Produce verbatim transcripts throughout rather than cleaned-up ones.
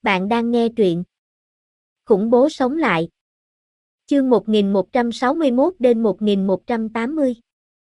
Bạn đang nghe truyện Khủng bố sống lại. Chương một nghìn một trăm sáu mươi mốt đến một nghìn một trăm tám mươi.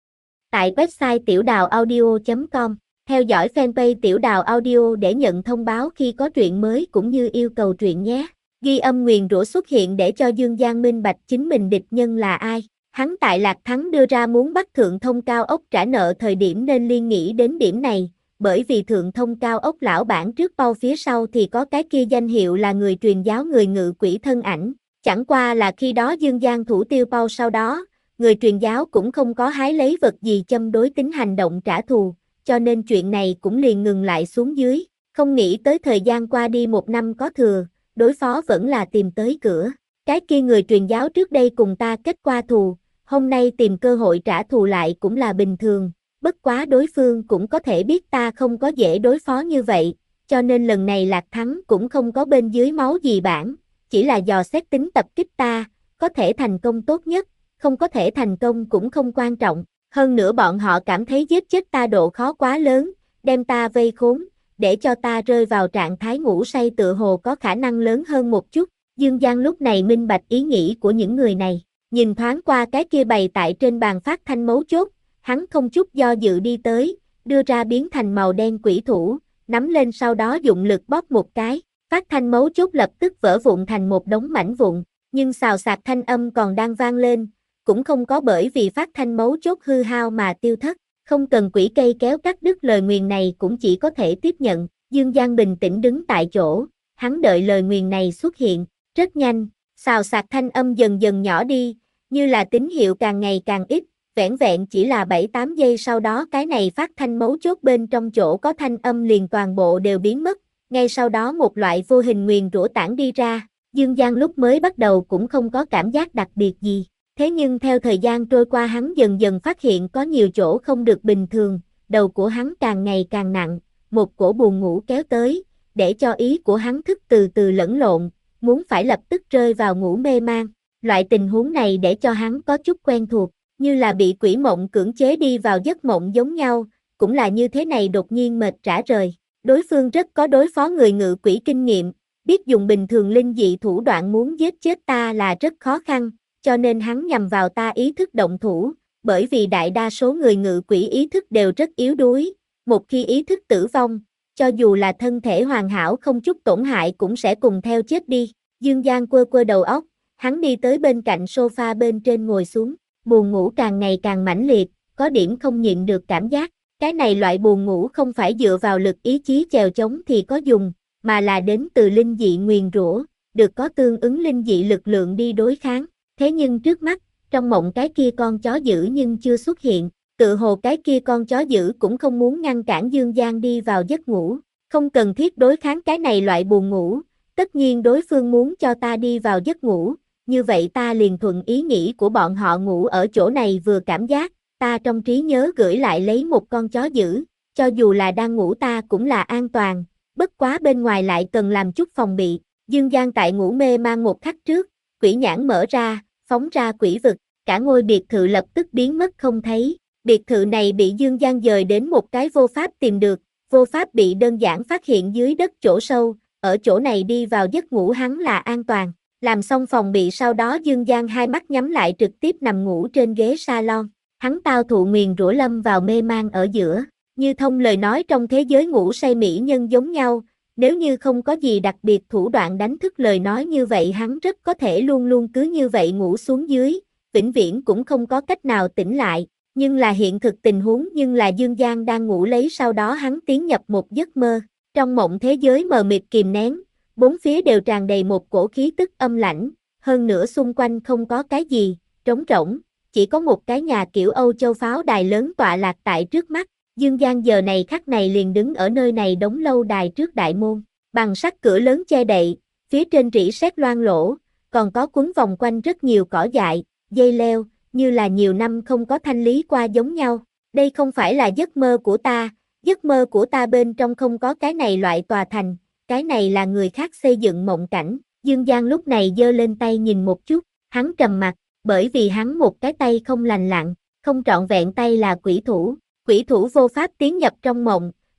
Tại website tiểu đào audio chấm com, theo dõi fanpage Tiểu Đào Audio để nhận thông báo khi có truyện mới cũng như yêu cầu truyện nhé. Ghi âm nguyền rủa xuất hiện để cho Dương Giang minh bạch chính mình địch nhân là ai. Hắn tại Lạc Thắng đưa ra muốn bắt Thượng Thông Cao Ốc trả nợ thời điểm nên liên nghĩ đến điểm này, bởi vì Thượng Thông Cao Ốc lão bản trước bao phía sau thì có cái kia danh hiệu là người truyền giáo người ngự quỷ thân ảnh. Chẳng qua là khi đó Dương Giang thủ tiêu bao sau đó, người truyền giáo cũng không có hái lấy vật gì châm đối tính hành động trả thù, cho nên chuyện này cũng liền ngừng lại xuống dưới. Không nghĩ tới thời gian qua đi một năm có thừa, đối phó vẫn là tìm tới cửa. Cái kia người truyền giáo trước đây cùng ta kết qua thù, hôm nay tìm cơ hội trả thù lại cũng là bình thường, bất quá đối phương cũng có thể biết ta không có dễ đối phó như vậy, cho nên lần này Lạc Thắng cũng không có bên dưới máu gì bản, chỉ là dò xét tính tập kích ta, có thể thành công tốt nhất, không có thể thành công cũng không quan trọng. Hơn nữa bọn họ cảm thấy giết chết ta độ khó quá lớn, đem ta vây khốn, để cho ta rơi vào trạng thái ngủ say tựa hồ có khả năng lớn hơn một chút. Dương Giang lúc này minh bạch ý nghĩ của những người này, nhìn thoáng qua cái kia bày tại trên bàn phát thanh mấu chốt, hắn không chút do dự đi tới, đưa ra biến thành màu đen quỷ thủ, nắm lên sau đó dụng lực bóp một cái, phát thanh mấu chốt lập tức vỡ vụn thành một đống mảnh vụn, nhưng xào xạc thanh âm còn đang vang lên, cũng không có bởi vì phát thanh mấu chốt hư hao mà tiêu thất, không cần quỷ cây kéo cắt đứt lời nguyền này cũng chỉ có thể tiếp nhận. Dương Giang bình tĩnh đứng tại chỗ, hắn đợi lời nguyền này xuất hiện, rất nhanh, xào xạc thanh âm dần dần nhỏ đi, như là tín hiệu càng ngày càng ít, vẻn vẹn chỉ là bảy tám giây sau đó cái này phát thanh mấu chốt bên trong chỗ có thanh âm liền toàn bộ đều biến mất, ngay sau đó một loại vô hình nguyền rủa tản đi ra. Dương Giang lúc mới bắt đầu cũng không có cảm giác đặc biệt gì. Thế nhưng theo thời gian trôi qua hắn dần dần phát hiện có nhiều chỗ không được bình thường, đầu của hắn càng ngày càng nặng, một cổ buồn ngủ kéo tới, để cho ý của hắn thức từ từ lẫn lộn, muốn phải lập tức rơi vào ngủ mê man. Loại tình huống này để cho hắn có chút quen thuộc, như là bị quỷ mộng cưỡng chế đi vào giấc mộng giống nhau, cũng là như thế này đột nhiên mệt rã rời. Đối phương rất có đối phó người ngự quỷ kinh nghiệm, biết dùng bình thường linh dị thủ đoạn muốn giết chết ta là rất khó khăn. Cho nên hắn nhằm vào ta ý thức động thủ, bởi vì đại đa số người ngự quỷ ý thức đều rất yếu đuối, một khi ý thức tử vong, cho dù là thân thể hoàn hảo không chút tổn hại cũng sẽ cùng theo chết đi. Dương Giang quơ quơ đầu óc, hắn đi tới bên cạnh sofa bên trên ngồi xuống, buồn ngủ càng ngày càng mãnh liệt, có điểm không nhịn được cảm giác, cái này loại buồn ngủ không phải dựa vào lực ý chí chèo chống thì có dùng, mà là đến từ linh dị nguyền rủa, được có tương ứng linh dị lực lượng đi đối kháng. Thế nhưng trước mắt, trong mộng cái kia con chó dữ nhưng chưa xuất hiện, tự hồ cái kia con chó dữ cũng không muốn ngăn cản Dương Giang đi vào giấc ngủ, không cần thiết đối kháng cái này loại buồn ngủ, tất nhiên đối phương muốn cho ta đi vào giấc ngủ, như vậy ta liền thuận ý nghĩ của bọn họ ngủ ở chỗ này vừa cảm giác, ta trong trí nhớ gửi lại lấy một con chó dữ, cho dù là đang ngủ ta cũng là an toàn, bất quá bên ngoài lại cần làm chút phòng bị. Dương Giang tại ngủ mê mang một khắc trước, quỷ nhãn mở ra, phóng ra quỷ vực, cả ngôi biệt thự lập tức biến mất không thấy. Biệt thự này bị Dương Giang dời đến một cái vô pháp tìm được, vô pháp bị đơn giản phát hiện dưới đất chỗ sâu, ở chỗ này đi vào giấc ngủ hắn là an toàn. Làm xong phòng bị sau đó Dương Giang hai mắt nhắm lại trực tiếp nằm ngủ trên ghế salon. Hắn tao thụ nguyền rủa lâm vào mê man ở giữa, như thông lời nói trong thế giới ngủ say mỹ nhân giống nhau. Nếu như không có gì đặc biệt thủ đoạn đánh thức lời nói như vậy hắn rất có thể luôn luôn cứ như vậy ngủ xuống dưới, vĩnh viễn cũng không có cách nào tỉnh lại, nhưng là hiện thực tình huống nhưng là Dương Giang đang ngủ lấy sau đó hắn tiến nhập một giấc mơ, trong mộng thế giới mờ mịt kìm nén, bốn phía đều tràn đầy một cổ khí tức âm lãnh, hơn nữa xung quanh không có cái gì, trống rỗng, chỉ có một cái nhà kiểu Âu Châu pháo đài lớn tọa lạc tại trước mắt. Dương Giang giờ này khắc này liền đứng ở nơi này đống lâu đài trước đại môn, bằng sắt cửa lớn che đậy, phía trên rỉ sét loang lỗ, còn có quấn vòng quanh rất nhiều cỏ dại, dây leo, như là nhiều năm không có thanh lý qua giống nhau. Đây không phải là giấc mơ của ta, giấc mơ của ta bên trong không có cái này loại tòa thành, cái này là người khác xây dựng mộng cảnh. Dương Giang lúc này giơ lên tay nhìn một chút, hắn trầm mặt, bởi vì hắn một cái tay không lành lặn, không trọn vẹn tay là quỷ thủ. Quỷ thủ vô pháp tiến nhập trong mộng,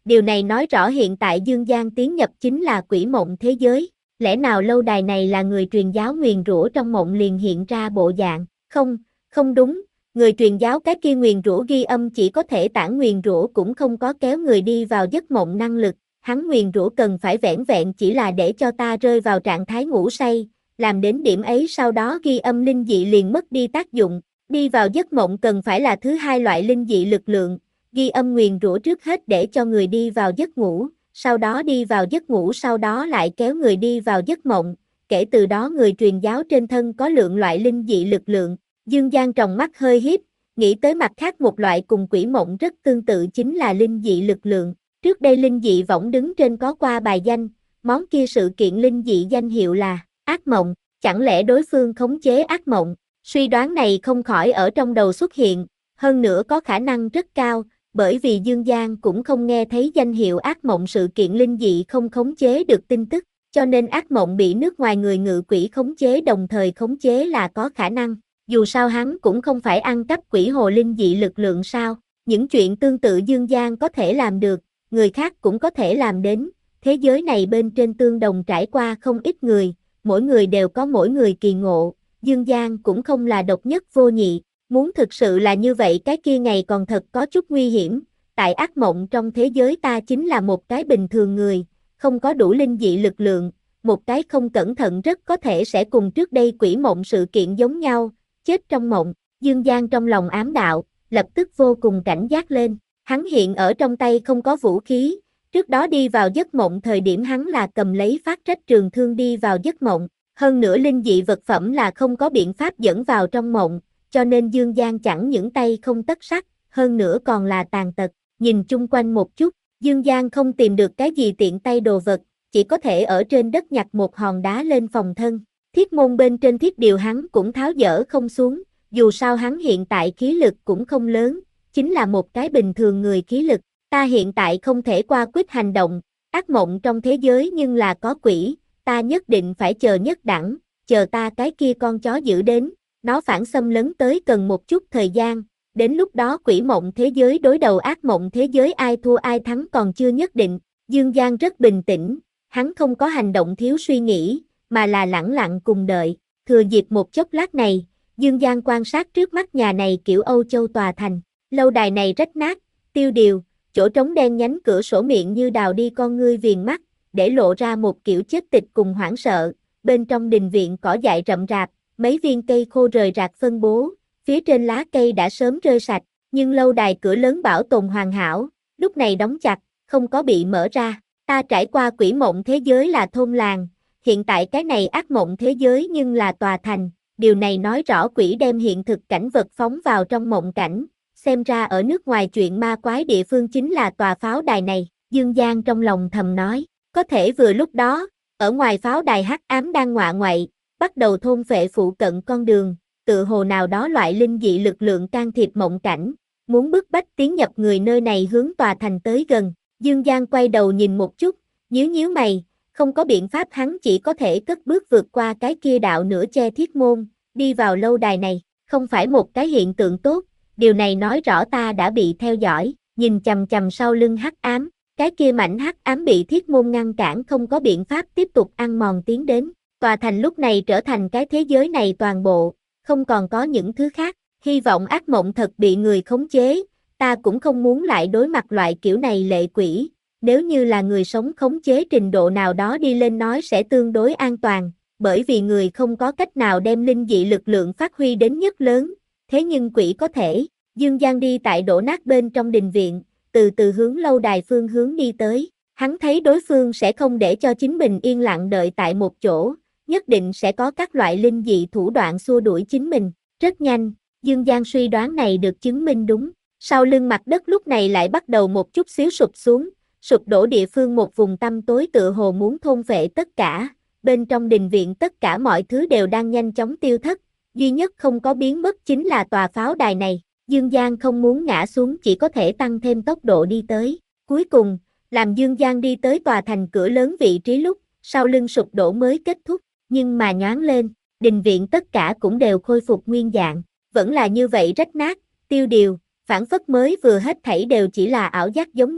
Điều này nói rõ hiện tại Dương Giang tiến nhập chính là quỷ mộng thế giới. Lẽ nào lâu đài này là người truyền giáo nguyền rủa trong mộng liền hiện ra bộ dạng? Không, không đúng, người truyền giáo cái kia nguyền rủa ghi âm chỉ có thể tản nguyền rủa cũng không có kéo người đi vào giấc mộng năng lực. Hắn nguyền rủa cần phải vẻn vẹn chỉ là để cho ta rơi vào trạng thái ngủ say, làm đến điểm ấy sau đó ghi âm linh dị liền mất đi tác dụng. Đi vào giấc mộng cần phải là thứ hai loại linh dị lực lượng, ghi âm nguyền rủa trước hết để cho người đi vào giấc ngủ, sau đó đi vào giấc ngủ sau đó lại kéo người đi vào giấc mộng, kể từ đó người truyền giáo trên thân có lượng loại linh dị lực lượng. Dương Giang tròng mắt hơi hiếp, nghĩ tới mặt khác một loại cùng quỷ mộng rất tương tự chính là linh dị lực lượng. Trước đây linh dị võng đứng trên có qua bài danh, món kia sự kiện linh dị danh hiệu là ác mộng, chẳng lẽ đối phương khống chế ác mộng? Suy đoán này không khỏi ở trong đầu xuất hiện, hơn nữa có khả năng rất cao, bởi vì Dương Giang cũng không nghe thấy danh hiệu ác mộng sự kiện linh dị không khống chế được tin tức, cho nên ác mộng bị nước ngoài người ngự quỷ khống chế đồng thời khống chế là có khả năng. Dù sao hắn cũng không phải ăn cắp quỷ hồ linh dị lực lượng sao, những chuyện tương tự Dương Giang có thể làm được, người khác cũng có thể làm đến, thế giới này bên trên tương đồng trải qua không ít người, mỗi người đều có mỗi người kỳ ngộ, Dương Giang cũng không là độc nhất vô nhị, muốn thực sự là như vậy cái kia ngày còn thật có chút nguy hiểm, tại ác mộng trong thế giới ta chính là một cái bình thường người, không có đủ linh dị lực lượng, một cái không cẩn thận rất có thể sẽ cùng trước đây quỷ mộng sự kiện giống nhau, chết trong mộng. Dương Giang trong lòng ám đạo, lập tức vô cùng cảnh giác lên, hắn hiện ở trong tay không có vũ khí, trước đó đi vào giấc mộng thời điểm hắn là cầm lấy phát trách trường thương đi vào giấc mộng, hơn nữa linh dị vật phẩm là không có biện pháp dẫn vào trong mộng, cho nên Dương Giang chẳng những tay không tất sắt, hơn nữa còn là tàn tật, nhìn chung quanh một chút, Dương Giang không tìm được cái gì tiện tay đồ vật, chỉ có thể ở trên đất nhặt một hòn đá lên phòng thân. Thiết môn bên trên thiết điều hắn cũng tháo dỡ không xuống, dù sao hắn hiện tại khí lực cũng không lớn, chính là một cái bình thường người khí lực, ta hiện tại không thể qua quyết hành động, ác mộng trong thế giới nhưng là có quỷ, ta nhất định phải chờ nhất đẳng, chờ ta cái kia con chó giữ đến, nó phản xâm lấn tới cần một chút thời gian, đến lúc đó quỷ mộng thế giới đối đầu ác mộng thế giới ai thua ai thắng còn chưa nhất định. Dương Giang rất bình tĩnh, hắn không có hành động thiếu suy nghĩ, mà là lẳng lặng cùng đợi, thừa dịp một chốc lát này, Dương Giang quan sát trước mắt nhà này kiểu Âu Châu tòa thành, lâu đài này rách nát, tiêu điều, chỗ trống đen nhánh cửa sổ miệng như đào đi con ngươi viền mắt, để lộ ra một kiểu chết tịch cùng hoảng sợ, bên trong đình viện cỏ dại rậm rạp, mấy viên cây khô rời rạc phân bố, phía trên lá cây đã sớm rơi sạch, nhưng lâu đài cửa lớn bảo tồn hoàn hảo, lúc này đóng chặt, không có bị mở ra, ta trải qua quỷ mộng thế giới là thôn làng, hiện tại cái này ác mộng thế giới nhưng là tòa thành, điều này nói rõ quỷ đem hiện thực cảnh vật phóng vào trong mộng cảnh, xem ra ở nước ngoài chuyện ma quái địa phương chính là tòa pháo đài này, Dương Giang trong lòng thầm nói, có thể vừa lúc đó, ở ngoài pháo đài hắc ám đang ngọa ngoại, bắt đầu thôn phệ phụ cận con đường, tự hồ nào đó loại linh dị lực lượng can thiệp mộng cảnh, muốn bức bách tiến nhập người nơi này hướng tòa thành tới gần, Dương Giang quay đầu nhìn một chút, nhíu nhíu mày, không có biện pháp hắn chỉ có thể cất bước vượt qua cái kia đạo nửa che thiết môn, đi vào lâu đài này, không phải một cái hiện tượng tốt, điều này nói rõ ta đã bị theo dõi, nhìn chằm chằm sau lưng hắc ám, cái kia mảnh hắc ám bị thiết môn ngăn cản không có biện pháp tiếp tục ăn mòn tiến đến, tòa thành lúc này trở thành cái thế giới này toàn bộ, không còn có những thứ khác, hy vọng ác mộng thật bị người khống chế, ta cũng không muốn lại đối mặt loại kiểu này lệ quỷ. Nếu như là người sống khống chế trình độ nào đó đi lên nói sẽ tương đối an toàn, bởi vì người không có cách nào đem linh dị lực lượng phát huy đến nhất lớn, thế nhưng quỷ có thể. Dương Giang đi tại đổ nát bên trong đình viện, từ từ hướng lâu đài phương hướng đi tới, hắn thấy đối phương sẽ không để cho chính mình yên lặng đợi tại một chỗ, nhất định sẽ có các loại linh dị thủ đoạn xua đuổi chính mình, rất nhanh, Dương Giang suy đoán này được chứng minh đúng, sau lưng mặt đất lúc này lại bắt đầu một chút xíu sụp xuống, sụp đổ địa phương một vùng tăm tối tựa hồ muốn thôn phệ tất cả, bên trong đình viện tất cả mọi thứ đều đang nhanh chóng tiêu thất, duy nhất không có biến mất chính là tòa pháo đài này, Dương Giang không muốn ngã xuống chỉ có thể tăng thêm tốc độ đi tới, cuối cùng, làm Dương Giang đi tới tòa thành cửa lớn vị trí lúc, sau lưng sụp đổ mới kết thúc, nhưng mà nhoáng lên, đình viện tất cả cũng đều khôi phục nguyên dạng, vẫn là như vậy rách nát, tiêu điều, phản phất mới vừa hết thảy đều chỉ là ảo giác giống nhau.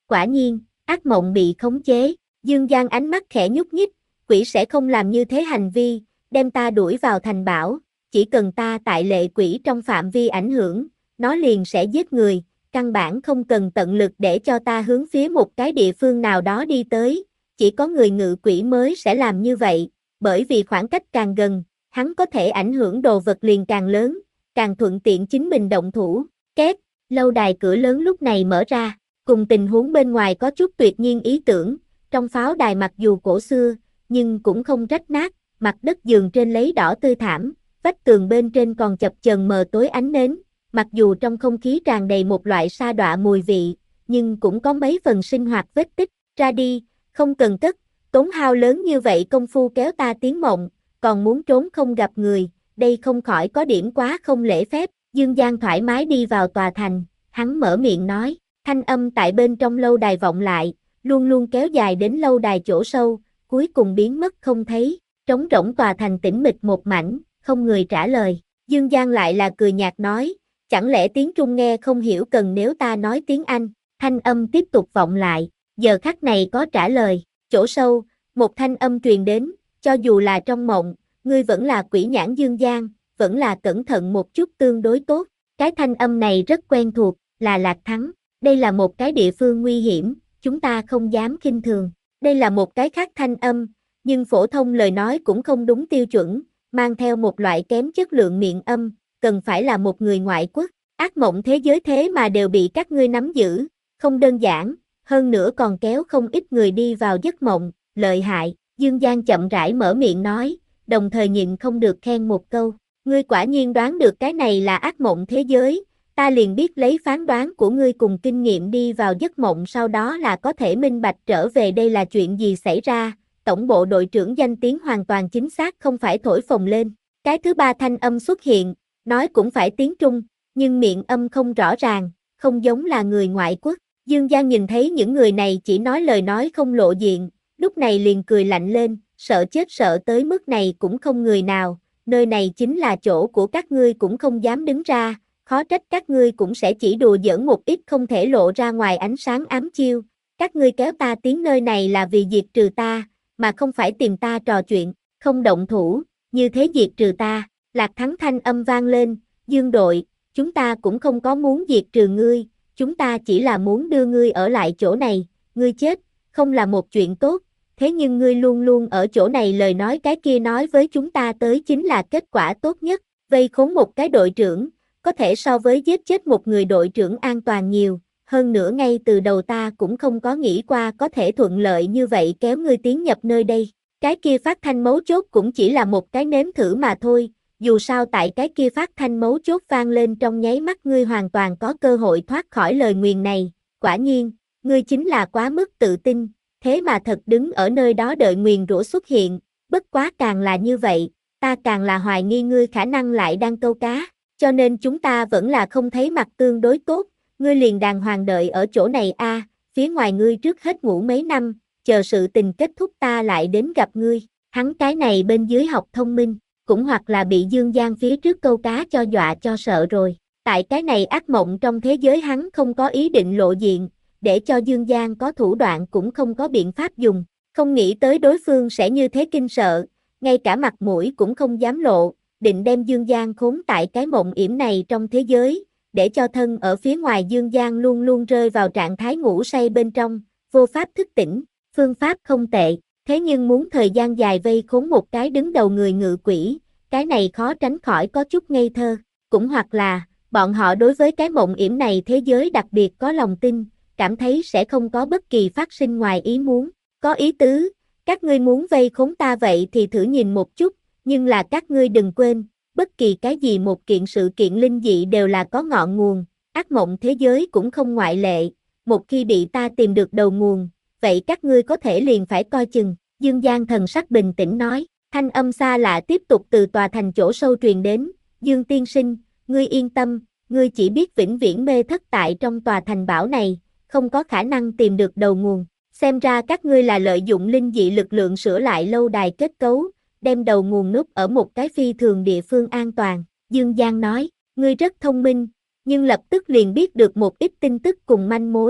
Quả nhiên, ác mộng bị khống chế, Dương Giang ánh mắt khẽ nhúc nhích, quỷ sẽ không làm như thế hành vi, đem ta đuổi vào thành bảo, chỉ cần ta tại lệ quỷ trong phạm vi ảnh hưởng, nó liền sẽ giết người, căn bản không cần tận lực để cho ta hướng phía một cái địa phương nào đó đi tới, chỉ có người ngự quỷ mới sẽ làm như vậy, bởi vì khoảng cách càng gần, hắn có thể ảnh hưởng đồ vật liền càng lớn, càng thuận tiện chính mình động thủ. Két, lâu đài cửa lớn lúc này mở ra, cùng tình huống bên ngoài có chút tuyệt nhiên ý tưởng, trong pháo đài mặc dù cổ xưa, nhưng cũng không rách nát, mặt đất giường trên lấy đỏ tươi thảm, vách tường bên trên còn chập chờn mờ tối ánh nến, mặc dù trong không khí tràn đầy một loại sa đọa mùi vị, nhưng cũng có mấy phần sinh hoạt vết tích, ra đi, không cần cất, tốn hao lớn như vậy công phu kéo ta tiến mộng, còn muốn trốn không gặp người, đây không khỏi có điểm quá không lễ phép, Dương Giang thoải mái đi vào tòa thành, hắn mở miệng nói, thanh âm tại bên trong lâu đài vọng lại, luôn luôn kéo dài đến lâu đài chỗ sâu, cuối cùng biến mất không thấy, trống rỗng tòa thành tĩnh mịch một mảnh, không người trả lời, Dương Giang lại là cười nhạt nói, chẳng lẽ tiếng Trung nghe không hiểu cần nếu ta nói tiếng Anh, thanh âm tiếp tục vọng lại, giờ khắc này có trả lời, chỗ sâu, một thanh âm truyền đến, cho dù là trong mộng, ngươi vẫn là quỷ nhãn Dương Giang, vẫn là cẩn thận một chút tương đối tốt, cái thanh âm này rất quen thuộc, là Lạc Thắng, đây là một cái địa phương nguy hiểm, chúng ta không dám khinh thường, đây là một cái khác thanh âm, nhưng phổ thông lời nói cũng không đúng tiêu chuẩn, mang theo một loại kém chất lượng miệng âm, cần phải là một người ngoại quốc, ác mộng thế giới thế mà đều bị các ngươi nắm giữ, không đơn giản, hơn nữa còn kéo không ít người đi vào giấc mộng, lợi hại, Dương Giang chậm rãi mở miệng nói, đồng thời nhịn không được khen một câu, ngươi quả nhiên đoán được cái này là ác mộng thế giới, ta liền biết lấy phán đoán của ngươi cùng kinh nghiệm đi vào giấc mộng sau đó là có thể minh bạch trở về đây là chuyện gì xảy ra, tổng bộ đội trưởng danh tiếng hoàn toàn chính xác không phải thổi phồng lên, cái thứ ba thanh âm xuất hiện, nói cũng phải tiếng Trung, nhưng miệng âm không rõ ràng, không giống là người ngoại quốc, Dương Giang nhìn thấy những người này chỉ nói lời nói không lộ diện, lúc này liền cười lạnh lên, sợ chết sợ tới mức này cũng không người nào, nơi này chính là chỗ của các ngươi cũng không dám đứng ra, khó trách các ngươi cũng sẽ chỉ đùa giỡn một ít không thể lộ ra ngoài ánh sáng ám chiêu, các ngươi kéo ta tiến nơi này là vì diệt trừ ta, mà không phải tìm ta trò chuyện, không động thủ, như thế diệt trừ ta, Lạc Thắng thanh âm vang lên, Dương đội, chúng ta cũng không có muốn diệt trừ ngươi, chúng ta chỉ là muốn đưa ngươi ở lại chỗ này, ngươi chết, không là một chuyện tốt, thế nhưng ngươi luôn luôn ở chỗ này lời nói cái kia nói với chúng ta tới chính là kết quả tốt nhất, vây khốn một cái đội trưởng, có thể so với giết chết một người đội trưởng an toàn nhiều, hơn nữa ngay từ đầu ta cũng không có nghĩ qua có thể thuận lợi như vậy kéo ngươi tiến nhập nơi đây, cái kia phát thanh mấu chốt cũng chỉ là một cái nếm thử mà thôi, dù sao tại cái kia phát thanh mấu chốt vang lên trong nháy mắt ngươi hoàn toàn có cơ hội thoát khỏi lời nguyền này, quả nhiên, ngươi chính là quá mức tự tin, thế mà thật đứng ở nơi đó đợi nguyền rủa xuất hiện, bất quá càng là như vậy, ta càng là hoài nghi ngươi khả năng lại đang câu cá, cho nên chúng ta vẫn là không thấy mặt tương đối tốt, ngươi liền đàng hoàng đợi ở chỗ này a, phía ngoài ngươi trước hết ngủ mấy năm, chờ sự tình kết thúc ta lại đến gặp ngươi, hắn cái này bên dưới học thông minh, cũng hoặc là bị Dương Giang phía trước câu cá cho dọa cho sợ rồi, tại cái này ác mộng trong thế giới hắn không có ý định lộ diện, để cho Dương Giang có thủ đoạn cũng không có biện pháp dùng, không nghĩ tới đối phương sẽ như thế kinh sợ, ngay cả mặt mũi cũng không dám lộ, định đem Dương Giang khốn tại cái mộng yểm này trong thế giới, để cho thân ở phía ngoài Dương Giang luôn luôn rơi vào trạng thái ngủ say bên trong, vô pháp thức tỉnh, phương pháp không tệ, thế nhưng muốn thời gian dài vây khốn một cái đứng đầu người ngự quỷ, cái này khó tránh khỏi có chút ngây thơ, cũng hoặc là, bọn họ đối với cái mộng yểm này thế giới đặc biệt có lòng tin, cảm thấy sẽ không có bất kỳ phát sinh ngoài ý muốn, có ý tứ, các ngươi muốn vây khốn ta vậy thì thử nhìn một chút, nhưng là các ngươi đừng quên, bất kỳ cái gì một kiện sự kiện linh dị đều là có ngọn nguồn, ác mộng thế giới cũng không ngoại lệ, một khi bị ta tìm được đầu nguồn, vậy các ngươi có thể liền phải coi chừng, Dương Giang thần sắc bình tĩnh nói, thanh âm xa lạ tiếp tục từ tòa thành chỗ sâu truyền đến, Dương tiên sinh, ngươi yên tâm, ngươi chỉ biết vĩnh viễn mê thất tại trong tòa thành bảo này, không có khả năng tìm được đầu nguồn, xem ra các ngươi là lợi dụng linh dị lực lượng sửa lại lâu đài kết cấu, đem đầu nguồn núp ở một cái phi thường địa phương an toàn, Dương Giang nói, ngươi rất thông minh, nhưng lập tức liền biết được một ít tin tức cùng manh mối,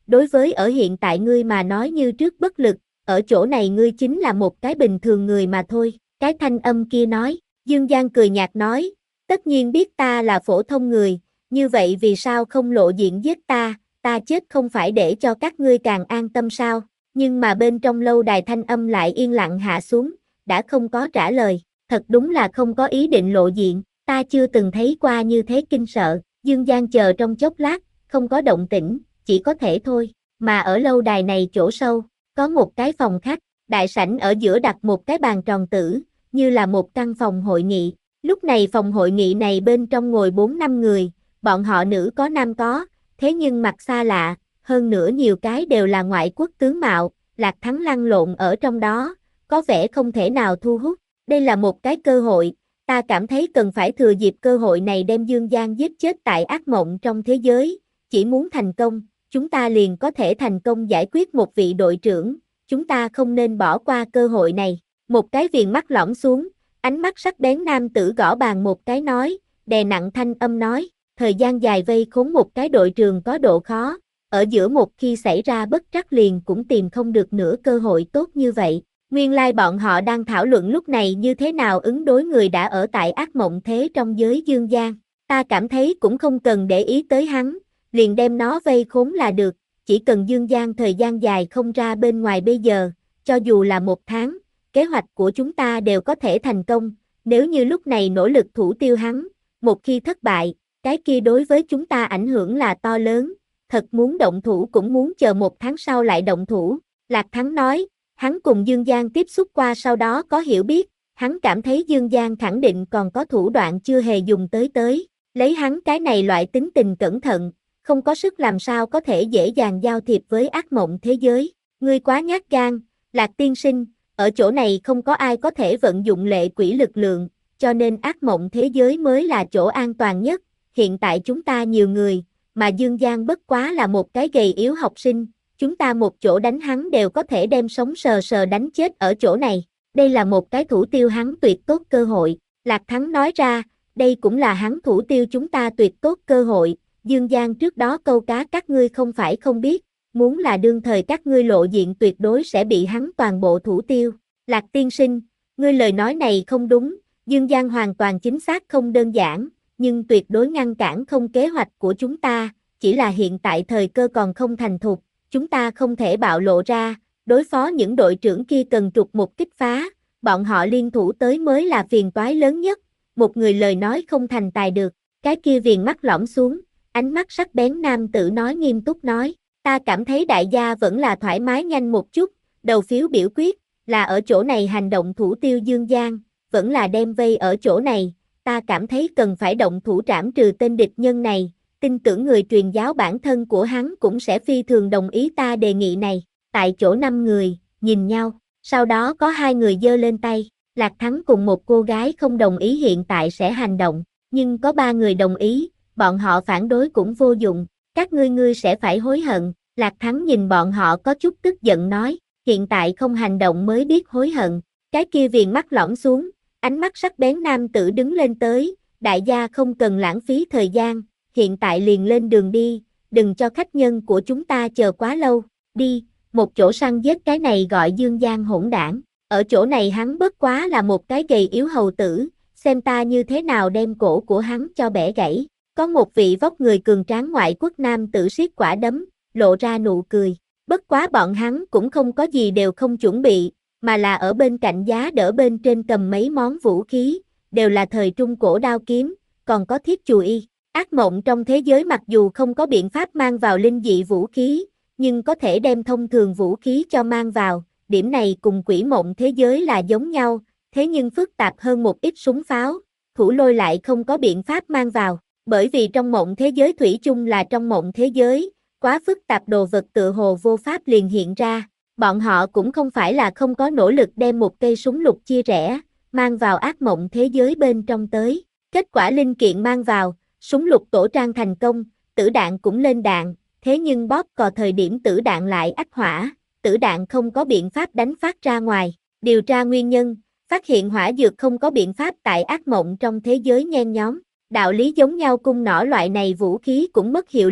đối với ở hiện tại ngươi mà nói như trước bất lực, ở chỗ này ngươi chính là một cái bình thường người mà thôi, cái thanh âm kia nói, Dương Giang cười nhạt nói, tất nhiên biết ta là phổ thông người, như vậy vì sao không lộ diện giết ta, ta chết không phải để cho các ngươi càng an tâm sao, nhưng mà bên trong lâu đài thanh âm lại yên lặng hạ xuống, đã không có trả lời, thật đúng là không có ý định lộ diện, ta chưa từng thấy qua như thế kinh sợ, Dương Giang chờ trong chốc lát, không có động tĩnh, chỉ có thể thôi, mà ở lâu đài này chỗ sâu, có một cái phòng khách, đại sảnh ở giữa đặt một cái bàn tròn tử, như là một căn phòng hội nghị, lúc này phòng hội nghị này bên trong ngồi bốn năm người, bọn họ nữ có nam có, thế nhưng mặt xa lạ, hơn nữa nhiều cái đều là ngoại quốc tướng mạo, Lạc Thắng lăn lộn ở trong đó, có vẻ không thể nào thu hút, đây là một cái cơ hội, ta cảm thấy cần phải thừa dịp cơ hội này đem Dương Giang giết chết tại ác mộng trong thế giới, chỉ muốn thành công, chúng ta liền có thể thành công giải quyết một vị đội trưởng, chúng ta không nên bỏ qua cơ hội này, một cái viền mắt lõm xuống, ánh mắt sắc bén nam tử gõ bàn một cái nói, đè nặng thanh âm nói, thời gian dài vây khốn một cái đội trưởng có độ khó, ở giữa một khi xảy ra bất trắc liền cũng tìm không được nửa cơ hội tốt như vậy. Nguyên lai bọn họ đang thảo luận lúc này như thế nào ứng đối người đã ở tại ác mộng thế trong giới Dương Giang. Ta cảm thấy cũng không cần để ý tới hắn, liền đem nó vây khốn là được, chỉ cần Dương Giang thời gian dài không ra bên ngoài bây giờ, cho dù là một tháng, kế hoạch của chúng ta đều có thể thành công, nếu như lúc này nỗ lực thủ tiêu hắn, một khi thất bại, cái kia đối với chúng ta ảnh hưởng là to lớn, thật muốn động thủ cũng muốn chờ một tháng sau lại động thủ, Lạc Thắng nói. Hắn cùng Dương Giang tiếp xúc qua sau đó có hiểu biết, hắn cảm thấy Dương Giang khẳng định còn có thủ đoạn chưa hề dùng tới tới, lấy hắn cái này loại tính tình cẩn thận, không có sức làm sao có thể dễ dàng giao thiệp với ác mộng thế giới, ngươi quá nhát gan, Lạc tiên sinh, ở chỗ này không có ai có thể vận dụng lệ quỷ lực lượng, cho nên ác mộng thế giới mới là chỗ an toàn nhất, hiện tại chúng ta nhiều người, mà Dương Giang bất quá là một cái gầy yếu học sinh. Chúng ta một chỗ đánh hắn đều có thể đem sống sờ sờ đánh chết ở chỗ này, đây là một cái thủ tiêu hắn tuyệt tốt cơ hội, Lạc Thắng nói ra, đây cũng là hắn thủ tiêu chúng ta tuyệt tốt cơ hội, Dương Giang trước đó câu cá các ngươi không phải không biết, muốn là đương thời các ngươi lộ diện tuyệt đối sẽ bị hắn toàn bộ thủ tiêu, Lạc tiên sinh, ngươi lời nói này không đúng, Dương Giang hoàn toàn chính xác không đơn giản, nhưng tuyệt đối ngăn cản không kế hoạch của chúng ta, chỉ là hiện tại thời cơ còn không thành thục. Chúng ta không thể bạo lộ ra, đối phó những đội trưởng kia cần trục một kích phá, bọn họ liên thủ tới mới là phiền toái lớn nhất, một người lời nói không thành tài được, cái kia viền mắt lõm xuống, ánh mắt sắc bén nam tử nói nghiêm túc nói, ta cảm thấy đại gia vẫn là thoải mái nhanh một chút, đầu phiếu biểu quyết, là ở chỗ này hành động thủ tiêu Dương Giang, vẫn là đem vây ở chỗ này, ta cảm thấy cần phải động thủ trảm trừ tên địch nhân này. Tin tưởng người truyền giáo bản thân của hắn cũng sẽ phi thường đồng ý ta đề nghị này, tại chỗ năm người, nhìn nhau, sau đó có hai người giơ lên tay, Lạc Thắng cùng một cô gái không đồng ý hiện tại sẽ hành động, nhưng có ba người đồng ý, bọn họ phản đối cũng vô dụng, các ngươi ngươi sẽ phải hối hận, Lạc Thắng nhìn bọn họ có chút tức giận nói, hiện tại không hành động mới biết hối hận, cái kia viền mắt lõm xuống, ánh mắt sắc bén nam tử đứng lên tới, đại gia không cần lãng phí thời gian. Hiện tại liền lên đường đi, đừng cho khách nhân của chúng ta chờ quá lâu, đi, một chỗ săn giết cái này gọi Dương Giang hỗn đảng, ở chỗ này hắn bất quá là một cái gầy yếu hầu tử, xem ta như thế nào đem cổ của hắn cho bẻ gãy, có một vị vóc người cường tráng ngoại quốc nam tử siết quả đấm, lộ ra nụ cười, bất quá bọn hắn cũng không có gì đều không chuẩn bị, mà là ở bên cạnh giá đỡ bên trên cầm mấy món vũ khí, đều là thời trung cổ đao kiếm, còn có thiết chùy y. Ác mộng trong thế giới mặc dù không có biện pháp mang vào linh dị vũ khí, nhưng có thể đem thông thường vũ khí cho mang vào, điểm này cùng quỷ mộng thế giới là giống nhau, thế nhưng phức tạp hơn một ít súng pháo, thủ lôi lại không có biện pháp mang vào, bởi vì trong mộng thế giới thủy chung là trong mộng thế giới, quá phức tạp đồ vật tựa hồ vô pháp liền hiện ra, bọn họ cũng không phải là không có nỗ lực đem một cây súng lục chia rẽ, mang vào ác mộng thế giới bên trong tới, kết quả linh kiện mang vào, súng lục tổ trang thành công, tử đạn cũng lên đạn, thế nhưng bóp cò thời điểm tử đạn lại ách hỏa, tử đạn không có biện pháp đánh phát ra ngoài, điều tra nguyên nhân, phát hiện hỏa dược không có biện pháp tại ác mộng trong thế giới nhen nhóm, đạo lý giống nhau cung nỏ loại này vũ khí cũng mất hiệu lực,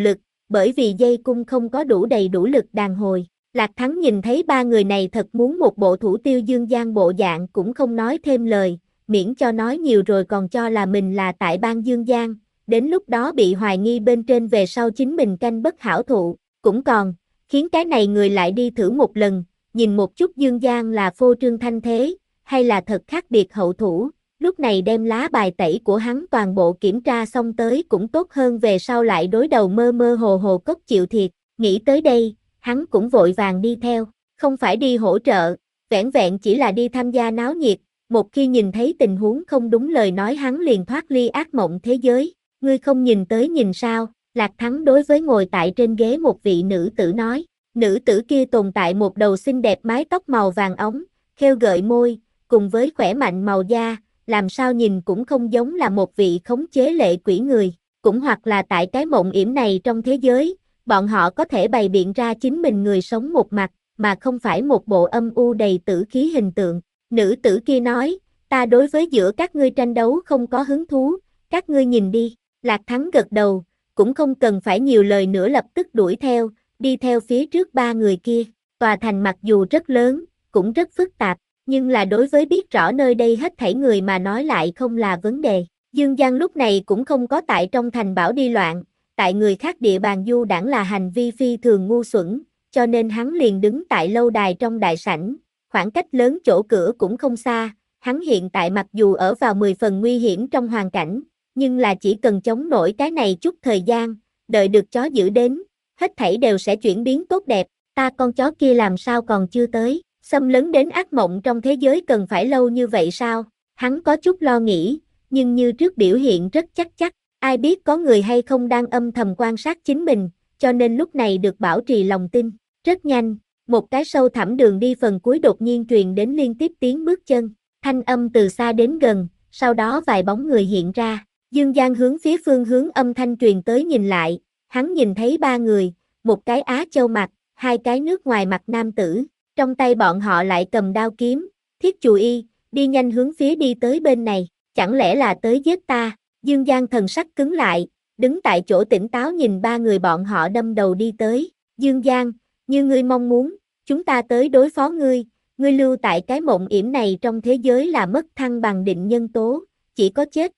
bởi vì dây cung không có đủ đầy đủ lực đàn hồi. Lạc Thắng nhìn thấy ba người này thật muốn một bộ Thủ Tiêu Dương Giang bộ dạng cũng không nói thêm lời, miễn cho nói nhiều rồi còn cho là mình là tại bang Dương Giang, đến lúc đó bị hoài nghi bên trên về sau chính mình canh bất hảo thụ, cũng còn, khiến cái này người lại đi thử một lần, nhìn một chút Dương Giang là phô trương thanh thế, hay là thật khác biệt hậu thủ, lúc này đem lá bài tẩy của hắn toàn bộ kiểm tra xong tới cũng tốt hơn về sau lại đối đầu mơ mơ hồ hồ cốc chịu thiệt, nghĩ tới đây, hắn cũng vội vàng đi theo, không phải đi hỗ trợ, vẻn vẹn chỉ là đi tham gia náo nhiệt, một khi nhìn thấy tình huống không đúng lời nói hắn liền thoát ly ác mộng thế giới, ngươi không nhìn tới nhìn sao, Lạc Thắng đối với ngồi tại trên ghế một vị nữ tử nói, nữ tử kia tồn tại một đầu xinh đẹp mái tóc màu vàng óng, khêu gợi môi, cùng với khỏe mạnh màu da, làm sao nhìn cũng không giống là một vị khống chế lệ quỷ người, cũng hoặc là tại cái mộng yểm này trong thế giới, bọn họ có thể bày biện ra chính mình người sống một mặt, mà không phải một bộ âm u đầy tử khí hình tượng. Nữ tử kia nói, ta đối với giữa các ngươi tranh đấu không có hứng thú, các ngươi nhìn đi, Lạc Thắng gật đầu, cũng không cần phải nhiều lời nữa lập tức đuổi theo, đi theo phía trước ba người kia, tòa thành mặc dù rất lớn, cũng rất phức tạp, nhưng là đối với biết rõ nơi đây hết thảy người mà nói lại không là vấn đề. Dương Giang lúc này cũng không có tại trong thành bảo đi loạn, tại người khác địa bàn du đảng là hành vi phi thường ngu xuẩn, cho nên hắn liền đứng tại lâu đài trong đại sảnh, khoảng cách lớn chỗ cửa cũng không xa, hắn hiện tại mặc dù ở vào mười phần nguy hiểm trong hoàn cảnh, nhưng là chỉ cần chống nổi cái này chút thời gian, đợi được chó giữ đến, hết thảy đều sẽ chuyển biến tốt đẹp, ta con chó kia làm sao còn chưa tới, xâm lấn đến ác mộng trong thế giới cần phải lâu như vậy sao, hắn có chút lo nghĩ, nhưng như trước biểu hiện rất chắc chắc, ai biết có người hay không đang âm thầm quan sát chính mình, cho nên lúc này được bảo trì lòng tin, rất nhanh, một cái sâu thẳm đường đi phần cuối đột nhiên truyền đến liên tiếp tiếng bước chân, thanh âm từ xa đến gần, sau đó vài bóng người hiện ra, Dương Giang hướng phía phương hướng âm thanh truyền tới nhìn lại, hắn nhìn thấy ba người, một cái Á Châu mặt, hai cái nước ngoài mặt nam tử, trong tay bọn họ lại cầm đao kiếm, thiết chù y, đi nhanh hướng phía đi tới bên này, chẳng lẽ là tới giết ta, Dương Giang thần sắc cứng lại, đứng tại chỗ tỉnh táo nhìn ba người bọn họ đâm đầu đi tới, Dương Giang, như ngươi mong muốn, chúng ta tới đối phó ngươi, ngươi lưu tại cái mộng yểm này trong thế giới là mất thăng bằng định nhân tố, chỉ có chết.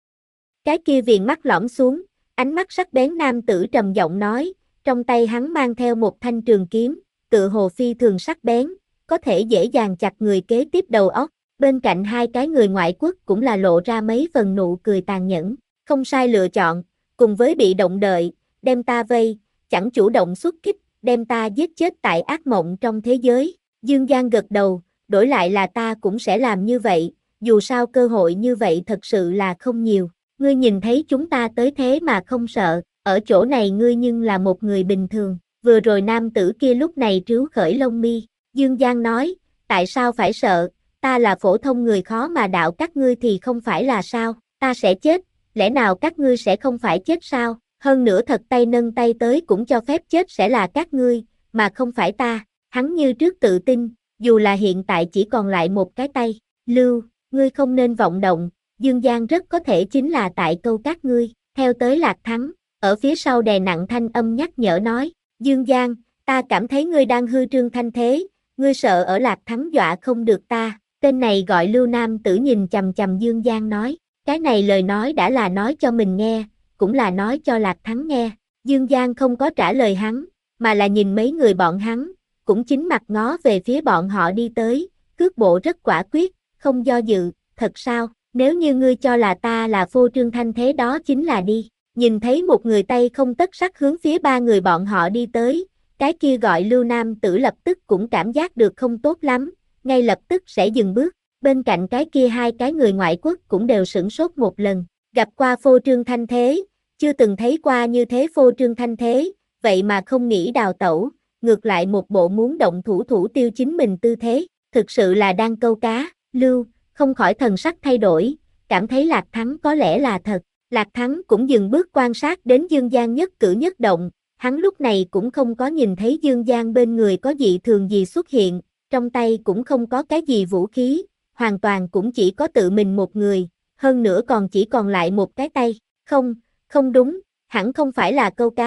Cái kia viền mắt lõm xuống, ánh mắt sắc bén nam tử trầm giọng nói, trong tay hắn mang theo một thanh trường kiếm, tựa hồ phi thường sắc bén, có thể dễ dàng chặt người kế tiếp đầu óc, bên cạnh hai cái người ngoại quốc cũng là lộ ra mấy phần nụ cười tàn nhẫn, không sai lựa chọn, cùng với bị động đợi, đem ta vây, chẳng chủ động xuất kích, đem ta giết chết tại ác mộng trong thế giới, Dương Giang gật đầu, đổi lại là ta cũng sẽ làm như vậy, dù sao cơ hội như vậy thật sự là không nhiều, ngươi nhìn thấy chúng ta tới thế mà không sợ, ở chỗ này ngươi nhưng là một người bình thường, vừa rồi nam tử kia lúc này trứu khởi lông mi, Dương Giang nói, tại sao phải sợ, ta là phổ thông người khó mà đạo các ngươi thì không phải là sao, ta sẽ chết, lẽ nào các ngươi sẽ không phải chết sao, hơn nữa thật tay nâng tay tới cũng cho phép chết sẽ là các ngươi, mà không phải ta, hắn như trước tự tin, dù là hiện tại chỉ còn lại một cái tay, Lưu, ngươi không nên vọng động, Dương Giang rất có thể chính là tại câu các ngươi, theo tới Lạc Thắng, ở phía sau đè nặng thanh âm nhắc nhở nói, Dương Giang, ta cảm thấy ngươi đang hư trương thanh thế, ngươi sợ ở Lạc Thắng dọa không được ta, tên này gọi Lưu Nam tử nhìn chằm chằm Dương Giang nói, cái này lời nói đã là nói cho mình nghe, cũng là nói cho Lạc Thắng nghe, Dương Giang không có trả lời hắn, mà là nhìn mấy người bọn hắn, cũng chính mặt ngó về phía bọn họ đi tới, cước bộ rất quả quyết, không do dự, thật sao, nếu như ngươi cho là ta là phô trương thanh thế đó chính là đi, nhìn thấy một người tay không tất sắc hướng phía ba người bọn họ đi tới, cái kia gọi Lưu Nam tử lập tức cũng cảm giác được không tốt lắm, ngay lập tức sẽ dừng bước, bên cạnh cái kia hai cái người ngoại quốc cũng đều sửng sốt một lần, gặp qua phô trương thanh thế, chưa từng thấy qua như thế phô trương thanh thế, vậy mà không nghĩ đào tẩu, ngược lại một bộ muốn động thủ thủ tiêu chính mình tư thế, thực sự là đang câu cá, Lưu, không khỏi thần sắc thay đổi, cảm thấy Lạc Thắng có lẽ là thật, Lạc Thắng cũng dừng bước quan sát đến Dương Giang nhất cử nhất động, hắn lúc này cũng không có nhìn thấy Dương Giang bên người có dị thường gì xuất hiện, trong tay cũng không có cái gì vũ khí, hoàn toàn cũng chỉ có tự mình một người, hơn nữa còn chỉ còn lại một cái tay, không, không đúng, hẳn không phải là câu cá,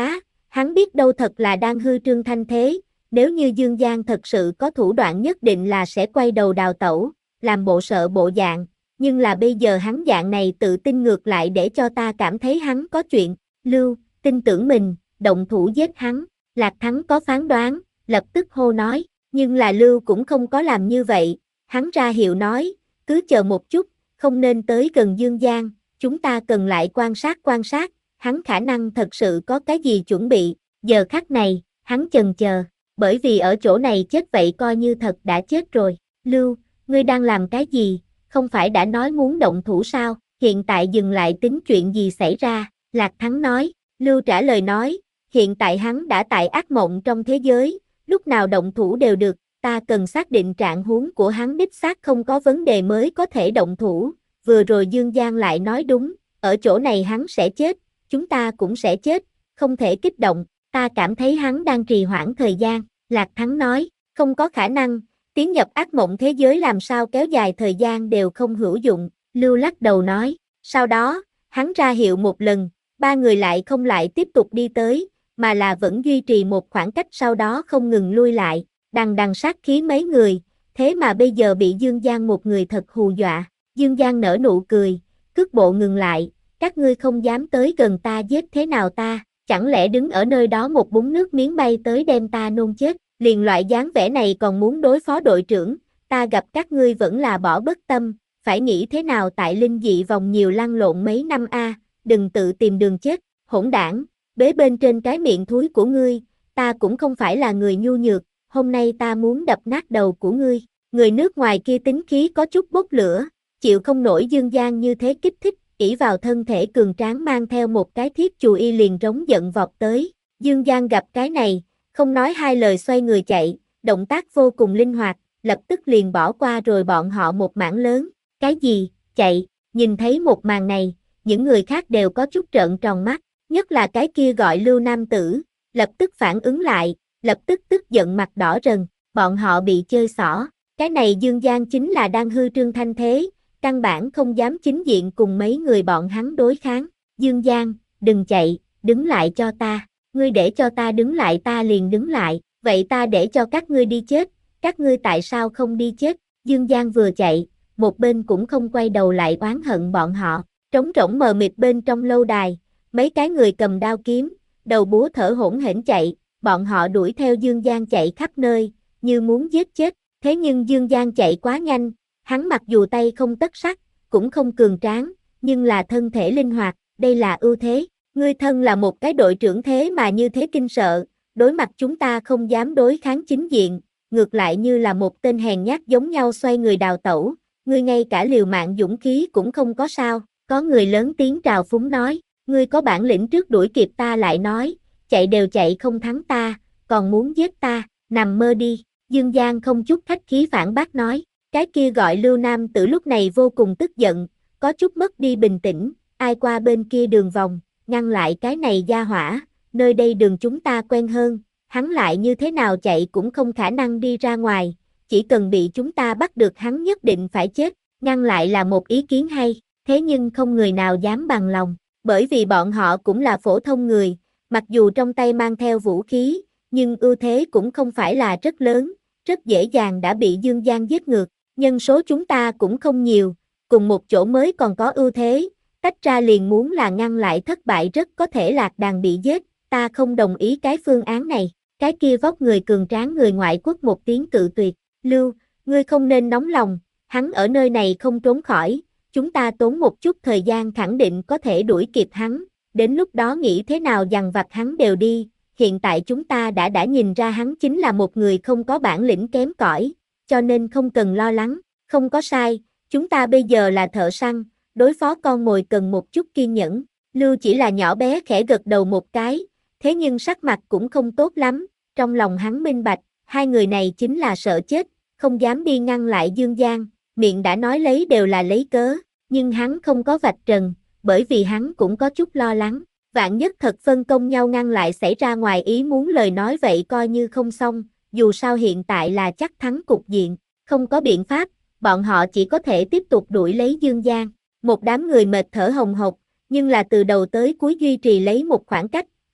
Hắn biết đâu thật là đang hư trương thanh thế, nếu như Dương Giang thật sự có thủ đoạn nhất định là sẽ quay đầu đào tẩu, làm bộ sợ bộ dạng, nhưng là bây giờ hắn dạng này tự tin ngược lại để cho ta cảm thấy hắn có chuyện. Lưu, tin tưởng mình, động thủ giết hắn. Lạc Thắng có phán đoán, lập tức hô nói, nhưng là Lưu cũng không có làm như vậy, hắn ra hiệu nói, cứ chờ một chút, không nên tới gần Dương Giang, chúng ta cần lại quan sát quan sát, hắn khả năng thật sự có cái gì chuẩn bị. Giờ khắc này, hắn chần chờ, bởi vì ở chỗ này chết vậy coi như thật đã chết rồi. Lưu, ngươi đang làm cái gì, không phải đã nói muốn động thủ sao, hiện tại dừng lại tính chuyện gì xảy ra. Lạc Thắng nói. Lưu trả lời nói, hiện tại hắn đã tại ác mộng trong thế giới, lúc nào động thủ đều được, ta cần xác định trạng huống của hắn đích xác không có vấn đề mới có thể động thủ. Vừa rồi Dương Giang lại nói đúng, ở chỗ này hắn sẽ chết, chúng ta cũng sẽ chết, không thể kích động, ta cảm thấy hắn đang trì hoãn thời gian. Lạc Thắng nói, không có khả năng, tiến nhập ác mộng thế giới làm sao kéo dài thời gian đều không hữu dụng. Lưu lắc đầu nói, sau đó, hắn ra hiệu một lần, ba người lại không lại tiếp tục đi tới, mà là vẫn duy trì một khoảng cách, sau đó không ngừng lui lại, đằng đằng sát khí mấy người, thế mà bây giờ bị Dương Giang một người thật hù dọa. Dương Giang nở nụ cười, cước bộ ngừng lại, các ngươi không dám tới gần ta giết thế nào ta, chẳng lẽ đứng ở nơi đó một búng nước miếng bay tới đem ta nôn chết, liền loại dáng vẻ này còn muốn đối phó đội trưởng, ta gặp các ngươi vẫn là bỏ bất tâm, phải nghĩ thế nào tại linh dị vòng nhiều lăn lộn mấy năm a, đừng tự tìm đường chết, hỗn đảng, bế bên trên cái miệng thúi của ngươi, ta cũng không phải là người nhu nhược, hôm nay ta muốn đập nát đầu của ngươi. Người nước ngoài kia tính khí có chút bốc lửa, chịu không nổi Dương Giang như thế kích thích, ỷ vào thân thể cường tráng mang theo một cái thiết chù y liền rống giận vọt tới. Dương Giang gặp cái này, không nói hai lời xoay người chạy, động tác vô cùng linh hoạt, lập tức liền bỏ qua rồi bọn họ một mảng lớn. Cái gì, chạy, nhìn thấy một màn này, những người khác đều có chút trợn tròn mắt, nhất là cái kia gọi Lưu nam tử, lập tức phản ứng lại, lập tức tức giận mặt đỏ rần, bọn họ bị chơi xỏ, cái này Dương Giang chính là đang hư trương thanh thế, căn bản không dám chính diện cùng mấy người bọn hắn đối kháng. Dương Giang, đừng chạy, đứng lại cho ta, ngươi để cho ta đứng lại ta liền đứng lại, vậy ta để cho các ngươi đi chết, các ngươi tại sao không đi chết? Dương Giang vừa chạy, một bên cũng không quay đầu lại oán hận bọn họ, trống rỗng mờ mịt bên trong lâu đài, mấy cái người cầm đao kiếm, đầu búa thở hổn hển chạy, bọn họ đuổi theo Dương Giang chạy khắp nơi, như muốn giết chết, thế nhưng Dương Giang chạy quá nhanh, hắn mặc dù tay không tất sắt, cũng không cường tráng, nhưng là thân thể linh hoạt, đây là ưu thế, ngươi thân là một cái đội trưởng thế mà như thế kinh sợ, đối mặt chúng ta không dám đối kháng chính diện, ngược lại như là một tên hèn nhát giống nhau xoay người đào tẩu, ngươi ngay cả liều mạng dũng khí cũng không có sao. Có người lớn tiếng trào phúng nói, ngươi có bản lĩnh trước đuổi kịp ta lại nói, chạy đều chạy không thắng ta, còn muốn giết ta, nằm mơ đi. Dương Giang không chút khách khí phản bác nói, cái kia gọi Lưu nam tử lúc này vô cùng tức giận, có chút mất đi bình tĩnh, ai qua bên kia đường vòng, ngăn lại cái này gia hỏa, nơi đây đường chúng ta quen hơn, hắn lại như thế nào chạy cũng không khả năng đi ra ngoài, chỉ cần bị chúng ta bắt được hắn nhất định phải chết, ngăn lại là một ý kiến hay. Thế nhưng không người nào dám bằng lòng, bởi vì bọn họ cũng là phổ thông người, mặc dù trong tay mang theo vũ khí, nhưng ưu thế cũng không phải là rất lớn, rất dễ dàng đã bị Dương Giang giết ngược, nhân số chúng ta cũng không nhiều, cùng một chỗ mới còn có ưu thế, tách ra liền muốn là ngăn lại thất bại rất có thể lạc đàn bị giết, ta không đồng ý cái phương án này, cái kia vóc người cường tráng người ngoại quốc một tiếng cự tuyệt, Lưu, ngươi không nên nóng lòng, hắn ở nơi này không trốn khỏi. Chúng ta tốn một chút thời gian khẳng định có thể đuổi kịp hắn, đến lúc đó nghĩ thế nào dằn vặt hắn đều đi, hiện tại chúng ta đã đã nhìn ra hắn chính là một người không có bản lĩnh kém cỏi, cho nên không cần lo lắng, không có sai, chúng ta bây giờ là thợ săn, đối phó con mồi cần một chút kiên nhẫn. Lưu chỉ là nhỏ bé khẽ gật đầu một cái, thế nhưng sắc mặt cũng không tốt lắm, trong lòng hắn minh bạch, hai người này chính là sợ chết, không dám đi ngăn lại Dương Giang. Miệng đã nói lấy đều là lấy cớ, nhưng hắn không có vạch trần, bởi vì hắn cũng có chút lo lắng, vạn nhất thật phân công nhau ngăn lại xảy ra ngoài ý muốn lời nói vậy coi như không xong, dù sao hiện tại là chắc thắng cục diện, không có biện pháp, bọn họ chỉ có thể tiếp tục đuổi lấy Dương Giang, một đám người mệt thở hồng hộc, nhưng là từ đầu tới cuối duy trì lấy một khoảng cách,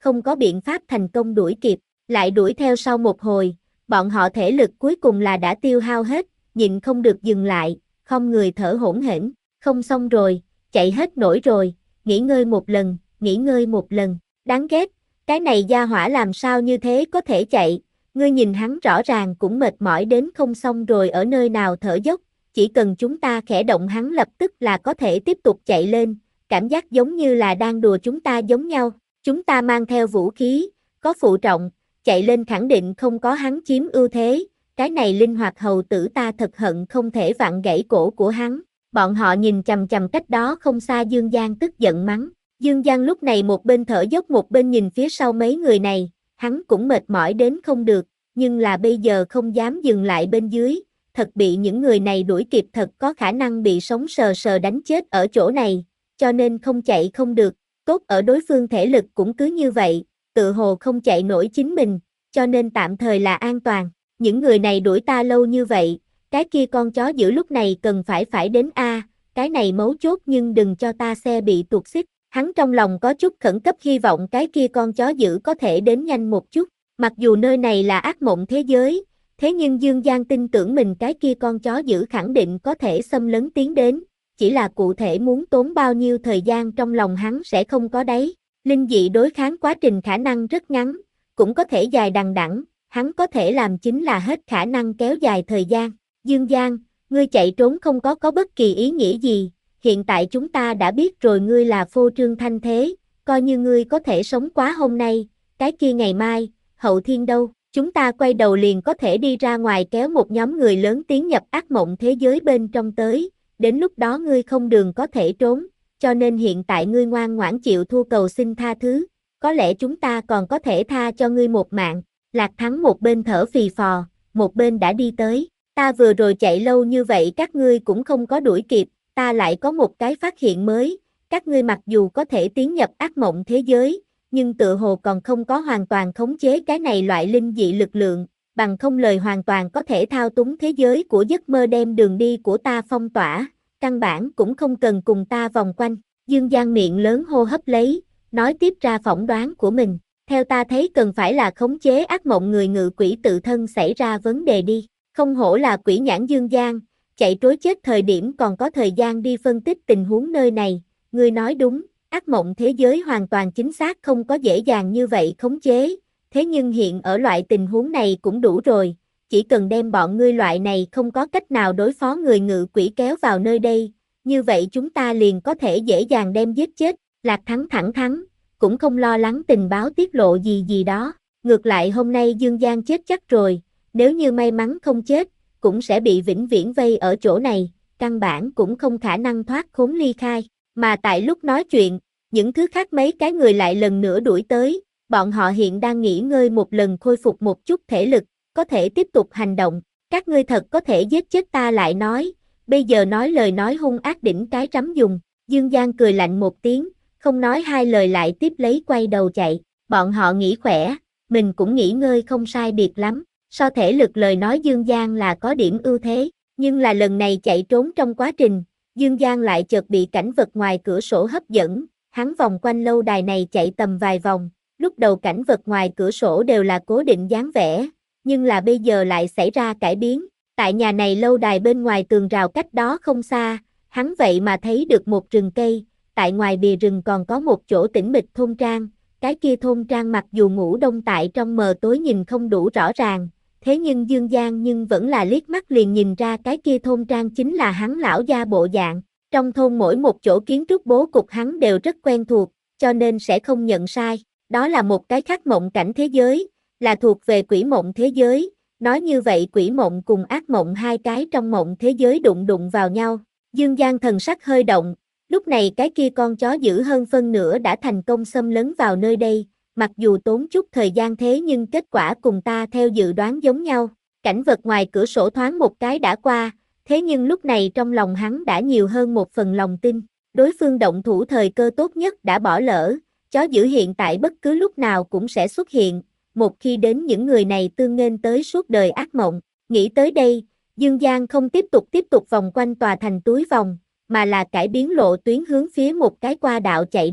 không có biện pháp thành công đuổi kịp, lại đuổi theo sau một hồi, bọn họ thể lực cuối cùng là đã tiêu hao hết, nhịn không được dừng lại, không người thở hổn hển, không xong rồi, chạy hết nổi rồi, nghỉ ngơi một lần, nghỉ ngơi một lần, đáng ghét, cái này gia hỏa làm sao như thế có thể chạy, ngươi nhìn hắn rõ ràng cũng mệt mỏi đến không xong rồi ở nơi nào thở dốc, chỉ cần chúng ta khẽ động hắn lập tức là có thể tiếp tục chạy lên, cảm giác giống như là đang đùa chúng ta giống nhau, chúng ta mang theo vũ khí, có phụ trọng, chạy lên khẳng định không có hắn chiếm ưu thế, cái này linh hoạt hầu tử ta thật hận không thể vặn gãy cổ của hắn, bọn họ nhìn chằm chằm cách đó không xa Dương Giang tức giận mắng, Dương Giang lúc này một bên thở dốc một bên nhìn phía sau mấy người này, hắn cũng mệt mỏi đến không được, nhưng là bây giờ không dám dừng lại bên dưới, thật bị những người này đuổi kịp thật có khả năng bị sống sờ sờ đánh chết ở chỗ này, cho nên không chạy không được, tốt ở đối phương thể lực cũng cứ như vậy, tự hồ không chạy nổi chính mình, cho nên tạm thời là an toàn, những người này đuổi ta lâu như vậy, cái kia con chó dữ lúc này cần phải phải đến a, cái này mấu chốt nhưng đừng cho ta xe bị tuột xích, hắn trong lòng có chút khẩn cấp hy vọng cái kia con chó dữ có thể đến nhanh một chút, mặc dù nơi này là ác mộng thế giới, thế nhưng Dương Giang tin tưởng mình cái kia con chó dữ khẳng định có thể xâm lấn tiến đến, chỉ là cụ thể muốn tốn bao nhiêu thời gian trong lòng hắn sẽ không có đấy. Linh dị đối kháng quá trình khả năng rất ngắn, cũng có thể dài đằng đẵng, hắn có thể làm chính là hết khả năng kéo dài thời gian. Dương Giang, ngươi chạy trốn không có có bất kỳ ý nghĩa gì, hiện tại chúng ta đã biết rồi ngươi là phô trương thanh thế, coi như ngươi có thể sống quá hôm nay, cái kia ngày mai, hậu thiên đâu, chúng ta quay đầu liền có thể đi ra ngoài kéo một nhóm người lớn tiến nhập ác mộng thế giới bên trong tới, đến lúc đó ngươi không đường có thể trốn, cho nên hiện tại ngươi ngoan ngoãn chịu thua cầu xin tha thứ, có lẽ chúng ta còn có thể tha cho ngươi một mạng. Lạc Thắng một bên thở phì phò, một bên đã đi tới, ta vừa rồi chạy lâu như vậy các ngươi cũng không có đuổi kịp, ta lại có một cái phát hiện mới, các ngươi mặc dù có thể tiến nhập ác mộng thế giới, nhưng tự hồ còn không có hoàn toàn khống chế cái này loại linh dị lực lượng, bằng không lời hoàn toàn có thể thao túng thế giới của giấc mơ đem đường đi của ta phong tỏa, căn bản cũng không cần cùng ta vòng quanh. Dương Giang miệng lớn hô hấp lấy, nói tiếp ra phỏng đoán của mình, theo ta thấy cần phải là khống chế ác mộng người ngự quỷ tự thân xảy ra vấn đề đi, không hổ là quỷ nhãn Dương Giang, chạy trối chết thời điểm còn có thời gian đi phân tích tình huống nơi này, ngươi nói đúng, ác mộng thế giới hoàn toàn chính xác không có dễ dàng như vậy khống chế, thế nhưng hiện ở loại tình huống này cũng đủ rồi, chỉ cần đem bọn ngươi loại này không có cách nào đối phó người ngự quỷ kéo vào nơi đây, như vậy chúng ta liền có thể dễ dàng đem giết chết. Lạc Thắng thẳng thắn, cũng không lo lắng tình báo tiết lộ gì gì đó, ngược lại hôm nay Dương Giang chết chắc rồi, nếu như may mắn không chết, cũng sẽ bị vĩnh viễn vây ở chỗ này, căn bản cũng không khả năng thoát khốn ly khai, mà tại lúc nói chuyện, những thứ khác mấy cái người lại lần nữa đuổi tới, bọn họ hiện đang nghỉ ngơi một lần khôi phục một chút thể lực, có thể tiếp tục hành động, các ngươi thật có thể giết chết ta lại nói, bây giờ nói lời nói hung ác đỉnh cái trắm dùng, Dương Giang cười lạnh một tiếng, không nói hai lời lại tiếp lấy quay đầu chạy, bọn họ nghỉ khỏe, mình cũng nghỉ ngơi không sai biệt lắm, so thể lực lời nói Dương Giang là có điểm ưu thế, nhưng là lần này chạy trốn trong quá trình, Dương Giang lại chợt bị cảnh vật ngoài cửa sổ hấp dẫn, hắn vòng quanh lâu đài này chạy tầm vài vòng, lúc đầu cảnh vật ngoài cửa sổ đều là cố định dáng vẻ, nhưng là bây giờ lại xảy ra cải biến, tại nhà này lâu đài bên ngoài tường rào cách đó không xa, hắn vậy mà thấy được một rừng cây, tại ngoài bìa rừng còn có một chỗ tĩnh mịch thôn trang, cái kia thôn trang mặc dù ngủ đông tại trong mờ tối nhìn không đủ rõ ràng, thế nhưng Dương Giang nhưng vẫn là liếc mắt liền nhìn ra cái kia thôn trang chính là hắn lão gia bộ dạng, trong thôn mỗi một chỗ kiến trúc bố cục hắn đều rất quen thuộc, cho nên sẽ không nhận sai, đó là một cái khác mộng cảnh thế giới, là thuộc về quỷ mộng thế giới, nói như vậy quỷ mộng cùng ác mộng hai cái trong mộng thế giới đụng đụng vào nhau, Dương Giang thần sắc hơi động. Lúc này cái kia con chó dữ hơn phân nửa đã thành công xâm lấn vào nơi đây, mặc dù tốn chút thời gian thế nhưng kết quả cùng ta theo dự đoán giống nhau, cảnh vật ngoài cửa sổ thoáng một cái đã qua, thế nhưng lúc này trong lòng hắn đã nhiều hơn một phần lòng tin, đối phương động thủ thời cơ tốt nhất đã bỏ lỡ, chó dữ hiện tại bất cứ lúc nào cũng sẽ xuất hiện, một khi đến những người này tương nghênh tới suốt đời ác mộng, nghĩ tới đây, Dương Giang không tiếp tục tiếp tục vòng quanh tòa thành túi vòng, mà là cải biến lộ tuyến hướng phía một cái qua đạo chạy đi.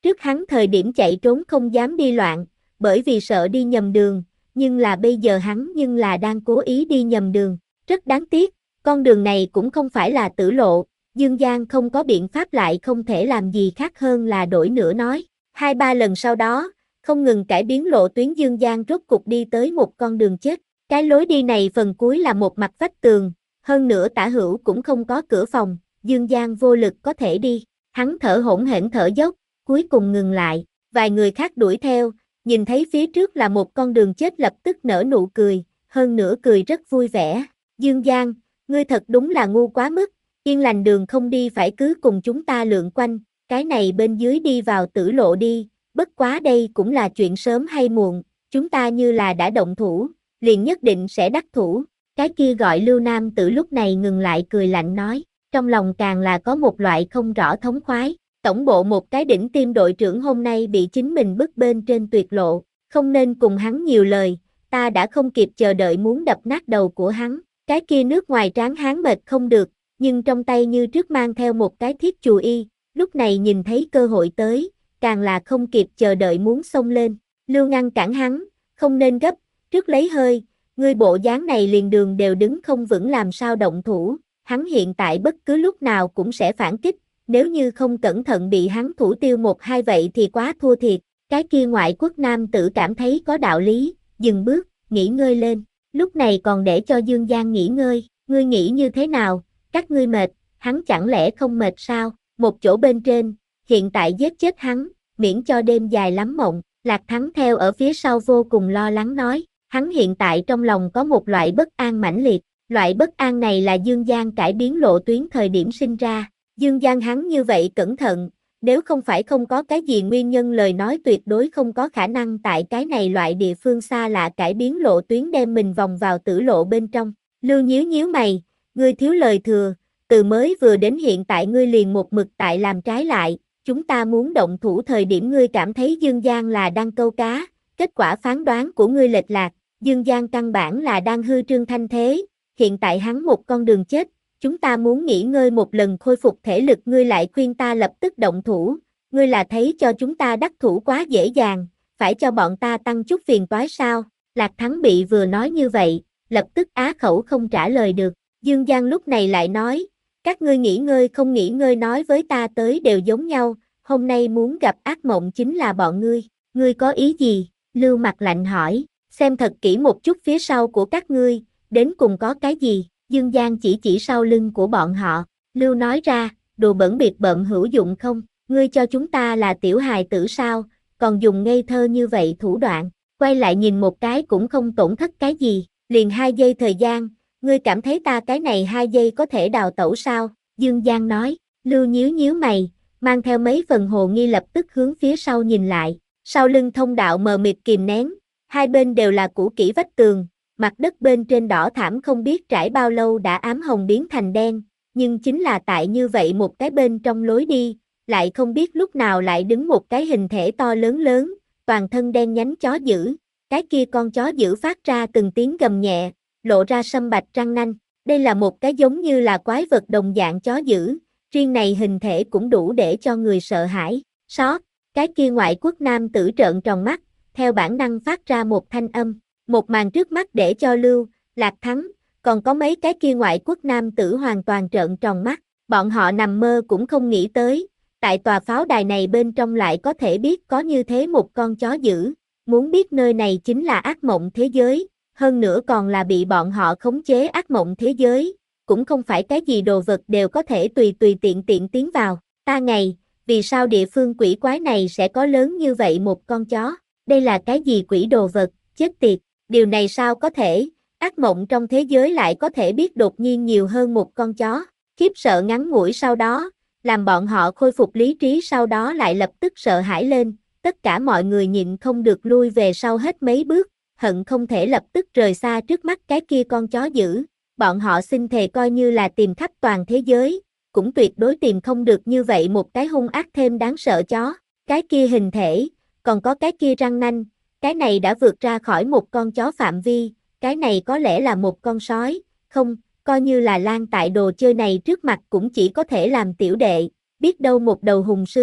Trước hắn thời điểm chạy trốn không dám đi loạn, bởi vì sợ đi nhầm đường, nhưng là bây giờ hắn nhưng là đang cố ý đi nhầm đường. Rất đáng tiếc, con đường này cũng không phải là tử lộ, Dương Giang không có biện pháp lại không thể làm gì khác hơn là đổi nửa nói. Hai ba lần sau đó, không ngừng cải biến lộ tuyến Dương Giang rốt cục đi tới một con đường chết. Cái lối đi này phần cuối là một mặt vách tường, hơn nữa tả hữu cũng không có cửa phòng, Dương Giang vô lực có thể đi. Hắn thở hổn hển thở dốc, cuối cùng ngừng lại, vài người khác đuổi theo, nhìn thấy phía trước là một con đường chết lập tức nở nụ cười, hơn nữa cười rất vui vẻ. Dương Giang, ngươi thật đúng là ngu quá mức, yên lành đường không đi phải cứ cùng chúng ta lượn quanh, cái này bên dưới đi vào tử lộ đi, bất quá đây cũng là chuyện sớm hay muộn, chúng ta như là đã động thủ, liền nhất định sẽ đắc thủ. Cái kia gọi Lưu Nam Tử lúc này ngừng lại cười lạnh nói, trong lòng càng là có một loại không rõ thống khoái. Tổng bộ một cái đỉnh tim đội trưởng hôm nay bị chính mình bức bên trên tuyệt lộ, không nên cùng hắn nhiều lời, ta đã không kịp chờ đợi muốn đập nát đầu của hắn. Cái kia nước ngoài tráng hán mệt không được, nhưng trong tay như trước mang theo một cái thiết chù y, lúc này nhìn thấy cơ hội tới, càng là không kịp chờ đợi muốn xông lên. Lưu ngăn cản hắn, không nên gấp, trước lấy hơi, ngươi bộ dáng này liền đường đều đứng không vững làm sao động thủ, hắn hiện tại bất cứ lúc nào cũng sẽ phản kích. Nếu như không cẩn thận bị hắn thủ tiêu một hai vậy thì quá thua thiệt. Cái kia ngoại quốc nam tử cảm thấy có đạo lý, dừng bước, nghỉ ngơi lên. Lúc này còn để cho Dương Giang nghỉ ngơi, ngươi nghĩ như thế nào, các ngươi mệt, hắn chẳng lẽ không mệt sao? Một chỗ bên trên, hiện tại giết chết hắn, miễn cho đêm dài lắm mộng. Lạc Thắng theo ở phía sau vô cùng lo lắng nói, hắn hiện tại trong lòng có một loại bất an mãnh liệt, loại bất an này là Dương Giang cải biến lộ tuyến thời điểm sinh ra. Dương Giang hắn như vậy cẩn thận, nếu không phải không có cái gì nguyên nhân lời nói tuyệt đối không có khả năng tại cái này loại địa phương xa lạ cải biến lộ tuyến đem mình vòng vào tử lộ bên trong. Lưu nhíu nhíu mày, ngươi thiếu lời thừa, từ mới vừa đến hiện tại ngươi liền một mực tại làm trái lại, chúng ta muốn động thủ thời điểm ngươi cảm thấy Dương Giang là đang câu cá, kết quả phán đoán của ngươi lệch lạc, Dương Giang căn bản là đang hư trương thanh thế, hiện tại hắn một con đường chết. Chúng ta muốn nghỉ ngơi một lần khôi phục thể lực ngươi lại khuyên ta lập tức động thủ, ngươi là thấy cho chúng ta đắc thủ quá dễ dàng, phải cho bọn ta tăng chút phiền toái sao? Lạc Thắng bị vừa nói như vậy, lập tức á khẩu không trả lời được. Dương Giang lúc này lại nói, các ngươi nghỉ ngơi không nghỉ ngơi nói với ta tới đều giống nhau, hôm nay muốn gặp ác mộng chính là bọn ngươi, ngươi có ý gì? Lưu Mặt lạnh hỏi, xem thật kỹ một chút phía sau của các ngươi, đến cùng có cái gì? Dương Giang chỉ chỉ sau lưng của bọn họ, Lưu nói ra, đồ bẩn biệt bợm hữu dụng không, ngươi cho chúng ta là tiểu hài tử sao, còn dùng ngây thơ như vậy thủ đoạn, quay lại nhìn một cái cũng không tổn thất cái gì, liền hai giây thời gian, ngươi cảm thấy ta cái này hai giây có thể đào tẩu sao, Dương Giang nói, Lưu nhíu nhíu mày, mang theo mấy phần hồ nghi lập tức hướng phía sau nhìn lại, sau lưng thông đạo mờ mịt kìm nén, hai bên đều là cũ kỹ vách tường. Mặt đất bên trên đỏ thảm không biết trải bao lâu đã ám hồng biến thành đen, nhưng chính là tại như vậy một cái bên trong lối đi, lại không biết lúc nào lại đứng một cái hình thể to lớn lớn, toàn thân đen nhánh chó dữ, cái kia con chó dữ phát ra từng tiếng gầm nhẹ, lộ ra sâm bạch răng nanh, đây là một cái giống như là quái vật đồng dạng chó dữ, riêng này hình thể cũng đủ để cho người sợ hãi, sót, cái kia ngoại quốc nam tử trợn tròn mắt, theo bản năng phát ra một thanh âm. Một màn trước mắt để cho Lưu, Lạc Thắng, còn có mấy cái kia ngoại quốc nam tử hoàn toàn trợn tròn mắt, bọn họ nằm mơ cũng không nghĩ tới, tại tòa pháo đài này bên trong lại có thể biết có như thế một con chó dữ, muốn biết nơi này chính là ác mộng thế giới, hơn nữa còn là bị bọn họ khống chế ác mộng thế giới, cũng không phải cái gì đồ vật đều có thể tùy tùy tiện tiện tiến vào, ta ngày, vì sao địa phương quỷ quái này sẽ có lớn như vậy một con chó, đây là cái gì quỷ đồ vật, chết tiệt. Điều này sao có thể, ác mộng trong thế giới lại có thể biết đột nhiên nhiều hơn một con chó, khiếp sợ ngắn ngủi sau đó, làm bọn họ khôi phục lý trí sau đó lại lập tức sợ hãi lên, tất cả mọi người nhịn không được lui về sau hết mấy bước, hận không thể lập tức rời xa trước mắt cái kia con chó dữ, bọn họ xin thề coi như là tìm khắp toàn thế giới, cũng tuyệt đối tìm không được như vậy một cái hung ác thêm đáng sợ chó, cái kia hình thể, còn có cái kia răng nanh. Cái này đã vượt ra khỏi một con chó phạm vi, cái này có lẽ là một con sói, không, coi như là Lan tại đồ chơi này trước mặt cũng chỉ có thể làm tiểu đệ, biết đâu một đầu hùng sư,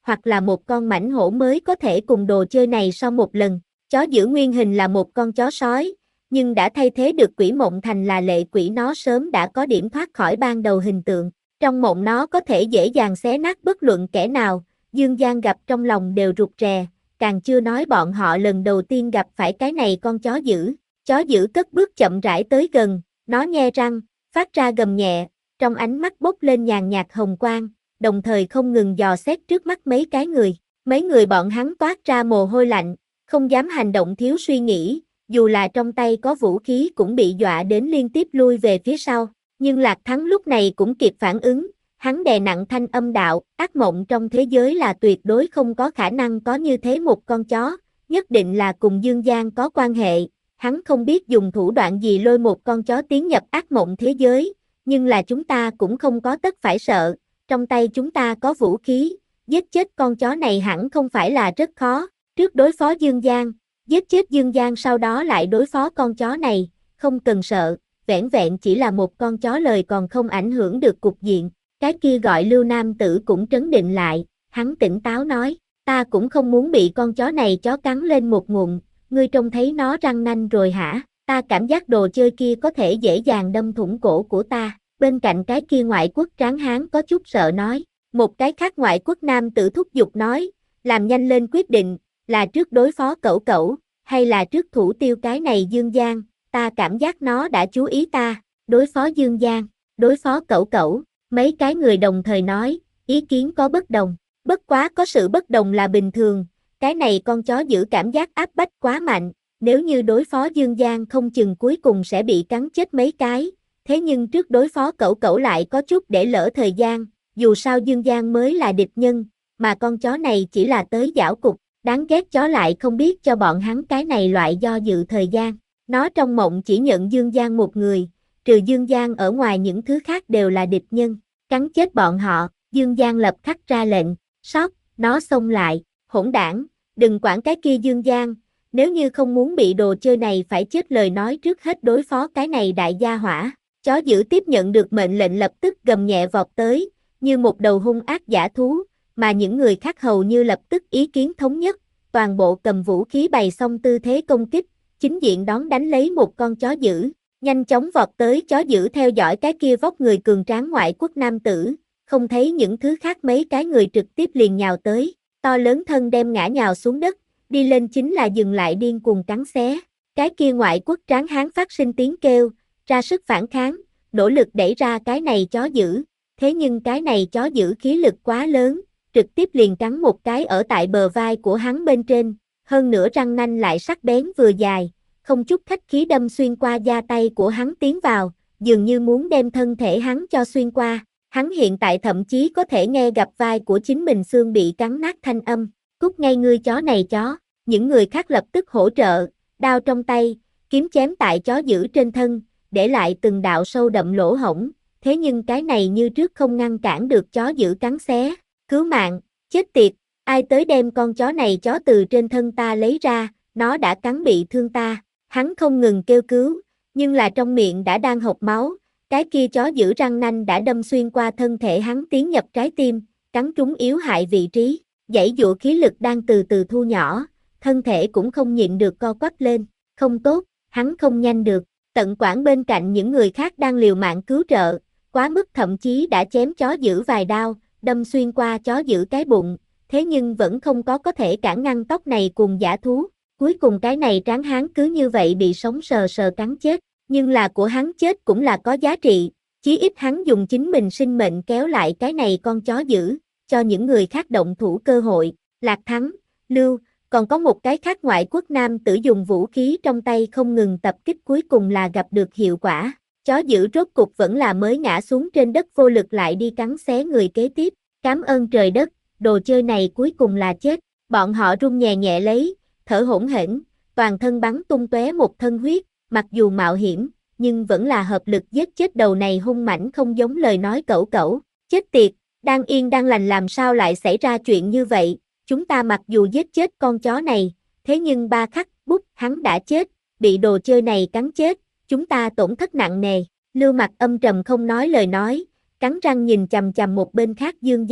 hoặc là một con mãnh hổ mới có thể cùng đồ chơi này so một lần. Chó giữ nguyên hình là một con chó sói, nhưng đã thay thế được quỷ mộng thành là lệ quỷ, nó sớm đã có điểm thoát khỏi ban đầu hình tượng. Trong mộng nó có thể dễ dàng xé nát bất luận kẻ nào, Dương Giang gặp trong lòng đều rụt rè, càng chưa nói bọn họ lần đầu tiên gặp phải cái này con chó dữ. Chó dữ cất bước chậm rãi tới gần, nó nhe răng, phát ra gầm nhẹ, trong ánh mắt bốc lên nhàn nhạt hồng quang, đồng thời không ngừng dò xét trước mắt mấy cái người. Mấy người bọn hắn toát ra mồ hôi lạnh, không dám hành động thiếu suy nghĩ, dù là trong tay có vũ khí cũng bị dọa đến liên tiếp lui về phía sau. Nhưng Lạc Thắng lúc này cũng kịp phản ứng, hắn đè nặng thanh âm đạo, ác mộng trong thế giới là tuyệt đối không có khả năng có như thế một con chó, nhất định là cùng Dương Giang có quan hệ. Hắn không biết dùng thủ đoạn gì lôi một con chó tiến nhập ác mộng thế giới, nhưng là chúng ta cũng không có tất phải sợ, trong tay chúng ta có vũ khí, giết chết con chó này hẳn không phải là rất khó. Trước đối phó Dương Giang, giết chết Dương Giang sau đó lại đối phó con chó này, không cần sợ, vẻn vẹn chỉ là một con chó lời còn không ảnh hưởng được cục diện. Cái kia gọi Lưu nam tử cũng trấn định lại, hắn tỉnh táo nói, ta cũng không muốn bị con chó này chó cắn lên một ngụm, ngươi trông thấy nó răng nanh rồi hả? Ta cảm giác đồ chơi kia có thể dễ dàng đâm thủng cổ của ta. Bên cạnh cái kia ngoại quốc tráng hán có chút sợ nói, một cái khác ngoại quốc nam tử thúc giục nói, làm nhanh lên quyết định, là trước đối phó Cẩu Cẩu, hay là trước thủ tiêu cái này Dương Giang, ta cảm giác nó đã chú ý ta. Đối phó Dương Giang, đối phó Cẩu Cẩu, mấy cái người đồng thời nói, ý kiến có bất đồng. Bất quá có sự bất đồng là bình thường, cái này con chó giữ cảm giác áp bách quá mạnh, nếu như đối phó Dương Giang không chừng cuối cùng sẽ bị cắn chết mấy cái, thế nhưng trước đối phó Cẩu Cẩu lại có chút để lỡ thời gian, dù sao Dương Giang mới là địch nhân, mà con chó này chỉ là tới giảo cục, đáng ghét chó lại không biết cho bọn hắn cái này loại do dự thời gian. Nó trong mộng chỉ nhận Dương Giang một người, trừ Dương Giang ở ngoài những thứ khác đều là địch nhân, cắn chết bọn họ. Dương Giang lập khắc ra lệnh, sót, nó xông lại, hỗn đảng, đừng quản cái kia Dương Giang, nếu như không muốn bị đồ chơi này phải chết lời nói trước hết đối phó cái này đại gia hỏa. Chó dữ tiếp nhận được mệnh lệnh lập tức gầm nhẹ vọt tới, như một đầu hung ác dã thú, mà những người khác hầu như lập tức ý kiến thống nhất, toàn bộ cầm vũ khí bày xong tư thế công kích, chính diện đón đánh lấy một con chó dữ. Nhanh chóng vọt tới chó dữ theo dõi cái kia vóc người cường tráng ngoại quốc nam tử, không thấy những thứ khác mấy cái người trực tiếp liền nhào tới, to lớn thân đem ngã nhào xuống đất, đi lên chính là dừng lại điên cuồng cắn xé. Cái kia ngoại quốc tráng hán phát sinh tiếng kêu, ra sức phản kháng, nỗ lực đẩy ra cái này chó dữ, thế nhưng cái này chó dữ khí lực quá lớn, trực tiếp liền cắn một cái ở tại bờ vai của hắn bên trên, hơn nữa răng nanh lại sắc bén vừa dài, không chút khách khí đâm xuyên qua da tay của hắn tiến vào, dường như muốn đem thân thể hắn cho xuyên qua. Hắn hiện tại thậm chí có thể nghe gặp vai của chính mình xương bị cắn nát thanh âm, cút ngay ngươi chó này chó. Những người khác lập tức hỗ trợ, đao trong tay, kiếm chém tại chó dữ trên thân, để lại từng đạo sâu đậm lỗ hổng, thế nhưng cái này như trước không ngăn cản được chó dữ cắn xé. Cứu mạng, chết tiệt, ai tới đem con chó này chó từ trên thân ta lấy ra, nó đã cắn bị thương ta. Hắn không ngừng kêu cứu, nhưng là trong miệng đã đang hộc máu, cái kia chó dữ răng nanh đã đâm xuyên qua thân thể hắn tiến nhập trái tim, cắn trúng yếu hại vị trí, giãy giụa khí lực đang từ từ thu nhỏ, thân thể cũng không nhịn được co quắp lên, không tốt, hắn không nhanh được. Tận Quảng bên cạnh những người khác đang liều mạng cứu trợ, quá mức thậm chí đã chém chó dữ vài đao, đâm xuyên qua chó dữ cái bụng, thế nhưng vẫn không có có thể cản ngăn tóc này cùng dã thú. Cuối cùng cái này tráng hán cứ như vậy bị sống sờ sờ cắn chết, nhưng là của hắn chết cũng là có giá trị, chí ít hắn dùng chính mình sinh mệnh kéo lại cái này con chó dữ, cho những người khác động thủ cơ hội. Lạc Thắng, Lưu, còn có một cái khác ngoại quốc nam tử dùng vũ khí trong tay không ngừng tập kích cuối cùng là gặp được hiệu quả. Chó dữ rốt cục vẫn là mới ngã xuống trên đất vô lực lại đi cắn xé người kế tiếp. Cám ơn trời đất, đồ chơi này cuối cùng là chết. Bọn họ run nhẹ nhẹ lấy, thở hổn hển, toàn thân bắn tung tóe một thân huyết, mặc dù mạo hiểm, nhưng vẫn là hợp lực giết chết đầu này hung mãnh không giống lời nói Cẩu Cẩu. Chết tiệt, đang yên đang lành làm sao lại xảy ra chuyện như vậy, chúng ta mặc dù giết chết con chó này, thế nhưng ba khắc, bút, hắn đã chết, bị đồ chơi này cắn chết, chúng ta tổn thất nặng nề. Lưu Mặc âm trầm không nói lời nói, cắn răng nhìn chằm chằm một bên khác Dương Giang.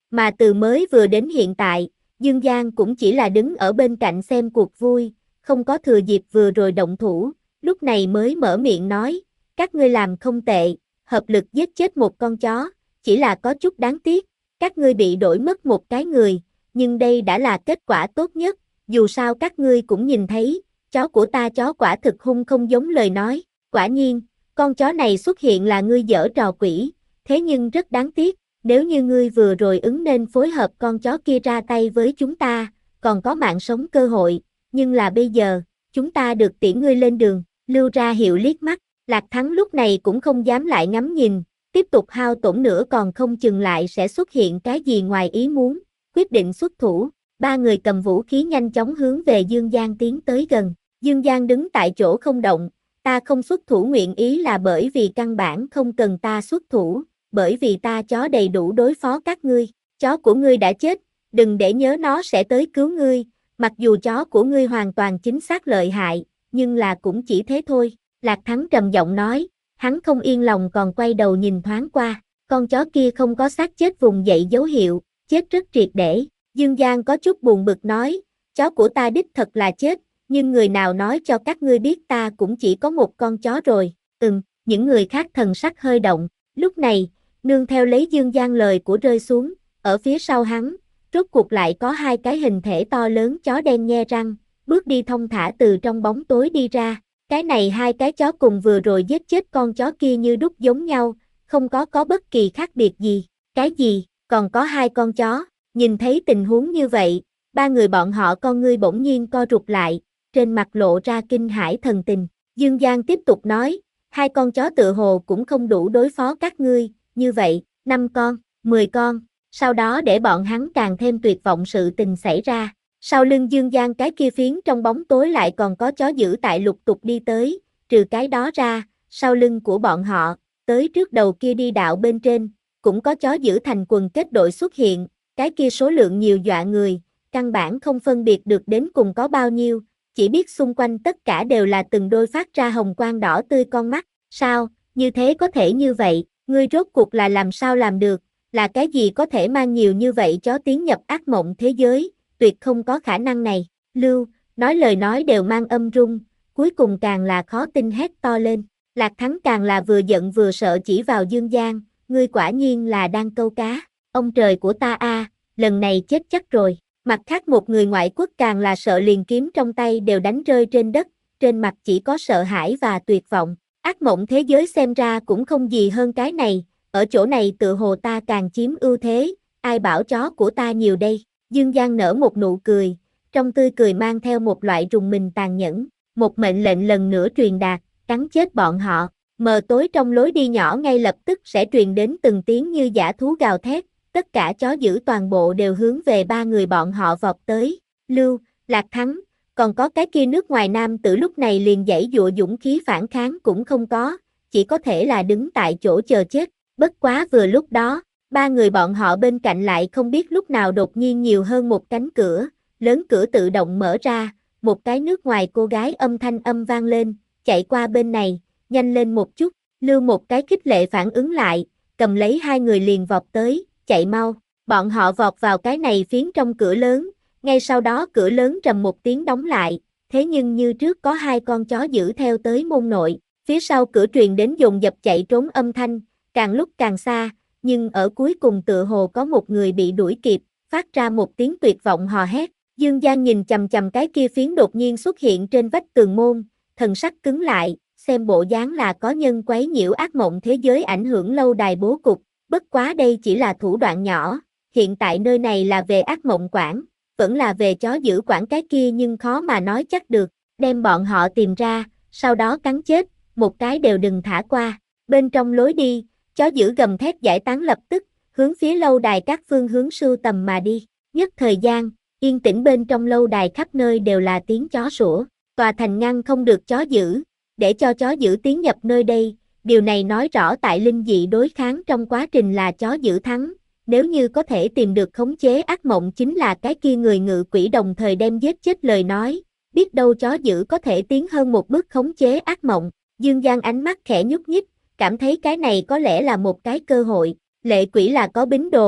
Mà từ mới vừa đến hiện tại, Dương Giang cũng chỉ là đứng ở bên cạnh xem cuộc vui, không có thừa dịp vừa rồi động thủ, lúc này mới mở miệng nói, các ngươi làm không tệ, hợp lực giết chết một con chó, chỉ là có chút đáng tiếc, các ngươi bị đổi mất một cái người, nhưng đây đã là kết quả tốt nhất, dù sao các ngươi cũng nhìn thấy, chó của ta chó quả thực hung không giống lời nói, quả nhiên, con chó này xuất hiện là ngươi giở trò quỷ, thế nhưng rất đáng tiếc, nếu như ngươi vừa rồi ứng nên phối hợp con chó kia ra tay với chúng ta, còn có mạng sống cơ hội, nhưng là bây giờ, chúng ta được tiễn ngươi lên đường, Lưu ra hiệu liếc mắt, Lạc Thắng lúc này cũng không dám lại ngắm nhìn, tiếp tục hao tổn nữa còn không chừng lại sẽ xuất hiện cái gì ngoài ý muốn, quyết định xuất thủ, ba người cầm vũ khí nhanh chóng hướng về Dương Giang tiến tới gần, Dương Giang đứng tại chỗ không động, ta không xuất thủ nguyện ý là bởi vì căn bản không cần ta xuất thủ, bởi vì ta chó đầy đủ đối phó các ngươi, chó của ngươi đã chết, đừng để nhớ nó sẽ tới cứu ngươi, mặc dù chó của ngươi hoàn toàn chính xác lợi hại, nhưng là cũng chỉ thế thôi, Lạc Thắng trầm giọng nói, hắn không yên lòng còn quay đầu nhìn thoáng qua, con chó kia không có xác chết vùng dậy dấu hiệu, chết rất triệt để, Dương Giang có chút buồn bực nói, chó của ta đích thật là chết, nhưng người nào nói cho các ngươi biết ta cũng chỉ có một con chó rồi, ừm, những người khác thần sắc hơi động, lúc này, nương theo lấy Dương Giang lời của rơi xuống, ở phía sau hắn, rốt cuộc lại có hai cái hình thể to lớn chó đen nhe răng, bước đi thong thả từ trong bóng tối đi ra, cái này hai cái chó cùng vừa rồi giết chết con chó kia như đúc giống nhau, không có có bất kỳ khác biệt gì, cái gì, còn có hai con chó, nhìn thấy tình huống như vậy, ba người bọn họ con ngươi bỗng nhiên co rụt lại, trên mặt lộ ra kinh hãi thần tình, Dương Giang tiếp tục nói, hai con chó tựa hồ cũng không đủ đối phó các ngươi, như vậy, năm con, mười con, sau đó để bọn hắn càng thêm tuyệt vọng sự tình xảy ra. Sau lưng Dương Giang cái kia phiến trong bóng tối lại còn có chó dữ tại lục tục đi tới, trừ cái đó ra, sau lưng của bọn họ, tới trước đầu kia đi đạo bên trên, cũng có chó dữ thành quần kết đội xuất hiện, cái kia số lượng nhiều dọa người, căn bản không phân biệt được đến cùng có bao nhiêu, chỉ biết xung quanh tất cả đều là từng đôi phát ra hồng quang đỏ tươi con mắt, sao, như thế có thể như vậy, ngươi rốt cuộc là làm sao làm được, là cái gì có thể mang nhiều như vậy chó tiến nhập ác mộng thế giới, tuyệt không có khả năng này, Lưu, nói lời nói đều mang âm rung, cuối cùng càng là khó tin hét to lên, Lạc Thắng càng là vừa giận vừa sợ chỉ vào Dương Giang, ngươi quả nhiên là đang câu cá, ông trời của ta a, lần này chết chắc rồi, mặt khác một người ngoại quốc càng là sợ liền kiếm trong tay đều đánh rơi trên đất, trên mặt chỉ có sợ hãi và tuyệt vọng, ác mộng thế giới xem ra cũng không gì hơn cái này, ở chỗ này tự hồ ta càng chiếm ưu thế, ai bảo chó của ta nhiều đây, Dương Giang nở một nụ cười, trong tươi cười mang theo một loại rùng mình tàn nhẫn, một mệnh lệnh lần nữa truyền đạt, cắn chết bọn họ, mờ tối trong lối đi nhỏ ngay lập tức sẽ truyền đến từng tiếng như dã thú gào thét, tất cả chó dữ toàn bộ đều hướng về ba người bọn họ vọt tới, Lưu, Lạc Thắng, còn có cái kia nước ngoài nam tử lúc này liền giãy giụa dũng khí phản kháng cũng không có, chỉ có thể là đứng tại chỗ chờ chết, bất quá vừa lúc đó, ba người bọn họ bên cạnh lại không biết lúc nào đột nhiên nhiều hơn một cánh cửa, lớn cửa tự động mở ra, một cái nước ngoài cô gái âm thanh âm vang lên, chạy qua bên này, nhanh lên một chút, Lưu một cái khích lệ phản ứng lại, cầm lấy hai người liền vọt tới, chạy mau, bọn họ vọt vào cái này phiến trong cửa lớn, ngay sau đó cửa lớn trầm một tiếng đóng lại, thế nhưng như trước có hai con chó dữ theo tới môn nội, phía sau cửa truyền đến dồn dập chạy trốn âm thanh, càng lúc càng xa, nhưng ở cuối cùng tựa hồ có một người bị đuổi kịp, phát ra một tiếng tuyệt vọng hò hét, Dương Giang nhìn chằm chằm cái kia phiến đột nhiên xuất hiện trên vách tường môn, thần sắc cứng lại, xem bộ dáng là có nhân quấy nhiễu ác mộng thế giới ảnh hưởng lâu đài bố cục, bất quá đây chỉ là thủ đoạn nhỏ, hiện tại nơi này là về ác mộng quản, vẫn là về chó giữ quản cái kia nhưng khó mà nói chắc được, đem bọn họ tìm ra, sau đó cắn chết, một cái đều đừng thả qua, bên trong lối đi, chó giữ gầm thét giải tán lập tức, hướng phía lâu đài các phương hướng sưu tầm mà đi, nhất thời gian, yên tĩnh bên trong lâu đài khắp nơi đều là tiếng chó sủa, tòa thành ngăn không được chó giữ, để cho chó giữ tiến nhập nơi đây, điều này nói rõ tại linh dị đối kháng trong quá trình là chó giữ thắng, nếu như có thể tìm được khống chế ác mộng chính là cái kia người ngự quỷ đồng thời đem giết chết lời nói, biết đâu chó giữ có thể tiến hơn một bước khống chế ác mộng, Dương Giang ánh mắt khẽ nhúc nhích, cảm thấy cái này có lẽ là một cái cơ hội, lệ quỷ là có bính đồ,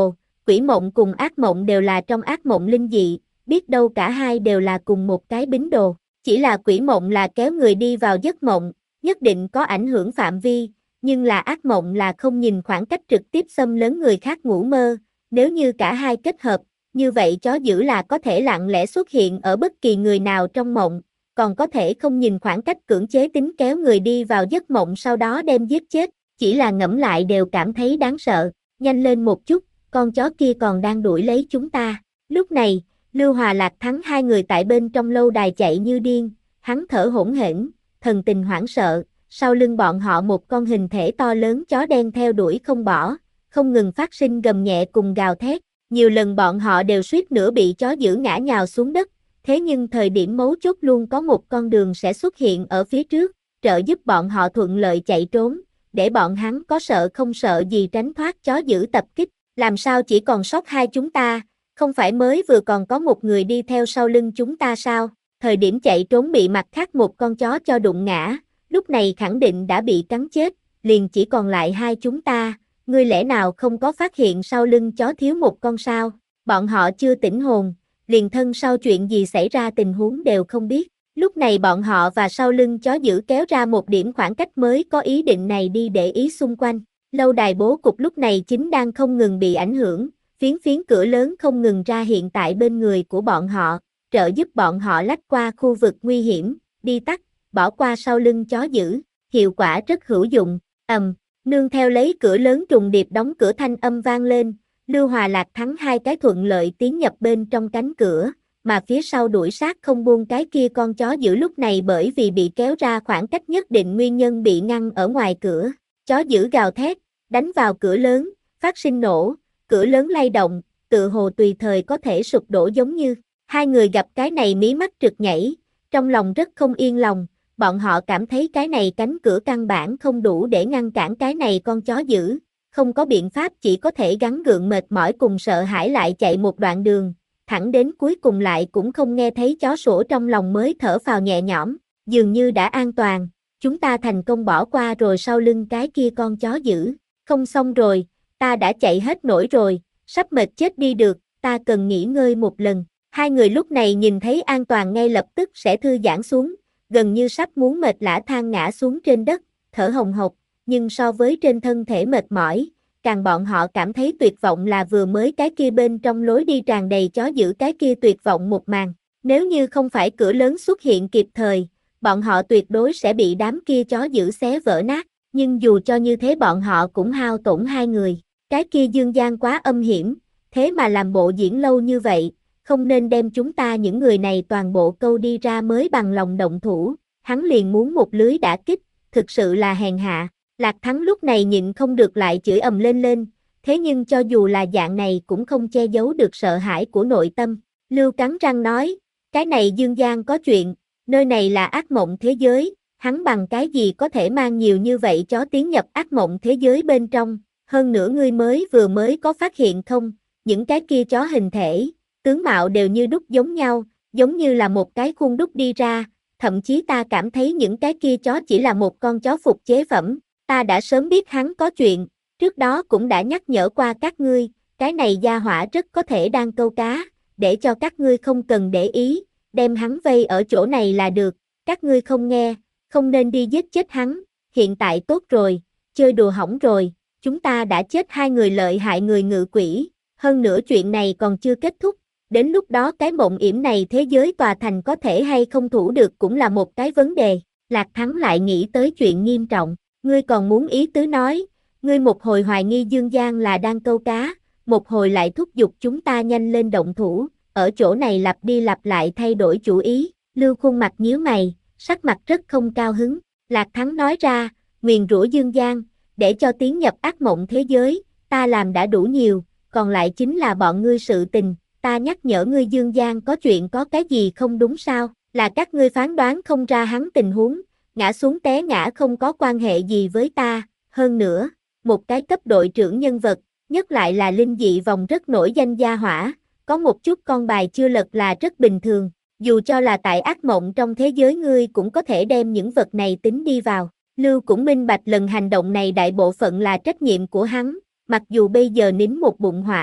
Quỷ mộng cùng ác mộng đều là trong ác mộng linh dị, biết đâu cả hai đều là cùng một cái bính đồ. Chỉ là quỷ mộng là kéo người đi vào giấc mộng, nhất định có ảnh hưởng phạm vi, nhưng là ác mộng là không nhìn khoảng cách trực tiếp xâm lấn người khác ngủ mơ. Nếu như cả hai kết hợp, như vậy chó dữ là có thể lặng lẽ xuất hiện ở bất kỳ người nào trong mộng, còn có thể không nhìn khoảng cách cưỡng chế tính kéo người đi vào giấc mộng sau đó đem giết chết. Chỉ là ngẫm lại đều cảm thấy đáng sợ. Nhanh lên một chút, con chó kia còn đang đuổi lấy chúng ta. Lúc này, Lưu Hòa Lạc Thắng hai người tại bên trong lâu đài chạy như điên, hắn thở hổn hển, thần tình hoảng sợ, sau lưng bọn họ một con hình thể to lớn chó đen theo đuổi không bỏ, không ngừng phát sinh gầm nhẹ cùng gào thét, nhiều lần bọn họ đều suýt nữa bị chó dữ ngã nhào xuống đất, thế nhưng thời điểm mấu chốt luôn có một con đường sẽ xuất hiện ở phía trước, trợ giúp bọn họ thuận lợi chạy trốn, để bọn hắn có sợ không sợ gì tránh thoát chó dữ tập kích, làm sao chỉ còn sót hai chúng ta, không phải mới vừa còn có một người đi theo sau lưng chúng ta sao? Thời điểm chạy trốn bị mặt khác một con chó cho đụng ngã, lúc này khẳng định đã bị cắn chết, liền chỉ còn lại hai chúng ta, ngươi lẽ nào không có phát hiện sau lưng chó thiếu một con sao? Bọn họ chưa tỉnh hồn, liền thân sau chuyện gì xảy ra tình huống đều không biết, lúc này bọn họ và sau lưng chó dữ kéo ra một điểm khoảng cách mới có ý định này đi để ý xung quanh, lâu đài bố cục lúc này chính đang không ngừng bị ảnh hưởng, phiến phiến cửa lớn không ngừng ra hiện tại bên người của bọn họ, trợ giúp bọn họ lách qua khu vực nguy hiểm, đi tắt, bỏ qua sau lưng chó dữ, hiệu quả rất hữu dụng, ầm, nương theo lấy cửa lớn trùng điệp đóng cửa thanh âm vang lên, Lưu Hòa Lạc Thắng hai cái thuận lợi tiến nhập bên trong cánh cửa, mà phía sau đuổi sát không buông cái kia con chó dữ lúc này bởi vì bị kéo ra khoảng cách nhất định nguyên nhân bị ngăn ở ngoài cửa, chó dữ gào thét, đánh vào cửa lớn, phát sinh nổ, cửa lớn lay động, tự hồ tùy thời có thể sụp đổ giống như, hai người gặp cái này mí mắt trượt nhảy, trong lòng rất không yên lòng, bọn họ cảm thấy cái này cánh cửa căn bản không đủ để ngăn cản cái này con chó dữ, không có biện pháp chỉ có thể gắng gượng mệt mỏi cùng sợ hãi lại chạy một đoạn đường, thẳng đến cuối cùng lại cũng không nghe thấy chó sủa trong lòng mới thở phào nhẹ nhõm, dường như đã an toàn, chúng ta thành công bỏ qua rồi sau lưng cái kia con chó dữ, không xong rồi, ta đã chạy hết nổi rồi, sắp mệt chết đi được, ta cần nghỉ ngơi một lần. Hai người lúc này nhìn thấy an toàn ngay lập tức sẽ thư giãn xuống, gần như sắp muốn mệt lả than ngã xuống trên đất, thở hồng hộc, nhưng so với trên thân thể mệt mỏi, càng bọn họ cảm thấy tuyệt vọng là vừa mới cái kia bên trong lối đi tràn đầy chó dữ cái kia tuyệt vọng một màn. Nếu như không phải cửa lớn xuất hiện kịp thời, bọn họ tuyệt đối sẽ bị đám kia chó dữ xé vỡ nát, nhưng dù cho như thế bọn họ cũng hao tổn hai người. Cái kia Dương Giang quá âm hiểm, thế mà làm bộ diễn lâu như vậy, không nên đem chúng ta những người này toàn bộ câu đi ra mới bằng lòng động thủ, hắn liền muốn một lưới đả kích, thực sự là hèn hạ. Lạc Thắng lúc này nhịn không được lại chửi ầm lên lên, thế nhưng cho dù là dạng này cũng không che giấu được sợ hãi của nội tâm. Lưu cắn răng nói, cái này Dương Giang có chuyện, nơi này là ác mộng thế giới, hắn bằng cái gì có thể mang nhiều như vậy chó tiến nhập ác mộng thế giới bên trong, hơn nữa ngươi mới vừa mới có phát hiện không, những cái kia chó hình thể, tướng mạo đều như đúc giống nhau, giống như là một cái khuôn đúc đi ra, thậm chí ta cảm thấy những cái kia chó chỉ là một con chó phục chế phẩm, ta đã sớm biết hắn có chuyện, trước đó cũng đã nhắc nhở qua các ngươi, cái này gia hỏa rất có thể đang câu cá, để cho các ngươi không cần để ý, đem hắn vây ở chỗ này là được, các ngươi không nghe, không nên đi giết chết hắn, hiện tại tốt rồi, chơi đùa hỏng rồi, chúng ta đã chết hai người lợi hại người ngự quỷ, hơn nữa chuyện này còn chưa kết thúc, đến lúc đó cái mộng yểm này thế giới tòa thành có thể hay không thủ được cũng là một cái vấn đề. Lạc Thắng lại nghĩ tới chuyện nghiêm trọng, ngươi còn muốn ý tứ nói, ngươi một hồi hoài nghi Dương Giang là đang câu cá, một hồi lại thúc giục chúng ta nhanh lên động thủ, ở chỗ này lặp đi lặp lại thay đổi chủ ý, Lưu khuôn mặt nhíu mày, sắc mặt rất không cao hứng, Lạc Thắng nói ra, nguyền rủa Dương Giang, để cho tiến nhập ác mộng thế giới, ta làm đã đủ nhiều, còn lại chính là bọn ngươi sự tình, ta nhắc nhở ngươi Dương Giang có chuyện có cái gì không đúng sao, là các ngươi phán đoán không ra hắn tình huống, ngã xuống té ngã không có quan hệ gì với ta, hơn nữa, một cái cấp đội trưởng nhân vật, nhất lại là linh dị vòng rất nổi danh gia hỏa, có một chút con bài chưa lật là rất bình thường, dù cho là tại ác mộng trong thế giới ngươi cũng có thể đem những vật này tính đi vào. Lưu cũng minh bạch lần hành động này đại bộ phận là trách nhiệm của hắn, mặc dù bây giờ nín một bụng hỏa,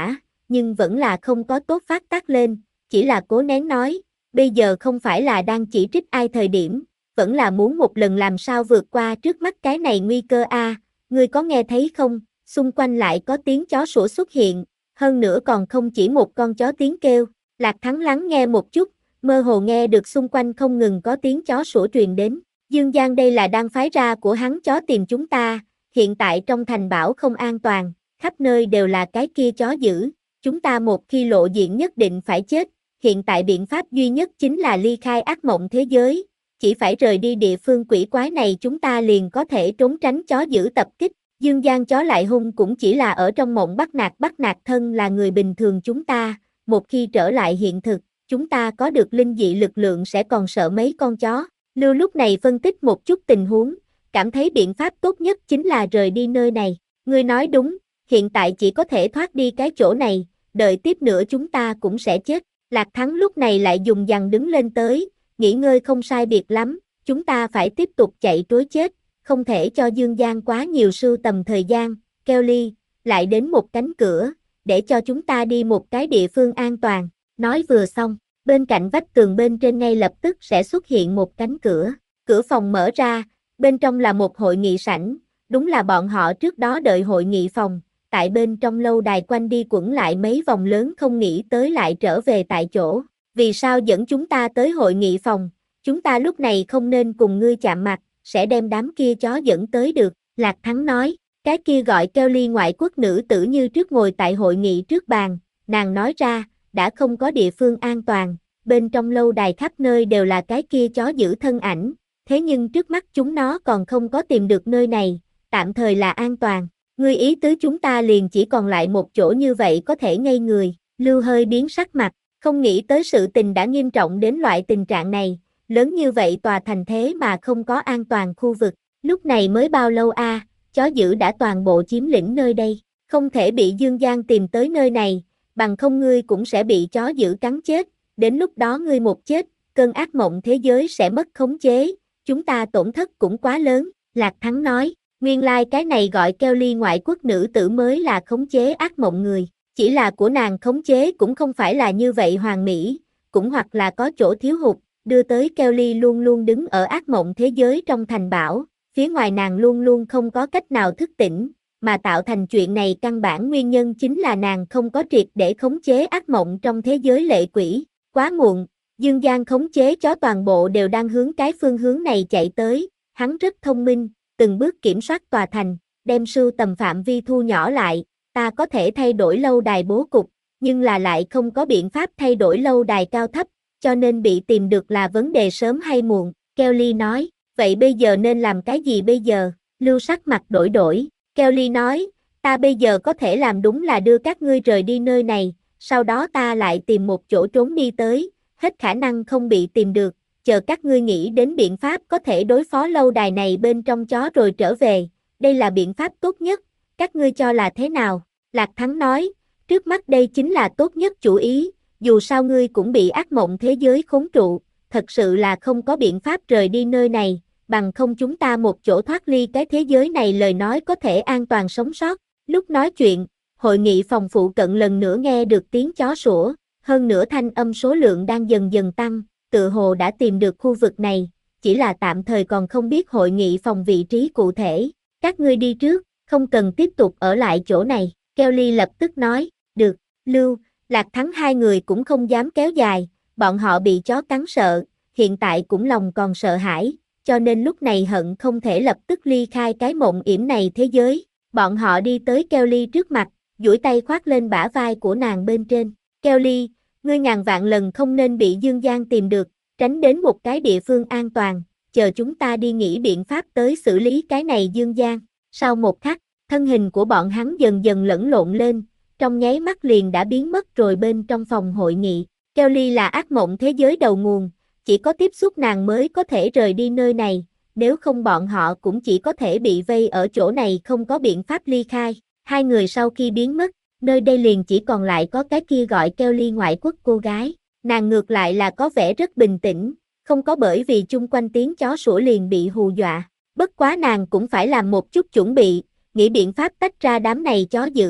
nhưng vẫn là không có tốt phát tác lên, chỉ là cố nén nói, bây giờ không phải là đang chỉ trích ai thời điểm, vẫn là muốn một lần làm sao vượt qua trước mắt cái này nguy cơ a. Ngươi có nghe thấy không, xung quanh lại có tiếng chó sủa xuất hiện, hơn nữa còn không chỉ một con chó tiếng kêu. Lạc Thắng lắng nghe một chút, mơ hồ nghe được xung quanh không ngừng có tiếng chó sủa truyền đến. Dương Giang đây là đang phái ra của hắn chó tìm chúng ta, hiện tại trong thành bảo không an toàn, khắp nơi đều là cái kia chó dữ, chúng ta một khi lộ diện nhất định phải chết, hiện tại biện pháp duy nhất chính là ly khai ác mộng thế giới, chỉ phải rời đi địa phương quỷ quái này chúng ta liền có thể trốn tránh chó dữ tập kích. Dương Giang chó lại hung cũng chỉ là ở trong mộng bắt nạt bắt nạt thân là người bình thường chúng ta, một khi trở lại hiện thực, chúng ta có được linh dị lực lượng sẽ còn sợ mấy con chó. Lưu lúc này phân tích một chút tình huống, cảm thấy biện pháp tốt nhất chính là rời đi nơi này. Ngươi nói đúng, hiện tại chỉ có thể thoát đi cái chỗ này, đợi tiếp nữa chúng ta cũng sẽ chết. Lạc Thắng lúc này lại dùng dằn đứng lên tới, nghỉ ngơi không sai biệt lắm, chúng ta phải tiếp tục chạy trối chết, không thể cho Dương Giang quá nhiều sưu tầm thời gian. Kelly, lại đến một cánh cửa, để cho chúng ta đi một cái địa phương an toàn. Nói vừa xong, bên cạnh vách tường bên trên ngay lập tức sẽ xuất hiện một cánh cửa. Cửa phòng mở ra, bên trong là một hội nghị sảnh, đúng là bọn họ trước đó đợi hội nghị phòng, tại bên trong lâu đài quanh đi quẩn lại mấy vòng lớn không nghĩ tới lại trở về tại chỗ. Vì sao dẫn chúng ta tới hội nghị phòng, chúng ta lúc này không nên cùng ngươi chạm mặt, sẽ đem đám kia chó dẫn tới được. Lạc Thắng nói, cái kia gọi Kelly ngoại quốc nữ tử như trước ngồi tại hội nghị trước bàn, nàng nói ra, đã không có địa phương an toàn, bên trong lâu đài khắp nơi đều là cái kia chó giữ thân ảnh, thế nhưng trước mắt chúng nó còn không có tìm được nơi này, tạm thời là an toàn. Ngươi ý tứ chúng ta liền chỉ còn lại một chỗ như vậy có thể ngây người. Lưu hơi biến sắc mặt, không nghĩ tới sự tình đã nghiêm trọng đến loại tình trạng này, lớn như vậy tòa thành thế mà không có an toàn khu vực, lúc này mới bao lâu a, à, chó dữ đã toàn bộ chiếm lĩnh nơi đây, không thể bị Dương Giang tìm tới nơi này, bằng không ngươi cũng sẽ bị chó dữ cắn chết, đến lúc đó ngươi một chết, cơn ác mộng thế giới sẽ mất khống chế, chúng ta tổn thất cũng quá lớn. Lạc Thắng nói, nguyên lai like cái này gọi Kelly ngoại quốc nữ tử mới là khống chế ác mộng người, chỉ là của nàng khống chế cũng không phải là như vậy hoàn mỹ, cũng hoặc là có chỗ thiếu hụt, đưa tới Kelly luôn luôn đứng ở ác mộng thế giới trong thành bảo, phía ngoài nàng luôn luôn không có cách nào thức tỉnh, mà tạo thành chuyện này căn bản nguyên nhân chính là nàng không có triệt để khống chế ác mộng trong thế giới lệ quỷ. Quá muộn, Dương Giang khống chế chó toàn bộ đều đang hướng cái phương hướng này chạy tới, hắn rất thông minh, từng bước kiểm soát tòa thành, đem sưu tầm phạm vi thu nhỏ lại, ta có thể thay đổi lâu đài bố cục, nhưng là lại không có biện pháp thay đổi lâu đài cao thấp, cho nên bị tìm được là vấn đề sớm hay muộn. Kelly nói, vậy bây giờ nên làm cái gì bây giờ? Lưu sắc mặt đổi đổi, Kelly nói, ta bây giờ có thể làm đúng là đưa các ngươi rời đi nơi này, sau đó ta lại tìm một chỗ trốn đi tới, hết khả năng không bị tìm được, chờ các ngươi nghĩ đến biện pháp có thể đối phó lâu đài này bên trong chó rồi trở về, đây là biện pháp tốt nhất, các ngươi cho là thế nào? Lạc Thắng nói, trước mắt đây chính là tốt nhất chủ ý, dù sao ngươi cũng bị ác mộng thế giới khốn trụ, thật sự là không có biện pháp rời đi nơi này, bằng không chúng ta một chỗ thoát ly cái thế giới này lời nói có thể an toàn sống sót. Lúc nói chuyện, hội nghị phòng phụ cận lần nữa nghe được tiếng chó sủa, hơn nữa thanh âm số lượng đang dần dần tăng, tự hồ đã tìm được khu vực này, chỉ là tạm thời còn không biết hội nghị phòng vị trí cụ thể. Các ngươi đi trước, không cần tiếp tục ở lại chỗ này. Kelly lập tức nói, được. Lưu, Lạc Thắng hai người cũng không dám kéo dài, bọn họ bị chó cắn sợ, hiện tại cũng lòng còn sợ hãi, cho nên lúc này hận không thể lập tức ly khai cái mộng yểm này thế giới. Bọn họ đi tới Kelly trước mặt, duỗi tay khoác lên bả vai của nàng bên trên. Kelly, ngươi ngàn vạn lần không nên bị Dương Giang tìm được, tránh đến một cái địa phương an toàn, chờ chúng ta đi nghĩ biện pháp tới xử lý cái này Dương Giang. Sau một khắc, thân hình của bọn hắn dần dần lẫn lộn lên, trong nháy mắt liền đã biến mất rồi bên trong phòng hội nghị. Kelly là ác mộng thế giới đầu nguồn, chỉ có tiếp xúc nàng mới có thể rời đi nơi này, nếu không bọn họ cũng chỉ có thể bị vây ở chỗ này không có biện pháp ly khai. Hai người sau khi biến mất, nơi đây liền chỉ còn lại có cái kia gọi Kelly ngoại quốc cô gái, nàng ngược lại là có vẻ rất bình tĩnh, không có bởi vì chung quanh tiếng chó sủa liền bị hù dọa, bất quá nàng cũng phải làm một chút chuẩn bị, nghĩ biện pháp tách ra đám này chó dữ.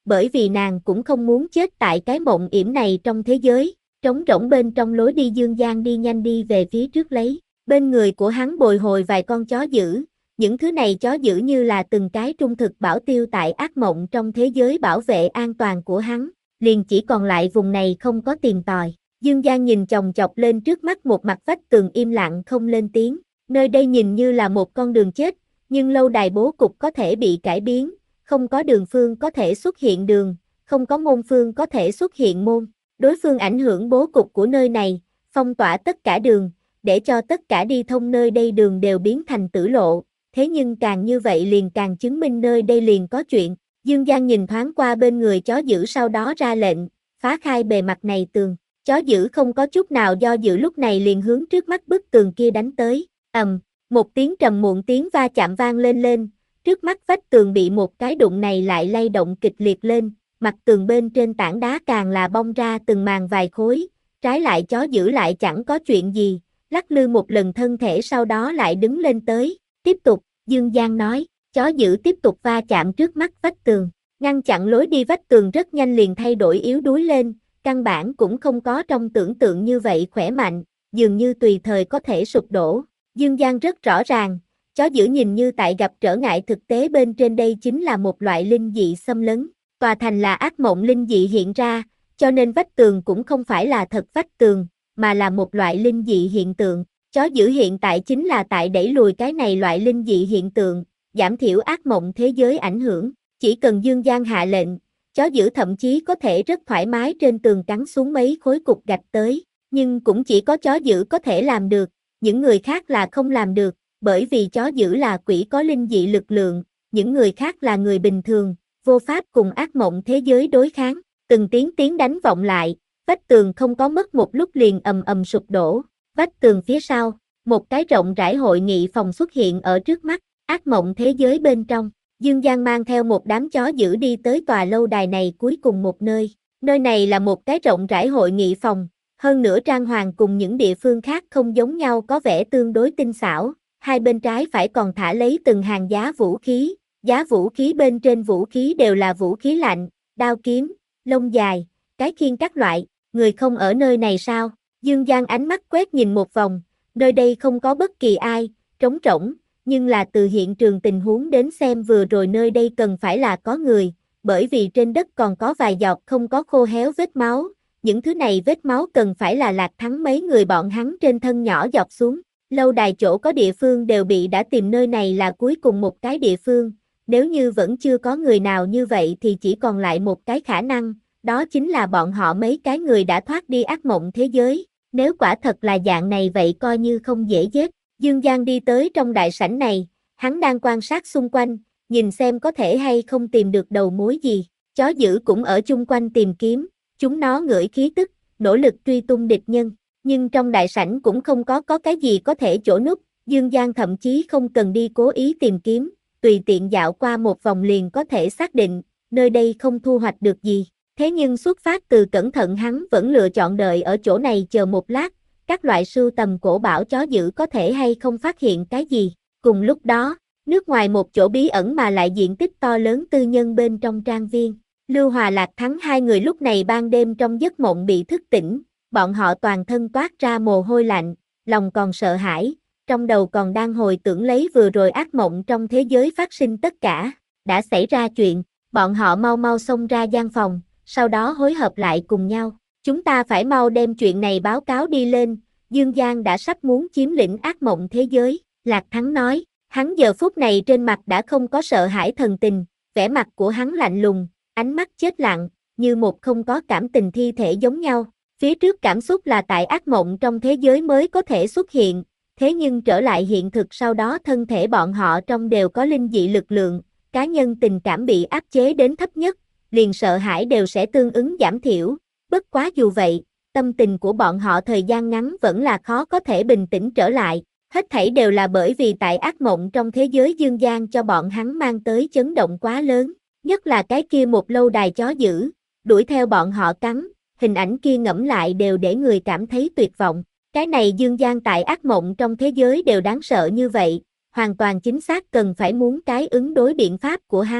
bởi vì nàng cũng không muốn chết tại cái mộng yểm này trong thế giới, trống rỗng bên trong lối đi. Dương Giang đi nhanh đi về phía trước lấy, bên người của hắn bồi hồi vài con chó dữ, những thứ này chó dữ như là từng cái trung thực bảo tiêu tại ác mộng trong thế giới bảo vệ an toàn của hắn, liền chỉ còn lại vùng này không có tìm tòi. Dương Giang nhìn chòng chọc lên trước mắt một mặt vách tường im lặng không lên tiếng, nơi đây nhìn như là một con đường chết, nhưng lâu đài bố cục có thể bị cải biến, không có đường phương có thể xuất hiện đường, không có môn phương có thể xuất hiện môn. Đối phương ảnh hưởng bố cục của nơi này, phong tỏa tất cả đường, để cho tất cả đi thông nơi đây đường đều biến thành tử lộ, thế nhưng càng như vậy liền càng chứng minh nơi đây liền có chuyện. Dương Giang nhìn thoáng qua bên người chó dữ sau đó ra lệnh, phá khai bề mặt này tường. Chó dữ không có chút nào do dự lúc này liền hướng trước mắt bức tường kia đánh tới, ầm, một tiếng trầm muộn tiếng va chạm vang lên lên, trước mắt vách tường bị một cái đụng này lại lay động kịch liệt lên, mặt tường bên trên tảng đá càng là bong ra từng màn vài khối, trái lại chó dữ lại chẳng có chuyện gì, lắc lư một lần thân thể sau đó lại đứng lên tới, tiếp tục, Dương Giang nói, chó dữ tiếp tục va chạm trước mắt vách tường, ngăn chặn lối đi vách tường rất nhanh liền thay đổi yếu đuối lên, căn bản cũng không có trong tưởng tượng như vậy khỏe mạnh, dường như tùy thời có thể sụp đổ. Dương Giang rất rõ ràng, chó dữ nhìn như tại gặp trở ngại thực tế bên trên đây chính là một loại linh dị xâm lấn, tòa thành là ác mộng linh dị hiện ra, cho nên vách tường cũng không phải là thật vách tường, mà là một loại linh dị hiện tượng. Chó dữ hiện tại chính là tại đẩy lùi cái này loại linh dị hiện tượng, giảm thiểu ác mộng thế giới ảnh hưởng, chỉ cần Dương Giang hạ lệnh, chó dữ thậm chí có thể rất thoải mái trên tường cắn xuống mấy khối cục gạch tới, nhưng cũng chỉ có chó dữ có thể làm được, những người khác là không làm được, bởi vì chó dữ là quỷ có linh dị lực lượng, những người khác là người bình thường, vô pháp cùng ác mộng thế giới đối kháng, từng tiếng tiếng đánh vọng lại, vách tường không có mất một lúc liền ầm ầm sụp đổ, vách tường phía sau, một cái rộng rãi hội nghị phòng xuất hiện ở trước mắt, ác mộng thế giới bên trong. Dương Giang mang theo một đám chó dữ đi tới tòa lâu đài này cuối cùng một nơi. Nơi này là một cái rộng rãi hội nghị phòng, hơn nữa trang hoàng cùng những địa phương khác không giống nhau có vẻ tương đối tinh xảo. Hai bên trái phải còn thả lấy từng hàng giá vũ khí, giá vũ khí bên trên vũ khí đều là vũ khí lạnh, đao kiếm, lông dài, cái khiên các loại. Người không ở nơi này sao? Dương Giang ánh mắt quét nhìn một vòng, nơi đây không có bất kỳ ai, trống rỗng. Nhưng là từ hiện trường tình huống đến xem vừa rồi nơi đây cần phải là có người, bởi vì trên đất còn có vài giọt không có khô héo vết máu, những thứ này vết máu cần phải là Lạc Thắng mấy người bọn hắn trên thân nhỏ giọt xuống. Lâu đài chỗ có địa phương đều bị đã tìm, nơi này là cuối cùng một cái địa phương, nếu như vẫn chưa có người nào như vậy thì chỉ còn lại một cái khả năng, đó chính là bọn họ mấy cái người đã thoát đi ác mộng thế giới, nếu quả thật là dạng này vậy coi như không dễ giết. Dương Giang đi tới trong đại sảnh này, hắn đang quan sát xung quanh, nhìn xem có thể hay không tìm được đầu mối gì. Chó dữ cũng ở chung quanh tìm kiếm, chúng nó ngửi khí tức, nỗ lực truy tung địch nhân. Nhưng trong đại sảnh cũng không có có cái gì có thể chỗ núp, Dương Giang thậm chí không cần đi cố ý tìm kiếm, tùy tiện dạo qua một vòng liền có thể xác định, nơi đây không thu hoạch được gì. Thế nhưng xuất phát từ cẩn thận hắn vẫn lựa chọn đợi ở chỗ này chờ một lát, các loại sưu tầm cổ bảo chó dữ có thể hay không phát hiện cái gì. Cùng lúc đó, nước ngoài một chỗ bí ẩn mà lại diện tích to lớn tư nhân bên trong trang viên, Lưu Hòa Lạc Thắng hai người lúc này ban đêm trong giấc mộng bị thức tỉnh, bọn họ toàn thân toát ra mồ hôi lạnh, lòng còn sợ hãi, trong đầu còn đang hồi tưởng lấy vừa rồi ác mộng trong thế giới phát sinh tất cả, đã xảy ra chuyện, bọn họ mau mau xông ra gian phòng, sau đó hối hợp lại cùng nhau. Chúng ta phải mau đem chuyện này báo cáo đi lên, Dương Giang đã sắp muốn chiếm lĩnh ác mộng thế giới, Lạc Thắng nói, hắn giờ phút này trên mặt đã không có sợ hãi thần tình, vẻ mặt của hắn lạnh lùng, ánh mắt chết lặng, như một không có cảm tình thi thể giống nhau, phía trước cảm xúc là tại ác mộng trong thế giới mới có thể xuất hiện, thế nhưng trở lại hiện thực sau đó thân thể bọn họ trong đều có linh dị lực lượng, cá nhân tình cảm bị áp chế đến thấp nhất, liền sợ hãi đều sẽ tương ứng giảm thiểu. Bất quá dù vậy, tâm tình của bọn họ thời gian ngắn vẫn là khó có thể bình tĩnh trở lại, hết thảy đều là bởi vì tại ác mộng trong thế giới Dương Giang cho bọn hắn mang tới chấn động quá lớn, nhất là cái kia một lâu đài chó dữ, đuổi theo bọn họ cắn, hình ảnh kia ngẫm lại đều để người cảm thấy tuyệt vọng, cái này Dương Giang tại ác mộng trong thế giới đều đáng sợ như vậy, hoàn toàn chính xác cần phải muốn cái ứng đối biện pháp của hắn,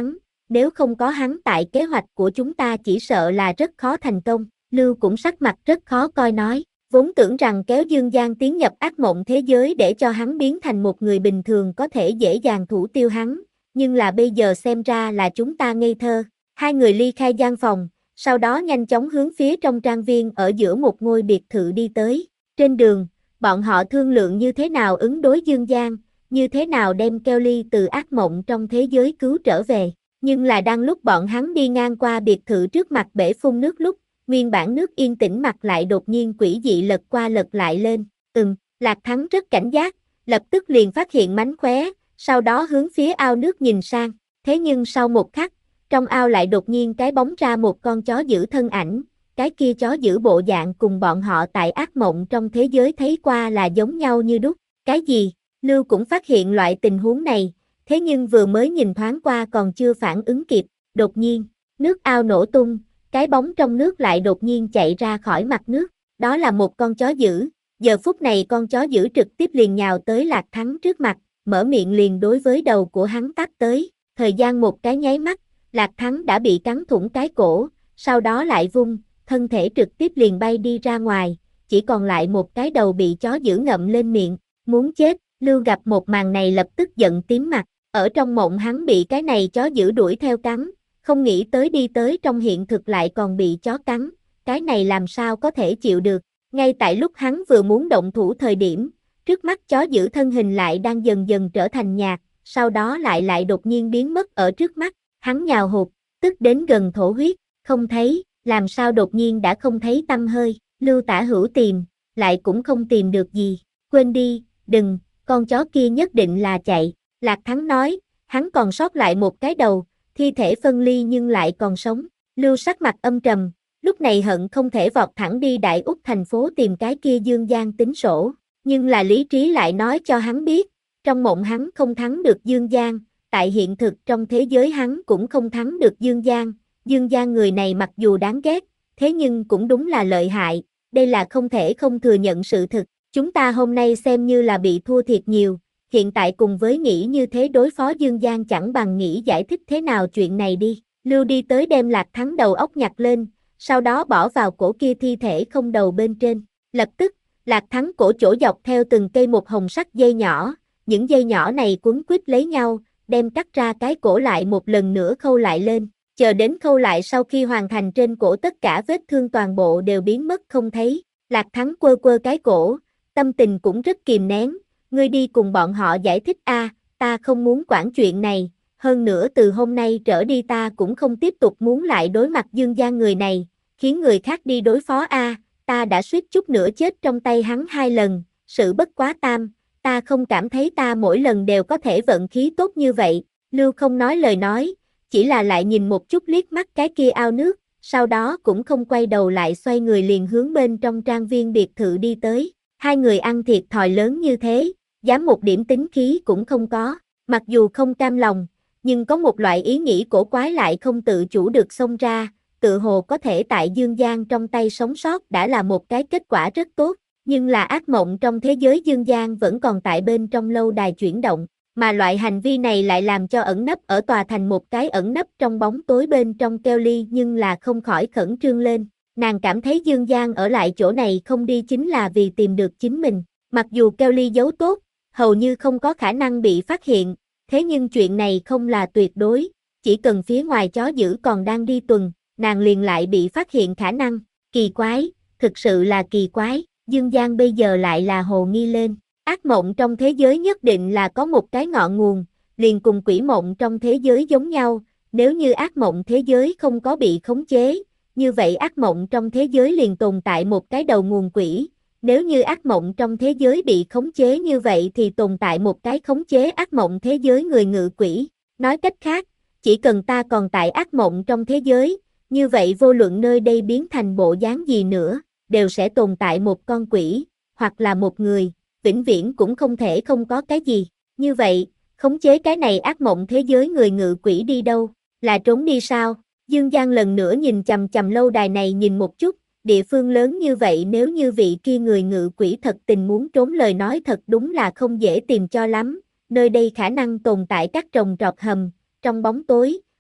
nếu không có hắn tại kế hoạch của chúng ta chỉ sợ là rất khó thành công. Lưu cũng sắc mặt rất khó coi nói, vốn tưởng rằng kéo Dương Giang tiến nhập ác mộng thế giới để cho hắn biến thành một người bình thường có thể dễ dàng thủ tiêu hắn, nhưng là bây giờ xem ra là chúng ta ngây thơ. Hai người ly khai gian phòng, sau đó nhanh chóng hướng phía trong trang viên ở giữa một ngôi biệt thự đi tới. Trên đường, bọn họ thương lượng như thế nào ứng đối Dương Giang, như thế nào đem Kelly từ ác mộng trong thế giới cứu trở về. Nhưng là đang lúc bọn hắn đi ngang qua biệt thự trước mặt bể phun nước lúc, nguyên bản nước yên tĩnh mặt lại đột nhiên quỷ dị lật qua lật lại lên. Ừm, Lạc Thắng rất cảnh giác, lập tức liền phát hiện mánh khóe, sau đó hướng phía ao nước nhìn sang. Thế nhưng sau một khắc, trong ao lại đột nhiên cái bóng ra một con chó dữ thân ảnh, cái kia chó dữ bộ dạng cùng bọn họ tại ác mộng trong thế giới thấy qua là giống nhau như đúc. Cái gì? Lưu cũng phát hiện loại tình huống này, thế nhưng vừa mới nhìn thoáng qua còn chưa phản ứng kịp, đột nhiên, nước ao nổ tung, cái bóng trong nước lại đột nhiên chạy ra khỏi mặt nước, đó là một con chó dữ. Giờ phút này con chó dữ trực tiếp liền nhào tới Lạc Thắng trước mặt, mở miệng liền đối với đầu của hắn táp tới. Thời gian một cái nháy mắt, Lạc Thắng đã bị cắn thủng cái cổ, sau đó lại vung, thân thể trực tiếp liền bay đi ra ngoài, chỉ còn lại một cái đầu bị chó dữ ngậm lên miệng, muốn chết. Lưu gặp một màn này lập tức giận tím mặt, ở trong mộng hắn bị cái này chó dữ đuổi theo cắn, không nghĩ tới đi tới trong hiện thực lại còn bị chó cắn, cái này làm sao có thể chịu được. Ngay tại lúc hắn vừa muốn động thủ thời điểm, trước mắt chó dữ thân hình lại đang dần dần trở thành nhạt, sau đó lại lại đột nhiên biến mất ở trước mắt, hắn nhào hụt, tức đến gần thổ huyết, không thấy, làm sao đột nhiên đã không thấy tăm hơi. Lưu Tả Hữu tìm, lại cũng không tìm được gì, quên đi, đừng, con chó kia nhất định là chạy. Lạc Thắng nói, hắn còn sót lại một cái đầu, thi thể phân ly nhưng lại còn sống. Lưu sắc mặt âm trầm, lúc này hận không thể vọt thẳng đi Đại Úc thành phố tìm cái kia Dương Giang tính sổ, nhưng là lý trí lại nói cho hắn biết, trong mộng hắn không thắng được Dương Giang, tại hiện thực trong thế giới hắn cũng không thắng được Dương Giang. Dương Giang người này mặc dù đáng ghét, thế nhưng cũng đúng là lợi hại, đây là không thể không thừa nhận sự thực. Chúng ta hôm nay xem như là bị thua thiệt nhiều, hiện tại cùng với nghĩ như thế đối phó Dương Giang chẳng bằng nghĩ giải thích thế nào chuyện này đi. Lưu đi tới đem Lạc Thắng đầu óc nhặt lên, sau đó bỏ vào cổ kia thi thể không đầu bên trên. Lập tức, Lạc Thắng cổ chỗ dọc theo từng cây một hồng sắc dây nhỏ, những dây nhỏ này quấn quýt lấy nhau, đem cắt ra cái cổ lại một lần nữa khâu lại lên. Chờ đến khâu lại sau khi hoàn thành trên cổ tất cả vết thương toàn bộ đều biến mất không thấy. Lạc Thắng quơ quơ cái cổ, tâm tình cũng rất kìm nén, ngươi đi cùng bọn họ giải thích a, à, ta không muốn quản chuyện này, hơn nữa từ hôm nay trở đi ta cũng không tiếp tục muốn lại đối mặt Dương Giang người này, khiến người khác đi đối phó a, à, ta đã suýt chút nữa chết trong tay hắn hai lần, sự bất quá tam, ta không cảm thấy ta mỗi lần đều có thể vận khí tốt như vậy. Lưu không nói lời nói, chỉ là lại nhìn một chút liếc mắt cái kia ao nước, sau đó cũng không quay đầu lại xoay người liền hướng bên trong trang viên biệt thự đi tới. Hai người ăn thiệt thòi lớn như thế, dám một điểm tính khí cũng không có, mặc dù không cam lòng, nhưng có một loại ý nghĩ cổ quái lại không tự chủ được xông ra, tự hồ có thể tại Dương Giang trong tay sống sót đã là một cái kết quả rất tốt, nhưng là ác mộng trong thế giới Dương Giang vẫn còn tại bên trong lâu đài chuyển động, mà loại hành vi này lại làm cho ẩn nấp ở tòa thành một cái ẩn nấp trong bóng tối bên trong Kelly nhưng là không khỏi khẩn trương lên. Nàng cảm thấy Dương Giang ở lại chỗ này không đi chính là vì tìm được chính mình. Mặc dù Kelly giấu tốt, hầu như không có khả năng bị phát hiện, thế nhưng chuyện này không là tuyệt đối, chỉ cần phía ngoài chó dữ còn đang đi tuần, nàng liền lại bị phát hiện khả năng. Kỳ quái, thực sự là kỳ quái, Dương Giang bây giờ lại là hồ nghi lên. Ác mộng trong thế giới nhất định là có một cái ngọn nguồn, liền cùng quỷ mộng trong thế giới giống nhau, nếu như ác mộng thế giới không có bị khống chế, như vậy ác mộng trong thế giới liền tồn tại một cái đầu nguồn quỷ, nếu như ác mộng trong thế giới bị khống chế như vậy thì tồn tại một cái khống chế ác mộng thế giới người ngự quỷ. Nói cách khác, chỉ cần ta còn tại ác mộng trong thế giới, như vậy vô luận nơi đây biến thành bộ dáng gì nữa, đều sẽ tồn tại một con quỷ, hoặc là một người, vĩnh viễn cũng không thể không có cái gì. Như vậy, khống chế cái này ác mộng thế giới người ngự quỷ đi đâu, là trốn đi sao? Dương Giang lần nữa nhìn chằm chằm lâu đài này nhìn một chút, địa phương lớn như vậy nếu như vị kia người ngự quỷ thật tình muốn trốn lời nói thật đúng là không dễ tìm cho lắm, nơi đây khả năng tồn tại các trồng trọt hầm, trong bóng tối,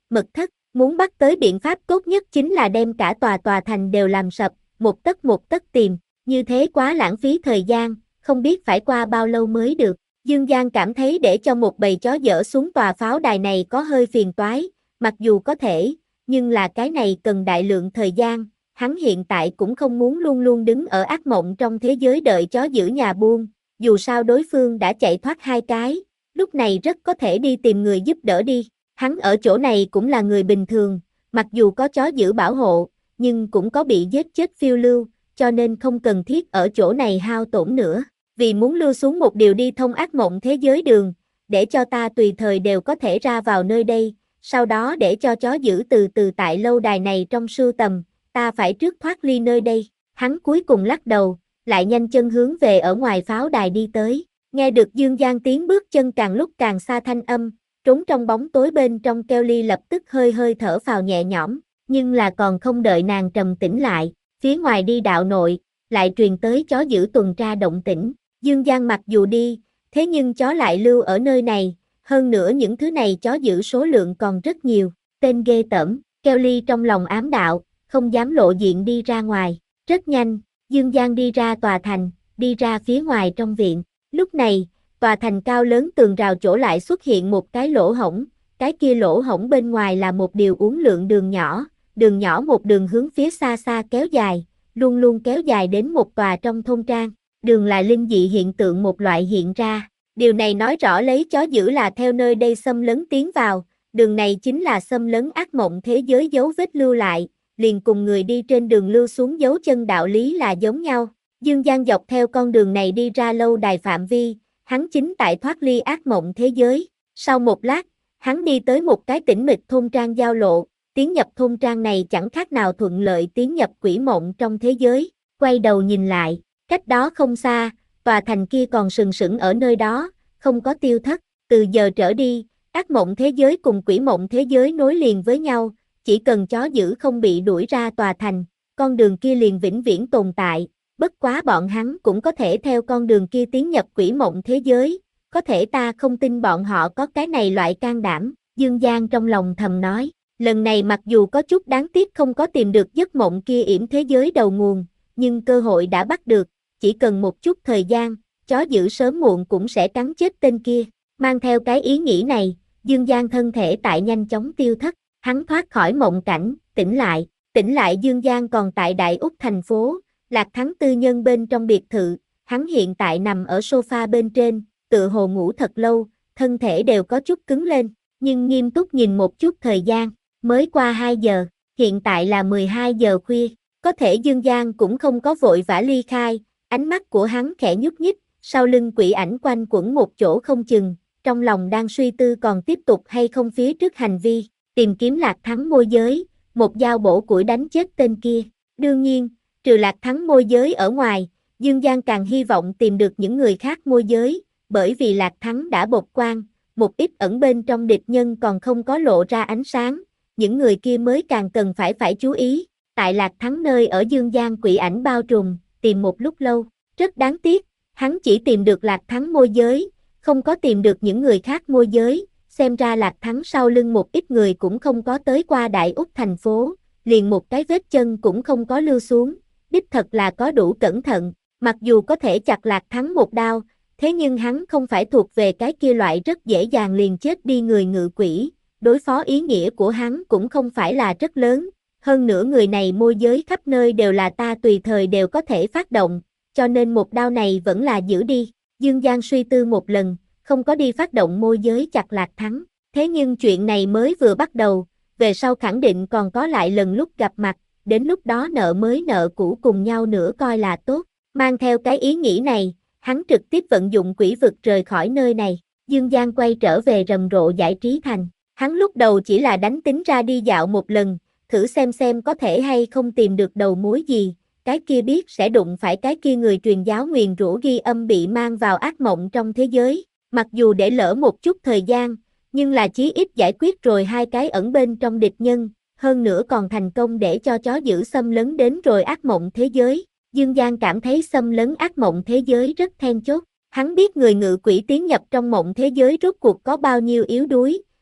Mật thất, muốn bắt tới biện pháp tốt nhất chính là đem cả tòa tòa thành đều làm sập, một tấc một tấc tìm, như thế quá lãng phí thời gian, không biết phải qua bao lâu mới được. Dương Giang cảm thấy để cho một bầy chó dỡ xuống tòa pháo đài này có hơi phiền toái, mặc dù có thể, nhưng là cái này cần đại lượng thời gian, hắn hiện tại cũng không muốn luôn luôn đứng ở ác mộng trong thế giới đợi chó giữ nhà buông, dù sao đối phương đã chạy thoát hai cái, lúc này rất có thể đi tìm người giúp đỡ đi, hắn ở chỗ này cũng là người bình thường, mặc dù có chó giữ bảo hộ, nhưng cũng có bị giết chết phiêu lưu, cho nên không cần thiết ở chỗ này hao tổn nữa. Vì muốn lưu xuống một điều đi thông ác mộng thế giới đường, để cho ta tùy thời đều có thể ra vào nơi đây, sau đó để cho chó giữ từ từ tại lâu đài này trong sưu tầm, ta phải trước thoát ly nơi đây. Hắn cuối cùng lắc đầu, lại nhanh chân hướng về ở ngoài pháo đài đi tới. Nghe được Dương Giang tiếng bước chân càng lúc càng xa thanh âm, trốn trong bóng tối bên trong Kelly lập tức hơi hơi thở phào nhẹ nhõm, nhưng là còn không đợi nàng trầm tĩnh lại, phía ngoài đi đạo nội, lại truyền tới chó giữ tuần tra động tĩnh. Dương Giang mặc dù đi, thế nhưng chó lại lưu ở nơi này, hơn nữa những thứ này chó giữ số lượng còn rất nhiều, tên ghê tởm, Kelly trong lòng ám đạo, không dám lộ diện đi ra ngoài, rất nhanh, Dương Giang đi ra tòa thành, đi ra phía ngoài trong viện, lúc này, tòa thành cao lớn tường rào chỗ lại xuất hiện một cái lỗ hổng, cái kia lỗ hổng bên ngoài là một điều uốn lượn đường nhỏ, đường nhỏ một đường hướng phía xa xa kéo dài, luôn luôn kéo dài đến một tòa trong thôn trang. Đường là linh dị hiện tượng một loại hiện ra, điều này nói rõ lấy chó giữ là theo nơi đây xâm lấn tiến vào, đường này chính là xâm lấn ác mộng thế giới dấu vết lưu lại, liền cùng người đi trên đường lưu xuống dấu chân đạo lý là giống nhau. Dương Giang dọc theo con đường này đi ra lâu đài phạm vi, hắn chính tại thoát ly ác mộng thế giới. Sau một lát, hắn đi tới một cái tĩnh mịch thôn trang giao lộ, tiến nhập thôn trang này chẳng khác nào thuận lợi tiến nhập quỷ mộng trong thế giới. Quay đầu nhìn lại, cách đó không xa, tòa thành kia còn sừng sững ở nơi đó, không có tiêu thất. Từ giờ trở đi, ác mộng thế giới cùng quỷ mộng thế giới nối liền với nhau, chỉ cần chó giữ không bị đuổi ra tòa thành, con đường kia liền vĩnh viễn tồn tại. Bất quá bọn hắn cũng có thể theo con đường kia tiến nhập quỷ mộng thế giới, có thể ta không tin bọn họ có cái này loại can đảm, Dương Giang trong lòng thầm nói, lần này mặc dù có chút đáng tiếc không có tìm được giấc mộng kia yểm thế giới đầu nguồn, nhưng cơ hội đã bắt được, chỉ cần một chút thời gian, chó giữ sớm muộn cũng sẽ cắn chết tên kia, mang theo cái ý nghĩ này, Dương Giang thân thể tại nhanh chóng tiêu thất, hắn thoát khỏi mộng cảnh, tỉnh lại, tỉnh lại Dương Giang còn tại Đại Úc thành phố, Lạc Thắng tư nhân bên trong biệt thự, hắn hiện tại nằm ở sofa bên trên, tựa hồ ngủ thật lâu, thân thể đều có chút cứng lên, nhưng nghiêm túc nhìn một chút thời gian, mới qua hai giờ, hiện tại là mười hai giờ khuya, có thể Dương Giang cũng không có vội vã ly khai, ánh mắt của hắn khẽ nhúc nhích, sau lưng quỷ ảnh quanh quẩn một chỗ không chừng, trong lòng đang suy tư còn tiếp tục hay không phía trước hành vi, tìm kiếm Lạc Thắng môi giới, một dao bổ củi đánh chết tên kia, đương nhiên, trừ Lạc Thắng môi giới ở ngoài, Dương Giang càng hy vọng tìm được những người khác môi giới, bởi vì Lạc Thắng đã bộc quan, một ít ẩn bên trong địch nhân còn không có lộ ra ánh sáng, những người kia mới càng cần phải phải chú ý, tại Lạc Thắng nơi ở Dương Giang quỷ ảnh bao trùm, tìm một lúc lâu, rất đáng tiếc, hắn chỉ tìm được Lạc Thắng môi giới, không có tìm được những người khác môi giới, xem ra Lạc Thắng sau lưng một ít người cũng không có tới qua Đại Úc thành phố, liền một cái vết chân cũng không có lưu xuống, đích thật là có đủ cẩn thận, mặc dù có thể chặt Lạc Thắng một đao, thế nhưng hắn không phải thuộc về cái kia loại rất dễ dàng liền chết đi người ngự quỷ, đối phó ý nghĩa của hắn cũng không phải là rất lớn, hơn nữa người này môi giới khắp nơi đều là ta tùy thời đều có thể phát động, cho nên một đao này vẫn là giữ đi. Dương Giang suy tư một lần, không có đi phát động môi giới chặt Lạc Thắng, thế nhưng chuyện này mới vừa bắt đầu, về sau khẳng định còn có lại lần lúc gặp mặt, đến lúc đó nợ mới nợ cũ cùng nhau nữa coi là tốt, mang theo cái ý nghĩ này, hắn trực tiếp vận dụng quỷ vực rời khỏi nơi này, Dương Giang quay trở về rầm rộ giải trí thành, hắn lúc đầu chỉ là đánh tính ra đi dạo một lần, thử xem xem có thể hay không tìm được đầu mối gì, cái kia biết sẽ đụng phải cái kia người truyền giáo nguyền rủa ghi âm bị mang vào ác mộng trong thế giới, mặc dù để lỡ một chút thời gian, nhưng là chí ít giải quyết rồi hai cái ẩn bên trong địch nhân, hơn nữa còn thành công để cho chó giữ xâm lấn đến rồi ác mộng thế giới. Dương Giang cảm thấy xâm lấn ác mộng thế giới rất then chốt, hắn biết người ngự quỷ tiến nhập trong mộng thế giới rốt cuộc có bao nhiêu yếu đuối,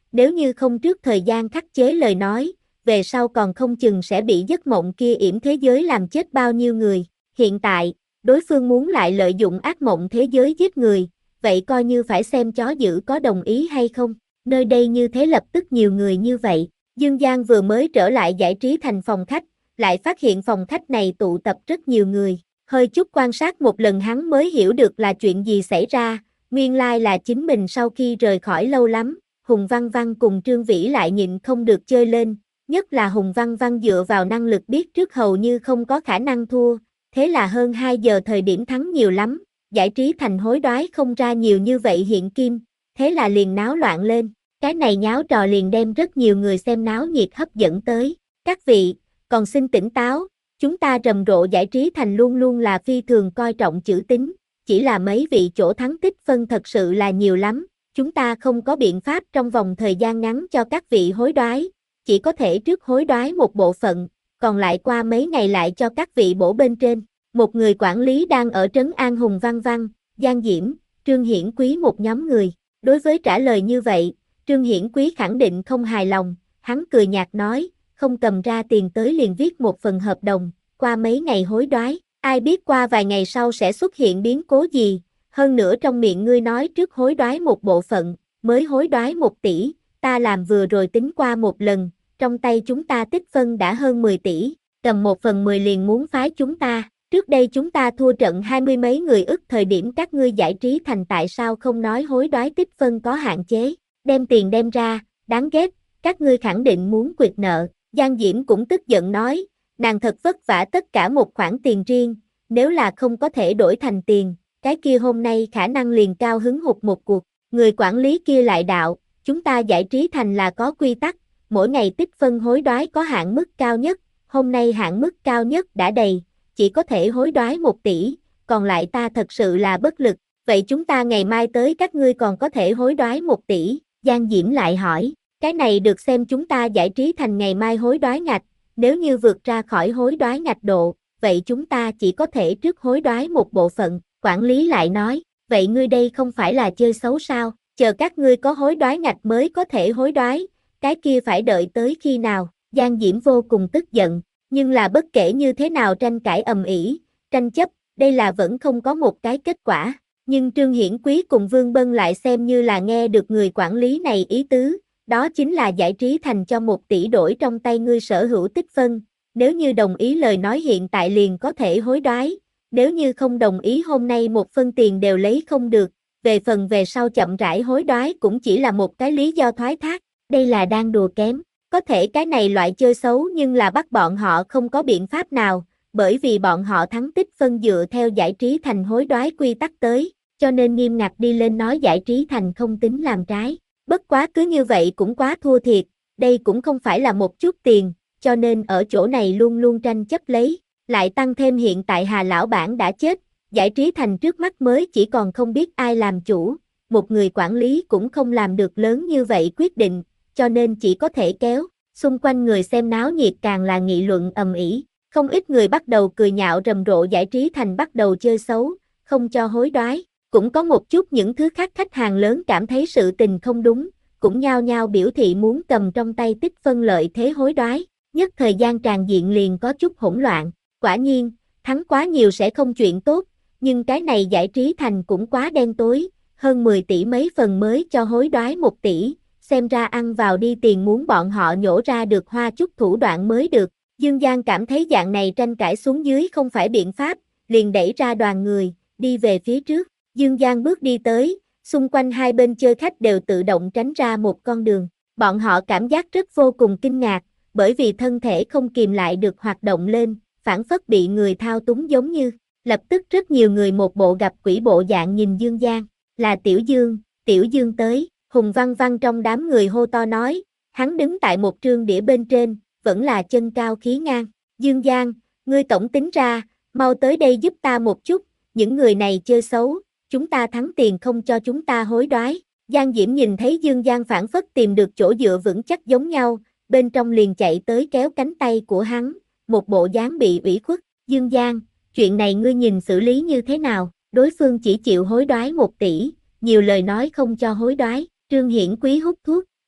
nếu như không trước thời gian khắc chế lời nói, về sau còn không chừng sẽ bị giấc mộng kia yểm thế giới làm chết bao nhiêu người. Hiện tại, đối phương muốn lại lợi dụng ác mộng thế giới giết người, vậy coi như phải xem chó dữ có đồng ý hay không. Nơi đây như thế lập tức nhiều người như vậy. Dương Giang vừa mới trở lại giải trí thành phòng khách, lại phát hiện phòng khách này tụ tập rất nhiều người. Hơi chút quan sát một lần hắn mới hiểu được là chuyện gì xảy ra, nguyên lai là chính mình sau khi rời khỏi lâu lắm, Hùng Văn Văn cùng Trương Vĩ lại nhịn không được chơi lên, nhất là Hùng Văn Văn dựa vào năng lực biết trước hầu như không có khả năng thua, thế là hơn hai giờ thời điểm thắng nhiều lắm, giải trí thành hối đoái không ra nhiều như vậy hiện kim, thế là liền náo loạn lên, cái này nháo trò liền đem rất nhiều người xem náo nhiệt hấp dẫn tới, các vị, còn xin tỉnh táo. Chúng ta rầm rộ giải trí thành luôn luôn là phi thường coi trọng chữ tín, chỉ là mấy vị chỗ thắng tích phân thật sự là nhiều lắm, chúng ta không có biện pháp trong vòng thời gian ngắn cho các vị hối đoái, chỉ có thể trước hối đoái một bộ phận, còn lại qua mấy ngày lại cho các vị bổ bên trên. Một người quản lý đang ở trấn an Hùng Văn Văn, Giang Diễm, Trương Hiển Quý một nhóm người. Đối với trả lời như vậy, Trương Hiển Quý khẳng định không hài lòng, hắn cười nhạt nói, không cầm ra tiền tới liền viết một phần hợp đồng, qua mấy ngày hối đoái, ai biết qua vài ngày sau sẽ xuất hiện biến cố gì, hơn nữa trong miệng ngươi nói trước hối đoái một bộ phận, mới hối đoái một tỷ, ta làm vừa rồi tính qua một lần, trong tay chúng ta tích phân đã hơn mười tỷ, cầm một phần mười liền muốn phái chúng ta, trước đây chúng ta thua trận hai mươi mấy người ức thời điểm các ngươi giải trí thành tại sao không nói hối đoái tích phân có hạn chế, đem tiền đem ra, đáng ghét, các ngươi khẳng định muốn quyệt nợ. Giang Diễm cũng tức giận nói, nàng thật vất vả tất cả một khoản tiền riêng, nếu là không có thể đổi thành tiền, cái kia hôm nay khả năng liền cao hứng hụt một cuộc. Người quản lý kia lại đạo, chúng ta giải trí thành là có quy tắc, mỗi ngày tích phân hối đoái có hạn mức cao nhất, hôm nay hạn mức cao nhất đã đầy, chỉ có thể hối đoái một tỷ, còn lại ta thật sự là bất lực, vậy chúng ta ngày mai tới các ngươi còn có thể hối đoái một tỷ, Giang Diễm lại hỏi. Cái này được xem chúng ta giải trí thành ngày mai hối đoái ngạch, nếu như vượt ra khỏi hối đoái ngạch độ, vậy chúng ta chỉ có thể trước hối đoái một bộ phận, quản lý lại nói, vậy ngươi đây không phải là chơi xấu sao, chờ các ngươi có hối đoái ngạch mới có thể hối đoái, cái kia phải đợi tới khi nào, Giang Diễm vô cùng tức giận, nhưng là bất kể như thế nào tranh cãi ầm ĩ, tranh chấp, đây là vẫn không có một cái kết quả, nhưng Trương Hiển Quý cùng Vương Bân lại xem như là nghe được người quản lý này ý tứ. Đó chính là giải trí thành cho một tỷ đổi trong tay ngươi sở hữu tích phân, nếu như đồng ý lời nói hiện tại liền có thể hối đoái, nếu như không đồng ý hôm nay một phân tiền đều lấy không được, về phần về sau chậm rãi hối đoái cũng chỉ là một cái lý do thoái thác, đây là đang đùa kém, có thể cái này loại chơi xấu nhưng là bắt bọn họ không có biện pháp nào, bởi vì bọn họ thắng tích phân dựa theo giải trí thành hối đoái quy tắc tới, cho nên nghiêm ngặt đi lên nói giải trí thành không tính làm trái. Bất quá cứ như vậy cũng quá thua thiệt, đây cũng không phải là một chút tiền, cho nên ở chỗ này luôn luôn tranh chấp lấy, lại tăng thêm hiện tại Hà Lão Bản đã chết, giải trí thành trước mắt mới chỉ còn không biết ai làm chủ, một người quản lý cũng không làm được lớn như vậy quyết định, cho nên chỉ có thể kéo, xung quanh người xem náo nhiệt càng là nghị luận ầm ĩ, không ít người bắt đầu cười nhạo rầm rộ giải trí thành bắt đầu chơi xấu, không cho hối đoái. Cũng có một chút những thứ khác khách hàng lớn cảm thấy sự tình không đúng, cũng nhao nhao biểu thị muốn cầm trong tay tích phân lợi thế hối đoái, nhất thời gian tràn diện liền có chút hỗn loạn, quả nhiên, thắng quá nhiều sẽ không chuyện tốt, nhưng cái này giải trí thành cũng quá đen tối, hơn mười tỷ mấy phần mới cho hối đoái một tỷ, xem ra ăn vào đi tiền muốn bọn họ nhổ ra được hoa chút thủ đoạn mới được, Dương Giang cảm thấy dạng này tranh cãi xuống dưới không phải biện pháp, liền đẩy ra đoàn người, đi về phía trước. Dương Giang bước đi tới, xung quanh hai bên chơi khách đều tự động tránh ra một con đường. Bọn họ cảm giác rất vô cùng kinh ngạc, bởi vì thân thể không kìm lại được hoạt động lên, phản phất bị người thao túng giống như. Lập tức rất nhiều người một bộ gặp quỷ bộ dạng nhìn Dương Giang, là Tiểu Dương, Tiểu Dương tới. Hùng Văn Văn trong đám người hô to nói, hắn đứng tại một trương đĩa bên trên, vẫn là chân cao khí ngang. Dương Giang, ngươi tổng tính ra, mau tới đây giúp ta một chút, những người này chơi xấu. Chúng ta thắng tiền không cho chúng ta hối đoái. Giang Diễm nhìn thấy Dương Giang phản phất tìm được chỗ dựa vững chắc giống nhau, bên trong liền chạy tới kéo cánh tay của hắn, một bộ dáng bị ủy khuất. Dương Giang, chuyện này ngươi nhìn xử lý như thế nào? Đối phương chỉ chịu hối đoái một tỷ, nhiều lời nói không cho hối đoái. Trương Hiển Quý hút thuốc,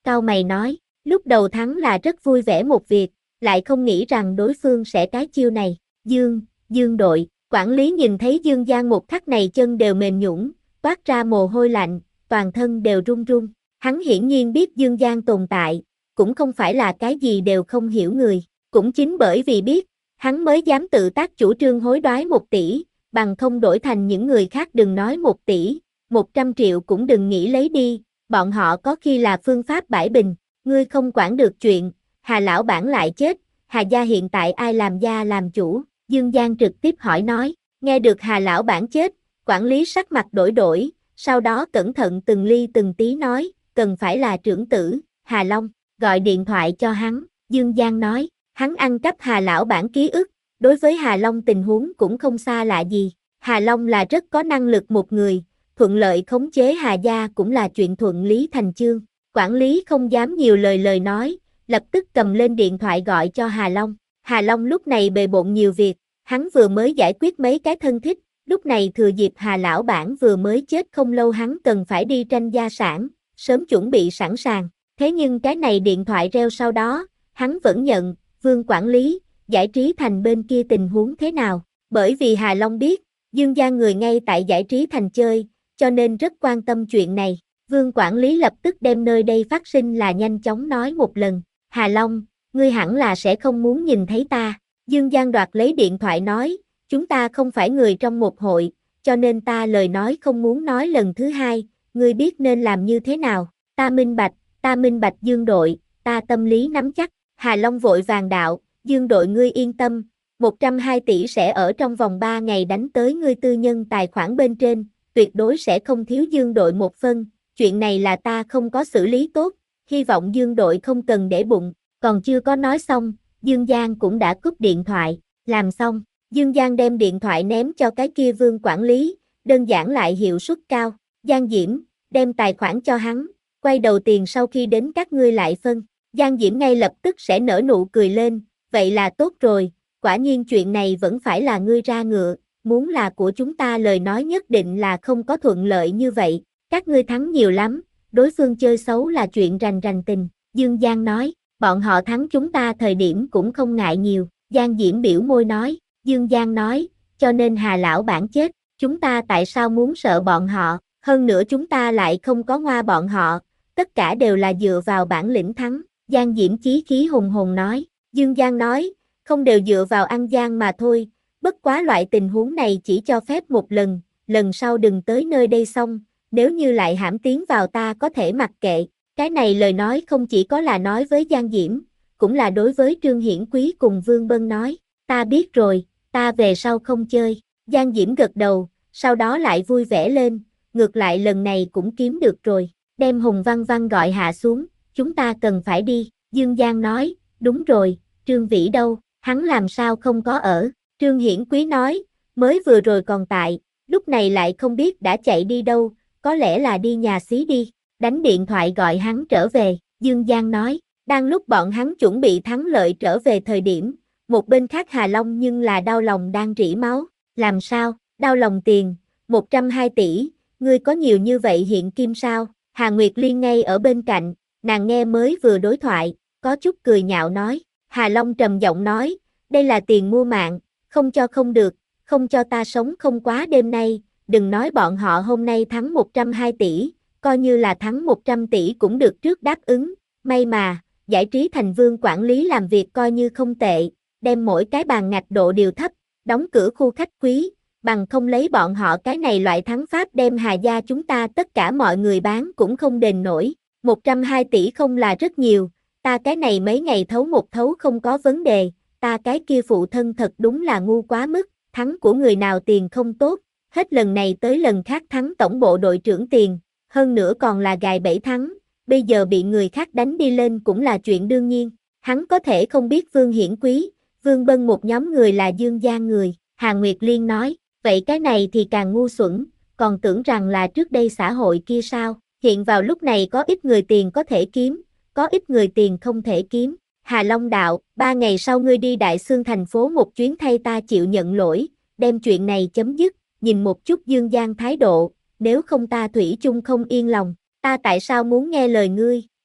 cau mày nói, lúc đầu thắng là rất vui vẻ một việc, lại không nghĩ rằng đối phương sẽ cái chiêu này. Dương, Dương đội, quản lý nhìn thấy Dương Giang một khắc này chân đều mềm nhũn, toát ra mồ hôi lạnh, toàn thân đều run run. Hắn hiển nhiên biết Dương Giang tồn tại, cũng không phải là cái gì đều không hiểu người, cũng chính bởi vì biết, hắn mới dám tự tác chủ trương hối đoái một tỷ, bằng không đổi thành những người khác đừng nói một tỷ, một trăm triệu cũng đừng nghĩ lấy đi, bọn họ có khi là phương pháp bãi bình, ngươi không quản được chuyện, Hà lão bản lại chết, Hà gia hiện tại ai làm gia làm chủ, Dương Giang trực tiếp hỏi nói, nghe được Hà lão bản chết, quản lý sắc mặt đổi đổi, sau đó cẩn thận từng ly từng tí nói, cần phải là trưởng tử, Hà Long, gọi điện thoại cho hắn, Dương Giang nói, hắn ăn cắp Hà lão bản ký ức, đối với Hà Long tình huống cũng không xa lạ gì, Hà Long là rất có năng lực một người, thuận lợi khống chế Hà gia cũng là chuyện thuận lý thành chương, quản lý không dám nhiều lời lời nói, lập tức cầm lên điện thoại gọi cho Hà Long, Hà Long lúc này bề bộn nhiều việc, hắn vừa mới giải quyết mấy cái thân thích, lúc này thừa dịp Hà lão bản vừa mới chết không lâu hắn cần phải đi tranh gia sản, sớm chuẩn bị sẵn sàng, thế nhưng cái này điện thoại reo sau đó, hắn vẫn nhận, Vương quản lý, giải trí thành bên kia tình huống thế nào, bởi vì Hà Long biết, Dương Giang người ngay tại giải trí thành chơi, cho nên rất quan tâm chuyện này, Vương quản lý lập tức đem nơi đây phát sinh là nhanh chóng nói một lần, Hà Long, ngươi hẳn là sẽ không muốn nhìn thấy ta, Dương Giang đoạt lấy điện thoại nói, chúng ta không phải người trong một hội, cho nên ta lời nói không muốn nói lần thứ hai, ngươi biết nên làm như thế nào, ta minh bạch, ta minh bạch Dương đội, ta tâm lý nắm chắc, Hà Long vội vàng đạo, Dương đội ngươi yên tâm, một trăm hai tỷ sẽ ở trong vòng ba ngày đánh tới ngươi tư nhân tài khoản bên trên, tuyệt đối sẽ không thiếu Dương đội một phân, chuyện này là ta không có xử lý tốt, hy vọng Dương đội không cần để bụng, còn chưa có nói xong, Dương Giang cũng đã cúp điện thoại, làm xong, Dương Giang đem điện thoại ném cho cái kia Vương quản lý, đơn giản lại hiệu suất cao, Giang Diễm, đem tài khoản cho hắn, quay đầu tiền sau khi đến các ngươi lại phân, Giang Diễm ngay lập tức sẽ nở nụ cười lên, vậy là tốt rồi, quả nhiên chuyện này vẫn phải là ngươi ra ngựa, muốn là của chúng ta lời nói nhất định là không có thuận lợi như vậy, các ngươi thắng nhiều lắm, đối phương chơi xấu là chuyện rành rành tình, Dương Giang nói, bọn họ thắng chúng ta thời điểm cũng không ngại nhiều, Giang Diễm biểu môi nói, Dương Giang nói, cho nên Hà lão bản chết, chúng ta tại sao muốn sợ bọn họ, hơn nữa chúng ta lại không có ngoa bọn họ, tất cả đều là dựa vào bản lĩnh thắng, Giang Diễm chí khí hùng hùng nói, Dương Giang nói, không đều dựa vào ăn gian mà thôi, bất quá loại tình huống này chỉ cho phép một lần, lần sau đừng tới nơi đây xong, nếu như lại hãm tiến vào ta có thể mặc kệ, cái này lời nói không chỉ có là nói với Giang Diễm, cũng là đối với Trương Hiển Quý cùng Vương Bân nói, ta biết rồi, ta về sau không chơi, Giang Diễm gật đầu, sau đó lại vui vẻ lên, ngược lại lần này cũng kiếm được rồi, đem Hùng Văn Văn gọi hạ xuống, chúng ta cần phải đi, Dương Giang nói, đúng rồi, Trương Vĩ đâu, hắn làm sao không có ở, Trương Hiển Quý nói, mới vừa rồi còn tại, lúc này lại không biết đã chạy đi đâu, có lẽ là đi nhà xí đi, đánh điện thoại gọi hắn trở về, Dương Giang nói, đang lúc bọn hắn chuẩn bị thắng lợi trở về thời điểm, một bên khác Hà Long nhưng là đau lòng đang rỉ máu, làm sao, đau lòng tiền, một trăm hai tỷ, ngươi có nhiều như vậy hiện kim sao, Hà Nguyệt Liên ngay ở bên cạnh, nàng nghe mới vừa đối thoại, có chút cười nhạo nói, Hà Long trầm giọng nói, đây là tiền mua mạng, không cho không được, không cho ta sống không quá đêm nay, đừng nói bọn họ hôm nay thắng một trăm hai tỷ, coi như là thắng một trăm tỷ cũng được trước đáp ứng, may mà, giải trí thành Vương quản lý làm việc coi như không tệ, đem mỗi cái bàn ngạch độ điều thấp, đóng cửa khu khách quý, bằng không lấy bọn họ cái này loại thắng pháp đem Hà gia chúng ta tất cả mọi người bán cũng không đền nổi, một trăm hai tỷ không là rất nhiều, ta cái này mấy ngày thấu một thấu không có vấn đề, ta cái kia phụ thân thật đúng là ngu quá mức, thắng của người nào tiền không tốt, hết lần này tới lần khác thắng tổng bộ đội trưởng tiền, hơn nữa còn là gài bẫy thắng, bây giờ bị người khác đánh đi lên cũng là chuyện đương nhiên, hắn có thể không biết Vương Hiển Quý, Vương Bân một nhóm người là Dương Gia người, Hà Nguyệt Liên nói, vậy cái này thì càng ngu xuẩn, còn tưởng rằng là trước đây xã hội kia sao, hiện vào lúc này có ít người tiền có thể kiếm, có ít người tiền không thể kiếm. Hà Long đạo, ba ngày sau ngươi đi Đại Xương thành phố một chuyến thay ta chịu nhận lỗi, đem chuyện này chấm dứt, nhìn một chút Dương Giang thái độ, nếu không ta thủy chung không yên lòng, ta tại sao muốn nghe lời ngươi,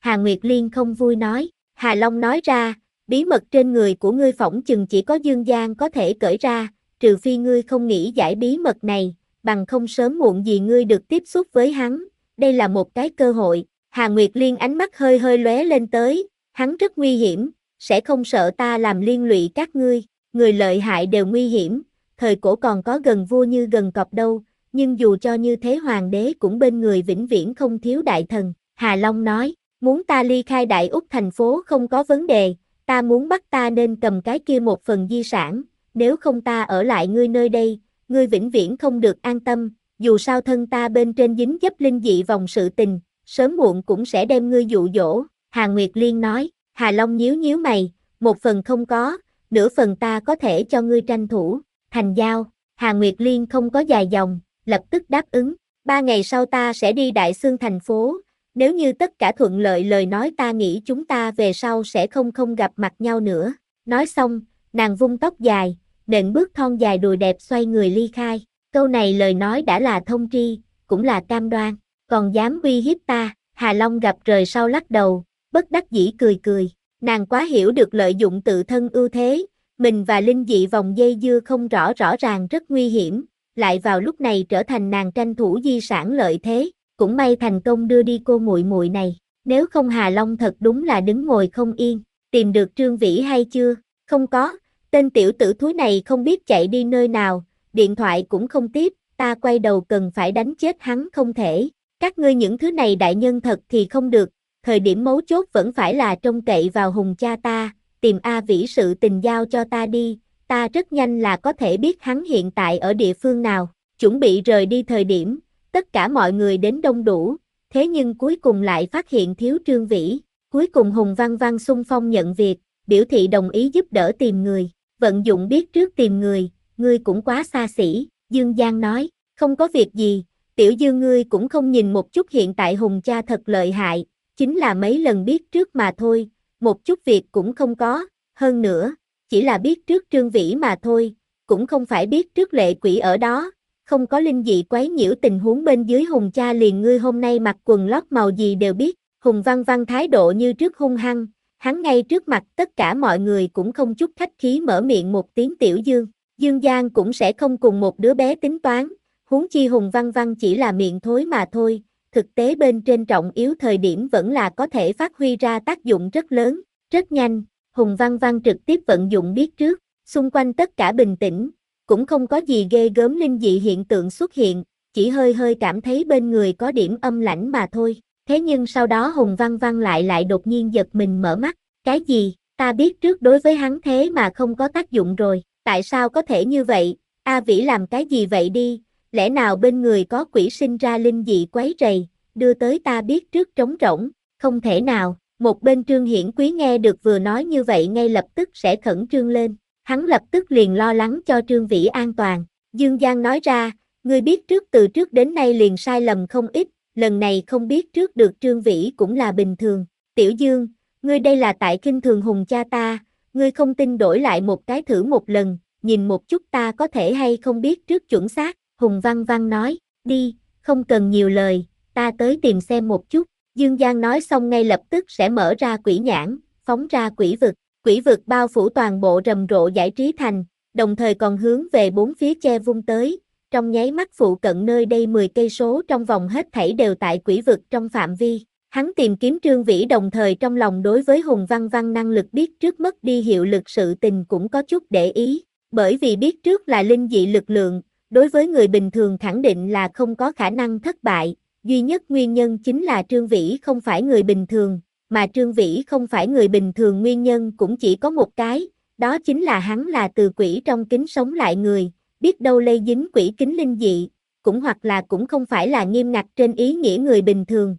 Hà Nguyệt Liên không vui nói. Hà Long nói ra, bí mật trên người của ngươi phỏng chừng chỉ có Dương Giang có thể cởi ra, trừ phi ngươi không nghĩ giải bí mật này, bằng không sớm muộn gì ngươi được tiếp xúc với hắn, đây là một cái cơ hội. Hà Nguyệt Liên ánh mắt hơi hơi lóe lên tới, hắn rất nguy hiểm, sẽ không sợ ta làm liên lụy các ngươi, người lợi hại đều nguy hiểm, thời cổ còn có gần vua như gần cọp đâu, nhưng dù cho như thế hoàng đế cũng bên người vĩnh viễn không thiếu đại thần. Hà Long nói, muốn ta ly khai Đại Úc thành phố không có vấn đề, ta muốn bắt ta nên cầm cái kia một phần di sản, nếu không ta ở lại ngươi nơi đây, ngươi vĩnh viễn không được an tâm, dù sao thân ta bên trên dính dấp linh dị vòng sự tình, sớm muộn cũng sẽ đem ngươi dụ dỗ. Hà Nguyệt Liên nói. Hà Long nhíu nhíu mày, một phần không có, nửa phần ta có thể cho ngươi tranh thủ, thành giao. Hà Nguyệt Liên không có dài dòng, lập tức đáp ứng, ba ngày sau ta sẽ đi Đại Xương thành phố, nếu như tất cả thuận lợi lời nói ta nghĩ chúng ta về sau sẽ không không gặp mặt nhau nữa. Nói xong, nàng vung tóc dài, nện bước thon dài đùi đẹp xoay người ly khai, câu này lời nói đã là thông tri, cũng là cam đoan, còn dám uy hiếp ta. Hà Long gặp rời sau lắc đầu, bất đắc dĩ cười cười, nàng quá hiểu được lợi dụng tự thân ưu thế, mình và linh dị vòng dây dưa không rõ rõ ràng rất nguy hiểm, lại vào lúc này trở thành nàng tranh thủ di sản lợi thế, cũng may thành công đưa đi cô muội muội này, nếu không Hà Long thật đúng là đứng ngồi không yên. Tìm được Trương Vĩ hay chưa? Không có, tên tiểu tử thúi này không biết chạy đi nơi nào, điện thoại cũng không tiếp, ta quay đầu cần phải đánh chết hắn không thể, các ngươi những thứ này đại nhân thật thì không được. Thời điểm mấu chốt vẫn phải là trông cậy vào Hùng cha ta, tìm A Vĩ sự tình giao cho ta đi, ta rất nhanh là có thể biết hắn hiện tại ở địa phương nào. Chuẩn bị rời đi thời điểm, tất cả mọi người đến đông đủ, thế nhưng cuối cùng lại phát hiện thiếu Trương Vĩ. Cuối cùng Hùng Văn Văn xung phong nhận việc, biểu thị đồng ý giúp đỡ tìm người, vận dụng biết trước tìm người, ngươi cũng quá xa xỉ, Dương Giang nói, không có việc gì, tiểu Dương ngươi cũng không nhìn một chút hiện tại Hùng cha thật lợi hại. Chính là mấy lần biết trước mà thôi, một chút việc cũng không có, hơn nữa, chỉ là biết trước Trương Vĩ mà thôi, cũng không phải biết trước lệ quỷ ở đó, không có linh dị quấy nhiễu tình huống bên dưới Hùng cha liền ngươi hôm nay mặc quần lót màu gì đều biết. Hùng Văn Văn thái độ như trước hung hăng, hắn ngay trước mặt tất cả mọi người cũng không chút khách khí mở miệng một tiếng tiểu Dương, Dương Giang cũng sẽ không cùng một đứa bé tính toán, huống chi Hùng Văn Văn chỉ là miệng thối mà thôi. Thực tế bên trên trọng yếu thời điểm vẫn là có thể phát huy ra tác dụng rất lớn, rất nhanh, Hùng Văn Văn trực tiếp vận dụng biết trước, xung quanh tất cả bình tĩnh, cũng không có gì ghê gớm linh dị hiện tượng xuất hiện, chỉ hơi hơi cảm thấy bên người có điểm âm lãnh mà thôi. Thế nhưng sau đó Hùng Văn Văn lại lại đột nhiên giật mình mở mắt, cái gì, ta biết trước đối với hắn thế mà không có tác dụng rồi, tại sao có thể như vậy, A Vĩ làm cái gì vậy đi? Lẽ nào bên người có quỷ sinh ra linh dị quấy rầy, đưa tới ta biết trước trống rỗng, không thể nào. Một bên Trương Hiển Quý nghe được vừa nói như vậy ngay lập tức sẽ khẩn trương lên, hắn lập tức liền lo lắng cho Trương Vĩ an toàn. Dương Giang nói ra, ngươi biết trước từ trước đến nay liền sai lầm không ít, lần này không biết trước được Trương Vĩ cũng là bình thường. Tiểu Dương, ngươi đây là tại khinh thường Hùng cha ta, ngươi không tin đổi lại một cái thử một lần, nhìn một chút ta có thể hay không biết trước chuẩn xác. Hùng Văn Văn nói, đi, không cần nhiều lời, ta tới tìm xem một chút. Dương Giang nói xong ngay lập tức sẽ mở ra quỷ nhãn, phóng ra quỷ vực. Quỷ vực bao phủ toàn bộ rầm rộ giải trí thành, đồng thời còn hướng về bốn phía che vung tới. Trong nháy mắt phụ cận nơi đây mười cây số trong vòng hết thảy đều tại quỷ vực trong phạm vi. Hắn tìm kiếm Trương Vĩ đồng thời trong lòng đối với Hùng Văn Văn năng lực biết trước mất đi hiệu lực sự tình cũng có chút để ý. Bởi vì biết trước là linh dị lực lượng, đối với người bình thường khẳng định là không có khả năng thất bại. Duy nhất nguyên nhân chính là Trương Vĩ không phải người bình thường, mà Trương Vĩ không phải người bình thường nguyên nhân cũng chỉ có một cái, đó chính là hắn là từ quỷ trong kính sống lại người, biết đâu lây dính quỷ kính linh dị, cũng hoặc là cũng không phải là nghiêm ngặt trên ý nghĩa người bình thường.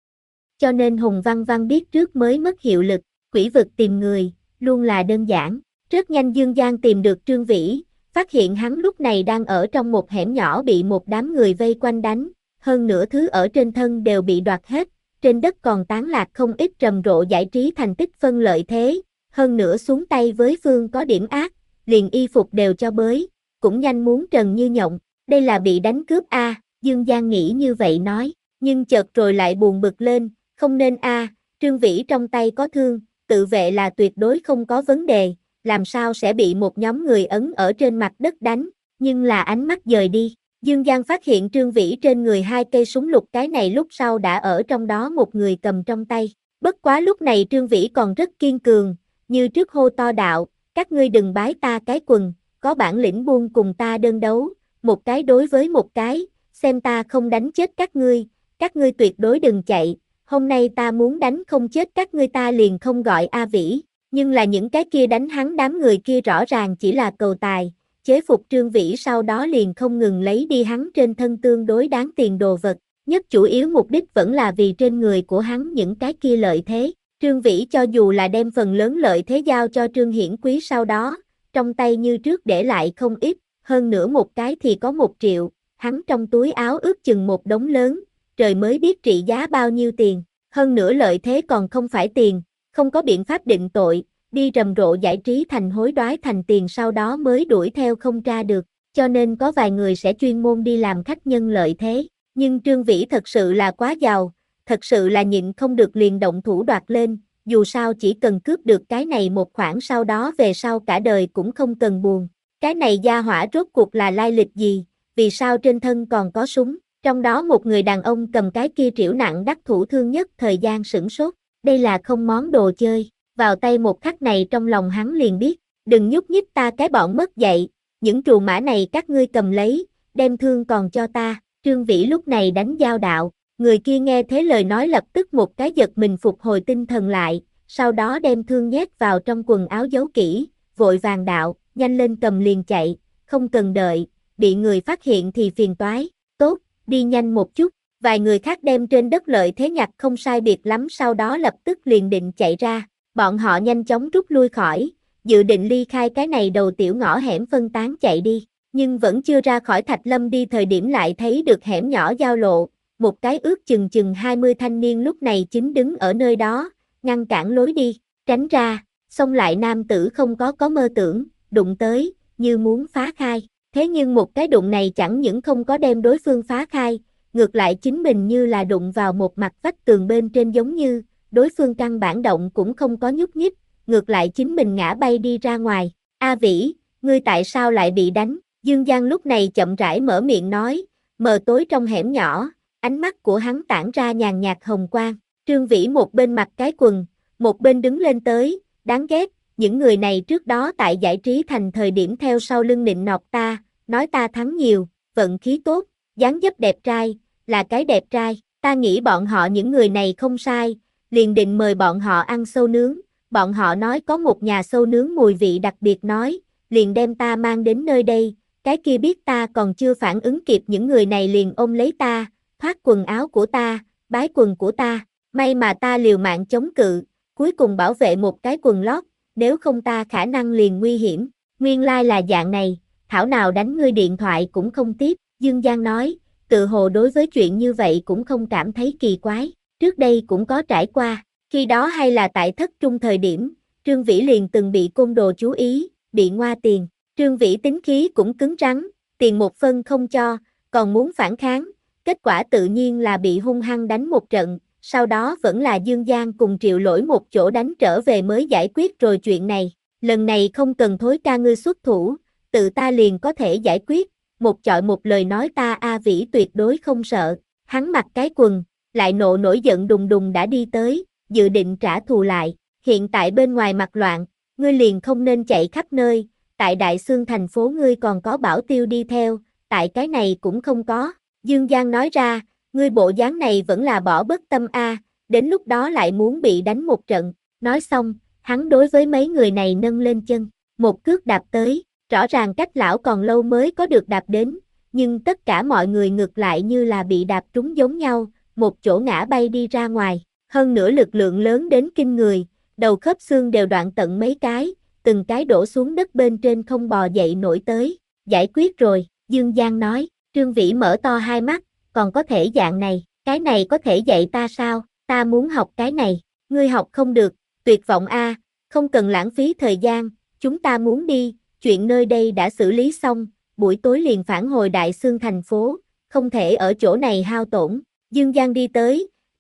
Cho nên Hùng Văn Văn biết trước mới mất hiệu lực, quỷ vực tìm người, luôn là đơn giản. Rất nhanh Dương Giang tìm được Trương Vĩ, phát hiện hắn lúc này đang ở trong một hẻm nhỏ bị một đám người vây quanh đánh, hơn nửa thứ ở trên thân đều bị đoạt hết, trên đất còn tán lạc không ít rầm rộ giải trí thành tích phân lợi thế, hơn nữa xuống tay với phương có điểm ác, liền y phục đều cho bới, cũng nhanh muốn trần như nhộng, đây là bị đánh cướp a, Dương Giang nghĩ như vậy nói, nhưng chợt rồi lại buồn bực lên, không nên a, Trương Vĩ trong tay có thương, tự vệ là tuyệt đối không có vấn đề, làm sao sẽ bị một nhóm người ấn ở trên mặt đất đánh, nhưng là ánh mắt dời đi. Dương Giang phát hiện Trương Vĩ trên người hai cây súng lục, cái này lúc sau đã ở trong đó một người cầm trong tay. Bất quá lúc này Trương Vĩ còn rất kiên cường, như trước hô to đạo, các ngươi đừng bái ta cái quần, có bản lĩnh buông cùng ta đơn đấu, một cái đối với một cái, xem ta không đánh chết các ngươi, các ngươi tuyệt đối đừng chạy, hôm nay ta muốn đánh không chết các ngươi ta liền không gọi A Vĩ, nhưng là những cái kia đánh hắn đám người kia rõ ràng chỉ là cầu tài, chế phục Trương Vĩ sau đó liền không ngừng lấy đi hắn trên thân tương đối đáng tiền đồ vật, nhất chủ yếu mục đích vẫn là vì trên người của hắn những cái kia lợi thế. Trương Vĩ cho dù là đem phần lớn lợi thế giao cho Trương Hiển Quý sau đó, trong tay như trước để lại không ít, hơn nữa một cái thì có một triệu, hắn trong túi áo ước chừng một đống lớn, trời mới biết trị giá bao nhiêu tiền, hơn nữa lợi thế còn không phải tiền, không có biện pháp định tội, đi rầm rộ giải trí thành hối đoái thành tiền sau đó mới đuổi theo không tra được, cho nên có vài người sẽ chuyên môn đi làm khách nhân lợi thế, nhưng Trương Vĩ thật sự là quá giàu, thật sự là nhịn không được liền động thủ đoạt lên, dù sao chỉ cần cướp được cái này một khoản sau đó về sau cả đời cũng không cần buồn. Cái này gia hỏa rốt cuộc là lai lịch gì, vì sao trên thân còn có súng, trong đó một người đàn ông cầm cái kia trĩu nặng đắc thủ thương nhất thời gian sửng sốt, đây là không món đồ chơi, vào tay một khắc này trong lòng hắn liền biết, đừng nhúc nhích ta cái bọn mất dạy, những trù mã này các ngươi cầm lấy, đem thương còn cho ta, Trương Vĩ lúc này đánh giao đạo. Người kia nghe thế lời nói lập tức một cái giật mình phục hồi tinh thần lại, sau đó đem thương nhét vào trong quần áo giấu kỹ, vội vàng đạo, nhanh lên cầm liền chạy, không cần đợi, bị người phát hiện thì phiền toái, tốt, đi nhanh một chút, vài người khác đem trên đất lợi thế nhặt không sai biệt lắm sau đó lập tức liền định chạy ra, bọn họ nhanh chóng rút lui khỏi, dự định ly khai cái này đầu tiểu ngõ hẻm phân tán chạy đi, nhưng vẫn chưa ra khỏi Thạch Lâm đi thời điểm lại thấy được hẻm nhỏ giao lộ. Một cái ước chừng chừng hai mươi thanh niên lúc này chính đứng ở nơi đó, ngăn cản lối đi, tránh ra, xông lại nam tử không có có mơ tưởng, đụng tới, như muốn phá khai. Thế nhưng một cái đụng này chẳng những không có đem đối phương phá khai, ngược lại chính mình như là đụng vào một mặt vách tường bên trên giống như, đối phương căn bản động cũng không có nhúc nhích, ngược lại chính mình ngã bay đi ra ngoài. A Vĩ, ngươi tại sao lại bị đánh? Dương Giang lúc này chậm rãi mở miệng nói, mờ tối trong hẻm nhỏ. Ánh mắt của hắn tản ra nhàn nhạt hồng quang, Trương Vĩ một bên mặc cái quần, một bên đứng lên tới, đáng ghét, những người này trước đó tại giải trí thành thời điểm theo sau lưng nịnh nọt ta, nói ta thắng nhiều, vận khí tốt, dáng dấp đẹp trai, là cái đẹp trai, ta nghĩ bọn họ những người này không sai, liền định mời bọn họ ăn sâu nướng, bọn họ nói có một nhà sâu nướng mùi vị đặc biệt nói, liền đem ta mang đến nơi đây, cái kia biết ta còn chưa phản ứng kịp những người này liền ôm lấy ta, thoát quần áo của ta, bái quần của ta, may mà ta liều mạng chống cự, cuối cùng bảo vệ một cái quần lót, nếu không ta khả năng liền nguy hiểm, nguyên lai là dạng này, thảo nào đánh ngươi điện thoại cũng không tiếp, Dương Giang nói, tự hồ đối với chuyện như vậy cũng không cảm thấy kỳ quái, trước đây cũng có trải qua, khi đó hay là tại thất trung thời điểm, Trương Vĩ liền từng bị côn đồ chú ý, bị ngoa tiền, Trương Vĩ tính khí cũng cứng rắn, tiền một phân không cho, còn muốn phản kháng. Kết quả tự nhiên là bị hung hăng đánh một trận, sau đó vẫn là Dương Giang cùng Triệu Lỗi một chỗ đánh trở về mới giải quyết rồi chuyện này. Lần này không cần thối ca ngươi xuất thủ, tự ta liền có thể giải quyết, một chọi một lời nói ta A Vĩ tuyệt đối không sợ. Hắn mặc cái quần, lại nộ nổi giận đùng đùng đã đi tới, dự định trả thù lại. Hiện tại bên ngoài mặt loạn, ngươi liền không nên chạy khắp nơi, tại Đại Xương thành phố ngươi còn có Bảo Tiêu đi theo, tại cái này cũng không có. Dương Giang nói ra, ngươi bộ dáng này vẫn là bỏ bất tâm a, à, đến lúc đó lại muốn bị đánh một trận. Nói xong, hắn đối với mấy người này nâng lên chân, một cước đạp tới, rõ ràng cách lão còn lâu mới có được đạp đến, nhưng tất cả mọi người ngược lại như là bị đạp trúng giống nhau, một chỗ ngã bay đi ra ngoài, hơn nữa lực lượng lớn đến kinh người, đầu khớp xương đều đoạn tận mấy cái, từng cái đổ xuống đất bên trên không bò dậy nổi tới, giải quyết rồi, Dương Giang nói. Trương Vĩ mở to hai mắt, còn có thể dạng này, cái này có thể dạy ta sao, ta muốn học cái này, ngươi học không được, tuyệt vọng a, không cần lãng phí thời gian, chúng ta muốn đi, chuyện nơi đây đã xử lý xong, buổi tối liền phản hồi Đại Xương thành phố, không thể ở chỗ này hao tổn, Dương Giang đi tới,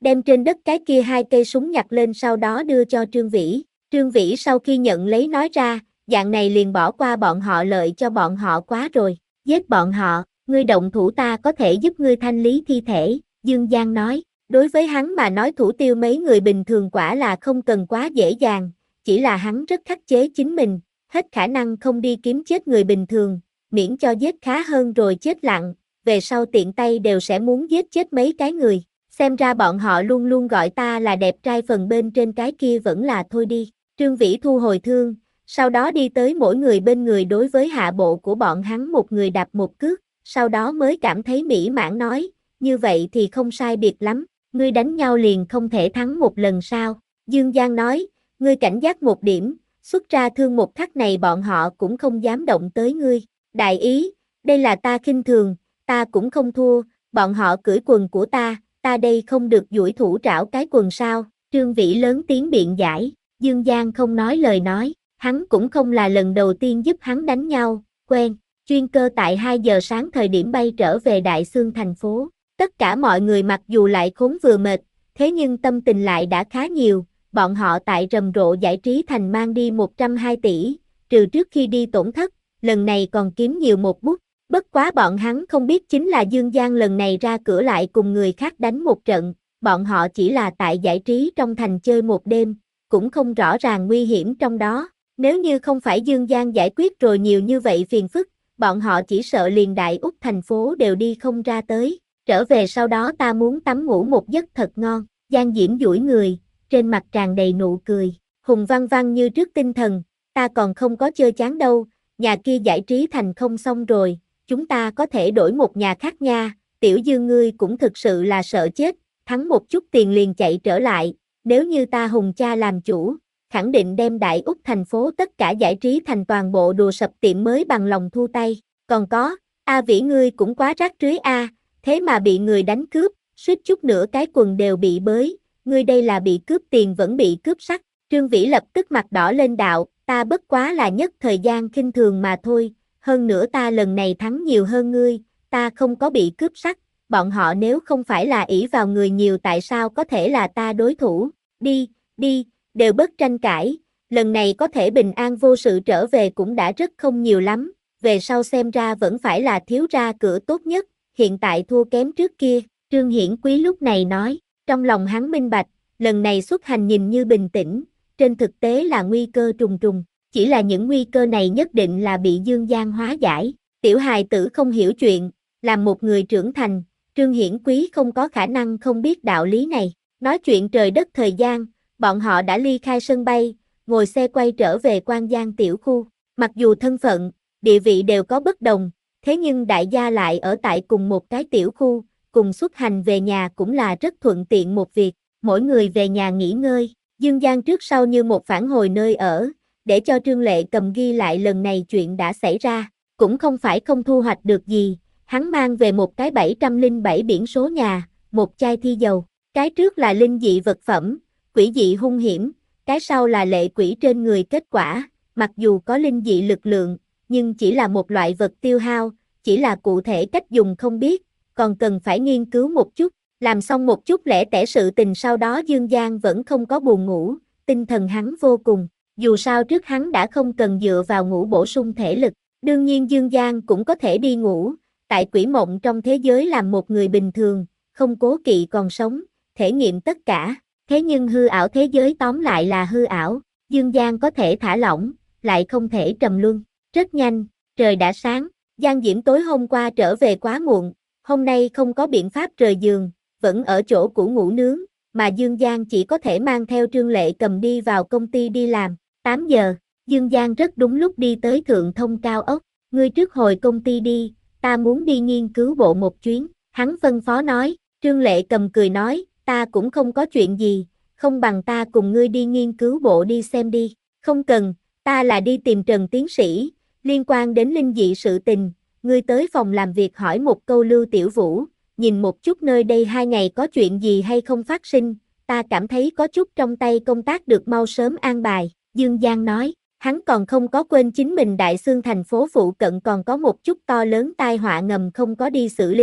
đem trên đất cái kia hai cây súng nhặt lên sau đó đưa cho Trương Vĩ. Trương Vĩ sau khi nhận lấy nói ra, dạng này liền bỏ qua bọn họ lợi cho bọn họ quá rồi, giết bọn họ, ngươi động thủ ta có thể giúp ngươi thanh lý thi thể, Dương Giang nói. Đối với hắn mà nói thủ tiêu mấy người bình thường quả là không cần quá dễ dàng, chỉ là hắn rất khắc chế chính mình, hết khả năng không đi kiếm chết người bình thường, miễn cho giết khá hơn rồi chết lặng, về sau tiện tay đều sẽ muốn giết chết mấy cái người. Xem ra bọn họ luôn luôn gọi ta là đẹp trai phần bên trên cái kia vẫn là thôi đi. Trương Vĩ thu hồi thương, sau đó đi tới mỗi người bên người đối với hạ bộ của bọn hắn một người đạp một cước, sau đó mới cảm thấy mỹ mãn nói, như vậy thì không sai biệt lắm, ngươi đánh nhau liền không thể thắng một lần sao? Dương Giang nói, ngươi cảnh giác một điểm, xuất ra thương một khắc này bọn họ cũng không dám động tới ngươi. Đại ý, đây là ta khinh thường, ta cũng không thua, bọn họ cưỡi quần của ta, ta đây không được duỗi thủ trảo cái quần sao? Trương Vĩ lớn tiếng biện giải, Dương Giang không nói lời nói, hắn cũng không là lần đầu tiên giúp hắn đánh nhau, quen. Chuyên cơ tại hai giờ sáng thời điểm bay trở về Đại Xương thành phố. Tất cả mọi người mặc dù lại khốn vừa mệt, thế nhưng tâm tình lại đã khá nhiều, bọn họ tại rầm rộ giải trí thành mang đi một trăm hai tỷ, trừ trước khi đi tổn thất, lần này còn kiếm nhiều một bút. Bất quá bọn hắn không biết chính là Dương Giang lần này ra cửa lại cùng người khác đánh một trận, bọn họ chỉ là tại giải trí trong thành chơi một đêm, cũng không rõ ràng nguy hiểm trong đó. Nếu như không phải Dương Giang giải quyết rồi nhiều như vậy phiền phức, bọn họ chỉ sợ liền Đại Úc thành phố đều đi không ra tới. Trở về sau đó ta muốn tắm ngủ một giấc thật ngon. Giang Diễm duỗi người, trên mặt tràn đầy nụ cười. Hùng Văn Văn như trước tinh thần, ta còn không có chơi chán đâu, nhà kia giải trí thành không xong rồi, chúng ta có thể đổi một nhà khác nha. Tiểu Dương ngươi cũng thực sự là sợ chết, thắng một chút tiền liền chạy trở lại, nếu như ta Hùng cha làm chủ, khẳng định đem Đại Úc thành phố tất cả giải trí thành toàn bộ đùa sập tiệm mới bằng lòng thu tay. Còn có, A Vĩ ngươi cũng quá rác rưới a, thế mà bị người đánh cướp, suýt chút nữa cái quần đều bị bới, ngươi đây là bị cướp tiền vẫn bị cướp sắc. Trương Vĩ lập tức mặt đỏ lên đạo, ta bất quá là nhất thời gian khinh thường mà thôi, hơn nữa ta lần này thắng nhiều hơn ngươi, ta không có bị cướp sắc, bọn họ nếu không phải là ỷ vào người nhiều tại sao có thể là ta đối thủ, đi, đi, đều bớt tranh cãi, lần này có thể bình an vô sự trở về cũng đã rất không nhiều lắm, về sau xem ra vẫn phải là thiếu ra cửa tốt nhất, hiện tại thua kém trước kia, Trương Hiển Quý lúc này nói, trong lòng hắn minh bạch, lần này xuất hành nhìn như bình tĩnh, trên thực tế là nguy cơ trùng trùng, chỉ là những nguy cơ này nhất định là bị Dương Giang hóa giải, tiểu hài tử không hiểu chuyện, làm một người trưởng thành, Trương Hiển Quý không có khả năng không biết đạo lý này, nói chuyện trời đất thời gian, bọn họ đã ly khai sân bay, ngồi xe quay trở về Quan Giang tiểu khu, mặc dù thân phận, địa vị đều có bất đồng, thế nhưng đại gia lại ở tại cùng một cái tiểu khu, cùng xuất hành về nhà cũng là rất thuận tiện một việc, mỗi người về nhà nghỉ ngơi, Dương Giang trước sau như một phản hồi nơi ở, để cho Trương Lệ Cầm ghi lại lần này chuyện đã xảy ra, cũng không phải không thu hoạch được gì, hắn mang về một cái bảy trăm lẻ bảy biển số nhà, một chai thi dầu, cái trước là linh dị vật phẩm, quỷ dị hung hiểm, cái sau là lệ quỷ trên người kết quả, mặc dù có linh dị lực lượng, nhưng chỉ là một loại vật tiêu hao, chỉ là cụ thể cách dùng không biết, còn cần phải nghiên cứu một chút, làm xong một chút lẻ tẻ sự tình sau đó Dương Giang vẫn không có buồn ngủ, tinh thần hắn vô cùng, dù sao trước hắn đã không cần dựa vào ngủ bổ sung thể lực, đương nhiên Dương Giang cũng có thể đi ngủ, tại quỷ mộng trong thế giới làm một người bình thường, không cố kỵ còn sống, thể nghiệm tất cả, thế nhưng hư ảo thế giới tóm lại là hư ảo, Dương Giang có thể thả lỏng, lại không thể trầm luân, rất nhanh, trời đã sáng, Giang Diễm tối hôm qua trở về quá muộn, hôm nay không có biện pháp rời giường, vẫn ở chỗ cũ ngủ nướng, mà Dương Giang chỉ có thể mang theo Trương Lệ Cầm đi vào công ty đi làm, tám giờ, Dương Giang rất đúng lúc đi tới Thượng Thông cao ốc, ngươi trước hồi công ty đi, ta muốn đi nghiên cứu bộ một chuyến, hắn phân phó nói, Trương Lệ Cầm cười nói, ta cũng không có chuyện gì, không bằng ta cùng ngươi đi nghiên cứu bộ đi xem đi, không cần, ta là đi tìm Trần Tiến Sĩ, liên quan đến linh dị sự tình, ngươi tới phòng làm việc hỏi một câu Lưu Tiểu Vũ, nhìn một chút nơi đây hai ngày có chuyện gì hay không phát sinh, ta cảm thấy có chút trong tay công tác được mau sớm an bài, Dương Giang nói, hắn còn không có quên chính mình Đại Xương thành phố phụ cận còn có một chút to lớn tai họa ngầm không có đi xử lý,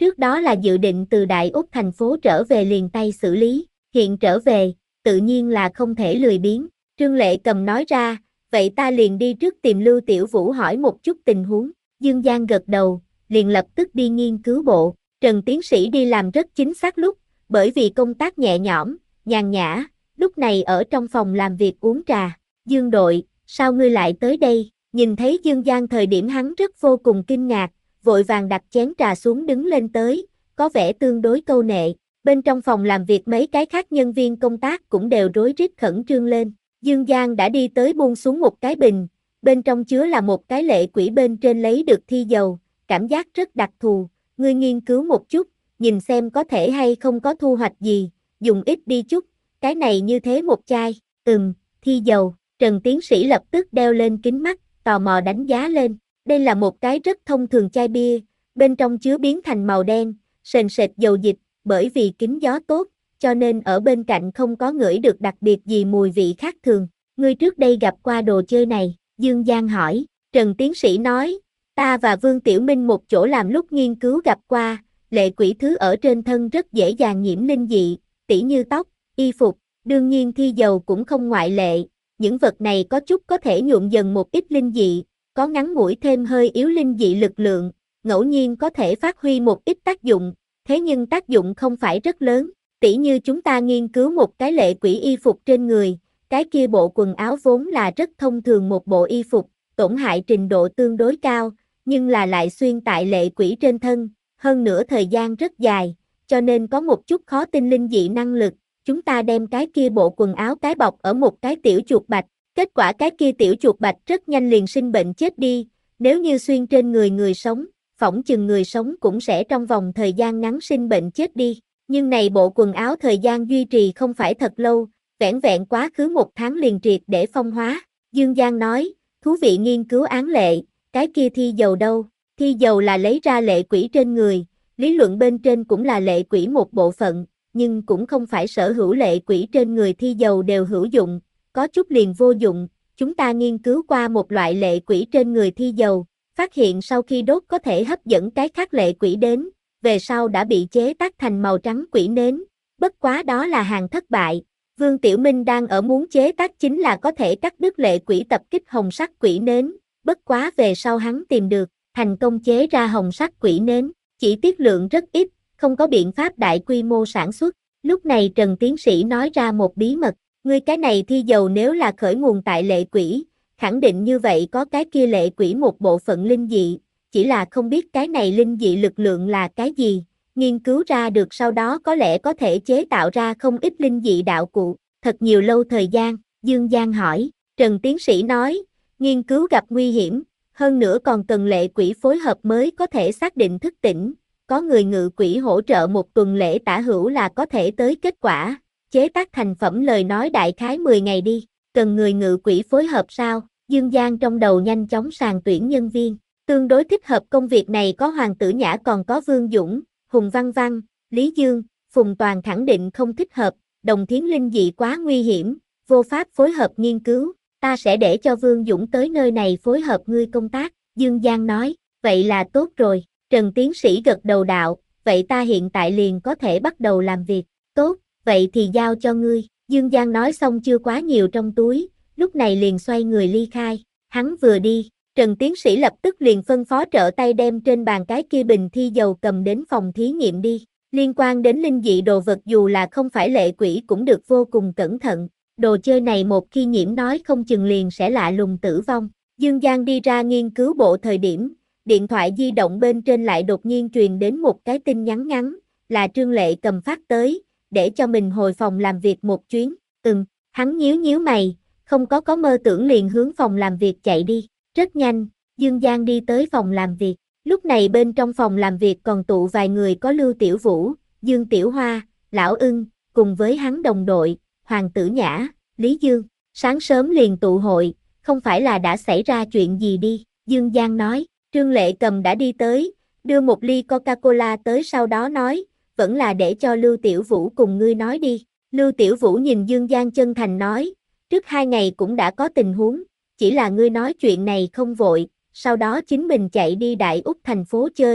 Trước đó là dự định từ Đại Úc thành phố trở về liền tay xử lý, hiện trở về, tự nhiên là không thể lười biếng. Trương Lệ Cầm nói ra, vậy ta liền đi trước tìm Lưu Tiểu Vũ hỏi một chút tình huống. Dương Giang gật đầu, liền lập tức đi nghiên cứu bộ. Trần tiến sĩ đi làm rất chính xác lúc, bởi vì công tác nhẹ nhõm, nhàn nhã, lúc này ở trong phòng làm việc uống trà. Dương đội, sao ngươi lại tới đây? Nhìn thấy Dương Giang thời điểm hắn rất vô cùng kinh ngạc, vội vàng đặt chén trà xuống đứng lên tới, có vẻ tương đối câu nệ. Bên trong phòng làm việc mấy cái khác nhân viên công tác cũng đều rối rít khẩn trương lên. Dương Giang đã đi tới buông xuống một cái bình, bên trong chứa là một cái lệ quỷ, bên trên lấy được thi dầu, cảm giác rất đặc thù, ngươi nghiên cứu một chút, nhìn xem có thể hay không có thu hoạch gì, dùng ít đi chút, cái này như thế một chai, ừm, thi dầu. Trần tiến sĩ lập tức đeo lên kính mắt, tò mò đánh giá lên, đây là một cái rất thông thường chai bia, bên trong chứa biến thành màu đen, sền sệt dầu dịch, bởi vì kính gió tốt, cho nên ở bên cạnh không có ngửi được đặc biệt gì mùi vị khác thường. Ngươi trước đây gặp qua đồ chơi này? Dương Giang hỏi. Trần tiến sĩ nói, ta và Vương Tiểu Minh một chỗ làm lúc nghiên cứu gặp qua, lệ quỷ thứ ở trên thân rất dễ dàng nhiễm linh dị, tỉ như tóc, y phục, đương nhiên thi dầu cũng không ngoại lệ. Những vật này có chút có thể nhuộm dần một ít linh dị, có ngắn ngủi thêm hơi yếu linh dị lực lượng, ngẫu nhiên có thể phát huy một ít tác dụng, thế nhưng tác dụng không phải rất lớn. Tỉ như chúng ta nghiên cứu một cái lệ quỷ y phục trên người, cái kia bộ quần áo vốn là rất thông thường một bộ y phục, tổn hại trình độ tương đối cao, nhưng là lại xuyên tại lệ quỷ trên thân, hơn nữa thời gian rất dài, cho nên có một chút khó tin linh dị năng lực. Chúng ta đem cái kia bộ quần áo cái bọc ở một cái tiểu chuột bạch, kết quả cái kia tiểu chuột bạch rất nhanh liền sinh bệnh chết đi, nếu như xuyên trên người người sống, phỏng chừng người sống cũng sẽ trong vòng thời gian ngắn sinh bệnh chết đi. Nhưng này bộ quần áo thời gian duy trì không phải thật lâu, vẻn vẹn quá khứ một tháng liền triệt để phong hóa. Dương Giang nói, thú vị nghiên cứu án lệ, cái kia thi dầu đâu? Thi dầu là lấy ra lệ quỷ trên người, lý luận bên trên cũng là lệ quỷ một bộ phận, nhưng cũng không phải sở hữu lệ quỷ trên người thi dầu đều hữu dụng, có chút liền vô dụng. Chúng ta nghiên cứu qua một loại lệ quỷ trên người thi dầu, phát hiện sau khi đốt có thể hấp dẫn cái khác lệ quỷ đến, về sau đã bị chế tác thành màu trắng quỷ nến, bất quá đó là hàng thất bại. Vương Tiểu Minh đang ở muốn chế tác chính là có thể cắt đứt lệ quỷ tập kích hồng sắc quỷ nến, bất quá về sau hắn tìm được, thành công chế ra hồng sắc quỷ nến, chỉ tiết lượng rất ít, không có biện pháp đại quy mô sản xuất. Lúc này Trần tiến sĩ nói ra một bí mật, ngươi cái này thi dầu nếu là khởi nguồn tại lệ quỷ, khẳng định như vậy có cái kia lệ quỷ một bộ phận linh dị, chỉ là không biết cái này linh dị lực lượng là cái gì, nghiên cứu ra được sau đó có lẽ có thể chế tạo ra không ít linh dị đạo cụ. Thật nhiều lâu thời gian, Dương Giang hỏi, Trần tiến sĩ nói, nghiên cứu gặp nguy hiểm, hơn nữa còn cần lệ quỷ phối hợp mới có thể xác định thức tỉnh, có người ngự quỷ hỗ trợ một tuần lễ tả hữu là có thể tới kết quả, chế tác thành phẩm lời nói đại khái mười ngày đi, cần người ngự quỷ phối hợp sao? Dương Giang trong đầu nhanh chóng sàng tuyển nhân viên, tương đối thích hợp công việc này có Hoàng Tử Nhã còn có Vương Dũng, Hùng Văn Văn, Lý Dương, Phùng Toàn khẳng định không thích hợp, Đồng Thiến linh dị quá nguy hiểm, vô pháp phối hợp nghiên cứu, ta sẽ để cho Vương Dũng tới nơi này phối hợp ngươi công tác, Dương Giang nói, vậy là tốt rồi. Trần tiến sĩ gật đầu đạo, vậy ta hiện tại liền có thể bắt đầu làm việc, tốt, vậy thì giao cho ngươi. Dương Giang nói xong chưa quá nhiều trong túi, lúc này liền xoay người ly khai, hắn vừa đi, Trần tiến sĩ lập tức liền phân phó trợ tay đem trên bàn cái kia bình thi dầu cầm đến phòng thí nghiệm đi. Liên quan đến linh dị đồ vật dù là không phải lệ quỷ cũng được vô cùng cẩn thận, đồ chơi này một khi nhiễm nói không chừng liền sẽ lạ lùng tử vong. Dương Giang đi ra nghiên cứu bộ thời điểm, điện thoại di động bên trên lại đột nhiên truyền đến một cái tin nhắn ngắn, là Trương Lệ Cầm phát tới, để cho mình hồi phòng làm việc một chuyến. Ừm, hắn nhíu nhíu mày, không có có mơ tưởng liền hướng phòng làm việc chạy đi. Rất nhanh, Dương Giang đi tới phòng làm việc, lúc này bên trong phòng làm việc còn tụ vài người, có Lưu Tiểu Vũ, Dương Tiểu Hoa, Lão Ưng, cùng với hắn đồng đội, Hoàng Tử Nhã, Lý Dương. Sáng sớm liền tụ hội, không phải là đã xảy ra chuyện gì đi, Dương Giang nói. Trương Lệ Cầm đã đi tới, đưa một ly Coca-Cola tới, sau đó nói, vẫn là để cho Lưu Tiểu Vũ cùng ngươi nói đi. Lưu Tiểu Vũ nhìn Dương Giang chân thành nói, trước hai ngày cũng đã có tình huống, chỉ là ngươi nói chuyện này không vội, sau đó chính mình chạy đi Đại Úc thành phố chơi,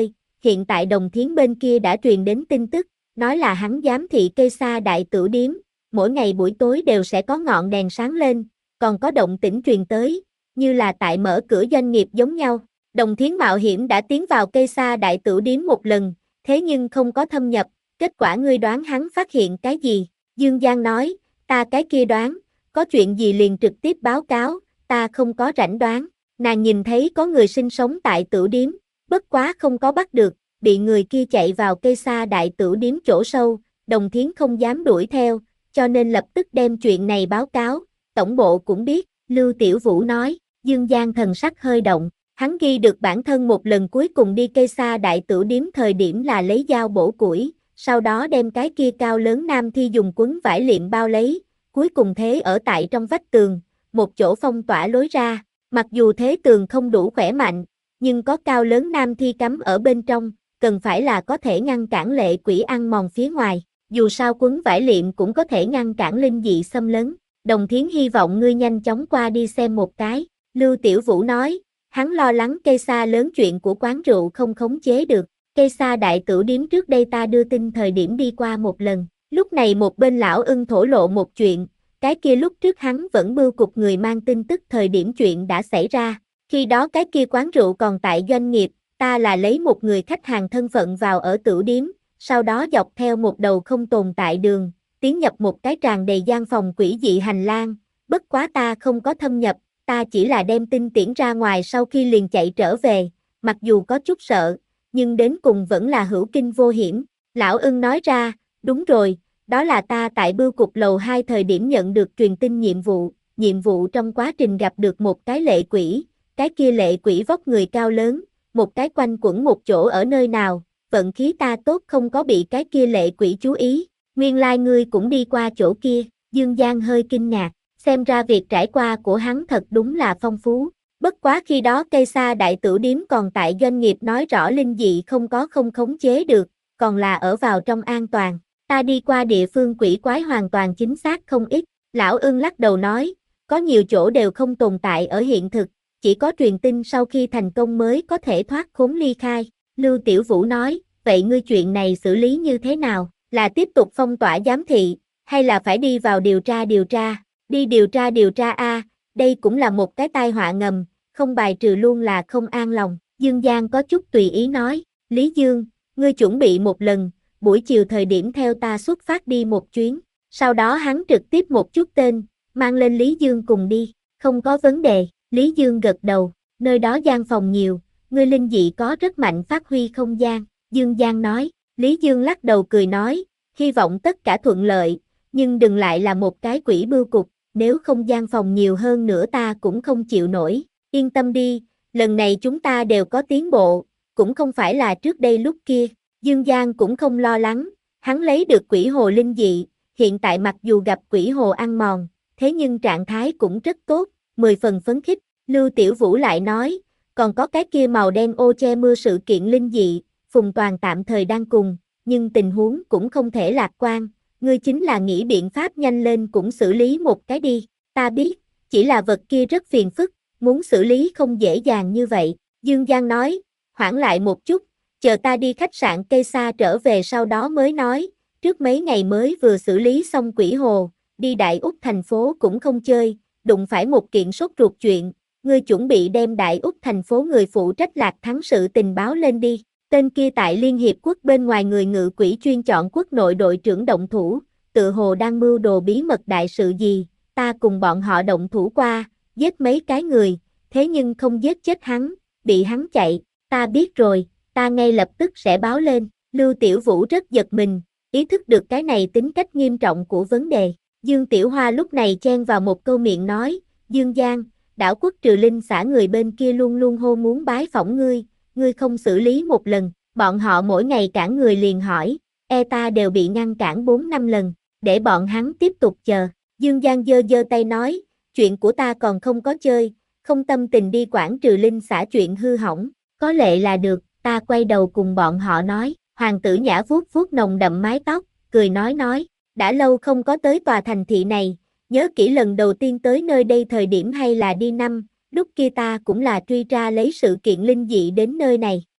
hiện tại Đồng Thiến bên kia đã truyền đến tin tức, nói là hắn giám thị cây sa đại tử điếm, mỗi ngày buổi tối đều sẽ có ngọn đèn sáng lên, còn có động tĩnh truyền tới, như là tại mở cửa doanh nghiệp giống nhau. Đồng Thiến mạo hiểm đã tiến vào cây sa đại tử điếm một lần, thế nhưng không có thâm nhập, kết quả ngươi đoán hắn phát hiện cái gì? Dương Giang nói, ta cái kia đoán, có chuyện gì liền trực tiếp báo cáo, ta không có rảnh đoán. Nàng nhìn thấy có người sinh sống tại tử điếm, bất quá không có bắt được, bị người kia chạy vào cây sa đại tử điếm chỗ sâu, Đồng Thiến không dám đuổi theo, cho nên lập tức đem chuyện này báo cáo, tổng bộ cũng biết, Lưu Tiểu Vũ nói. Dương Giang thần sắc hơi động, hắn ghi được bản thân một lần cuối cùng đi cây sa đại tử điếm thời điểm là lấy dao bổ củi, sau đó đem cái kia cao lớn nam thi dùng quấn vải liệm bao lấy, cuối cùng thế ở tại trong vách tường, một chỗ phong tỏa lối ra, mặc dù thế tường không đủ khỏe mạnh, nhưng có cao lớn nam thi cắm ở bên trong, cần phải là có thể ngăn cản lệ quỷ ăn mòn phía ngoài, dù sao quấn vải liệm cũng có thể ngăn cản linh dị xâm lấn. Đồng Thiến hy vọng ngươi nhanh chóng qua đi xem một cái, Lưu Tiểu Vũ nói, hắn lo lắng cây sa lớn chuyện của quán rượu không khống chế được, cây sa đại tử điếm trước đây ta đưa tin thời điểm đi qua một lần, lúc này một bên lão ưng thổ lộ một chuyện, cái kia lúc trước hắn vẫn bưu cục người mang tin tức thời điểm chuyện đã xảy ra, khi đó cái kia quán rượu còn tại doanh nghiệp, ta là lấy một người khách hàng thân phận vào ở tử điếm, sau đó dọc theo một đầu không tồn tại đường, tiến nhập một cái tràn đầy gian phòng quỷ dị hành lang, bất quá ta không có thâm nhập, ta chỉ là đem tin tiễn ra ngoài sau khi liền chạy trở về, mặc dù có chút sợ, nhưng đến cùng vẫn là hữu kinh vô hiểm. Lão ưng nói ra, đúng rồi, đó là ta tại bưu cục lầu hai thời điểm nhận được truyền tin nhiệm vụ, nhiệm vụ trong quá trình gặp được một cái lệ quỷ, cái kia lệ quỷ vóc người cao lớn, một cái quanh quẩn một chỗ ở nơi nào, vận khí ta tốt không có bị cái kia lệ quỷ chú ý, nguyên lai ngươi cũng đi qua chỗ kia, Dương Giang hơi kinh ngạc, xem ra việc trải qua của hắn thật đúng là phong phú, bất quá khi đó cây sa đại tử điếm còn tại doanh nghiệp nói rõ linh dị không có không khống chế được, còn là ở vào trong an toàn, ta đi qua địa phương quỷ quái hoàn toàn chính xác không ít, lão ưng lắc đầu nói, có nhiều chỗ đều không tồn tại ở hiện thực, chỉ có truyền tin sau khi thành công mới có thể thoát khốn ly khai, Lưu Tiểu Vũ nói, vậy ngươi chuyện này xử lý như thế nào, là tiếp tục phong tỏa giám thị, hay là phải đi vào điều tra điều tra, đi điều tra điều tra a, đây cũng là một cái tai họa ngầm, không bài trừ luôn là không an lòng, Dương Giang có chút tùy ý nói, Lý Dương, ngươi chuẩn bị một lần, buổi chiều thời điểm theo ta xuất phát đi một chuyến, sau đó hắn trực tiếp một chút tên, mang lên Lý Dương cùng đi, không có vấn đề, Lý Dương gật đầu, nơi đó gian phòng nhiều, ngươi linh dị có rất mạnh phát huy không gian, Dương Giang nói, Lý Dương lắc đầu cười nói, hy vọng tất cả thuận lợi, nhưng đừng lại là một cái quỷ bưu cục, nếu không gian phòng nhiều hơn nữa ta cũng không chịu nổi, yên tâm đi, lần này chúng ta đều có tiến bộ, cũng không phải là trước đây lúc kia, Dương Giang cũng không lo lắng, hắn lấy được quỷ hồ linh dị, hiện tại mặc dù gặp quỷ hồ ăn mòn, thế nhưng trạng thái cũng rất tốt, mười phần phấn khích, Lưu Tiểu Vũ lại nói, còn có cái kia màu đen ô che mưa sự kiện linh dị, Phùng Toàn tạm thời đang cùng, nhưng tình huống cũng không thể lạc quan, ngươi chính là nghĩ biện pháp nhanh lên cũng xử lý một cái đi, ta biết, chỉ là vật kia rất phiền phức, muốn xử lý không dễ dàng như vậy, Dương Giang nói, hoãn lại một chút, chờ ta đi khách sạn cây sa trở về sau đó mới nói, trước mấy ngày mới vừa xử lý xong quỷ hồ, đi Đại Úc thành phố cũng không chơi, đụng phải một kiện sốt ruột chuyện, ngươi chuẩn bị đem Đại Úc thành phố người phụ trách Lạc Thắng sự tình báo lên đi. Tên kia tại Liên Hiệp Quốc bên ngoài người ngự quỷ chuyên chọn quốc nội đội trưởng động thủ, tự hồ đang mưu đồ bí mật đại sự gì, ta cùng bọn họ động thủ qua, giết mấy cái người, thế nhưng không giết chết hắn, bị hắn chạy, ta biết rồi, ta ngay lập tức sẽ báo lên, Lưu Tiểu Vũ rất giật mình, ý thức được cái này tính cách nghiêm trọng của vấn đề, Dương Tiểu Hoa lúc này chen vào một câu miệng nói, Dương Giang, đảo quốc Trừ Linh xã người bên kia luôn luôn hô muốn bái phỏng ngươi, ngươi không xử lý một lần, bọn họ mỗi ngày cản người liền hỏi, e ta đều bị ngăn cản bốn năm lần, để bọn hắn tiếp tục chờ. Dương Giang giơ giơ tay nói, chuyện của ta còn không có chơi, không tâm tình đi quản Trừ Linh xã chuyện hư hỏng, có lệ là được, ta quay đầu cùng bọn họ nói, hoàng tử Nhã vuốt vuốt nồng đậm mái tóc, cười nói nói, đã lâu không có tới tòa thành thị này, nhớ kỹ lần đầu tiên tới nơi đây thời điểm hay là đi năm, lúc kia ta cũng là truy tra lấy sự kiện linh dị đến nơi này,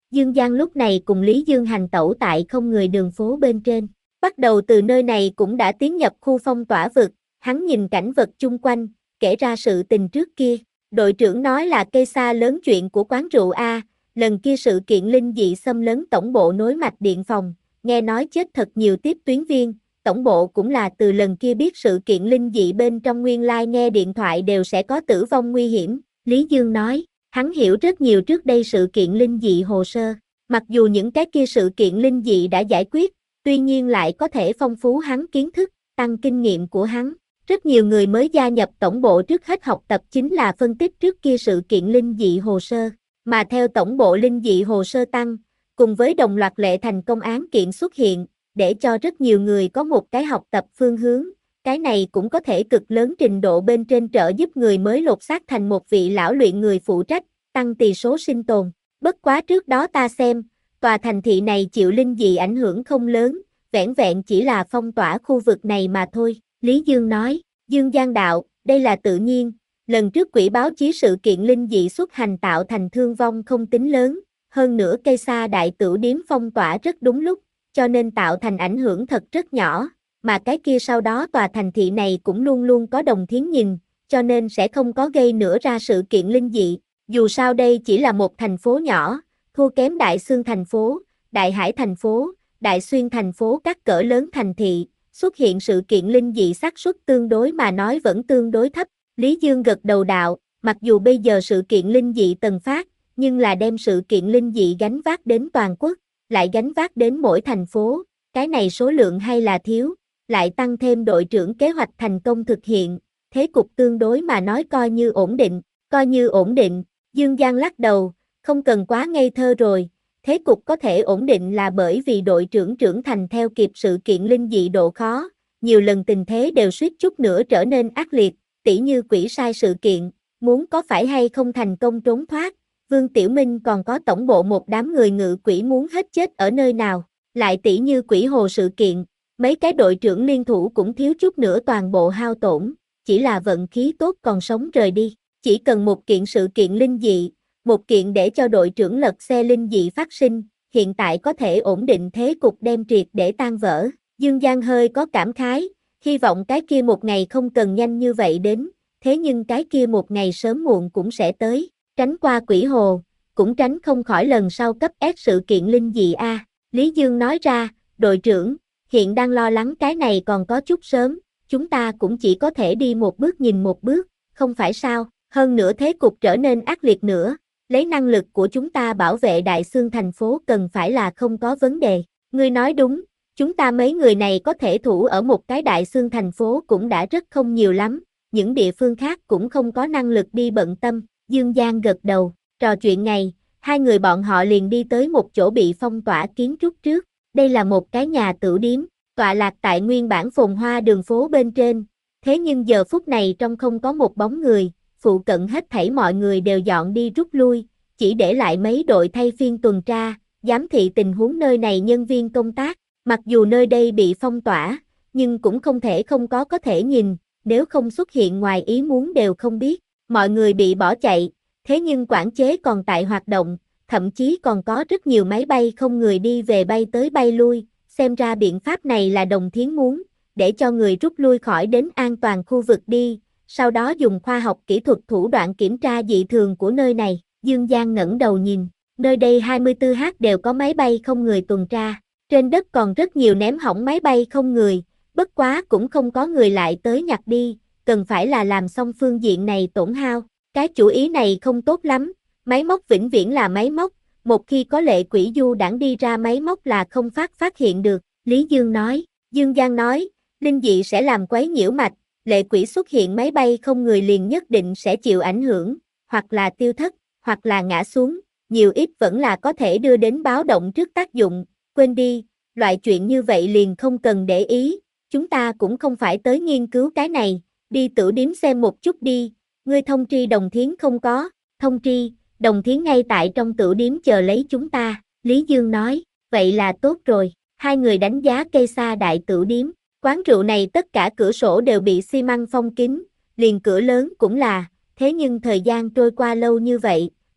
Dương Giang lúc này cùng Lý Dương hành tẩu tại không người đường phố bên trên. Bắt đầu từ nơi này cũng đã tiến nhập khu phong tỏa vực, hắn nhìn cảnh vật chung quanh, kể ra sự tình trước kia. Đội trưởng nói là cây xa lớn chuyện của quán rượu A, lần kia sự kiện linh dị xâm lấn tổng bộ nối mạch điện phòng, nghe nói chết thật nhiều tiếp tuyến viên, tổng bộ cũng là từ lần kia biết sự kiện linh dị bên trong nguyên lai nghe điện thoại đều sẽ có tử vong nguy hiểm, Lý Dương nói, hắn hiểu rất nhiều trước đây sự kiện linh dị hồ sơ, mặc dù những cái kia sự kiện linh dị đã giải quyết, tuy nhiên lại có thể phong phú hắn kiến thức, tăng kinh nghiệm của hắn. Rất nhiều người mới gia nhập tổng bộ trước hết học tập chính là phân tích trước kia sự kiện linh dị hồ sơ, mà theo tổng bộ linh dị hồ sơ tăng, cùng với đồng loạt lệ thành công án kiện xuất hiện, để cho rất nhiều người có một cái học tập phương hướng, cái này cũng có thể cực lớn trình độ bên trên trợ giúp người mới lột xác thành một vị lão luyện người phụ trách, tăng tỷ số sinh tồn. Bất quá trước đó ta xem, tòa thành thị này chịu linh dị ảnh hưởng không lớn, vẻn vẹn chỉ là phong tỏa khu vực này mà thôi, Lý Dương nói. Dương Giang đạo, đây là tự nhiên, lần trước quỹ báo chí sự kiện linh dị xuất hành tạo thành thương vong không tính lớn, hơn nữa cây xa đại tửu điếm phong tỏa rất đúng lúc, cho nên tạo thành ảnh hưởng thật rất nhỏ, mà cái kia sau đó tòa thành thị này cũng luôn luôn có đồng thiến nhìn, cho nên sẽ không có gây nữa ra sự kiện linh dị, dù sao đây chỉ là một thành phố nhỏ, thua kém Đại Xương thành phố, Đại Hải thành phố, Đại Xuyên thành phố các cỡ lớn thành thị. Xuất hiện sự kiện linh dị xác suất tương đối mà nói vẫn tương đối thấp, Lý Dương gật đầu đạo, mặc dù bây giờ sự kiện linh dị tần phát, nhưng là đem sự kiện linh dị gánh vác đến toàn quốc, lại gánh vác đến mỗi thành phố, cái này số lượng hay là thiếu, lại tăng thêm đội trưởng kế hoạch thành công thực hiện, thế cục tương đối mà nói coi như ổn định, coi như ổn định, Dương Giang lắc đầu, không cần quá ngây thơ rồi. Thế cục có thể ổn định là bởi vì đội trưởng trưởng thành theo kịp sự kiện linh dị độ khó, nhiều lần tình thế đều suýt chút nữa trở nên ác liệt, tỉ như quỷ sai sự kiện, muốn có phải hay không thành công trốn thoát, Vương Tiểu Minh còn có tổng bộ một đám người ngự quỷ muốn hết chết ở nơi nào, lại tỉ như quỷ hồ sự kiện, mấy cái đội trưởng liên thủ cũng thiếu chút nữa toàn bộ hao tổn, chỉ là vận khí tốt còn sống rời đi, chỉ cần một kiện sự kiện linh dị. Một kiện để cho đội trưởng lật xe linh dị phát sinh, hiện tại có thể ổn định thế cục đem triệt để tan vỡ. Dương Giang hơi có cảm khái, hy vọng cái kia một ngày không cần nhanh như vậy đến, thế nhưng cái kia một ngày sớm muộn cũng sẽ tới, tránh qua quỷ hồ, cũng tránh không khỏi lần sau cấp S sự kiện linh dị A. Lý Dương nói ra, đội trưởng, hiện đang lo lắng cái này còn có chút sớm, chúng ta cũng chỉ có thể đi một bước nhìn một bước, không phải sao, hơn nữa thế cục trở nên ác liệt nữa. Lấy năng lực của chúng ta bảo vệ Đại Xương thành phố cần phải là không có vấn đề. Ngươi nói đúng, chúng ta mấy người này có thể thủ ở một cái Đại Xương thành phố cũng đã rất không nhiều lắm, những địa phương khác cũng không có năng lực đi bận tâm. Dương Giang gật đầu, trò chuyện ngày, hai người bọn họ liền đi tới một chỗ bị phong tỏa kiến trúc trước. Đây là một cái nhà tửu điếm, tọa lạc tại nguyên bản phồn hoa đường phố bên trên. Thế nhưng giờ phút này trong không có một bóng người. Phụ cận hết thảy mọi người đều dọn đi rút lui, chỉ để lại mấy đội thay phiên tuần tra, giám thị tình huống nơi này nhân viên công tác, mặc dù nơi đây bị phong tỏa, nhưng cũng không thể không có có thể nhìn, nếu không xuất hiện ngoài ý muốn đều không biết, mọi người bị bỏ chạy, thế nhưng quản chế còn tại hoạt động, thậm chí còn có rất nhiều máy bay không người đi về bay tới bay lui, xem ra biện pháp này là Đồng Thiến muốn, để cho người rút lui khỏi đến an toàn khu vực đi. Sau đó dùng khoa học kỹ thuật thủ đoạn kiểm tra dị thường của nơi này, Dương Giang ngẩng đầu nhìn, nơi đây hai mươi tư h đều có máy bay không người tuần tra, trên đất còn rất nhiều ném hỏng máy bay không người, bất quá cũng không có người lại tới nhặt đi, cần phải là làm xong phương diện này tổn hao, cái chủ ý này không tốt lắm, máy móc vĩnh viễn là máy móc, một khi có lệ quỷ du đãng đi ra máy móc là không phát phát hiện được, Lý Dương nói, Dương Giang nói, linh dị sẽ làm quấy nhiễu mạch. Lệ quỷ xuất hiện máy bay không người liền nhất định sẽ chịu ảnh hưởng, hoặc là tiêu thất, hoặc là ngã xuống, nhiều ít vẫn là có thể đưa đến báo động trước tác dụng, quên đi, loại chuyện như vậy liền không cần để ý, chúng ta cũng không phải tới nghiên cứu cái này, đi tửu điếm xem một chút đi, ngươi thông tri Đồng Thiến không có, thông tri, Đồng Thiến ngay tại trong tửu điếm chờ lấy chúng ta, Lý Dương nói, vậy là tốt rồi, hai người đánh giá cây xa đại tửu điếm. Quán rượu này tất cả cửa sổ đều bị xi măng phong kín, liền cửa lớn cũng là, thế nhưng thời gian trôi qua lâu như vậy,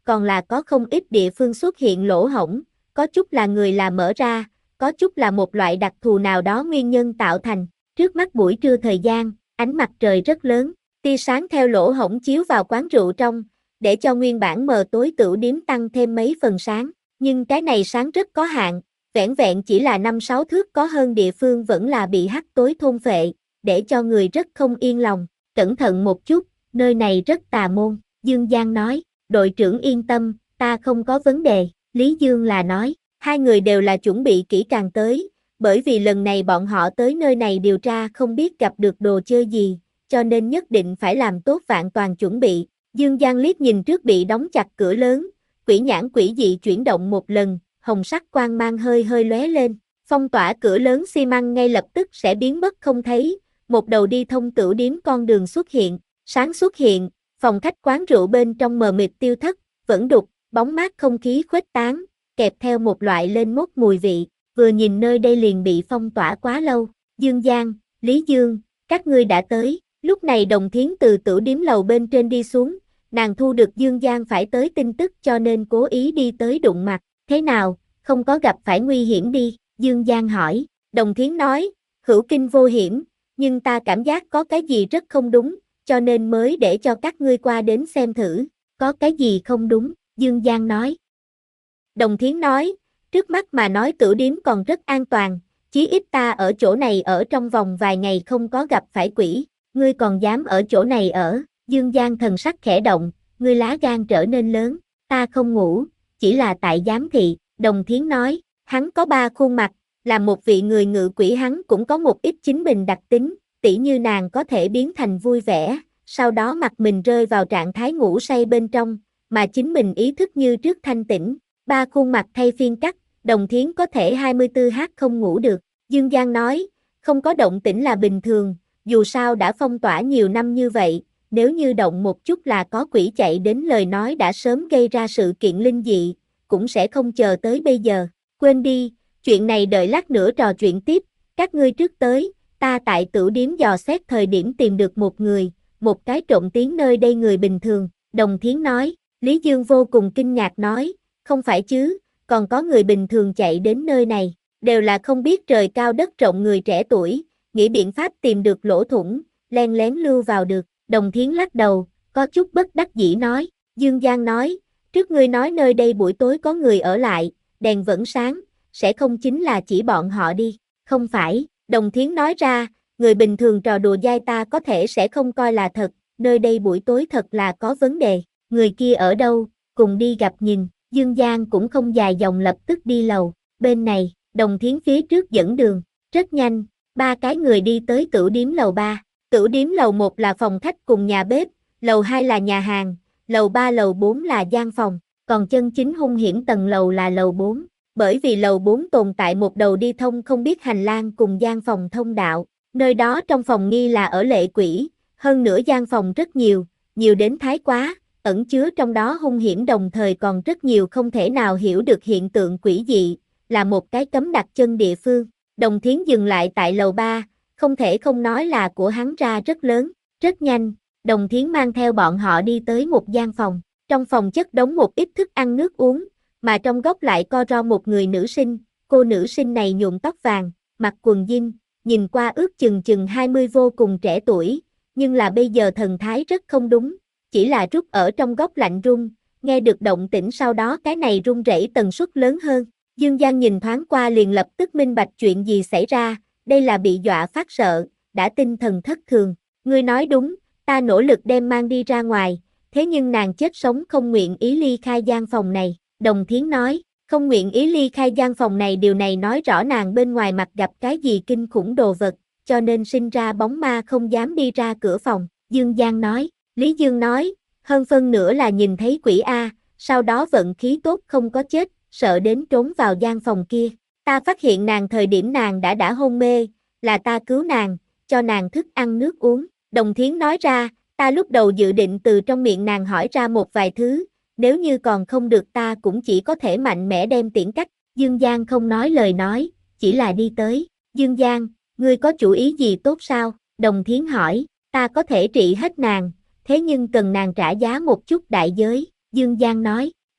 còn là có không ít địa phương xuất hiện lỗ hổng, có chút là người là mở ra, có chút là một loại đặc thù nào đó nguyên nhân tạo thành. Trước mắt buổi trưa thời gian, ánh mặt trời rất lớn, tia sáng theo lỗ hổng chiếu vào quán rượu trong, để cho nguyên bản mờ tối tửu điếm tăng thêm mấy phần sáng, nhưng cái này sáng rất có hạn, vẻn vẹn chỉ là năm sáu thước có hơn địa phương vẫn là bị hắc tối thôn phệ, để cho người rất không yên lòng. Cẩn thận một chút, nơi này rất tà môn, Dương Giang nói. Đội trưởng yên tâm, ta không có vấn đề, Lý Dương là nói. Hai người đều là chuẩn bị kỹ càng tới, bởi vì lần này bọn họ tới nơi này điều tra không biết gặp được đồ chơi gì, cho nên nhất định phải làm tốt vạn toàn chuẩn bị. Dương Giang liếc nhìn trước bị đóng chặt cửa lớn, quỷ nhãn quỷ dị chuyển động một lần, hồng sắc quang mang hơi hơi lóe lên, phong tỏa cửa lớn xi măng ngay lập tức sẽ biến mất không thấy, một đầu đi thông tửu điếm con đường xuất hiện, sáng xuất hiện, phòng khách quán rượu bên trong mờ mịt tiêu thất, vẫn đục, bóng mát không khí khuếch tán, kèm theo một loại lên mốt mùi vị, vừa nhìn nơi đây liền bị phong tỏa quá lâu. Dương Giang, Lý Dương, các ngươi đã tới. Lúc này Đồng Thiến từ tửu điếm lầu bên trên đi xuống, nàng thu được Dương Giang phải tới tin tức cho nên cố ý đi tới đụng mặt. Thế nào, không có gặp phải nguy hiểm đi? Dương Giang hỏi. Đồng Thiến nói, hữu kinh vô hiểm, nhưng ta cảm giác có cái gì rất không đúng, cho nên mới để cho các ngươi qua đến xem thử. Có cái gì không đúng? Dương Giang nói. Đồng Thiến nói, trước mắt mà nói tửu điếm còn rất an toàn, chí ít ta ở chỗ này ở trong vòng vài ngày không có gặp phải quỷ, ngươi còn dám ở chỗ này ở? Dương Giang thần sắc khẽ động, ngươi lá gan trở nên lớn, ta không ngủ, chỉ là tại giám thị. Đồng Thiến nói, hắn có ba khuôn mặt, là một vị người ngự quỷ, hắn cũng có một ít chính mình đặc tính, tỉ như nàng có thể biến thành vui vẻ, sau đó mặt mình rơi vào trạng thái ngủ say bên trong, mà chính mình ý thức như trước thanh tĩnh. Ba khuôn mặt thay phiên cắt, Đồng Thiến có thể hai mươi tư h không ngủ được. Dương Giang nói, không có động tĩnh là bình thường, dù sao đã phong tỏa nhiều năm như vậy, nếu như động một chút là có quỷ chạy đến lời nói đã sớm gây ra sự kiện linh dị, cũng sẽ không chờ tới bây giờ. Quên đi, chuyện này đợi lát nữa trò chuyện tiếp, các ngươi trước tới, ta tại tửu điếm dò xét thời điểm tìm được một người, một cái trộm tiếng nơi đây người bình thường. Đồng Thiến nói. Lý Dương vô cùng kinh ngạc nói, không phải chứ, còn có người bình thường chạy đến nơi này, đều là không biết trời cao đất rộng người trẻ tuổi, nghĩ biện pháp tìm được lỗ thủng, len lén lưu vào được. Đồng Thiến lắc đầu, có chút bất đắc dĩ nói. Dương Giang nói, trước ngươi nói nơi đây buổi tối có người ở lại, đèn vẫn sáng, sẽ không chính là chỉ bọn họ đi? Không phải, Đồng Thiến nói ra, người bình thường trò đùa dai ta có thể sẽ không coi là thật, nơi đây buổi tối thật là có vấn đề. Người kia ở đâu, cùng đi gặp nhìn. Dương Giang cũng không dài dòng lập tức đi lầu, bên này, Đồng Thiến phía trước dẫn đường, rất nhanh, ba cái người đi tới tửu điếm lầu ba. Tửu điếm lầu một là phòng khách cùng nhà bếp, lầu hai là nhà hàng, lầu ba lầu bốn là gian phòng, còn chân chính hung hiểm tầng lầu là lầu bốn, bởi vì lầu bốn tồn tại một đầu đi thông không biết hành lang cùng gian phòng thông đạo, nơi đó trong phòng nghi là ở lệ quỷ, hơn nữa gian phòng rất nhiều, nhiều đến thái quá, ẩn chứa trong đó hung hiểm đồng thời còn rất nhiều không thể nào hiểu được hiện tượng quỷ dị, là một cái cấm đặt chân địa phương. Đồng Thiến dừng lại tại lầu ba, không thể không nói là của hắn ra rất lớn, rất nhanh, Đồng Thiến mang theo bọn họ đi tới một gian phòng, trong phòng chất đống một ít thức ăn nước uống, mà trong góc lại co ro một người nữ sinh, cô nữ sinh này nhuộm tóc vàng, mặc quần jean, nhìn qua ước chừng chừng hai mươi vô cùng trẻ tuổi, nhưng là bây giờ thần thái rất không đúng, chỉ là rút ở trong góc lạnh run, nghe được động tĩnh sau đó cái này run rẩy tần suất lớn hơn. Dương Giang nhìn thoáng qua liền lập tức minh bạch chuyện gì xảy ra, đây là bị dọa phát sợ, đã tinh thần thất thường. Ngươi nói đúng, ta nỗ lực đem mang đi ra ngoài, thế nhưng nàng chết sống không nguyện ý ly khai gian phòng này. Đồng Thiến nói, không nguyện ý ly khai gian phòng này, điều này nói rõ nàng bên ngoài mặt gặp cái gì kinh khủng đồ vật, cho nên sinh ra bóng ma không dám đi ra cửa phòng. Dương Giang nói. Lý Dương nói, hơn phân nửa là nhìn thấy quỷ A, sau đó vận khí tốt không có chết, sợ đến trốn vào gian phòng kia. Ta phát hiện nàng thời điểm nàng đã đã hôn mê, là ta cứu nàng, cho nàng thức ăn nước uống. Đồng Thiến nói ra, ta lúc đầu dự định từ trong miệng nàng hỏi ra một vài thứ, nếu như còn không được ta cũng chỉ có thể mạnh mẽ đem tiễn cách. Dương Giang không nói lời nói, chỉ là đi tới. Dương Giang, ngươi có chủ ý gì tốt sao? Đồng Thiến hỏi, ta có thể trị hết nàng, thế nhưng cần nàng trả giá một chút đại giới. Dương Giang nói,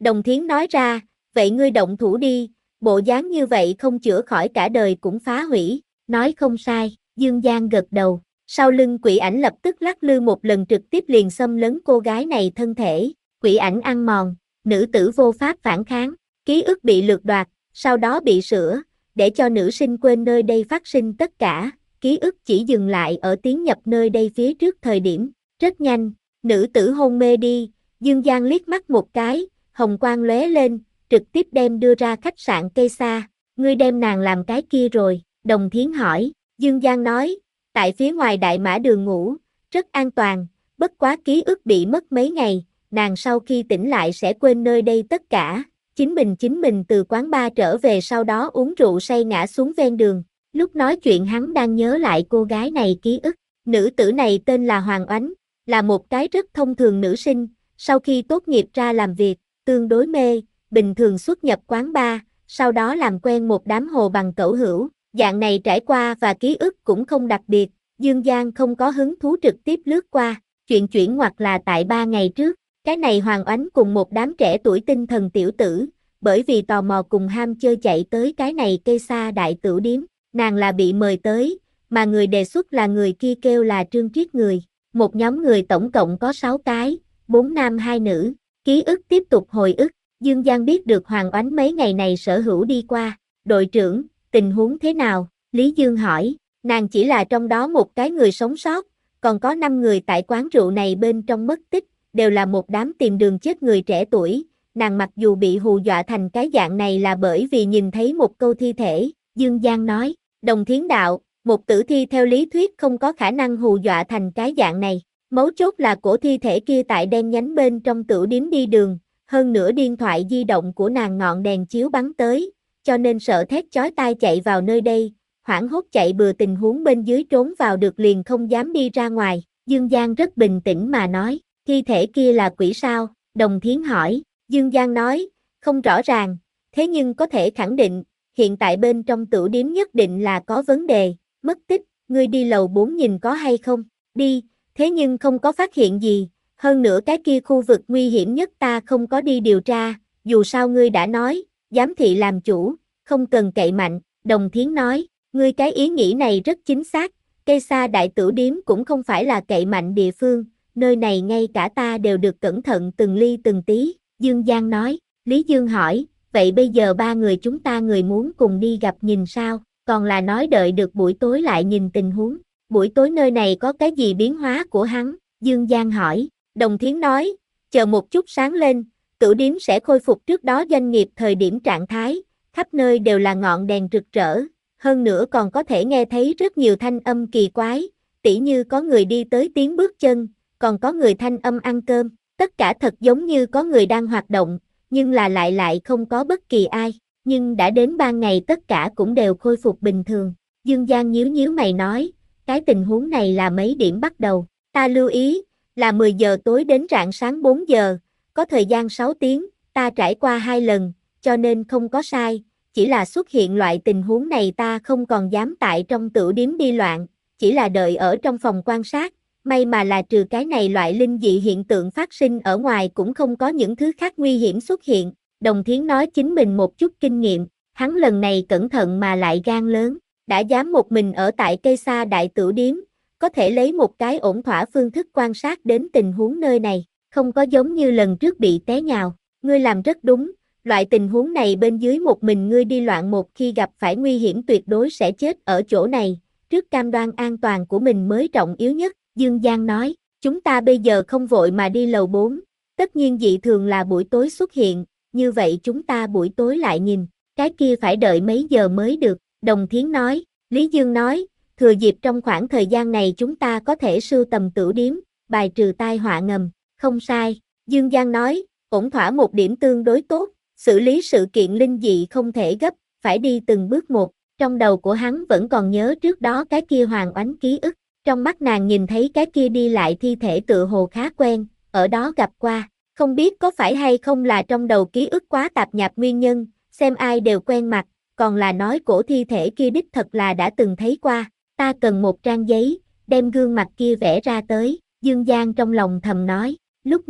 Đồng Thiến nói ra, vậy ngươi động thủ đi, bộ dáng như vậy không chữa khỏi cả đời cũng phá hủy, nói không sai, Dương Giang gật đầu, sau lưng quỷ ảnh lập tức lắc lư một lần trực tiếp liền xâm lấn cô gái này thân thể, quỷ ảnh ăn mòn, nữ tử vô pháp phản kháng, ký ức bị lược đoạt, sau đó bị sửa, để cho nữ sinh quên nơi đây phát sinh tất cả, ký ức chỉ dừng lại ở tiến nhập nơi đây phía trước thời điểm, rất nhanh, nữ tử hôn mê đi, Dương Giang liếc mắt một cái, hồng quang lóe lên, trực tiếp đem đưa ra khách sạn cây xa, ngươi đem nàng làm cái kia rồi, Đồng Thiến hỏi, Dương Giang nói, tại phía ngoài Đại Mã đường ngủ, rất an toàn, bất quá ký ức bị mất mấy ngày, nàng sau khi tỉnh lại sẽ quên nơi đây tất cả, chính mình chính mình từ quán bar trở về sau đó uống rượu say ngã xuống ven đường, lúc nói chuyện hắn đang nhớ lại cô gái này ký ức, nữ tử này tên là Hoàng Oánh, là một cái rất thông thường nữ sinh, sau khi tốt nghiệp ra làm việc, tương đối mê, bình thường xuất nhập quán bar, sau đó làm quen một đám hồ bằng cẩu hữu, dạng này trải qua và ký ức cũng không đặc biệt, Dương Giang không có hứng thú trực tiếp lướt qua, chuyện chuyển ngoặt là tại ba ngày trước, cái này Hoàng Oánh cùng một đám trẻ tuổi tinh thần tiểu tử, bởi vì tò mò cùng ham chơi chạy tới cái này cây xa đại tửu điếm, nàng là bị mời tới, mà người đề xuất là người kia kêu là Trương Triết người, một nhóm người tổng cộng có sáu cái, bốn nam hai nữ, ký ức tiếp tục hồi ức, Dương Giang biết được Hoàng Oánh mấy ngày này sở hữu đi qua, đội trưởng, tình huống thế nào, Lý Dương hỏi, nàng chỉ là trong đó một cái người sống sót, còn có năm người tại quán rượu này bên trong mất tích, đều là một đám tìm đường chết người trẻ tuổi, nàng mặc dù bị hù dọa thành cái dạng này là bởi vì nhìn thấy một câu thi thể, Dương Giang nói, Đồng Thiến đạo, một tử thi theo lý thuyết không có khả năng hù dọa thành cái dạng này, mấu chốt là cổ thi thể kia tại đen nhánh bên trong tửu điếm đi đường, hơn nữa điện thoại di động của nàng ngọn đèn chiếu bắn tới, cho nên sợ thét chói tai chạy vào nơi đây, hoảng hốt chạy bừa tình huống bên dưới trốn vào được liền không dám đi ra ngoài, Dương Giang rất bình tĩnh mà nói, thi thể kia là quỷ sao, Đồng Thiến hỏi, Dương Giang nói, không rõ ràng, thế nhưng có thể khẳng định, hiện tại bên trong tửu điếm nhất định là có vấn đề, mất tích, ngươi đi lầu bốn nhìn có hay không, đi, thế nhưng không có phát hiện gì, hơn nữa cái kia khu vực nguy hiểm nhất ta không có đi điều tra, dù sao ngươi đã nói, giám thị làm chủ, không cần cậy mạnh, Đồng Thiến nói, ngươi cái ý nghĩ này rất chính xác, cây xa đại tửu điếm cũng không phải là cậy mạnh địa phương, nơi này ngay cả ta đều được cẩn thận từng ly từng tí, Dương Giang nói, Lý Dương hỏi, vậy bây giờ ba người chúng ta người muốn cùng đi gặp nhìn sao, còn là nói đợi được buổi tối lại nhìn tình huống, buổi tối nơi này có cái gì biến hóa của hắn, Dương Giang hỏi, Đồng Thiến nói, chờ một chút sáng lên, tửu điếm sẽ khôi phục trước đó doanh nghiệp thời điểm trạng thái, khắp nơi đều là ngọn đèn rực rỡ, hơn nữa còn có thể nghe thấy rất nhiều thanh âm kỳ quái, tỉ như có người đi tới tiếng bước chân, còn có người thanh âm ăn cơm, tất cả thật giống như có người đang hoạt động, nhưng là lại lại không có bất kỳ ai, nhưng đã đến ban ngày tất cả cũng đều khôi phục bình thường. Dương Giang nhíu nhíu mày nói, cái tình huống này là mấy điểm bắt đầu, ta lưu ý, là mười giờ tối đến rạng sáng bốn giờ, có thời gian sáu tiếng, ta trải qua hai lần, cho nên không có sai, chỉ là xuất hiện loại tình huống này ta không còn dám tại trong tửu điếm đi loạn, chỉ là đợi ở trong phòng quan sát, may mà là trừ cái này loại linh dị hiện tượng phát sinh ở ngoài cũng không có những thứ khác nguy hiểm xuất hiện, Đồng Thiến nói chính mình một chút kinh nghiệm, hắn lần này cẩn thận mà lại gan lớn, đã dám một mình ở tại cây xa đại tửu điếm, có thể lấy một cái ổn thỏa phương thức quan sát đến tình huống nơi này, không có giống như lần trước bị té nhào, ngươi làm rất đúng, loại tình huống này bên dưới một mình ngươi đi loạn một khi gặp phải nguy hiểm tuyệt đối sẽ chết ở chỗ này, trước cam đoan an toàn của mình mới trọng yếu nhất, Dương Giang nói, chúng ta bây giờ không vội mà đi lầu bốn, tất nhiên dị thường là buổi tối xuất hiện, như vậy chúng ta buổi tối lại nhìn, cái kia phải đợi mấy giờ mới được, Đồng Thiến nói, Lý Dương nói, thừa dịp trong khoảng thời gian này chúng ta có thể sưu tầm tửu điếm, bài trừ tai họa ngầm, không sai, Dương Giang nói, ổn thỏa một điểm tương đối tốt, xử lý sự kiện linh dị không thể gấp, phải đi từng bước một, trong đầu của hắn vẫn còn nhớ trước đó cái kia Hoàng Oánh ký ức, trong mắt nàng nhìn thấy cái kia đi lại thi thể tựa hồ khá quen, ở đó gặp qua, không biết có phải hay không là trong đầu ký ức quá tạp nhạp nguyên nhân, xem ai đều quen mặt, còn là nói cổ thi thể kia đích thật là đã từng thấy qua, ta cần một trang giấy, đem gương mặt kia vẽ ra tới, Dương Giang trong lòng thầm nói, lúc này,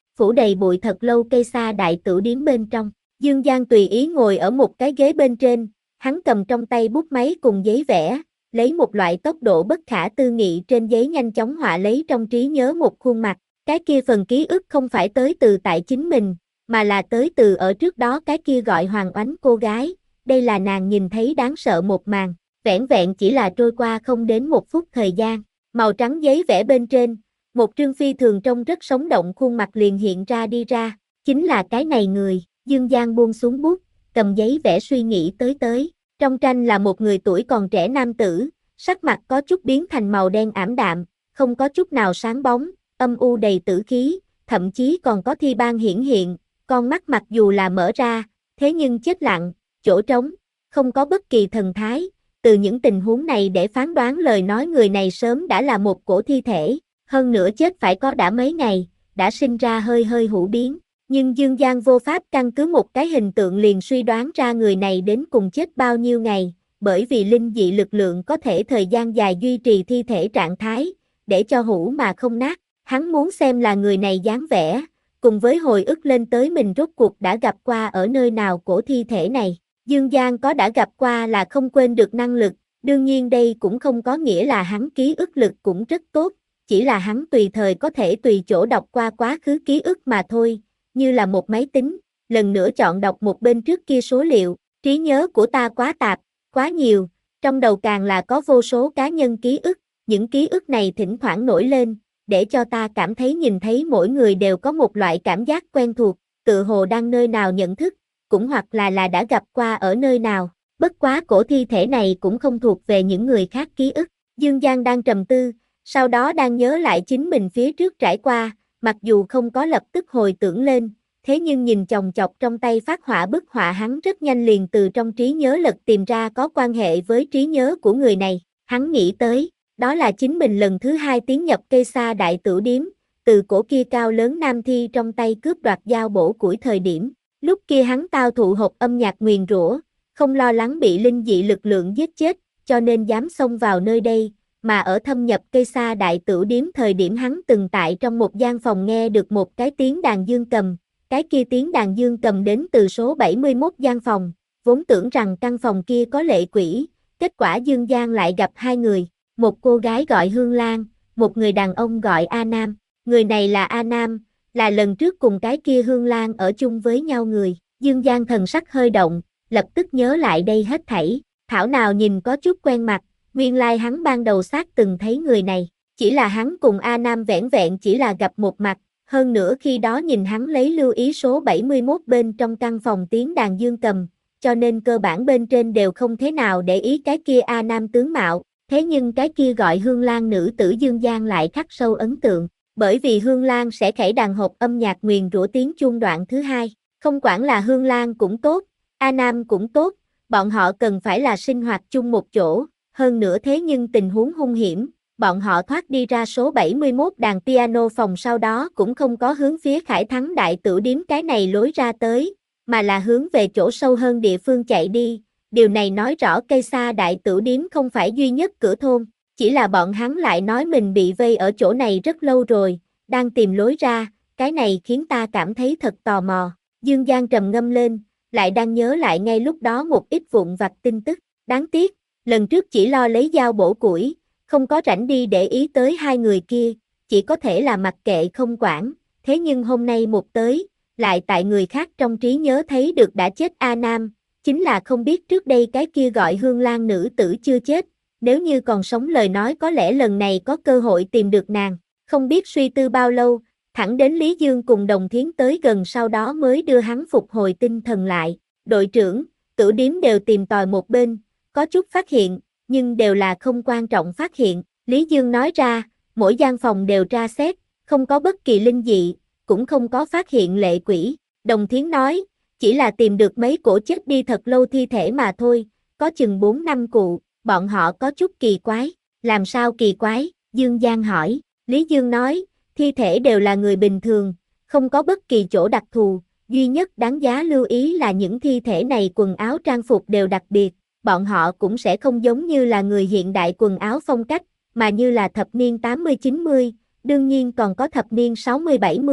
phủ đầy bụi thật lâu cây sa đại tửu điếm bên trong. Dương Giang tùy ý ngồi ở một cái ghế bên trên, hắn cầm trong tay bút máy cùng giấy vẽ, lấy một loại tốc độ bất khả tư nghị trên giấy nhanh chóng họa lấy trong trí nhớ một khuôn mặt. Cái kia phần ký ức không phải tới từ tại chính mình, mà là tới từ ở trước đó cái kia gọi Hoàng Oánh cô gái. Đây là nàng nhìn thấy đáng sợ một màn, vẻn vẹn chỉ là trôi qua không đến một phút thời gian. Màu trắng giấy vẽ bên trên, một trương phi thường trông rất sống động khuôn mặt liền hiện ra đi ra, chính là cái này người. Dương Giang buông xuống bút, cầm giấy vẽ suy nghĩ tới tới. Trong tranh là một người tuổi còn trẻ nam tử, sắc mặt có chút biến thành màu đen ảm đạm, không có chút nào sáng bóng, âm u đầy tử khí, thậm chí còn có thi ban hiển hiện, con mắt mặc dù là mở ra, thế nhưng chết lặng, chỗ trống, không có bất kỳ thần thái. Từ những tình huống này để phán đoán lời nói người này sớm đã là một cổ thi thể, hơn nữa chết phải có đã mấy ngày, đã sinh ra hơi hơi hữu biến. Nhưng Dương Giang vô pháp căn cứ một cái hình tượng liền suy đoán ra người này đến cùng chết bao nhiêu ngày, bởi vì linh dị lực lượng có thể thời gian dài duy trì thi thể trạng thái, để cho hũ mà không nát. Hắn muốn xem là người này dáng vẻ, cùng với hồi ức lên tới mình rốt cuộc đã gặp qua ở nơi nào cổ thi thể này. Dương Giang có đã gặp qua là không quên được năng lực, đương nhiên đây cũng không có nghĩa là hắn ký ức lực cũng rất tốt, chỉ là hắn tùy thời có thể tùy chỗ đọc qua quá khứ ký ức mà thôi, như là một máy tính, lần nữa chọn đọc một bên trước kia số liệu. Trí nhớ của ta quá tạp, quá nhiều, trong đầu càng là có vô số cá nhân ký ức, những ký ức này thỉnh thoảng nổi lên, để cho ta cảm thấy nhìn thấy mỗi người đều có một loại cảm giác quen thuộc, tự hồ đang nơi nào nhận thức, cũng hoặc là là đã gặp qua ở nơi nào. Bất quá cổ thi thể này cũng không thuộc về những người khác ký ức. Dương Giang đang trầm tư, sau đó đang nhớ lại chính mình phía trước trải qua, mặc dù không có lập tức hồi tưởng lên, thế nhưng nhìn chòng chọc trong tay phát họa bức họa hắn rất nhanh liền từ trong trí nhớ lật tìm ra có quan hệ với trí nhớ của người này. Hắn nghĩ tới, đó là chính mình lần thứ hai tiến nhập cây sa đại tửu điếm, từ cổ kia cao lớn nam thi trong tay cướp đoạt dao bổ củi thời điểm. Lúc kia hắn tao thụ hộp âm nhạc nguyền rủa, không lo lắng bị linh dị lực lượng giết chết, cho nên dám xông vào nơi đây, mà ở thâm nhập cây sa đại tửu điếm thời điểm hắn từng tại trong một gian phòng nghe được một cái tiếng đàn dương cầm, cái kia tiếng đàn dương cầm đến từ số bảy mươi mốt gian phòng, vốn tưởng rằng căn phòng kia có lệ quỷ, kết quả Dương Giang lại gặp hai người, một cô gái gọi Hương Lan, một người đàn ông gọi A Nam, người này là A Nam, là lần trước cùng cái kia Hương Lan ở chung với nhau người. Dương Giang thần sắc hơi động, lập tức nhớ lại đây hết thảy, thảo nào nhìn có chút quen mặt, nguyên lai like hắn ban đầu xác từng thấy người này, chỉ là hắn cùng A Nam vẻn vẹn chỉ là gặp một mặt, hơn nữa khi đó nhìn hắn lấy lưu ý số bảy mươi mốt bên trong căn phòng tiếng đàn dương cầm, cho nên cơ bản bên trên đều không thế nào để ý cái kia A Nam tướng mạo, thế nhưng cái kia gọi Hương Lan nữ tử Dương Giang lại khắc sâu ấn tượng. Bởi vì Hương Lan sẽ khải đàn hộp âm nhạc nguyền rủa tiếng chuông đoạn thứ hai, không quản là Hương Lan cũng tốt, A Nam cũng tốt, bọn họ cần phải là sinh hoạt chung một chỗ, hơn nữa thế nhưng tình huống hung hiểm, bọn họ thoát đi ra số bảy mươi mốt đàn piano phòng sau đó cũng không có hướng phía Khải Thắng đại tửu điếm cái này lối ra tới, mà là hướng về chỗ sâu hơn địa phương chạy đi, điều này nói rõ cây sa đại tửu điếm không phải duy nhất cửa thôn. Chỉ là bọn hắn lại nói mình bị vây ở chỗ này rất lâu rồi, đang tìm lối ra, cái này khiến ta cảm thấy thật tò mò. Dương Giang trầm ngâm lên, lại đang nhớ lại ngay lúc đó một ít vụn vặt tin tức. Đáng tiếc, lần trước chỉ lo lấy dao bổ củi, không có rảnh đi để ý tới hai người kia, chỉ có thể là mặc kệ không quản. Thế nhưng hôm nay một tới, lại tại người khác trong trí nhớ thấy được đã chết A Nam, chính là không biết trước đây cái kia gọi Hương Lan nữ tử chưa chết. Nếu như còn sống lời nói có lẽ lần này có cơ hội tìm được nàng, không biết suy tư bao lâu, thẳng đến Lý Dương cùng Đồng Thiến tới gần sau đó mới đưa hắn phục hồi tinh thần lại. Đội trưởng, tửu điếm đều tìm tòi một bên, có chút phát hiện, nhưng đều là không quan trọng phát hiện. Lý Dương nói ra, mỗi gian phòng đều tra xét, không có bất kỳ linh dị, cũng không có phát hiện lệ quỷ. Đồng Thiến nói, chỉ là tìm được mấy cổ chết đi thật lâu thi thể mà thôi, có chừng bốn năm cụ. Bọn họ có chút kỳ quái, làm sao kỳ quái, Dương Giang hỏi, Lý Dương nói, thi thể đều là người bình thường, không có bất kỳ chỗ đặc thù, duy nhất đáng giá lưu ý là những thi thể này quần áo trang phục đều đặc biệt, bọn họ cũng sẽ không giống như là người hiện đại quần áo phong cách, mà như là thập niên tám mươi chín mươi, đương nhiên còn có thập niên sáu mươi bảy mươi,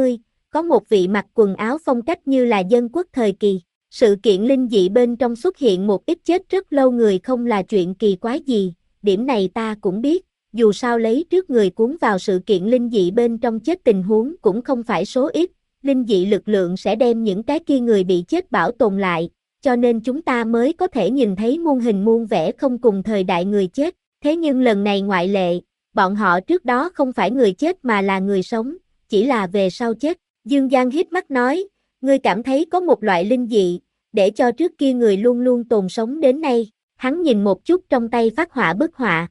có một vị mặc quần áo phong cách như là dân quốc thời kỳ. Sự kiện linh dị bên trong xuất hiện một ít chết rất lâu người không là chuyện kỳ quái gì, điểm này ta cũng biết, dù sao lấy trước người cuốn vào sự kiện linh dị bên trong chết tình huống cũng không phải số ít, linh dị lực lượng sẽ đem những cái kia người bị chết bảo tồn lại, cho nên chúng ta mới có thể nhìn thấy muôn hình muôn vẻ không cùng thời đại người chết, thế nhưng lần này ngoại lệ, bọn họ trước đó không phải người chết mà là người sống, chỉ là về sau chết. Dương Giang hít mắt nói, ngươi cảm thấy có một loại linh dị, để cho trước kia người luôn luôn tồn sống đến nay, hắn nhìn một chút trong tay phát họa bức họa.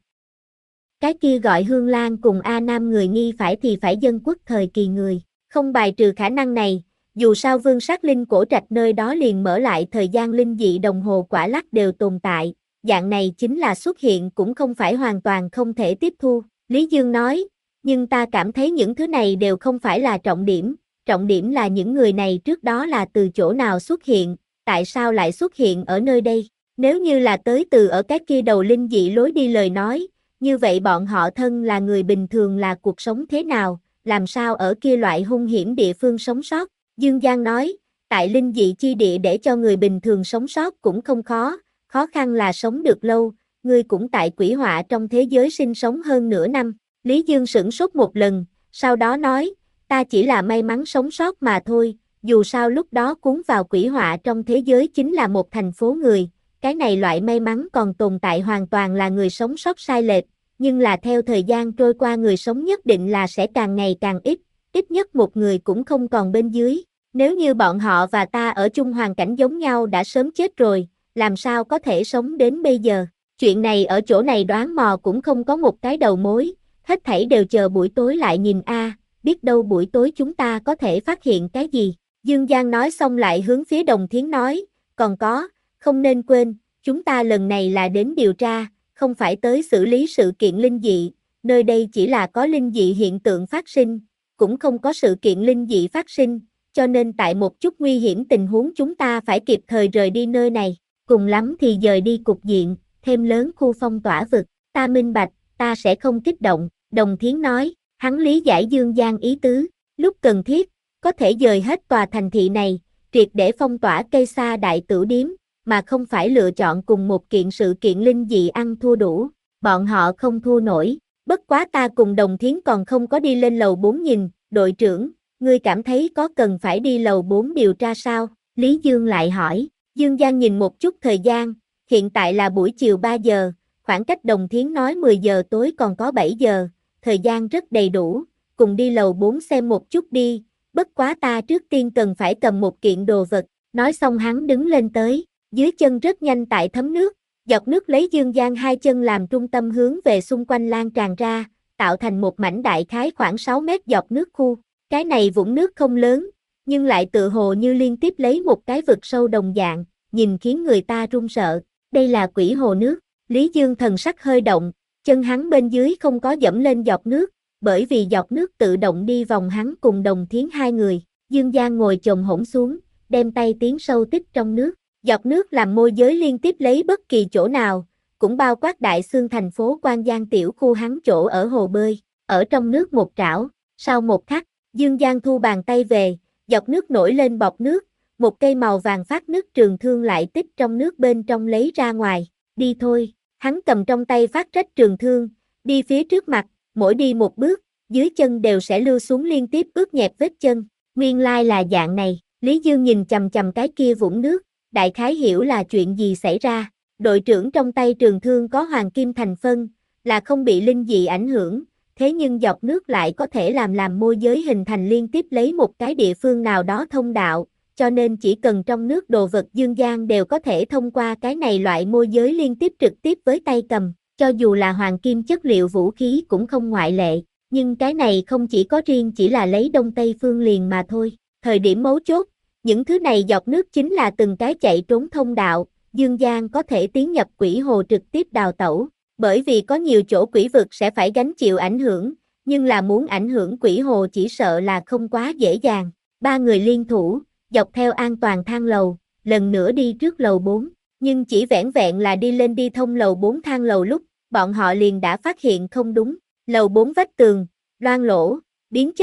Cái kia gọi Hương Lan cùng A Nam người nghi phải thì phải dân quốc thời kỳ người, không bài trừ khả năng này, dù sao Vương Sát Linh cổ trạch nơi đó liền mở lại thời gian linh dị đồng hồ quả lắc đều tồn tại, dạng này chính là xuất hiện cũng không phải hoàn toàn không thể tiếp thu, Lý Dương nói, nhưng ta cảm thấy những thứ này đều không phải là trọng điểm, trọng điểm là những người này trước đó là từ chỗ nào xuất hiện, tại sao lại xuất hiện ở nơi đây, nếu như là tới từ ở các kia đầu linh dị lối đi lời nói, như vậy bọn họ thân là người bình thường là cuộc sống thế nào, làm sao ở kia loại hung hiểm địa phương sống sót, Dương Giang nói, tại linh dị chi địa để cho người bình thường sống sót cũng không khó, khó khăn là sống được lâu, ngươi cũng tại quỷ họa trong thế giới sinh sống hơn nửa năm, Lý Dương sửng sốt một lần, sau đó nói, ta chỉ là may mắn sống sót mà thôi, dù sao lúc đó cuốn vào quỷ họa trong thế giới chính là một thành phố người, cái này loại may mắn còn tồn tại hoàn toàn là người sống sót sai lệch, nhưng là theo thời gian trôi qua người sống nhất định là sẽ càng ngày càng ít, ít nhất một người cũng không còn bên dưới, nếu như bọn họ và ta ở chung hoàn cảnh giống nhau đã sớm chết rồi, làm sao có thể sống đến bây giờ, chuyện này ở chỗ này đoán mò cũng không có một cái đầu mối, hết thảy đều chờ buổi tối lại nhìn a, biết đâu buổi tối chúng ta có thể phát hiện cái gì. Dương Giang nói xong lại hướng phía Đồng Thiến nói, còn có, không nên quên, chúng ta lần này là đến điều tra, không phải tới xử lý sự kiện linh dị, nơi đây chỉ là có linh dị hiện tượng phát sinh, cũng không có sự kiện linh dị phát sinh, cho nên tại một chút nguy hiểm tình huống chúng ta phải kịp thời rời đi nơi này, cùng lắm thì dời đi cục diện, thêm lớn khu phong tỏa vực, ta minh bạch, ta sẽ không kích động, Đồng Thiến nói, hắn lý giải Dương Giang ý tứ, lúc cần thiết, có thể dời hết tòa thành thị này, triệt để phong tỏa cây sa đại tử điếm, mà không phải lựa chọn cùng một kiện sự kiện linh dị ăn thua đủ, bọn họ không thua nổi, bất quá ta cùng Đồng Thiến còn không có đi lên lầu bốn nhìn, đội trưởng, ngươi cảm thấy có cần phải đi lầu bốn điều tra sao? Lý Dương lại hỏi, Dương Giang nhìn một chút thời gian, hiện tại là buổi chiều ba giờ, khoảng cách Đồng Thiến nói mười giờ tối còn có bảy giờ, thời gian rất đầy đủ, cùng đi lầu bốn xem một chút đi, bất quá ta trước tiên cần phải cầm một kiện đồ vật, nói xong hắn đứng lên tới, dưới chân rất nhanh tại thấm nước, giọt nước lấy Dương Giang hai chân làm trung tâm hướng về xung quanh lan tràn ra, tạo thành một mảnh đại khái khoảng sáu mét giọt nước khu, cái này vũng nước không lớn, nhưng lại tự hồ như liên tiếp lấy một cái vực sâu đồng dạng, nhìn khiến người ta run sợ, đây là quỷ hồ nước, Lý Dương thần sắc hơi động, chân hắn bên dưới không có dẫm lên giọt nước, bởi vì giọt nước tự động đi vòng hắn cùng Đồng Thiến hai người, Dương Giang ngồi chồm hổm xuống, đem tay tiến sâu tích trong nước, giọt nước làm môi giới liên tiếp lấy bất kỳ chỗ nào, cũng bao quát đại xương thành phố Quan Giang tiểu khu hắn chỗ ở hồ bơi, ở trong nước một trảo, sau một khắc, Dương Giang thu bàn tay về, giọt nước nổi lên bọt nước, một cây màu vàng phát nước trường thương lại tích trong nước bên trong lấy ra ngoài, đi thôi, hắn cầm trong tay phát trách trường thương, đi phía trước mặt, mỗi đi một bước, dưới chân đều sẽ lưu xuống liên tiếp ướt nhẹp vết chân, nguyên lai là dạng này, Lý Dương nhìn chầm chầm cái kia vũng nước, đại khái hiểu là chuyện gì xảy ra, đội trưởng trong tay trường thương có hoàng kim thành phân, là không bị linh dị ảnh hưởng, thế nhưng giọt nước lại có thể làm làm môi giới hình thành liên tiếp lấy một cái địa phương nào đó thông đạo, cho nên chỉ cần trong nước đồ vật Dương Giang đều có thể thông qua cái này loại môi giới liên tiếp trực tiếp với tay cầm, cho dù là hoàng kim chất liệu vũ khí cũng không ngoại lệ, nhưng cái này không chỉ có riêng chỉ là lấy Đông Tây phương liền mà thôi, thời điểm mấu chốt, những thứ này giọt nước chính là từng cái chạy trốn thông đạo, Dương Giang có thể tiến nhập quỷ hồ trực tiếp đào tẩu, bởi vì có nhiều chỗ quỷ vực sẽ phải gánh chịu ảnh hưởng, nhưng là muốn ảnh hưởng quỷ hồ chỉ sợ là không quá dễ dàng, ba người liên thủ, dọc theo an toàn thang lầu, lần nữa đi trước lầu bốn, nhưng chỉ vẻn vẹn là đi lên đi thông lầu bốn thang lầu lúc, bọn họ liền đã phát hiện không đúng, lầu bốn vách tường, loang lỗ, biến chất,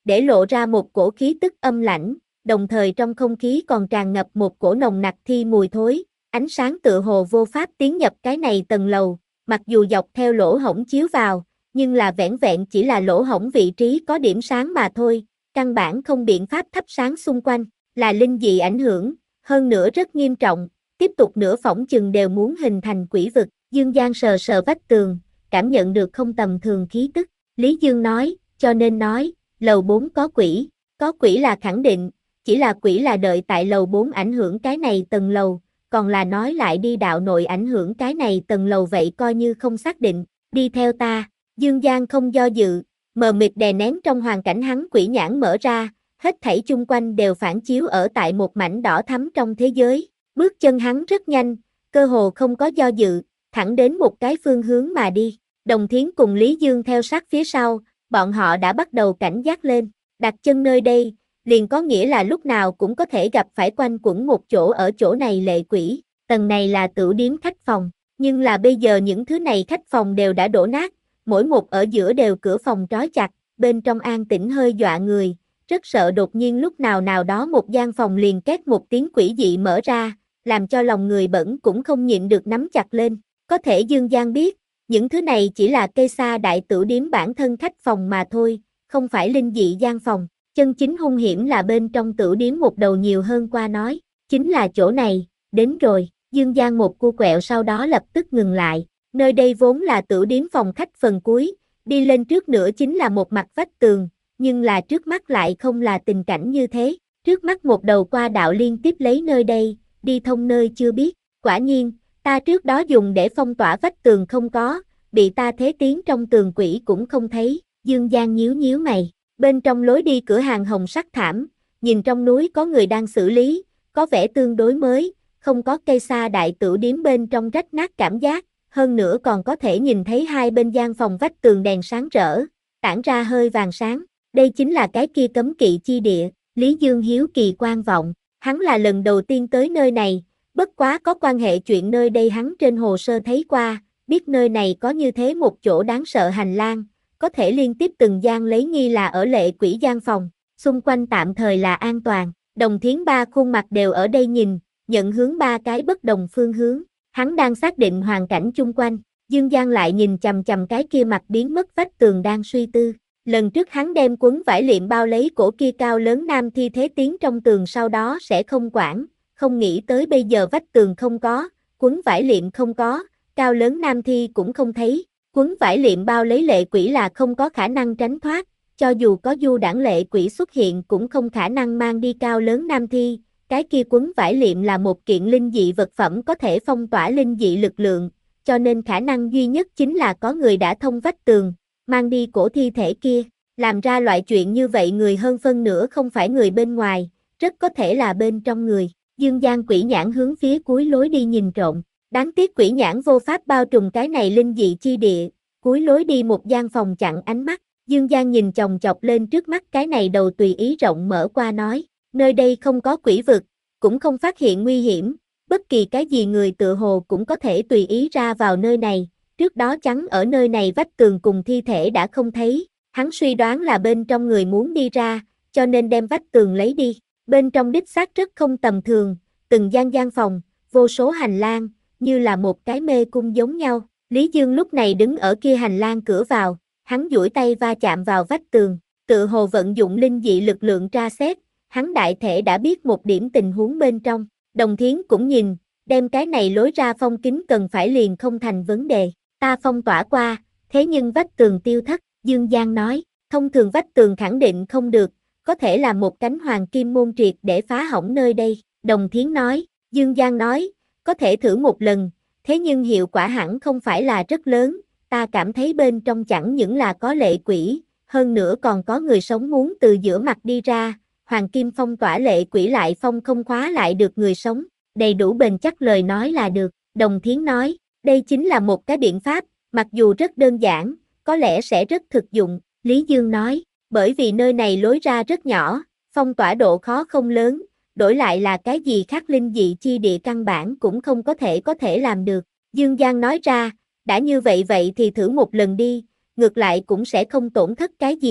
để lộ ra một cổ khí tức âm lãnh, đồng thời trong không khí còn tràn ngập một cổ nồng nặc thi mùi thối, ánh sáng tựa hồ vô pháp tiến nhập cái này tầng lầu, mặc dù dọc theo lỗ hổng chiếu vào, nhưng là vẻn vẹn chỉ là lỗ hổng vị trí có điểm sáng mà thôi, căn bản không biện pháp thắp sáng xung quanh, là linh dị ảnh hưởng, hơn nữa rất nghiêm trọng, tiếp tục nữa phỏng chừng đều muốn hình thành quỷ vực. Dương Giang sờ sờ vách tường, cảm nhận được không tầm thường khí tức, Lý Dương nói, cho nên nói, lầu bốn có quỷ, có quỷ là khẳng định, chỉ là quỷ là đợi tại lầu bốn ảnh hưởng cái này tầng lầu, còn là nói lại đi đạo nội ảnh hưởng cái này tầng lầu vậy coi như không xác định, đi theo ta. Dương Giang không do dự, mờ mịt đè nén trong hoàn cảnh hắn quỷ nhãn mở ra, hết thảy chung quanh đều phản chiếu ở tại một mảnh đỏ thắm trong thế giới, bước chân hắn rất nhanh, cơ hồ không có do dự, thẳng đến một cái phương hướng mà đi, Đồng Thiến cùng Lý Dương theo sát phía sau, bọn họ đã bắt đầu cảnh giác lên, đặt chân nơi đây, liền có nghĩa là lúc nào cũng có thể gặp phải quanh quẩn một chỗ ở chỗ này lệ quỷ, tầng này là tửu điếm khách phòng, nhưng là bây giờ những thứ này khách phòng đều đã đổ nát, mỗi một ở giữa đều cửa phòng trói chặt, bên trong an tĩnh hơi dọa người, rất sợ đột nhiên lúc nào nào đó một gian phòng liền két một tiếng quỷ dị mở ra, làm cho lòng người bẩn cũng không nhịn được nắm chặt lên, có thể Dương Giang biết, những thứ này chỉ là cây sa đại tửu điếm bản thân khách phòng mà thôi, không phải linh dị gian phòng, chân chính hung hiểm là bên trong tửu điếm một đầu nhiều hơn qua nói, chính là chỗ này, đến rồi, Dương Giang một cu quẹo sau đó lập tức ngừng lại, nơi đây vốn là tửu điếm phòng khách phần cuối, đi lên trước nữa chính là một mặt vách tường, nhưng là trước mắt lại không là tình cảnh như thế, trước mắt một đầu qua đạo liên tiếp lấy nơi đây, đi thông nơi chưa biết, quả nhiên, ta trước đó dùng để phong tỏa vách tường không có, bị ta thế tiến trong tường quỷ cũng không thấy, Dương Giang nhíu nhíu mày, bên trong lối đi cửa hàng hồng sắc thảm, nhìn trong núi có người đang xử lý, có vẻ tương đối mới, không có cây sa đại tửu điếm bên trong rách nát cảm giác, hơn nữa còn có thể nhìn thấy hai bên gian phòng vách tường đèn sáng rỡ, tản ra hơi vàng sáng, đây chính là cái kia cấm kỵ chi địa, Lý Dương hiếu kỳ quan vọng, hắn là lần đầu tiên tới nơi này, bất quá có quan hệ chuyện nơi đây hắn trên hồ sơ thấy qua, biết nơi này có như thế một chỗ đáng sợ hành lang, có thể liên tiếp từng gian lấy nghi là ở lệ quỷ gian phòng, xung quanh tạm thời là an toàn, Đồng Thiến ba khuôn mặt đều ở đây nhìn, nhận hướng ba cái bất đồng phương hướng, hắn đang xác định hoàn cảnh chung quanh, Dương Giang lại nhìn chằm chằm cái kia mặt biến mất vách tường đang suy tư, lần trước hắn đem quấn vải liệm bao lấy cổ kia cao lớn nam thi thế tiến trong tường sau đó sẽ không quản, không nghĩ tới bây giờ vách tường không có, quấn vải liệm không có, cao lớn nam thi cũng không thấy, quấn vải liệm bao lấy lệ quỷ là không có khả năng tránh thoát, cho dù có du đảng lệ quỷ xuất hiện cũng không khả năng mang đi cao lớn nam thi, cái kia quấn vải liệm là một kiện linh dị vật phẩm có thể phong tỏa linh dị lực lượng, cho nên khả năng duy nhất chính là có người đã thông vách tường, mang đi cổ thi thể kia, làm ra loại chuyện như vậy người hơn phân nửa không phải người bên ngoài, rất có thể là bên trong người. Dương Giang quỷ nhãn hướng phía cuối lối đi nhìn trộm, đáng tiếc quỷ nhãn vô pháp bao trùm cái này linh dị chi địa, cuối lối đi một gian phòng chặn ánh mắt, Dương Giang nhìn chòng chọc lên trước mắt cái này đầu tùy ý rộng mở qua nói, nơi đây không có quỷ vực, cũng không phát hiện nguy hiểm, bất kỳ cái gì người tự hồ cũng có thể tùy ý ra vào nơi này, trước đó chắn ở nơi này vách tường cùng thi thể đã không thấy, hắn suy đoán là bên trong người muốn đi ra, cho nên đem vách tường lấy đi. Bên trong đích xác rất không tầm thường, từng gian gian phòng, vô số hành lang, như là một cái mê cung giống nhau. Lý Dương lúc này đứng ở kia hành lang cửa vào, hắn duỗi tay va chạm vào vách tường, tự hồ vận dụng linh dị lực lượng tra xét, hắn đại thể đã biết một điểm tình huống bên trong. Đồng Thiến cũng nhìn, đem cái này lối ra phong kín cần phải liền không thành vấn đề. Ta phong tỏa qua, thế nhưng vách tường tiêu thất, Dương Giang nói, thông thường vách tường khẳng định không được, có thể là một cánh hoàng kim môn triệt để phá hỏng nơi đây, Đồng Thiến nói, Dương Giang nói, có thể thử một lần, thế nhưng hiệu quả hẳn không phải là rất lớn, ta cảm thấy bên trong chẳng những là có lệ quỷ, hơn nữa còn có người sống muốn từ giữa mặt đi ra, hoàng kim phong tỏa lệ quỷ lại phong không khóa lại được người sống, đầy đủ bền chắc lời nói là được, Đồng Thiến nói, đây chính là một cái biện pháp, mặc dù rất đơn giản, có lẽ sẽ rất thực dụng, Lý Dương nói. Bởi vì nơi này lối ra rất nhỏ, phong tỏa độ khó không lớn, đổi lại là cái gì khác linh dị chi địa căn bản cũng không có thể có thể làm được. Dương Giang nói ra, đã như vậy vậy thì thử một lần đi, ngược lại cũng sẽ không tổn thất cái gì,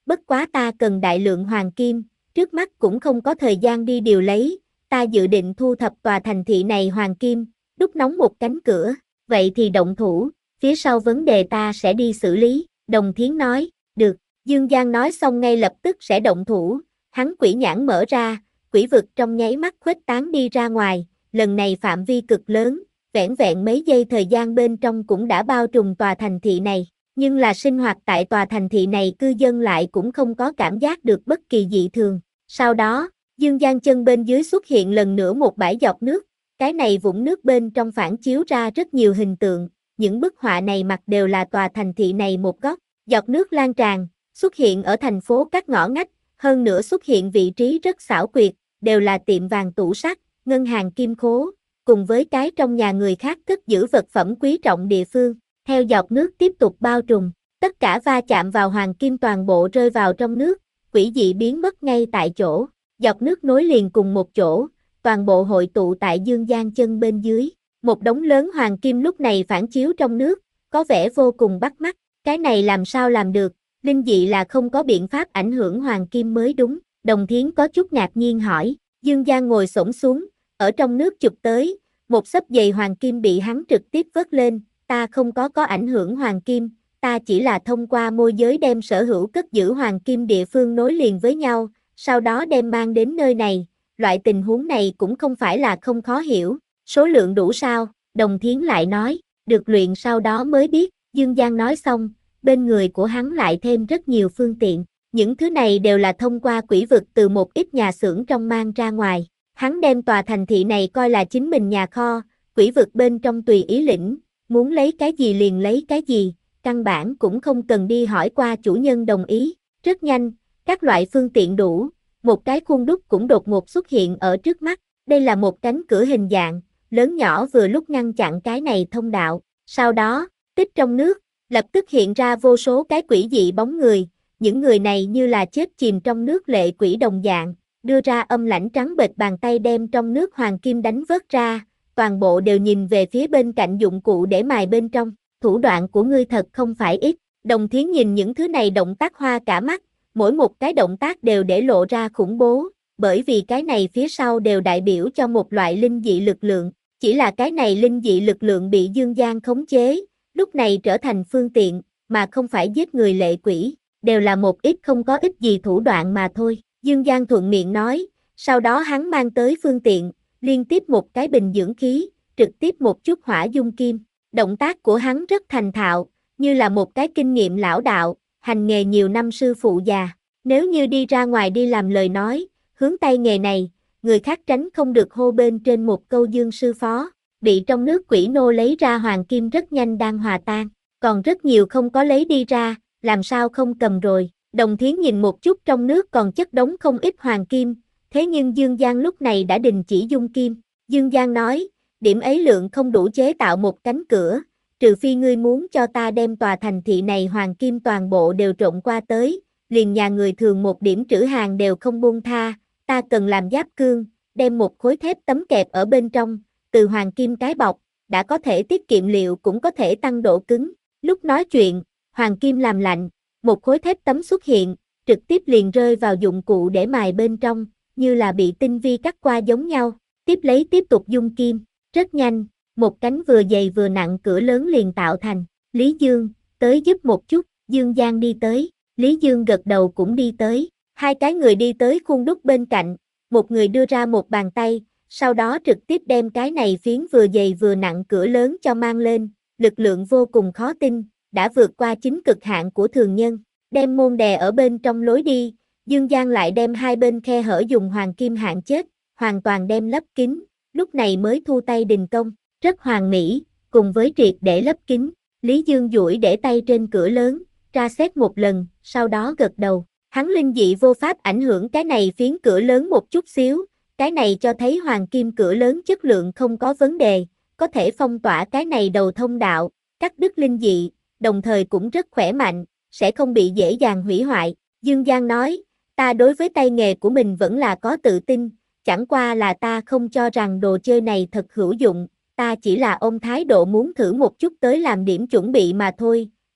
bất quá ta cần đại lượng hoàng kim, trước mắt cũng không có thời gian đi điều lấy, ta dự định thu thập tòa thành thị này hoàng kim, đúc nóng một cánh cửa, vậy thì động thủ, phía sau vấn đề ta sẽ đi xử lý, Đồng Thiến nói, được, Dương Giang nói xong ngay lập tức sẽ động thủ, hắn quỷ nhãn mở ra, quỷ vực trong nháy mắt khuếch tán đi ra ngoài, lần này phạm vi cực lớn, vẻn vẹn mấy giây thời gian bên trong cũng đã bao trùm tòa thành thị này, nhưng là sinh hoạt tại tòa thành thị này cư dân lại cũng không có cảm giác được bất kỳ dị thường. Sau đó, Dương Giang chân bên dưới xuất hiện lần nữa một bãi giọt nước, cái này vũng nước bên trong phản chiếu ra rất nhiều hình tượng, những bức họa này mặt đều là tòa thành thị này một góc, giọt nước lan tràn, xuất hiện ở thành phố các ngõ ngách, hơn nữa xuất hiện vị trí rất xảo quyệt, đều là tiệm vàng tủ sắt, ngân hàng kim khố, cùng với cái trong nhà người khác cất giữ vật phẩm quý trọng địa phương, theo giọt nước tiếp tục bao trùm, tất cả va chạm vào hoàng kim toàn bộ rơi vào trong nước, quỷ dị biến mất ngay tại chỗ, giọt nước nối liền cùng một chỗ, toàn bộ hội tụ tại Dương Giang chân bên dưới, một đống lớn hoàng kim lúc này phản chiếu trong nước, có vẻ vô cùng bắt mắt, cái này làm sao làm được, linh dị là không có biện pháp ảnh hưởng hoàng kim mới đúng, Đồng Thiến có chút ngạc nhiên hỏi, Dương Giang ngồi xổm xuống, ở trong nước chụp tới, một xấp giày hoàng kim bị hắn trực tiếp vớt lên, ta không có có ảnh hưởng hoàng kim, ta chỉ là thông qua môi giới đem sở hữu cất giữ hoàng kim địa phương nối liền với nhau, sau đó đem mang đến nơi này, loại tình huống này cũng không phải là không khó hiểu, số lượng đủ sao, Đồng Thiến lại nói, được luyện sau đó mới biết, Dương Giang nói xong, bên người của hắn lại thêm rất nhiều phương tiện, những thứ này đều là thông qua quỷ vực từ một ít nhà xưởng trong mang ra ngoài, hắn đem tòa thành thị này coi là chính mình nhà kho, quỷ vực bên trong tùy ý lĩnh, muốn lấy cái gì liền lấy cái gì, căn bản cũng không cần đi hỏi qua chủ nhân đồng ý, rất nhanh, các loại phương tiện đủ, một cái khuôn đúc cũng đột ngột xuất hiện ở trước mắt, đây là một cánh cửa hình dạng, lớn nhỏ vừa lúc ngăn chặn cái này thông đạo, sau đó, tích trong nước, lập tức hiện ra vô số cái quỷ dị bóng người, những người này như là chết chìm trong nước lệ quỷ đồng dạng, đưa ra âm lãnh trắng bệch bàn tay đem trong nước hoàng kim đánh vớt ra, toàn bộ đều nhìn về phía bên cạnh dụng cụ để mài bên trong, thủ đoạn của ngươi thật không phải ít, Đồng Thiến nhìn những thứ này động tác hoa cả mắt, mỗi một cái động tác đều để lộ ra khủng bố, bởi vì cái này phía sau đều đại biểu cho một loại linh dị lực lượng, chỉ là cái này linh dị lực lượng bị Dương Giang khống chế, lúc này trở thành phương tiện, mà không phải giết người lệ quỷ, đều là một ít không có ích gì thủ đoạn mà thôi, Dương Giang thuận miệng nói, sau đó hắn mang tới phương tiện, liên tiếp một cái bình dưỡng khí, trực tiếp một chút hỏa dung kim, động tác của hắn rất thành thạo, như là một cái kinh nghiệm lão đạo, hành nghề nhiều năm sư phụ già, nếu như đi ra ngoài đi làm lời nói, hướng tay nghề này, người khác tránh không được hô bên trên một câu Dương sư phó, bị trong nước quỷ nô lấy ra hoàng kim rất nhanh đang hòa tan, còn rất nhiều không có lấy đi ra, làm sao không cầm rồi, Đồng Thiến nhìn một chút trong nước còn chất đống không ít hoàng kim, thế nhưng Dương Giang lúc này đã đình chỉ dung kim, Dương Giang nói, điểm ấy lượng không đủ chế tạo một cánh cửa, trừ phi ngươi muốn cho ta đem tòa thành thị này hoàng kim toàn bộ đều trộn qua tới, liền nhà người thường một điểm trữ hàng đều không buông tha, ta cần làm giáp cương, đem một khối thép tấm kẹp ở bên trong, từ hoàng kim cái bọc, đã có thể tiết kiệm liệu cũng có thể tăng độ cứng, lúc nói chuyện, hoàng kim làm lạnh, một khối thép tấm xuất hiện, trực tiếp liền rơi vào dụng cụ để mài bên trong, như là bị tinh vi cắt qua giống nhau, tiếp lấy tiếp tục dung kim, rất nhanh, một cánh vừa dày vừa nặng cửa lớn liền tạo thành, Lý Dương, tới giúp một chút, Dương Giang đi tới, Lý Dương gật đầu cũng đi tới, hai cái người đi tới khuôn đúc bên cạnh, một người đưa ra một bàn tay, sau đó trực tiếp đem cái này phiến vừa dày vừa nặng cửa lớn cho mang lên, lực lượng vô cùng khó tin, đã vượt qua chính cực hạn của thường nhân, đem môn đè ở bên trong lối đi, Dương Giang lại đem hai bên khe hở dùng hoàng kim hạn chết, hoàn toàn đem lấp kín, lúc này mới thu tay đình công, rất hoàn mỹ, cùng với triệt để lấp kín, Lý Dương duỗi để tay trên cửa lớn, tra xét một lần, sau đó gật đầu, hắn linh dị vô pháp ảnh hưởng cái này phiến cửa lớn một chút xíu, cái này cho thấy hoàng kim cửa lớn chất lượng không có vấn đề, có thể phong tỏa cái này đầu thông đạo, cắt đứt linh dị, đồng thời cũng rất khỏe mạnh, sẽ không bị dễ dàng hủy hoại. Dương Giang nói, ta đối với tay nghề của mình vẫn là có tự tin, chẳng qua là ta không cho rằng đồ chơi này thật hữu dụng, ta chỉ là ôm thái độ muốn thử một chút tới làm điểm chuẩn bị mà thôi,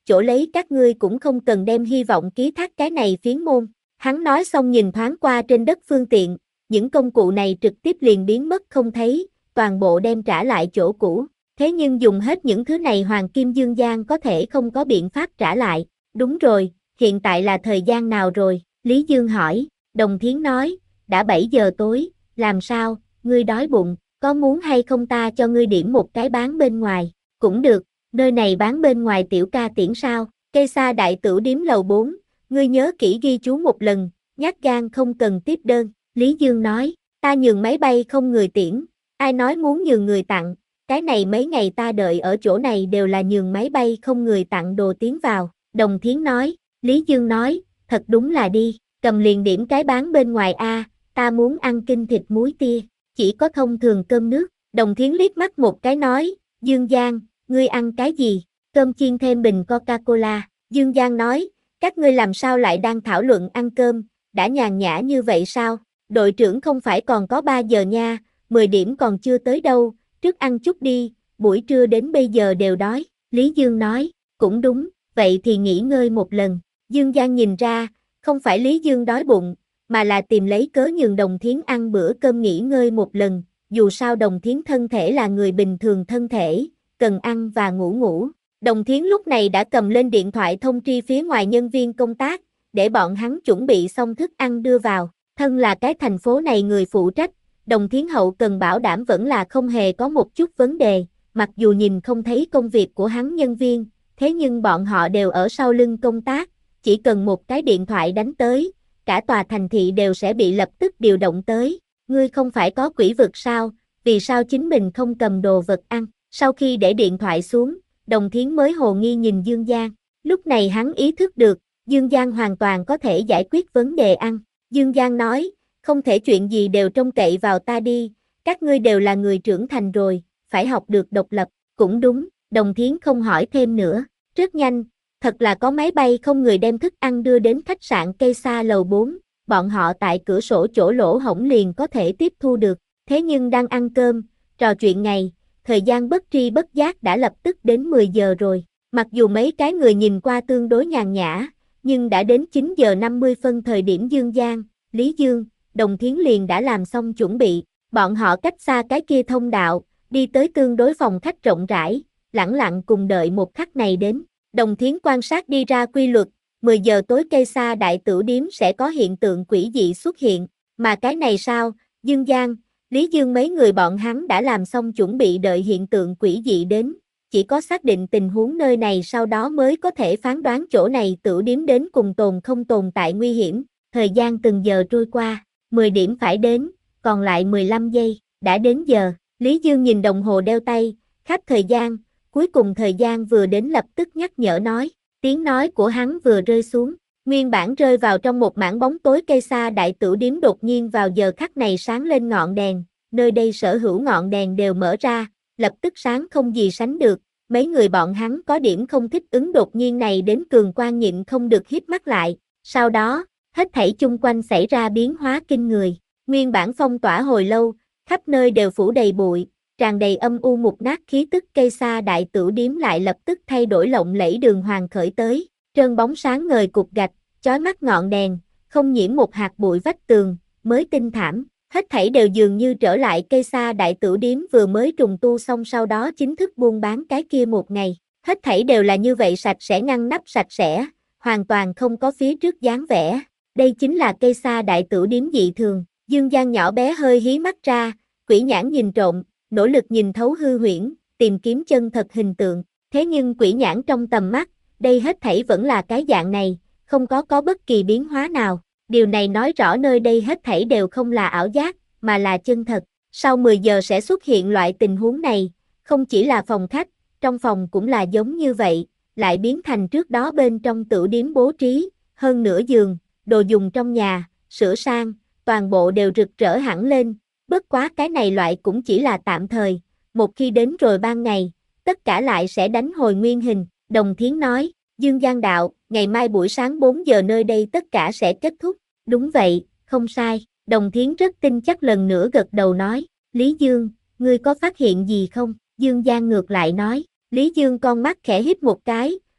chỗ lấy các ngươi cũng không cần đem hy vọng ký thác cái này phiến môn. Hắn nói xong nhìn thoáng qua trên đất phương tiện, những công cụ này trực tiếp liền biến mất không thấy, toàn bộ đem trả lại chỗ cũ. Thế nhưng dùng hết những thứ này Hoàng Kim Dương Giang có thể không có biện pháp trả lại. Đúng rồi, hiện tại là thời gian nào rồi? Lý Dương hỏi. Đồng Thiến nói, đã bảy giờ tối, làm sao, ngươi đói bụng, có muốn hay không ta cho ngươi điểm một cái bán bên ngoài? Cũng được, nơi này bán bên ngoài tiểu ca tiễn sao? Cây xa đại tửu điếm lầu bốn, ngươi nhớ kỹ ghi chú một lần, nhát gan không cần tiếp đơn. Lý Dương nói, ta nhường máy bay không người tiễn, ai nói muốn nhường người tặng, cái này mấy ngày ta đợi ở chỗ này đều là nhường máy bay không người tặng đồ tiến vào. Đồng Thiến nói, Lý Dương nói, thật đúng là đi, cầm liền điểm cái bán bên ngoài a, ta muốn ăn kinh thịt muối tia, chỉ có thông thường cơm nước. Đồng Thiến liếc mắt một cái nói, Dương Giang, ngươi ăn cái gì? Cơm chiên thêm bình Coca-Cola. Dương Giang nói, các ngươi làm sao lại đang thảo luận ăn cơm, đã nhàn nhã như vậy sao? Đội trưởng không phải còn có ba giờ nha, mười điểm còn chưa tới đâu, trước ăn chút đi, buổi trưa đến bây giờ đều đói. Lý Dương nói, cũng đúng, vậy thì nghỉ ngơi một lần. Dương Giang nhìn ra, không phải Lý Dương đói bụng, mà là tìm lấy cớ nhường Đồng Thiến ăn bữa cơm nghỉ ngơi một lần, dù sao Đồng Thiến thân thể là người bình thường thân thể, cần ăn và ngủ ngủ. Đồng Thiến lúc này đã cầm lên điện thoại thông tri phía ngoài nhân viên công tác, để bọn hắn chuẩn bị xong thức ăn đưa vào. Thân là cái thành phố này người phụ trách, Đồng Thiến hậu cần bảo đảm vẫn là không hề có một chút vấn đề, mặc dù nhìn không thấy công việc của hắn nhân viên, thế nhưng bọn họ đều ở sau lưng công tác, chỉ cần một cái điện thoại đánh tới, cả tòa thành thị đều sẽ bị lập tức điều động tới. Ngươi không phải có quỷ vực sao, vì sao chính mình không cầm đồ vật ăn? Sau khi để điện thoại xuống, Đồng Thiến mới hồ nghi nhìn Dương Giang, lúc này hắn ý thức được, Dương Giang hoàn toàn có thể giải quyết vấn đề ăn. Dương Giang nói, không thể chuyện gì đều trông cậy vào ta đi, các ngươi đều là người trưởng thành rồi, phải học được độc lập. Cũng đúng, Đồng Thiến không hỏi thêm nữa. Rất nhanh, thật là có máy bay không người đem thức ăn đưa đến khách sạn Cây Sa lầu bốn, bọn họ tại cửa sổ chỗ lỗ hổng liền có thể tiếp thu được. Thế nhưng đang ăn cơm, trò chuyện ngày, thời gian bất tri bất giác đã lập tức đến mười giờ rồi. Mặc dù mấy cái người nhìn qua tương đối nhàn nhã, nhưng đã đến chín giờ năm mươi phân thời điểm Dương Giang, Lý Dương, Đồng Thiến liền đã làm xong chuẩn bị. Bọn họ cách xa cái kia thông đạo, đi tới tương đối phòng khách rộng rãi, lẳng lặng cùng đợi một khắc này đến. Đồng Thiến quan sát đi ra quy luật, mười giờ tối Cây Sa đại tửu điếm sẽ có hiện tượng quỷ dị xuất hiện, mà cái này sao? Dương Giang, Lý Dương mấy người bọn hắn đã làm xong chuẩn bị đợi hiện tượng quỷ dị đến, chỉ có xác định tình huống nơi này sau đó mới có thể phán đoán chỗ này tửu điếm đến cùng tồn không tồn tại nguy hiểm. Thời gian từng giờ trôi qua, mười điểm phải đến, còn lại mười lăm giây, đã đến giờ. Lý Dương nhìn đồng hồ đeo tay, khắp thời gian, cuối cùng thời gian vừa đến lập tức nhắc nhở nói. Tiếng nói của hắn vừa rơi xuống, nguyên bản rơi vào trong một mảng bóng tối Cây Sa đại tửu điếm đột nhiên vào giờ khắc này sáng lên ngọn đèn, nơi đây sở hữu ngọn đèn đều mở ra, lập tức sáng không gì sánh được. Mấy người bọn hắn có điểm không thích ứng đột nhiên này đến cường quan nhịn không được híp mắt lại. Sau đó, hết thảy chung quanh xảy ra biến hóa kinh người. Nguyên bản phong tỏa hồi lâu, khắp nơi đều phủ đầy bụi, tràn đầy âm u mục nát khí tức Cây Sa đại tửu điếm lại lập tức thay đổi lộng lẫy đường hoàng khởi tới. Trơn bóng sáng ngời cục gạch, chói mắt ngọn đèn, không nhiễm một hạt bụi vách tường, mới tinh thảm. Hết thảy đều dường như trở lại Cây Sa đại tửu điếm vừa mới trùng tu xong sau đó chính thức buôn bán cái kia một ngày. Hết thảy đều là như vậy sạch sẽ ngăn nắp sạch sẽ, hoàn toàn không có phía trước dáng vẻ. Đây chính là Cây Sa đại tửu điếm dị thường. Dương Giang nhỏ bé hơi hí mắt ra, quỷ nhãn nhìn trộm, nỗ lực nhìn thấu hư huyễn, tìm kiếm chân thật hình tượng. Thế nhưng quỷ nhãn trong tầm mắt, đây hết thảy vẫn là cái dạng này, không có có bất kỳ biến hóa nào. Điều này nói rõ nơi đây hết thảy đều không là ảo giác, mà là chân thật. Sau mười giờ sẽ xuất hiện loại tình huống này, không chỉ là phòng khách, trong phòng cũng là giống như vậy, lại biến thành trước đó bên trong tửu điếm bố trí, hơn nửa giường, đồ dùng trong nhà, sửa sang, toàn bộ đều rực rỡ hẳn lên. Bất quá cái này loại cũng chỉ là tạm thời, một khi đến rồi ban ngày, tất cả lại sẽ đánh hồi nguyên hình. Đồng Thiến nói, Dương Giang đạo, ngày mai buổi sáng bốn giờ nơi đây tất cả sẽ kết thúc. Đúng vậy, không sai. Đồng Thiến rất tin chắc lần nữa gật đầu nói, Lý Dương, ngươi có phát hiện gì không? Dương Giang ngược lại nói, Lý Dương con mắt khẽ híp một cái,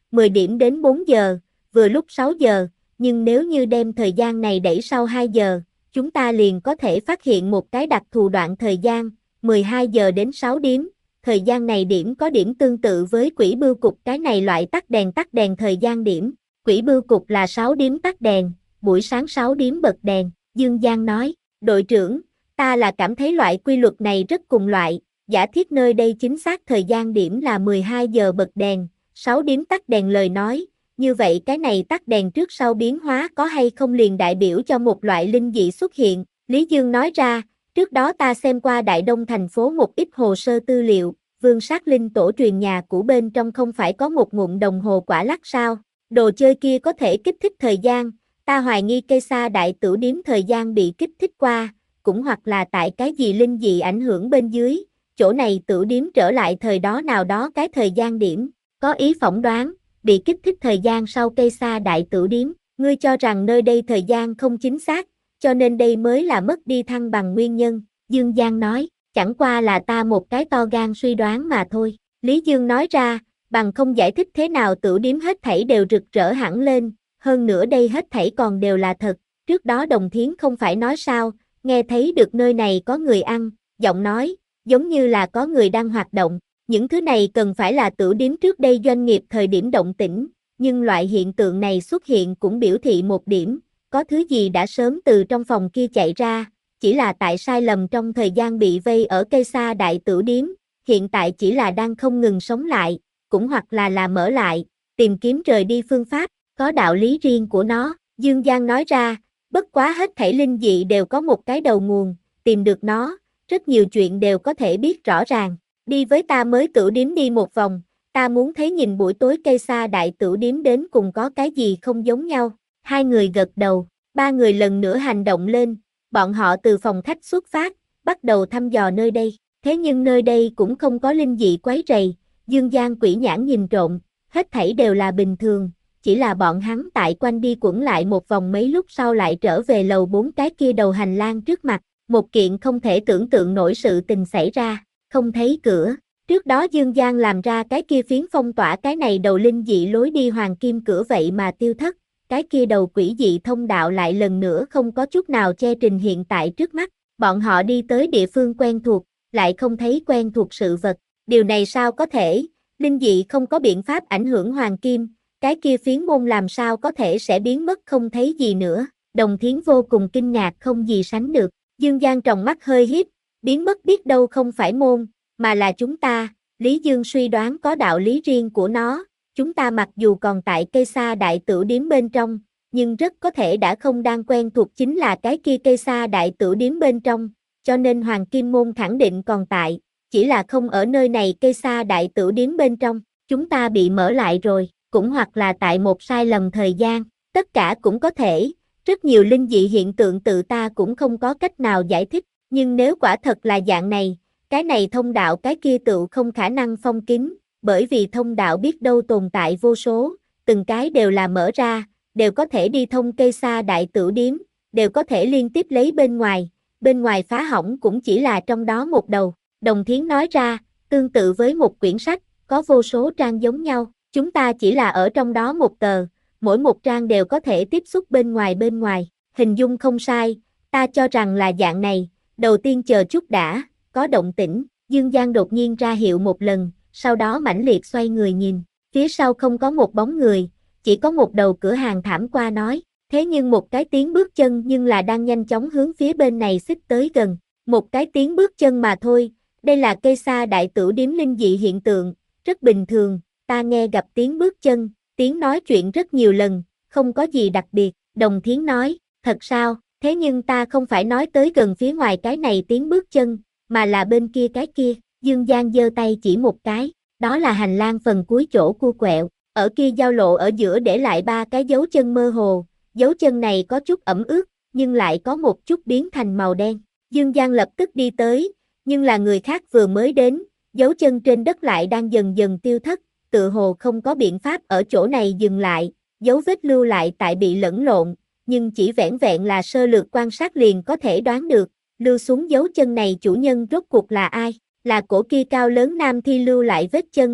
mười điểm đến bốn giờ, vừa lúc sáu giờ, nhưng nếu như đem thời gian này đẩy sau hai giờ, chúng ta liền có thể phát hiện một cái đặc thù đoạn thời gian, mười hai giờ đến sáu điểm, thời gian này điểm có điểm tương tự với quỹ bưu cục cái này loại tắt đèn tắt đèn thời gian điểm, quỹ bưu cục là sáu điểm tắt đèn, buổi sáng sáu điểm bật đèn, Dương Giang nói, đội trưởng, ta là cảm thấy loại quy luật này rất cùng loại, giả thiết nơi đây chính xác thời gian điểm là mười hai giờ bật đèn, sáu điểm tắt đèn lời nói, như vậy cái này tắt đèn trước sau biến hóa có hay không liền đại biểu cho một loại linh dị xuất hiện, Lý Dương nói ra, trước đó ta xem qua Đại Đông thành phố một ít hồ sơ tư liệu, Vương Sát Linh tổ truyền nhà cũ bên trong không phải có một ngụm đồng hồ quả lắc sao, đồ chơi kia có thể kích thích thời gian, ta hoài nghi cây sa đại tửu điếm thời gian bị kích thích qua, cũng hoặc là tại cái gì linh dị ảnh hưởng bên dưới, chỗ này tửu điếm trở lại thời đó nào đó cái thời gian điểm, có ý phỏng đoán, bị kích thích thời gian sau cây sa đại tửu điếm, ngươi cho rằng nơi đây thời gian không chính xác, cho nên đây mới là mất đi thăng bằng nguyên nhân, Dương Giang nói, chẳng qua là ta một cái to gan suy đoán mà thôi, Lý Dương nói ra, bằng không giải thích thế nào tửu điếm hết thảy đều rực rỡ hẳn lên, hơn nữa đây hết thảy còn đều là thật, trước đó Đồng Thiến không phải nói sao, nghe thấy được nơi này có người ăn, giọng nói, giống như là có người đang hoạt động, những thứ này cần phải là tửu điếm trước đây doanh nghiệp thời điểm động tĩnh, nhưng loại hiện tượng này xuất hiện cũng biểu thị một điểm, có thứ gì đã sớm từ trong phòng kia chạy ra, chỉ là tại sai lầm trong thời gian bị vây ở cây sa đại tửu điếm, hiện tại chỉ là đang không ngừng sống lại, cũng hoặc là là mở lại, tìm kiếm rời đi phương pháp, có đạo lý riêng của nó, Dương Giang nói ra, bất quá hết thảy linh dị đều có một cái đầu nguồn, tìm được nó, rất nhiều chuyện đều có thể biết rõ ràng, đi với ta mới tửu điếm đi một vòng, ta muốn thấy nhìn buổi tối cây sa đại tửu điếm đến cùng có cái gì không giống nhau, hai người gật đầu, ba người lần nữa hành động lên, bọn họ từ phòng khách xuất phát, bắt đầu thăm dò nơi đây, thế nhưng nơi đây cũng không có linh dị quấy rầy, Dương Giang quỷ nhãn nhìn trộm, hết thảy đều là bình thường, chỉ là bọn hắn tại quanh đi quẩn lại một vòng mấy lúc sau lại trở về lầu bốn cái kia đầu hành lang trước mặt, một kiện không thể tưởng tượng nổi sự tình xảy ra, không thấy cửa, trước đó Dương Giang làm ra cái kia phiến phong tỏa cái này đầu linh dị lối đi hoàng kim cửa vậy mà tiêu thất, cái kia đầu quỷ dị thông đạo lại lần nữa không có chút nào che trình hiện tại trước mắt, bọn họ đi tới địa phương quen thuộc, lại không thấy quen thuộc sự vật, điều này sao có thể, linh dị không có biện pháp ảnh hưởng hoàng kim, cái kia phiến môn làm sao có thể sẽ biến mất không thấy gì nữa, Đồng Thiến vô cùng kinh ngạc không gì sánh được, Dương Giang tròng mắt hơi híp, biến mất biết đâu không phải môn, mà là chúng ta, Lý Dương suy đoán có đạo lý riêng của nó, chúng ta mặc dù còn tại cây sa đại tửu điếm bên trong, nhưng rất có thể đã không đang quen thuộc chính là cái kia cây sa đại tửu điếm bên trong, cho nên Hoàng Kim Môn khẳng định còn tại, chỉ là không ở nơi này cây sa đại tửu điếm bên trong, chúng ta bị mở lại rồi, cũng hoặc là tại một sai lầm thời gian, tất cả cũng có thể, rất nhiều linh dị hiện tượng tự ta cũng không có cách nào giải thích, nhưng nếu quả thật là dạng này, cái này thông đạo cái kia tự không khả năng phong kín, bởi vì thông đạo biết đâu tồn tại vô số, từng cái đều là mở ra, đều có thể đi thông cây sa đại tửu điếm, đều có thể liên tiếp lấy bên ngoài, bên ngoài phá hỏng cũng chỉ là trong đó một đầu, Đồng Thiến nói ra, tương tự với một quyển sách, có vô số trang giống nhau, chúng ta chỉ là ở trong đó một tờ, mỗi một trang đều có thể tiếp xúc bên ngoài bên ngoài, hình dung không sai, ta cho rằng là dạng này, đầu tiên chờ chút đã, có động tĩnh, Dương Giang đột nhiên ra hiệu một lần, sau đó mãnh liệt xoay người nhìn, phía sau không có một bóng người, chỉ có một đầu cửa hàng thảm qua nói, thế nhưng một cái tiếng bước chân nhưng là đang nhanh chóng hướng phía bên này xích tới gần, một cái tiếng bước chân mà thôi, đây là cây sa đại tửu điếm linh dị hiện tượng, rất bình thường, ta nghe gặp tiếng bước chân, tiếng nói chuyện rất nhiều lần, không có gì đặc biệt, Đồng Thiến nói, thật sao, thế nhưng ta không phải nói tới gần phía ngoài cái này tiếng bước chân, mà là bên kia cái kia, Dương Giang giơ tay chỉ một cái, đó là hành lang phần cuối chỗ cua quẹo, ở kia giao lộ ở giữa để lại ba cái dấu chân mơ hồ, dấu chân này có chút ẩm ướt, nhưng lại có một chút biến thành màu đen, Dương Giang lập tức đi tới, nhưng là người khác vừa mới đến, dấu chân trên đất lại đang dần dần tiêu thất, tự hồ không có biện pháp ở chỗ này dừng lại, dấu vết lưu lại tại bị lẫn lộn, nhưng chỉ vẻn vẹn là sơ lược quan sát liền có thể đoán được, lưu xuống dấu chân này chủ nhân rốt cuộc là ai, là cổ kia cao lớn nam thi lưu lại vết chân,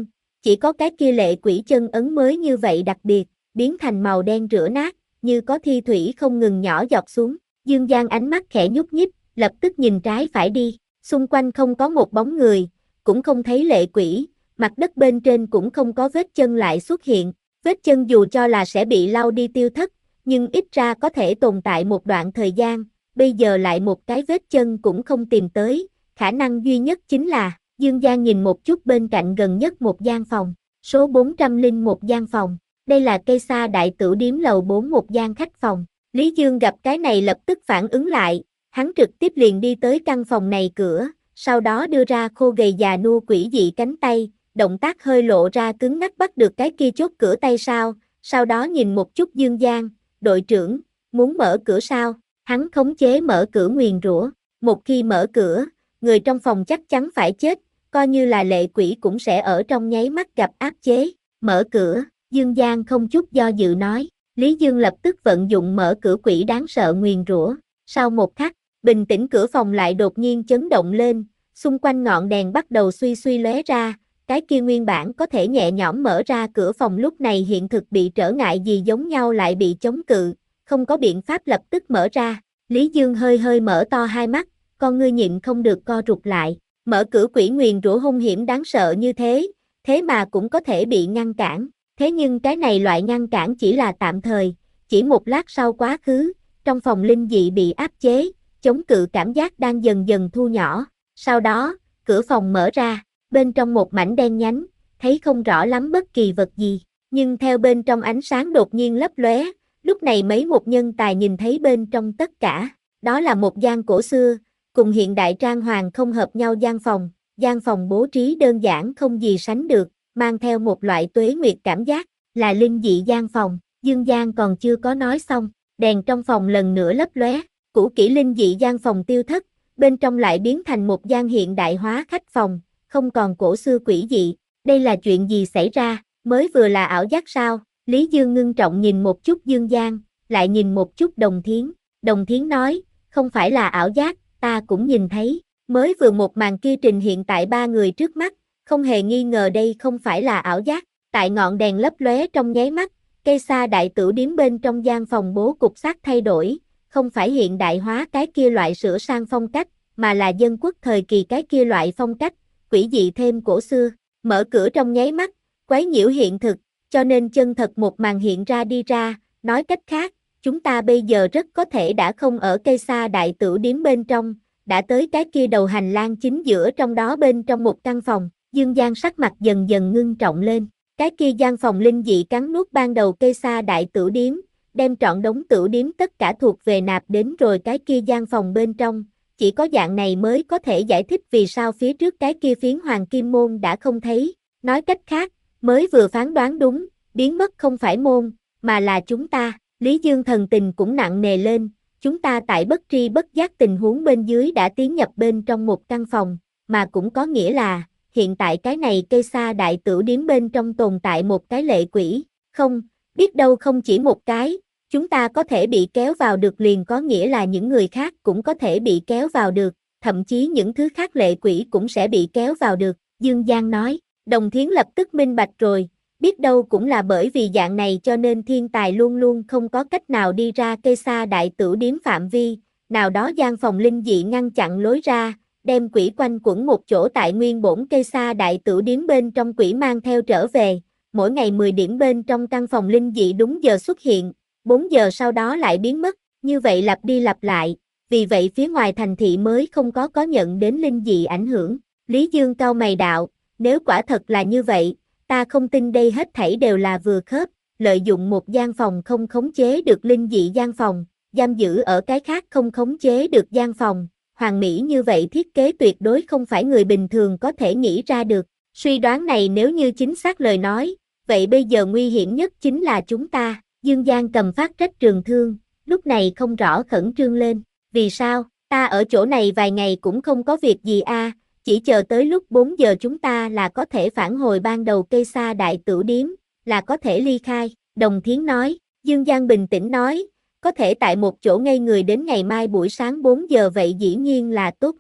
chỉ có cái kia lệ quỷ chân ấn mới như vậy đặc biệt, biến thành màu đen rửa nát, như có thi thủy không ngừng nhỏ giọt xuống. Dương Giang ánh mắt khẽ nhúc nhích, lập tức nhìn trái phải đi, xung quanh không có một bóng người, cũng không thấy lệ quỷ, mặt đất bên trên cũng không có vết chân lại xuất hiện, vết chân dù cho là sẽ bị lau đi tiêu thất, nhưng ít ra có thể tồn tại một đoạn thời gian, bây giờ lại một cái vết chân cũng không tìm tới, khả năng duy nhất chính là, Dương Giang nhìn một chút bên cạnh gần nhất một gian phòng, số bốn trăm lẻ một gian phòng, đây là cây sa đại tửu điếm lầu bốn một gian khách phòng. Lý Dương gặp cái này lập tức phản ứng lại, hắn trực tiếp liền đi tới căn phòng này cửa, sau đó đưa ra khô gầy già nua quỷ dị cánh tay, động tác hơi lộ ra cứng ngắc bắt được cái kia chốt cửa tay sao, sau đó nhìn một chút Dương Giang, đội trưởng, muốn mở cửa sao, hắn khống chế mở cửa nguyền rủa, một khi mở cửa, người trong phòng chắc chắn phải chết, coi như là lệ quỷ cũng sẽ ở trong nháy mắt gặp áp chế, mở cửa, Dương Giang không chút do dự nói. Lý Dương lập tức vận dụng mở cửa quỷ đáng sợ nguyền rủa, sau một khắc, bình tĩnh cửa phòng lại đột nhiên chấn động lên, xung quanh ngọn đèn bắt đầu suy suy lóe ra, cái kia nguyên bản có thể nhẹ nhõm mở ra cửa phòng lúc này hiện thực bị trở ngại gì giống nhau lại bị chống cự, không có biện pháp lập tức mở ra, Lý Dương hơi hơi mở to hai mắt, con ngươi nhịn không được co rụt lại, mở cửa quỷ nguyền rủa hung hiểm đáng sợ như thế, thế mà cũng có thể bị ngăn cản. Thế nhưng cái này loại ngăn cản chỉ là tạm thời, chỉ một lát sau quá khứ, trong phòng linh dị bị áp chế, chống cự cảm giác đang dần dần thu nhỏ, sau đó, cửa phòng mở ra, bên trong một mảnh đen nhánh, thấy không rõ lắm bất kỳ vật gì, nhưng theo bên trong ánh sáng đột nhiên lấp lóe, lúc này mấy một nhân tài nhìn thấy bên trong tất cả, đó là một gian cổ xưa, cùng hiện đại trang hoàng không hợp nhau gian phòng, gian phòng bố trí đơn giản không gì sánh được, mang theo một loại tuế nguyệt cảm giác, là linh dị gian phòng, Dương Giang còn chưa có nói xong, đèn trong phòng lần nữa lấp lóe, cũ kỹ linh dị gian phòng tiêu thất, bên trong lại biến thành một gian hiện đại hóa khách phòng, không còn cổ xưa quỷ dị, đây là chuyện gì xảy ra, mới vừa là ảo giác sao, Lý Dương ngưng trọng nhìn một chút Dương Giang, lại nhìn một chút Đồng Thiến, Đồng Thiến nói, không phải là ảo giác, ta cũng nhìn thấy, mới vừa một màn kia trình hiện tại ba người trước mắt, không hề nghi ngờ đây không phải là ảo giác, tại ngọn đèn lấp lóe trong nháy mắt, cây sa đại tửu điếm bên trong gian phòng bố cục xác thay đổi, không phải hiện đại hóa cái kia loại sửa sang phong cách, mà là dân quốc thời kỳ cái kia loại phong cách, quỷ dị thêm cổ xưa, mở cửa trong nháy mắt, quấy nhiễu hiện thực, cho nên chân thật một màn hiện ra đi ra, nói cách khác, chúng ta bây giờ rất có thể đã không ở cây sa đại tửu điếm bên trong, đã tới cái kia đầu hành lang chính giữa trong đó bên trong một căn phòng. Dương Giang sắc mặt dần dần ngưng trọng lên, cái kia gian phòng linh dị cắn nuốt ban đầu cây sa đại tửu điếm, đem trọn đống tửu điếm tất cả thuộc về nạp đến rồi cái kia gian phòng bên trong, chỉ có dạng này mới có thể giải thích vì sao phía trước cái kia phiến hoàng kim môn đã không thấy, nói cách khác, mới vừa phán đoán đúng, biến mất không phải môn, mà là chúng ta, Lý Dương thần tình cũng nặng nề lên, chúng ta tại bất tri bất giác tình huống bên dưới đã tiến nhập bên trong một căn phòng, mà cũng có nghĩa là, hiện tại cái này cây sa đại tửu điếm bên trong tồn tại một cái lệ quỷ, không, biết đâu không chỉ một cái, chúng ta có thể bị kéo vào được liền có nghĩa là những người khác cũng có thể bị kéo vào được, thậm chí những thứ khác lệ quỷ cũng sẽ bị kéo vào được, Dương Giang nói, Đồng Thiến lập tức minh bạch rồi, biết đâu cũng là bởi vì dạng này cho nên thiên tài luôn luôn không có cách nào đi ra cây sa đại tửu điếm phạm vi, nào đó gian phòng linh dị ngăn chặn lối ra, đem quỷ quanh quẩn một chỗ tại nguyên bổn cây sa đại tửu điếm bên trong quỷ mang theo trở về, mỗi ngày mười điểm bên trong căn phòng linh dị đúng giờ xuất hiện, bốn giờ sau đó lại biến mất, như vậy lặp đi lặp lại, vì vậy phía ngoài thành thị mới không có có nhận đến linh dị ảnh hưởng. Lý Dương cau mày đạo, nếu quả thật là như vậy, ta không tin đây hết thảy đều là vừa khớp, lợi dụng một gian phòng không khống chế được linh dị gian phòng, giam giữ ở cái khác không khống chế được gian phòng. Hoàn mỹ như vậy thiết kế tuyệt đối không phải người bình thường có thể nghĩ ra được. Suy đoán này nếu như chính xác lời nói, vậy bây giờ nguy hiểm nhất chính là chúng ta. Dương Giang cầm phát trách trường thương, lúc này không rõ khẩn trương lên. Vì sao, ta ở chỗ này vài ngày cũng không có việc gì a, à, chỉ chờ tới lúc bốn giờ chúng ta là có thể phản hồi ban đầu cây sa đại tửu điếm, là có thể ly khai. Đồng Thiến nói, Dương Giang bình tĩnh nói, có thể tại một chỗ ngây người đến ngày mai buổi sáng bốn giờ vậy dĩ nhiên là tốt nhất,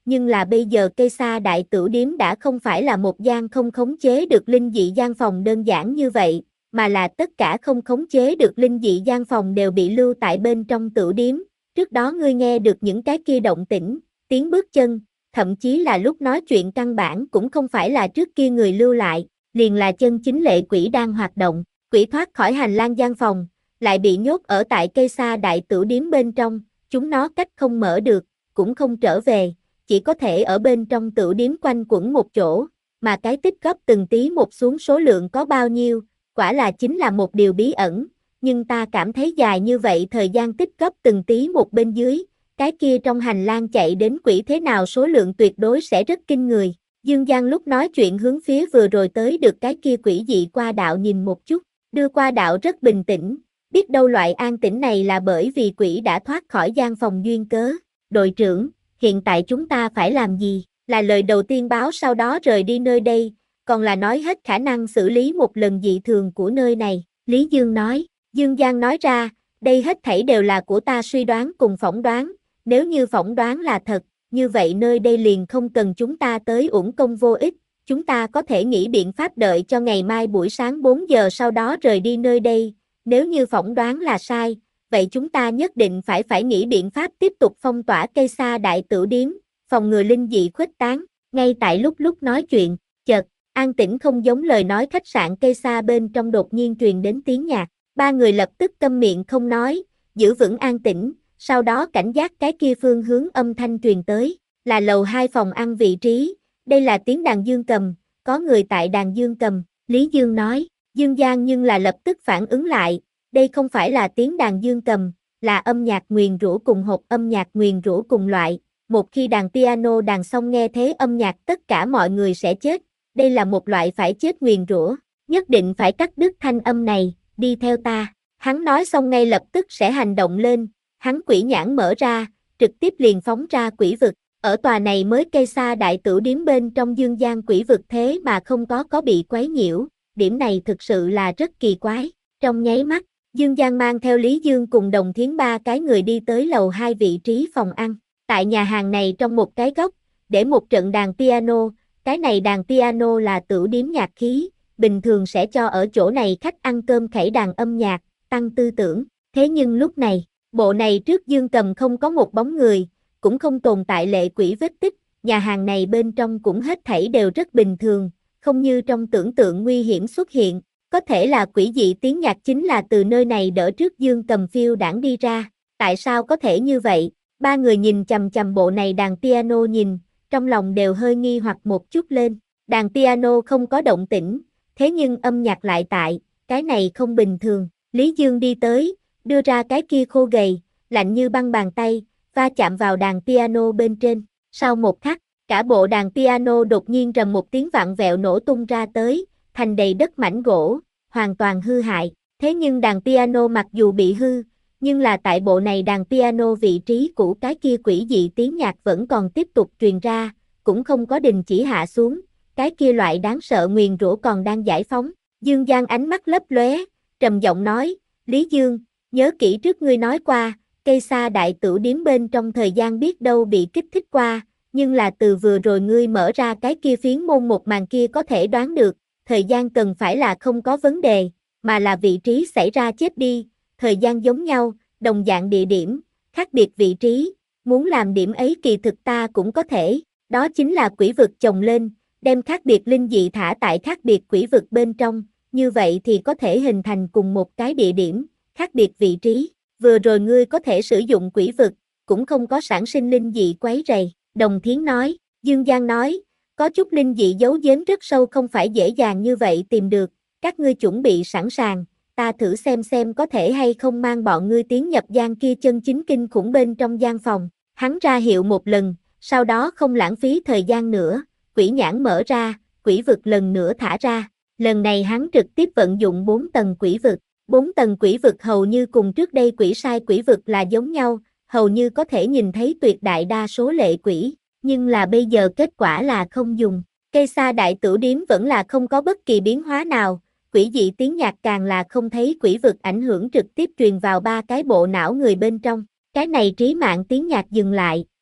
nhưng là bây giờ cây sa đại tửu điếm đã không phải là một gian không khống chế được linh dị gian phòng đơn giản như vậy, mà là tất cả không khống chế được linh dị gian phòng đều bị lưu tại bên trong tửu điếm. Trước đó ngươi nghe được những cái kia động tĩnh, tiếng bước chân, thậm chí là lúc nói chuyện căn bản cũng không phải là trước kia người lưu lại, liền là chân chính lệ quỷ đang hoạt động. Quỷ thoát khỏi hành lang gian phòng, lại bị nhốt ở tại cây sa đại tửu điếm bên trong, chúng nó cách không mở được, cũng không trở về, chỉ có thể ở bên trong tửu điếm quanh quẩn một chỗ, mà cái tích góp từng tí một xuống số lượng có bao nhiêu, quả là chính là một điều bí ẩn, nhưng ta cảm thấy dài như vậy thời gian tích góp từng tí một bên dưới, cái kia trong hành lang chạy đến quỷ thế nào số lượng tuyệt đối sẽ rất kinh người. Dương Giang lúc nói chuyện hướng phía vừa rồi tới được cái kia quỷ dị qua đạo nhìn một chút, đưa qua đạo rất bình tĩnh, biết đâu loại an tĩnh này là bởi vì quỷ đã thoát khỏi gian phòng duyên cớ. Đội trưởng, hiện tại chúng ta phải làm gì? Là lời đầu tiên báo sau đó rời đi nơi đây, còn là nói hết khả năng xử lý một lần dị thường của nơi này. Lý Dương nói, Dương Giang nói ra, đây hết thảy đều là của ta suy đoán cùng phỏng đoán, nếu như phỏng đoán là thật, như vậy nơi đây liền không cần chúng ta tới uổng công vô ích, chúng ta có thể nghĩ biện pháp đợi cho ngày mai buổi sáng bốn giờ sau đó rời đi nơi đây, nếu như phỏng đoán là sai, vậy chúng ta nhất định phải phải nghĩ biện pháp tiếp tục phong tỏa cây sa đại tửu điếm, phòng ngừa linh dị khuếch tán. Ngay tại lúc lúc nói chuyện, chợt, an tĩnh không giống lời nói khách sạn cây sa bên trong đột nhiên truyền đến tiếng nhạc, ba người lập tức câm miệng không nói, giữ vững an tĩnh, sau đó cảnh giác cái kia phương hướng âm thanh truyền tới, là lầu hai phòng ăn vị trí, đây là tiếng đàn dương cầm, có người tại đàn dương cầm, Lý Dương nói, Dương Giang nhưng là lập tức phản ứng lại, đây không phải là tiếng đàn dương cầm, là âm nhạc nguyền rủa cùng hộp âm nhạc nguyền rủa cùng loại, một khi đàn piano đàn xong nghe thế âm nhạc tất cả mọi người sẽ chết, đây là một loại phải chết nguyền rủa, nhất định phải cắt đứt thanh âm này, đi theo ta, hắn nói xong ngay lập tức sẽ hành động lên, hắn quỷ nhãn mở ra, trực tiếp liền phóng ra quỷ vực, ở tòa này mới cây sa đại tửu điếm bên trong Dương Giang quỷ vực thế mà không có có bị quấy nhiễu, điểm này thực sự là rất kỳ quái, trong nháy mắt, Dương Giang mang theo Lý Dương cùng Đồng Thiến ba cái người đi tới lầu hai vị trí phòng ăn, tại nhà hàng này trong một cái góc, để một trận đàn piano, cái này đàn piano là tửu điếm nhạc khí, bình thường sẽ cho ở chỗ này khách ăn cơm khẩy đàn âm nhạc, tăng tư tưởng, thế nhưng lúc này, bộ này trước dương cầm không có một bóng người, cũng không tồn tại lệ quỷ vết tích, nhà hàng này bên trong cũng hết thảy đều rất bình thường, không như trong tưởng tượng nguy hiểm xuất hiện, có thể là quỷ dị tiếng nhạc chính là từ nơi này đỡ trước dương cầm phiêu đãng đi ra, tại sao có thể như vậy, ba người nhìn chằm chằm bộ này đàn piano nhìn, trong lòng đều hơi nghi hoặc một chút lên, đàn piano không có động tĩnh, thế nhưng âm nhạc lại tại, cái này không bình thường, Lý Dương đi tới, đưa ra cái kia khô gầy, lạnh như băng bàn tay, va chạm vào đàn piano bên trên, sau một khắc, cả bộ đàn piano đột nhiên rầm một tiếng vặn vẹo nổ tung ra tới, thành đầy đất mảnh gỗ, hoàn toàn hư hại, thế nhưng đàn piano mặc dù bị hư, nhưng là tại bộ này đàn piano vị trí của cái kia quỷ dị tiếng nhạc vẫn còn tiếp tục truyền ra, cũng không có đình chỉ hạ xuống, cái kia loại đáng sợ nguyền rủa còn đang giải phóng, Dương Giang ánh mắt lấp lóe, trầm giọng nói, Lý Dương, nhớ kỹ trước ngươi nói qua, cây sa đại tửu điếm bên trong thời gian biết đâu bị kích thích qua, nhưng là từ vừa rồi ngươi mở ra cái kia phiến môn một màn kia có thể đoán được, thời gian cần phải là không có vấn đề, mà là vị trí xảy ra chết đi, thời gian giống nhau, đồng dạng địa điểm, khác biệt vị trí, muốn làm điểm ấy kỳ thực ta cũng có thể, đó chính là quỷ vực chồng lên, đem khác biệt linh dị thả tại khác biệt quỷ vực bên trong, như vậy thì có thể hình thành cùng một cái địa điểm, khác biệt vị trí, vừa rồi ngươi có thể sử dụng quỷ vực, cũng không có sản sinh linh dị quấy rầy, Đồng Thiến nói, Dương Giang nói, có chút linh dị giấu giếm rất sâu không phải dễ dàng như vậy tìm được, các ngươi chuẩn bị sẵn sàng, ta thử xem xem có thể hay không mang bọn ngươi tiến nhập gian kia chân chính kinh khủng bên trong gian phòng, hắn ra hiệu một lần, sau đó không lãng phí thời gian nữa, quỷ nhãn mở ra, quỷ vực lần nữa thả ra, lần này hắn trực tiếp vận dụng bốn tầng quỷ vực, bốn tầng quỷ vực hầu như cùng trước đây quỷ sai quỷ vực là giống nhau, hầu như có thể nhìn thấy tuyệt đại đa số lệ quỷ, nhưng là bây giờ kết quả là không dùng, cây sa đại tửu điếm vẫn là không có bất kỳ biến hóa nào, quỷ dị tiếng nhạc càng là không thấy quỷ vực ảnh hưởng trực tiếp truyền vào ba cái bộ não người bên trong, cái này trí mạng tiếng nhạc dừng lại,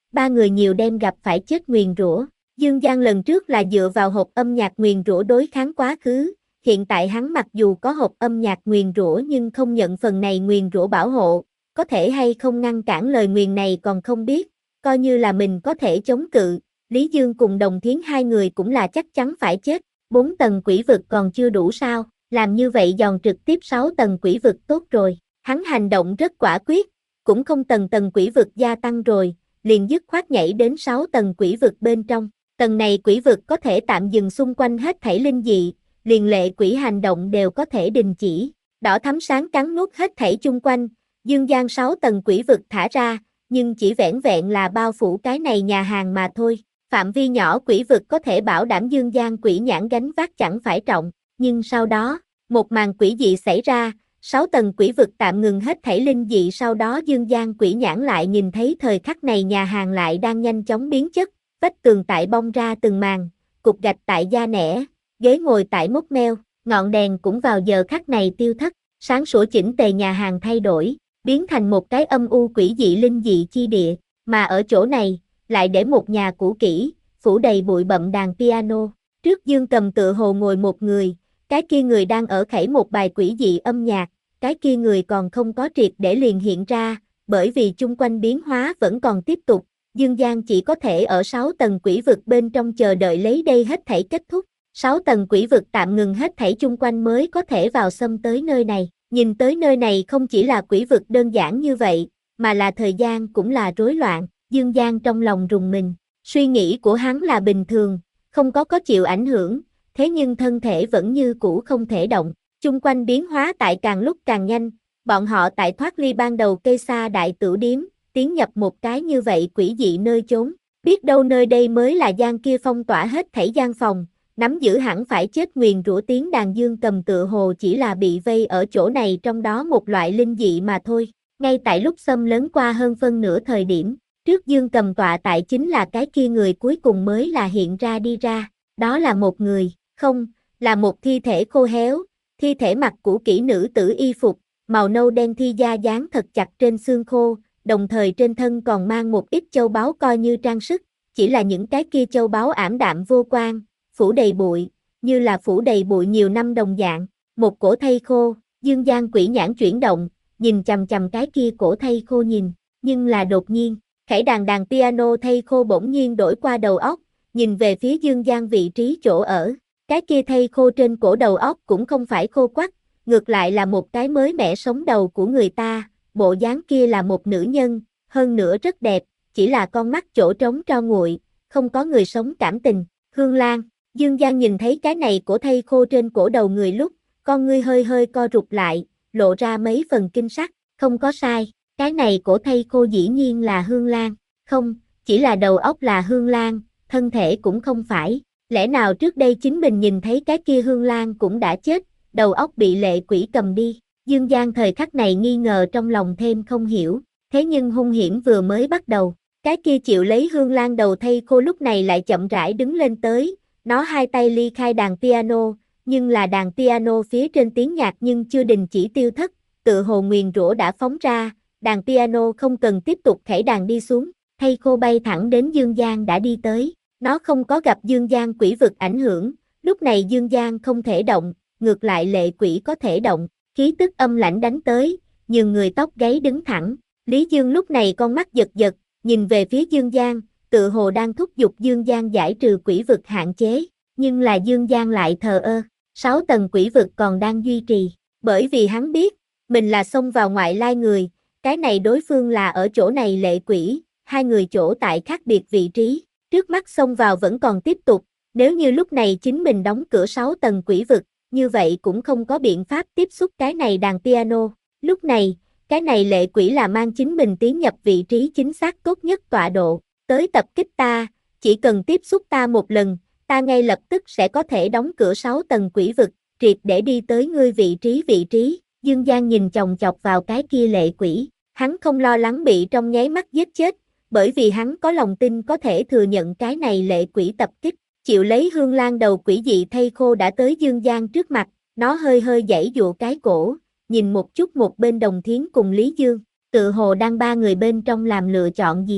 ba người nhiều đem gặp phải chết nguyền rủa. Dương Giang lần trước là dựa vào hộp âm nhạc nguyền rủa đối kháng quá khứ, hiện tại hắn mặc dù có hộp âm nhạc nguyền rủa nhưng không nhận phần này nguyền rủa bảo hộ, có thể hay không ngăn cản lời nguyền này còn không biết, coi như là mình có thể chống cự, Lý Dương cùng Đồng Thiến hai người cũng là chắc chắn phải chết, bốn tầng quỷ vực còn chưa đủ sao, làm như vậy giòn trực tiếp sáu tầng quỷ vực tốt rồi, hắn hành động rất quả quyết, cũng không tầng tầng quỷ vực gia tăng rồi, liền dứt khoát nhảy đến sáu tầng quỷ vực bên trong. Tầng này quỷ vực có thể tạm dừng xung quanh hết thảy linh dị, liền lệ quỷ hành động đều có thể đình chỉ. Đỏ thắm sáng cắn nuốt hết thảy chung quanh, Dương Giang sáu tầng quỷ vực thả ra, nhưng chỉ vẻn vẹn là bao phủ cái này nhà hàng mà thôi. Phạm vi nhỏ quỷ vực có thể bảo đảm Dương Giang quỷ nhãn gánh vác chẳng phải trọng, nhưng sau đó, một màn quỷ dị xảy ra, sáu tầng quỷ vực tạm ngừng hết thảy linh dị, sau đó Dương Giang quỷ nhãn lại nhìn thấy thời khắc này nhà hàng lại đang nhanh chóng biến chất. Vách tường tại bong ra từng màn, cục gạch tại da nẻ, ghế ngồi tại mốc meo, ngọn đèn cũng vào giờ khắc này tiêu thất, sáng sủa chỉnh tề nhà hàng thay đổi, biến thành một cái âm u quỷ dị linh dị chi địa, mà ở chỗ này, lại để một nhà cũ kỹ, phủ đầy bụi bặm đàn piano, trước Dương Cầm tựa hồ ngồi một người, cái kia người đang ở khẩy một bài quỷ dị âm nhạc, cái kia người còn không có triệt để liền hiện ra, bởi vì chung quanh biến hóa vẫn còn tiếp tục. Dương Giang chỉ có thể ở sáu tầng quỷ vực bên trong chờ đợi lấy đây hết thảy kết thúc. sáu tầng quỷ vực tạm ngừng hết thảy chung quanh mới có thể vào xâm tới nơi này. Nhìn tới nơi này không chỉ là quỷ vực đơn giản như vậy, mà là thời gian cũng là rối loạn. Dương Giang trong lòng rùng mình. Suy nghĩ của hắn là bình thường, không có có chịu ảnh hưởng, thế nhưng thân thể vẫn như cũ không thể động. Chung quanh biến hóa tại càng lúc càng nhanh, bọn họ tại thoát ly ban đầu cây xa đại tử điếm, tiến nhập một cái như vậy quỷ dị nơi chốn, biết đâu nơi đây mới là gian kia phong tỏa hết thảy gian phòng, nắm giữ hẳn phải chết nguyền rủa tiếng đàn Dương Cầm tựa hồ chỉ là bị vây ở chỗ này trong đó một loại linh dị mà thôi. Ngay tại lúc xâm lấn qua hơn phân nửa thời điểm, trước Dương Cầm tọa tại chính là cái kia người cuối cùng mới là hiện ra đi ra, đó là một người, không, là một thi thể khô héo, thi thể mặc cũ kỹ nữ tử y phục, màu nâu đen thi da dán thật chặt trên xương khô, đồng thời trên thân còn mang một ít châu báu coi như trang sức, chỉ là những cái kia châu báu ảm đạm vô quang, phủ đầy bụi, như là phủ đầy bụi nhiều năm đồng dạng, một cổ thây khô, Dương Giang quỷ nhãn chuyển động, nhìn chằm chằm cái kia cổ thây khô nhìn, nhưng là đột nhiên, khải đàn đàn piano thây khô bỗng nhiên đổi qua đầu óc, nhìn về phía Dương Giang vị trí chỗ ở, cái kia thây khô trên cổ đầu óc cũng không phải khô quắt, ngược lại là một cái mới mẻ sống đầu của người ta. Bộ dáng kia là một nữ nhân, hơn nữa rất đẹp, chỉ là con mắt chỗ trống tro nguội, không có người sống cảm tình. Hương Lan, Dương Giang nhìn thấy cái này cổ thây khô trên cổ đầu người lúc, con ngươi hơi hơi co rụt lại, lộ ra mấy phần kinh sắc, không có sai, cái này cổ thây khô dĩ nhiên là Hương Lan, không, chỉ là đầu óc là Hương Lan, thân thể cũng không phải, lẽ nào trước đây chính mình nhìn thấy cái kia Hương Lan cũng đã chết, đầu óc bị lệ quỷ cầm đi. Dương Giang thời khắc này nghi ngờ trong lòng thêm không hiểu, thế nhưng hung hiểm vừa mới bắt đầu, cái kia chịu lấy Hương Lan đầu thây khô lúc này lại chậm rãi đứng lên tới, nó hai tay ly khai đàn piano, nhưng là đàn piano phía trên tiếng nhạc nhưng chưa đình chỉ tiêu thất, tự hồ nguyền rủa đã phóng ra, đàn piano không cần tiếp tục khẩy đàn đi xuống, thây khô bay thẳng đến Dương Giang đã đi tới, nó không có gặp Dương Giang quỷ vực ảnh hưởng, lúc này Dương Giang không thể động, ngược lại lệ quỷ có thể động. Khí tức âm lãnh đánh tới, nhường người tóc gáy đứng thẳng, Lý Dương lúc này con mắt giật giật, nhìn về phía Dương Giang, tự hồ đang thúc giục Dương Giang giải trừ quỷ vực hạn chế, nhưng là Dương Giang lại thờ ơ, sáu tầng quỷ vực còn đang duy trì, bởi vì hắn biết, mình là xông vào ngoại lai người, cái này đối phương là ở chỗ này lệ quỷ, hai người chỗ tại khác biệt vị trí, trước mắt xông vào vẫn còn tiếp tục, nếu như lúc này chính mình đóng cửa sáu tầng quỷ vực, như vậy cũng không có biện pháp tiếp xúc cái này đàn piano. Lúc này, cái này lệ quỷ là mang chính mình tiến nhập vị trí chính xác tốt nhất tọa độ, tới tập kích ta, chỉ cần tiếp xúc ta một lần, ta ngay lập tức sẽ có thể đóng cửa sáu tầng quỷ vực, triệt để đi tới ngươi vị trí vị trí. Dương Giang nhìn chòng chọc vào cái kia lệ quỷ, hắn không lo lắng bị trong nháy mắt giết chết, bởi vì hắn có lòng tin có thể thừa nhận cái này lệ quỷ tập kích. Chịu lấy Hương Lan đầu quỷ dị thây khô đã tới Dương Giang trước mặt, nó hơi hơi giãy giụa cái cổ, nhìn một chút một bên Đồng Thiến cùng Lý Dương, tự hồ đang ba người bên trong làm lựa chọn gì.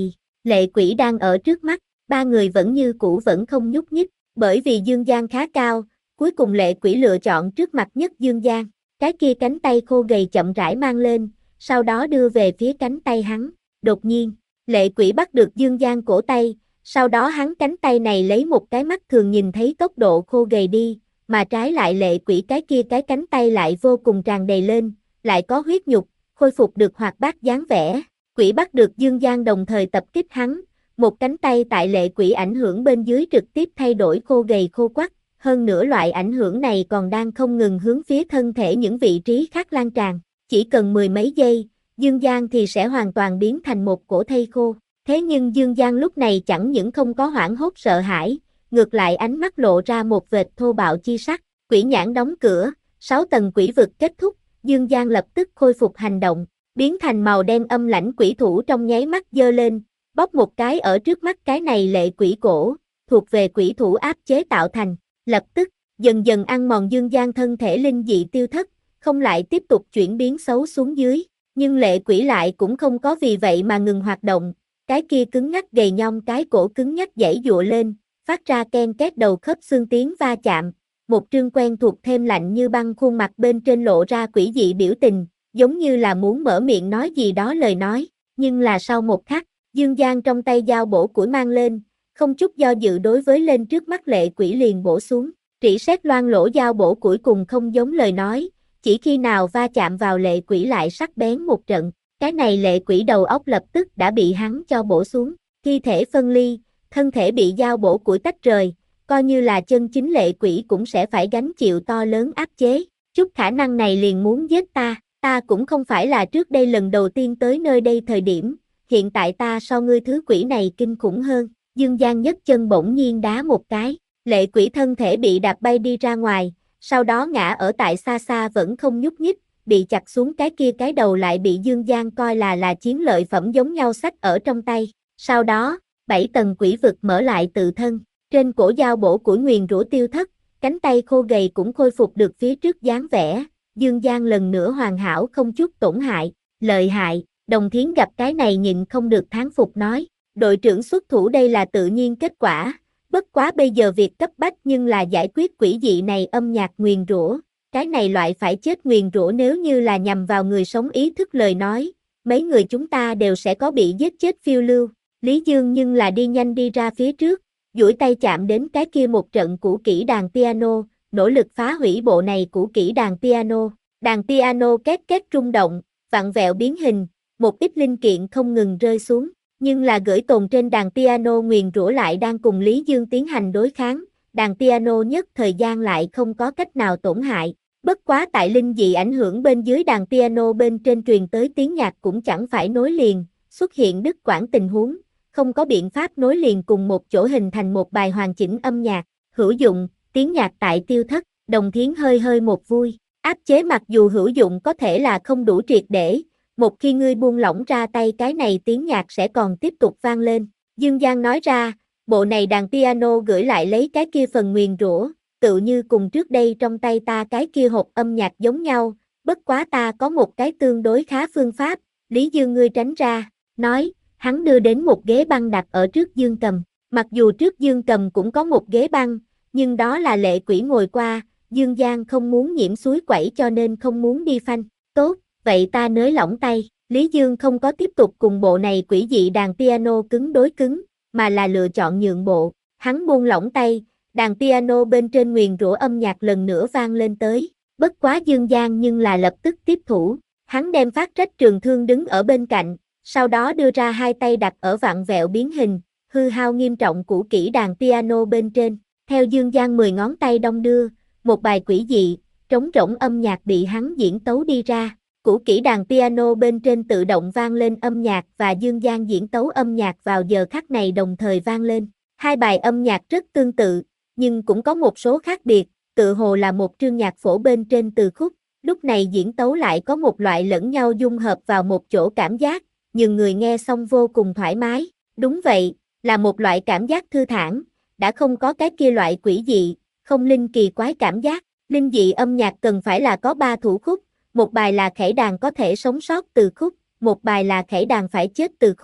Lệ quỷ đang ở trước mắt, ba người vẫn như cũ vẫn không nhúc nhích, bởi vì Dương Giang khá cao, cuối cùng lệ quỷ lựa chọn trước mặt nhất Dương Giang, cái kia cánh tay khô gầy chậm rãi mang lên, sau đó đưa về phía cánh tay hắn, đột nhiên, lệ quỷ bắt được Dương Giang cổ tay, sau đó hắn cánh tay này lấy một cái mắt thường nhìn thấy tốc độ khô gầy đi, mà trái lại lệ quỷ cái kia cái cánh tay lại vô cùng tràn đầy lên, lại có huyết nhục, khôi phục được hoạt bát dáng vẻ. Quỷ bắt được Dương Giang đồng thời tập kích hắn, một cánh tay tại lệ quỷ ảnh hưởng bên dưới trực tiếp thay đổi khô gầy khô quắt, hơn nữa loại ảnh hưởng này còn đang không ngừng hướng phía thân thể những vị trí khác lan tràn, chỉ cần mười mấy giây, Dương Giang thì sẽ hoàn toàn biến thành một cổ thây khô. Thế nhưng Dương Giang lúc này chẳng những không có hoảng hốt sợ hãi, ngược lại ánh mắt lộ ra một vệt thô bạo chi sắc, quỷ nhãn đóng cửa, sáu tầng quỷ vực kết thúc, Dương Giang lập tức khôi phục hành động, biến thành màu đen âm lãnh quỷ thủ trong nháy mắt giơ lên, bóp một cái ở trước mắt cái này lệ quỷ cổ, thuộc về quỷ thủ áp chế tạo thành, lập tức, dần dần ăn mòn Dương Giang thân thể linh dị tiêu thất, không lại tiếp tục chuyển biến xấu xuống dưới, nhưng lệ quỷ lại cũng không có vì vậy mà ngừng hoạt động, cái kia cứng ngắc gầy nhom cái cổ cứng nhắc giãy giụa lên, phát ra ken két đầu khớp xương tiếng va chạm, một trương quen thuộc thêm lạnh như băng khuôn mặt bên trên lộ ra quỷ dị biểu tình, giống như là muốn mở miệng nói gì đó lời nói, nhưng là sau một khắc, Dương Giang trong tay dao bổ củi mang lên, không chút do dự đối với lên trước mắt lệ quỷ liền bổ xuống, rỉ sét loang lỗ dao bổ củi cùng không giống lời nói, chỉ khi nào va chạm vào lệ quỷ lại sắc bén một trận, cái này lệ quỷ đầu óc lập tức đã bị hắn cho bổ xuống, thi thể phân ly, thân thể bị dao bổ củi tách rời, coi như là chân chính lệ quỷ cũng sẽ phải gánh chịu to lớn áp chế, chút khả năng này liền muốn giết ta, ta cũng không phải là trước đây lần đầu tiên tới nơi đây thời điểm, hiện tại ta so ngươi thứ quỷ này kinh khủng hơn, Dương Giang nhấc chân bỗng nhiên đá một cái, lệ quỷ thân thể bị đạp bay đi ra ngoài, sau đó ngã ở tại xa xa vẫn không nhúc nhích, bị chặt xuống cái kia cái đầu lại bị Dương Giang coi là là chiến lợi phẩm giống nhau xách ở trong tay, sau đó, bảy tầng quỷ vực mở lại tự thân, trên cổ dao bổ củi nguyền rủa tiêu thất, cánh tay khô gầy cũng khôi phục được phía trước dáng vẻ, Dương Giang lần nữa hoàn hảo không chút tổn hại, lợi hại, Đồng Thiến gặp cái này nhịn không được thán phục nói, đội trưởng xuất thủ đây là tự nhiên kết quả, bất quá bây giờ việc cấp bách nhưng là giải quyết quỷ dị này âm nhạc nguyền rủa, cái này loại phải chết nguyền rủa nếu như là nhằm vào người sống ý thức lời nói, mấy người chúng ta đều sẽ có bị giết chết phiêu lưu, Lý Dương nhưng là đi nhanh đi ra phía trước, duỗi tay chạm đến cái kia một trận cũ kỹ đàn piano, nỗ lực phá hủy bộ này cũ kỹ đàn piano, đàn piano két két rung động, vặn vẹo biến hình, một ít linh kiện không ngừng rơi xuống, nhưng là gửi tồn trên đàn piano nguyền rủa lại đang cùng Lý Dương tiến hành đối kháng, đàn piano nhất thời gian lại không có cách nào tổn hại, bất quá tại linh dị ảnh hưởng bên dưới đàn piano bên trên truyền tới tiếng nhạc cũng chẳng phải nối liền, xuất hiện đứt quãng tình huống, không có biện pháp nối liền cùng một chỗ hình thành một bài hoàn chỉnh âm nhạc, hữu dụng, tiếng nhạc tại tiêu thất, Đồng Thiến hơi hơi một vui, áp chế mặc dù hữu dụng có thể là không đủ triệt để, một khi ngươi buông lỏng ra tay cái này tiếng nhạc sẽ còn tiếp tục vang lên, Dương Giang nói ra, bộ này đàn piano gửi lại lấy cái kia phần nguyền rủa, tự như cùng trước đây trong tay ta cái kia hộp âm nhạc giống nhau, bất quá ta có một cái tương đối khá phương pháp, Lý Dương ngươi tránh ra, nói, hắn đưa đến một ghế băng đặt ở trước Dương Cầm, mặc dù trước Dương Cầm cũng có một ghế băng, nhưng đó là lệ quỷ ngồi qua, Dương Giang không muốn nhiễm suối quẩy cho nên không muốn đi phanh, tốt, vậy ta nới lỏng tay, Lý Dương không có tiếp tục cùng bộ này quỷ dị đàn piano cứng đối cứng, mà là lựa chọn nhượng bộ, hắn buông lỏng tay, đàn piano bên trên nguyền rủa âm nhạc lần nữa vang lên tới, bất quá Dương Giang nhưng là lập tức tiếp thủ, hắn đem phát trách trường thương đứng ở bên cạnh, sau đó đưa ra hai tay đặt ở vặn vẹo biến hình, hư hao nghiêm trọng cũ kỹ đàn piano bên trên, theo Dương Giang mười ngón tay đong đưa, một bài quỷ dị, trống rỗng âm nhạc bị hắn diễn tấu đi ra, cũ kỹ đàn piano bên trên tự động vang lên âm nhạc và Dương Giang diễn tấu âm nhạc vào giờ khắc này đồng thời vang lên, hai bài âm nhạc rất tương tự, nhưng cũng có một số khác biệt, tự hồ là một chương nhạc phổ bên trên từ khúc, lúc này diễn tấu lại có một loại lẫn nhau dung hợp vào một chỗ cảm giác, nhưng người nghe xong vô cùng thoải mái, đúng vậy, là một loại cảm giác thư thản, đã không có cái kia loại quỷ dị, không linh kỳ quái cảm giác, linh dị âm nhạc cần phải là có ba thủ khúc, một bài là khẩy đàn có thể sống sót từ khúc, một bài là khẩy đàn phải chết từ khúc,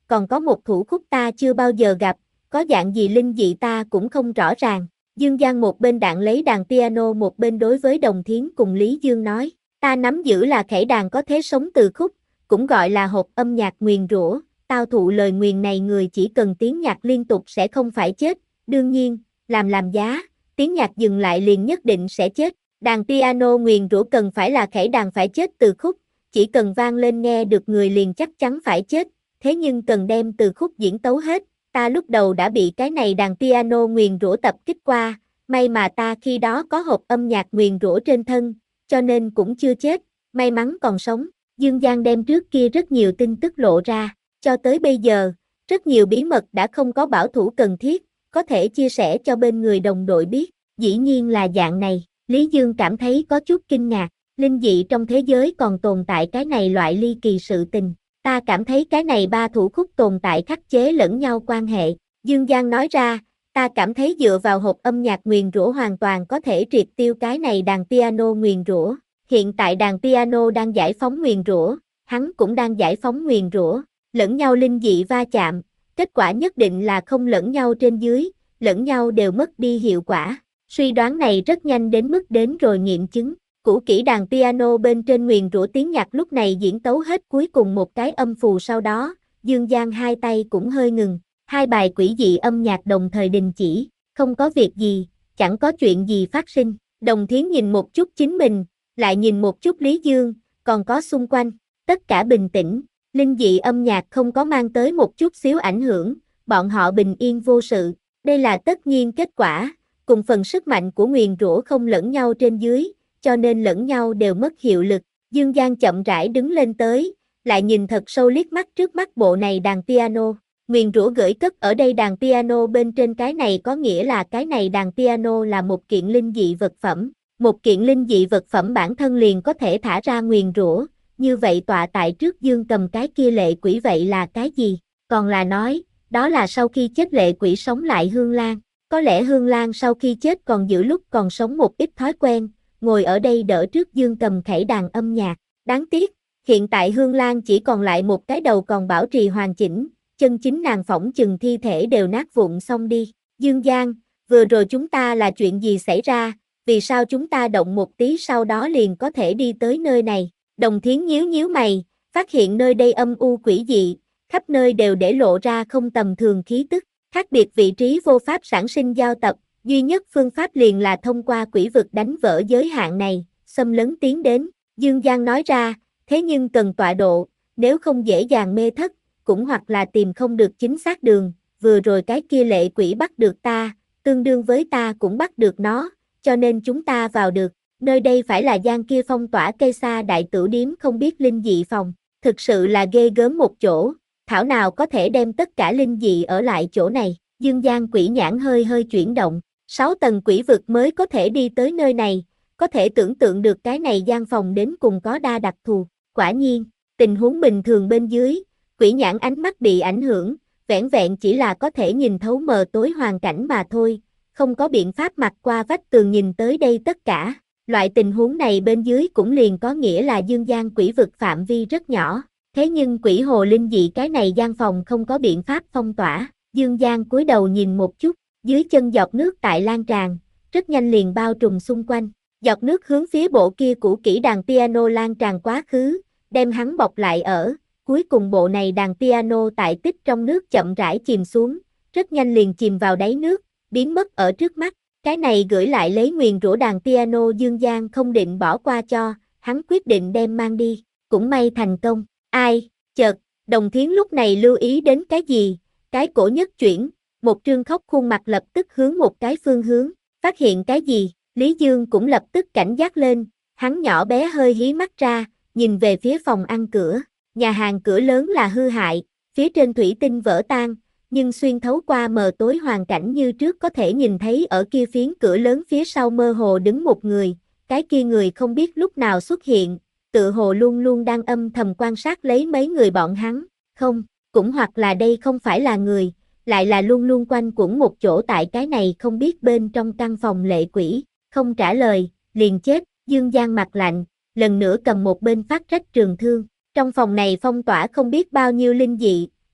còn có một thủ khúc ta chưa bao giờ gặp, có dạng gì linh dị ta cũng không rõ ràng. Dương Giang một bên đạn lấy đàn piano một bên đối với Đồng Thiến cùng Lý Dương nói, ta nắm giữ là khẩy đàn có thế sống từ khúc, cũng gọi là hộp âm nhạc nguyền rủa, tao thụ lời nguyền này người chỉ cần tiếng nhạc liên tục sẽ không phải chết, đương nhiên, làm làm giá, tiếng nhạc dừng lại liền nhất định sẽ chết. Đàn piano nguyền rủa cần phải là khẩy đàn phải chết từ khúc, chỉ cần vang lên nghe được người liền chắc chắn phải chết, thế nhưng cần đem từ khúc diễn tấu hết. Ta lúc đầu đã bị cái này đàn piano nguyền rủa tập kích qua, may mà ta khi đó có hộp âm nhạc nguyền rủa trên thân, cho nên cũng chưa chết, may mắn còn sống. Dương Giang đem trước kia rất nhiều tin tức lộ ra, cho tới bây giờ, rất nhiều bí mật đã không có bảo thủ cần thiết, có thể chia sẻ cho bên người đồng đội biết, dĩ nhiên là dạng này. Lý Dương cảm thấy có chút kinh ngạc, linh dị trong thế giới còn tồn tại cái này loại ly kỳ sự tình. Ta cảm thấy cái này ba thủ khúc tồn tại khắc chế lẫn nhau quan hệ. Dương Giang nói ra, ta cảm thấy dựa vào hộp âm nhạc nguyền rủa hoàn toàn có thể triệt tiêu cái này đàn piano nguyền rủa. Hiện tại đàn piano đang giải phóng nguyền rủa, hắn cũng đang giải phóng nguyền rủa, lẫn nhau linh dị va chạm, kết quả nhất định là không lẫn nhau trên dưới, lẫn nhau đều mất đi hiệu quả. Suy đoán này rất nhanh đến mức đến rồi nghiệm chứng. Cũ kỹ đàn piano bên trên nguyền rủa tiếng nhạc lúc này diễn tấu hết cuối cùng một cái âm phù, sau đó, Dương Giang hai tay cũng hơi ngừng, hai bài quỷ dị âm nhạc đồng thời đình chỉ, không có việc gì, chẳng có chuyện gì phát sinh. Đồng Thiến nhìn một chút chính mình, lại nhìn một chút Lý Dương, còn có xung quanh, tất cả bình tĩnh, linh dị âm nhạc không có mang tới một chút xíu ảnh hưởng, bọn họ bình yên vô sự, đây là tất nhiên kết quả, cùng phần sức mạnh của nguyền rủa không lẫn nhau trên dưới, cho nên lẫn nhau đều mất hiệu lực. Dương Giang chậm rãi đứng lên tới, lại nhìn thật sâu liếc mắt trước mắt bộ này đàn piano. Nguyền rủa gửi cất ở đây đàn piano bên trên, cái này có nghĩa là cái này đàn piano là một kiện linh dị vật phẩm. Một kiện linh dị vật phẩm bản thân liền có thể thả ra nguyền rủa, như vậy tọa tại trước Dương cầm cái kia lệ quỷ vậy là cái gì? Còn là nói, đó là sau khi chết lệ quỷ sống lại Hương Lan. Có lẽ Hương Lan sau khi chết còn giữ lúc còn sống một ít thói quen, ngồi ở đây đỡ trước Dương cầm khẩy đàn âm nhạc. Đáng tiếc, hiện tại Hương Lan chỉ còn lại một cái đầu còn bảo trì hoàn chỉnh, chân chính nàng phỏng chừng thi thể đều nát vụn xong đi. Dương Giang, vừa rồi chúng ta là chuyện gì xảy ra, vì sao chúng ta động một tí sau đó liền có thể đi tới nơi này? Đồng Thiến nhíu nhíu mày, phát hiện nơi đây âm u quỷ dị, khắp nơi đều để lộ ra không tầm thường khí tức, khác biệt vị trí vô pháp sản sinh giao tập, duy nhất phương pháp liền là thông qua quỷ vực đánh vỡ giới hạn này, xâm lấn tiến đến. Dương Giang nói ra, thế nhưng cần tọa độ, nếu không dễ dàng mê thất, cũng hoặc là tìm không được chính xác đường, vừa rồi cái kia lệ quỷ bắt được ta, tương đương với ta cũng bắt được nó, cho nên chúng ta vào được. Nơi đây phải là gian kia phong tỏa cây xa đại tửu điếm không biết linh dị phòng, thực sự là ghê gớm một chỗ, thảo nào có thể đem tất cả linh dị ở lại chỗ này. Dương Giang quỷ nhãn hơi hơi chuyển động, sáu tầng quỷ vực mới có thể đi tới nơi này, có thể tưởng tượng được cái này gian phòng đến cùng có đa đặc thù. Quả nhiên, tình huống bình thường bên dưới, quỷ nhãn ánh mắt bị ảnh hưởng, vẻn vẹn chỉ là có thể nhìn thấu mờ tối hoàn cảnh mà thôi, không có biện pháp mặt qua vách tường nhìn tới đây tất cả. Loại tình huống này bên dưới cũng liền có nghĩa là Dương Giang quỷ vực phạm vi rất nhỏ, thế nhưng quỷ hồ linh dị cái này gian phòng không có biện pháp phong tỏa. Dương Giang cúi đầu nhìn một chút, dưới chân giọt nước tại lan tràn, rất nhanh liền bao trùm xung quanh. Giọt nước hướng phía bộ kia cũ kỹ đàn piano lan tràn quá khứ, đem hắn bọc lại ở, cuối cùng bộ này đàn piano tại tích trong nước chậm rãi chìm xuống, rất nhanh liền chìm vào đáy nước, biến mất ở trước mắt. Cái này gửi lại lấy nguyền rủa đàn piano Dương Giang không định bỏ qua cho, hắn quyết định đem mang đi, cũng may thành công. Ai, chợt, Đồng Thiến lúc này lưu ý đến cái gì, cái cổ nhất chuyển, một trương khóc khuôn mặt lập tức hướng một cái phương hướng, phát hiện cái gì, Lý Dương cũng lập tức cảnh giác lên, hắn nhỏ bé hơi hí mắt ra, nhìn về phía phòng ăn cửa, nhà hàng cửa lớn là hư hại, phía trên thủy tinh vỡ tan, nhưng xuyên thấu qua mờ tối hoàn cảnh như trước có thể nhìn thấy ở kia phiến cửa lớn phía sau mơ hồ đứng một người, cái kia người không biết lúc nào xuất hiện, tự hồ luôn luôn đang âm thầm quan sát lấy mấy người bọn hắn, không, cũng hoặc là đây không phải là người, lại là luôn luôn quanh quẩn một chỗ tại cái này không biết bên trong căn phòng lệ quỷ, không trả lời, liền chết. Dương Giang mặt lạnh, lần nữa cầm một bên phát rách trường thương, trong phòng này phong tỏa không biết bao nhiêu linh dị,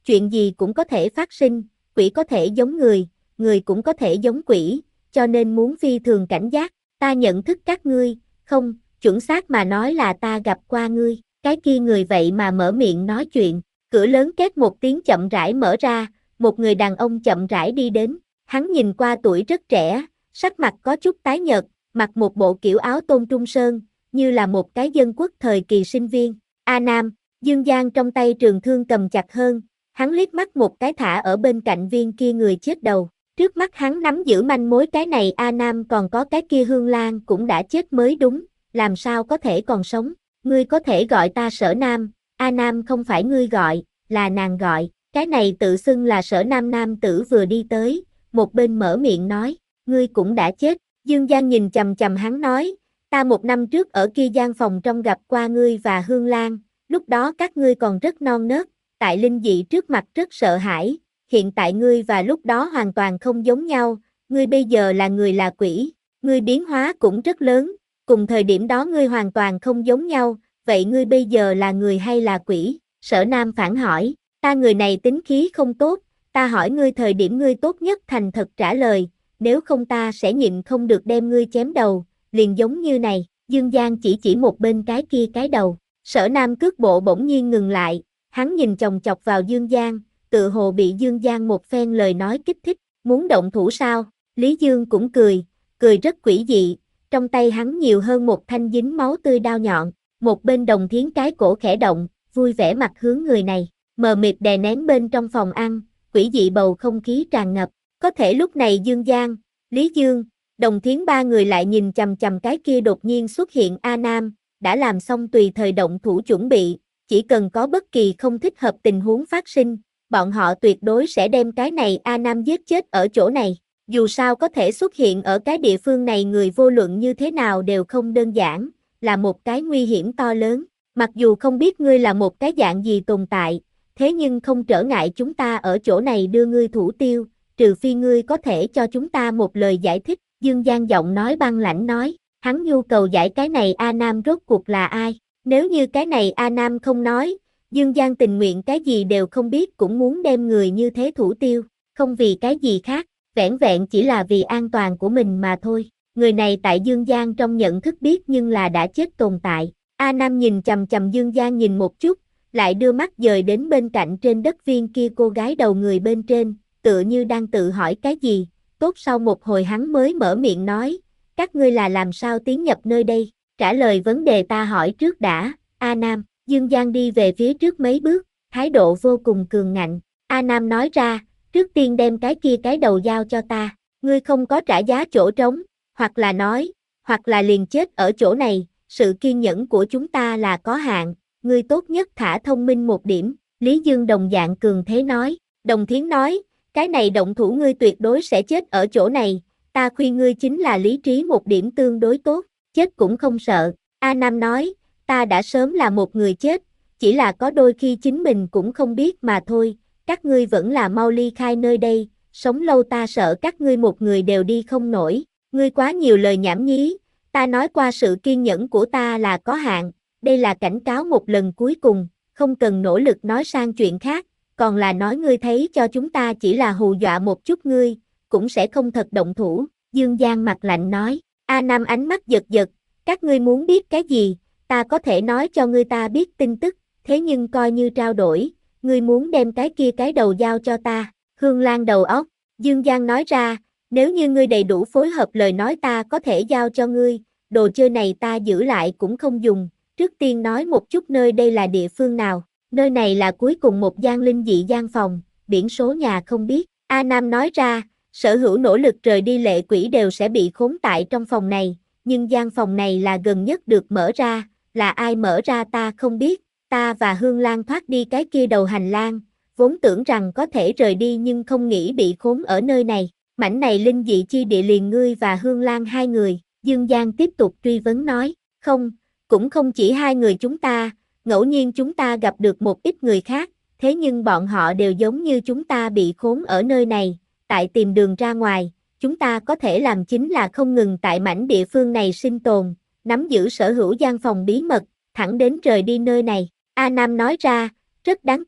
chuyện gì cũng có thể phát sinh, quỷ có thể giống người, người cũng có thể giống quỷ, cho nên muốn phi thường cảnh giác. Ta nhận thức các ngươi, không, chuẩn xác mà nói là ta gặp qua ngươi. Cái kia người vậy mà mở miệng nói chuyện, cửa lớn két một tiếng chậm rãi mở ra, một người đàn ông chậm rãi đi đến, hắn nhìn qua tuổi rất trẻ, sắc mặt có chút tái nhợt, mặc một bộ kiểu áo tôn trung sơn, như là một cái dân quốc thời kỳ sinh viên. A Nam, Dương Giang trong tay trường thương cầm chặt hơn, hắn liếc mắt một cái thả ở bên cạnh viên kia người chết đầu. Trước mắt hắn nắm giữ manh mối cái này A Nam còn có cái kia Hương Lan cũng đã chết mới đúng, làm sao có thể còn sống. Ngươi có thể gọi ta Sở Nam, A Nam không phải ngươi gọi, là nàng gọi. Cái này tự xưng là Sở Nam nam tử vừa đi tới, một bên mở miệng nói, ngươi cũng đã chết. Dương Giang nhìn chằm chằm hắn nói, ta một năm trước ở kia gian phòng trong gặp qua ngươi và Hương Lan, lúc đó các ngươi còn rất non nớt, tại linh dị trước mặt rất sợ hãi, hiện tại ngươi và lúc đó hoàn toàn không giống nhau, ngươi bây giờ là người là quỷ, ngươi biến hóa cũng rất lớn, cùng thời điểm đó ngươi hoàn toàn không giống nhau, vậy ngươi bây giờ là người hay là quỷ? Sở Nam phản hỏi, ta người này tính khí không tốt, ta hỏi ngươi thời điểm ngươi tốt nhất thành thật trả lời, nếu không ta sẽ nhịn không được đem ngươi chém đầu, liền giống như này. Dương Giang chỉ chỉ một bên cái kia cái đầu. Sở Nam cước bộ bỗng nhiên ngừng lại, hắn nhìn chòng chọc vào Dương Giang, tự hồ bị Dương Giang một phen lời nói kích thích, muốn động thủ sao? Lý Dương cũng cười, cười rất quỷ dị, trong tay hắn nhiều hơn một thanh dính máu tươi đao nhọn, một bên Đồng Thiến cái cổ khẽ động, vui vẻ mặt hướng người này, mờ mịt đè nén bên trong phòng ăn, quỷ dị bầu không khí tràn ngập, có thể lúc này Dương Giang, Lý Dương, Đồng Thiến ba người lại nhìn chằm chằm cái kia đột nhiên xuất hiện A Nam, đã làm xong tùy thời động thủ chuẩn bị, chỉ cần có bất kỳ không thích hợp tình huống phát sinh, bọn họ tuyệt đối sẽ đem cái này A Nam giết chết ở chỗ này. Dù sao có thể xuất hiện ở cái địa phương này người vô luận như thế nào đều không đơn giản, là một cái nguy hiểm to lớn. Mặc dù không biết ngươi là một cái dạng gì tồn tại, thế nhưng không trở ngại chúng ta ở chỗ này đưa ngươi thủ tiêu, trừ phi ngươi có thể cho chúng ta một lời giải thích. Dương Giang giọng nói băng lãnh nói, hắn nhu cầu giải cái này A Nam rốt cuộc là ai? Nếu như cái này A Nam không nói, Dương Giang tình nguyện cái gì đều không biết cũng muốn đem người như thế thủ tiêu, không vì cái gì khác, vẻn vẹn chỉ là vì an toàn của mình mà thôi. Người này tại Dương Giang trong nhận thức biết nhưng là đã chết tồn tại. A Nam nhìn chằm chằm Dương Giang nhìn một chút, lại đưa mắt dời đến bên cạnh trên đất viên kia cô gái đầu người bên trên, tựa như đang tự hỏi cái gì. Tốt sau một hồi hắn mới mở miệng nói, các ngươi là làm sao tiến nhập nơi đây, trả lời vấn đề ta hỏi trước đã. A Nam, Dương Giang đi về phía trước mấy bước, thái độ vô cùng cường ngạnh. A Nam nói ra, trước tiên đem cái kia cái đầu giao cho ta, ngươi không có trả giá chỗ trống, hoặc là nói, hoặc là liền chết ở chỗ này, sự kiên nhẫn của chúng ta là có hạn, ngươi tốt nhất thả thông minh một điểm. Lý Dương đồng dạng cường thế nói. Đồng Thiến nói, cái này động thủ ngươi tuyệt đối sẽ chết ở chỗ này, ta khuyên ngươi chính là lý trí một điểm tương đối tốt, chết cũng không sợ. A Nam nói, ta đã sớm là một người chết, chỉ là có đôi khi chính mình cũng không biết mà thôi, các ngươi vẫn là mau ly khai nơi đây, sống lâu ta sợ các ngươi một người đều đi không nổi, ngươi quá nhiều lời nhảm nhí, ta nói qua sự kiên nhẫn của ta là có hạn, đây là cảnh cáo một lần cuối cùng, không cần nỗ lực nói sang chuyện khác, còn là nói ngươi thấy cho chúng ta chỉ là hù dọa một chút ngươi, cũng sẽ không thật động thủ. Dương Giang mặt lạnh nói. A Nam ánh mắt giật giật, các ngươi muốn biết cái gì, ta có thể nói cho ngươi ta biết tin tức, thế nhưng coi như trao đổi, ngươi muốn đem cái kia cái đầu giao cho ta. Hương Lan đầu óc. Dương Giang nói ra, nếu như ngươi đầy đủ phối hợp lời nói ta có thể giao cho ngươi, đồ chơi này ta giữ lại cũng không dùng, trước tiên nói một chút nơi đây là địa phương nào. Nơi này là cuối cùng một gian linh dị gian phòng, biển số nhà không biết. A Nam nói ra, sở hữu nỗ lực rời đi lệ quỷ đều sẽ bị khốn tại trong phòng này, nhưng gian phòng này là gần nhất được mở ra, là ai mở ra ta không biết, ta và Hương Lan thoát đi cái kia đầu hành lang, vốn tưởng rằng có thể rời đi nhưng không nghĩ bị khốn ở nơi này, mảnh này linh dị chi địa liền ngươi và Hương Lan hai người. Dương Giang tiếp tục truy vấn nói, không, cũng không chỉ hai người chúng ta, ngẫu nhiên chúng ta gặp được một ít người khác, thế nhưng bọn họ đều giống như chúng ta bị khốn ở nơi này, tại tìm đường ra ngoài, chúng ta có thể làm chính là không ngừng tại mảnh địa phương này sinh tồn, nắm giữ sở hữu gian phòng bí mật, thẳng đến rời đi nơi này. A Nam nói ra, rất đáng tiếc,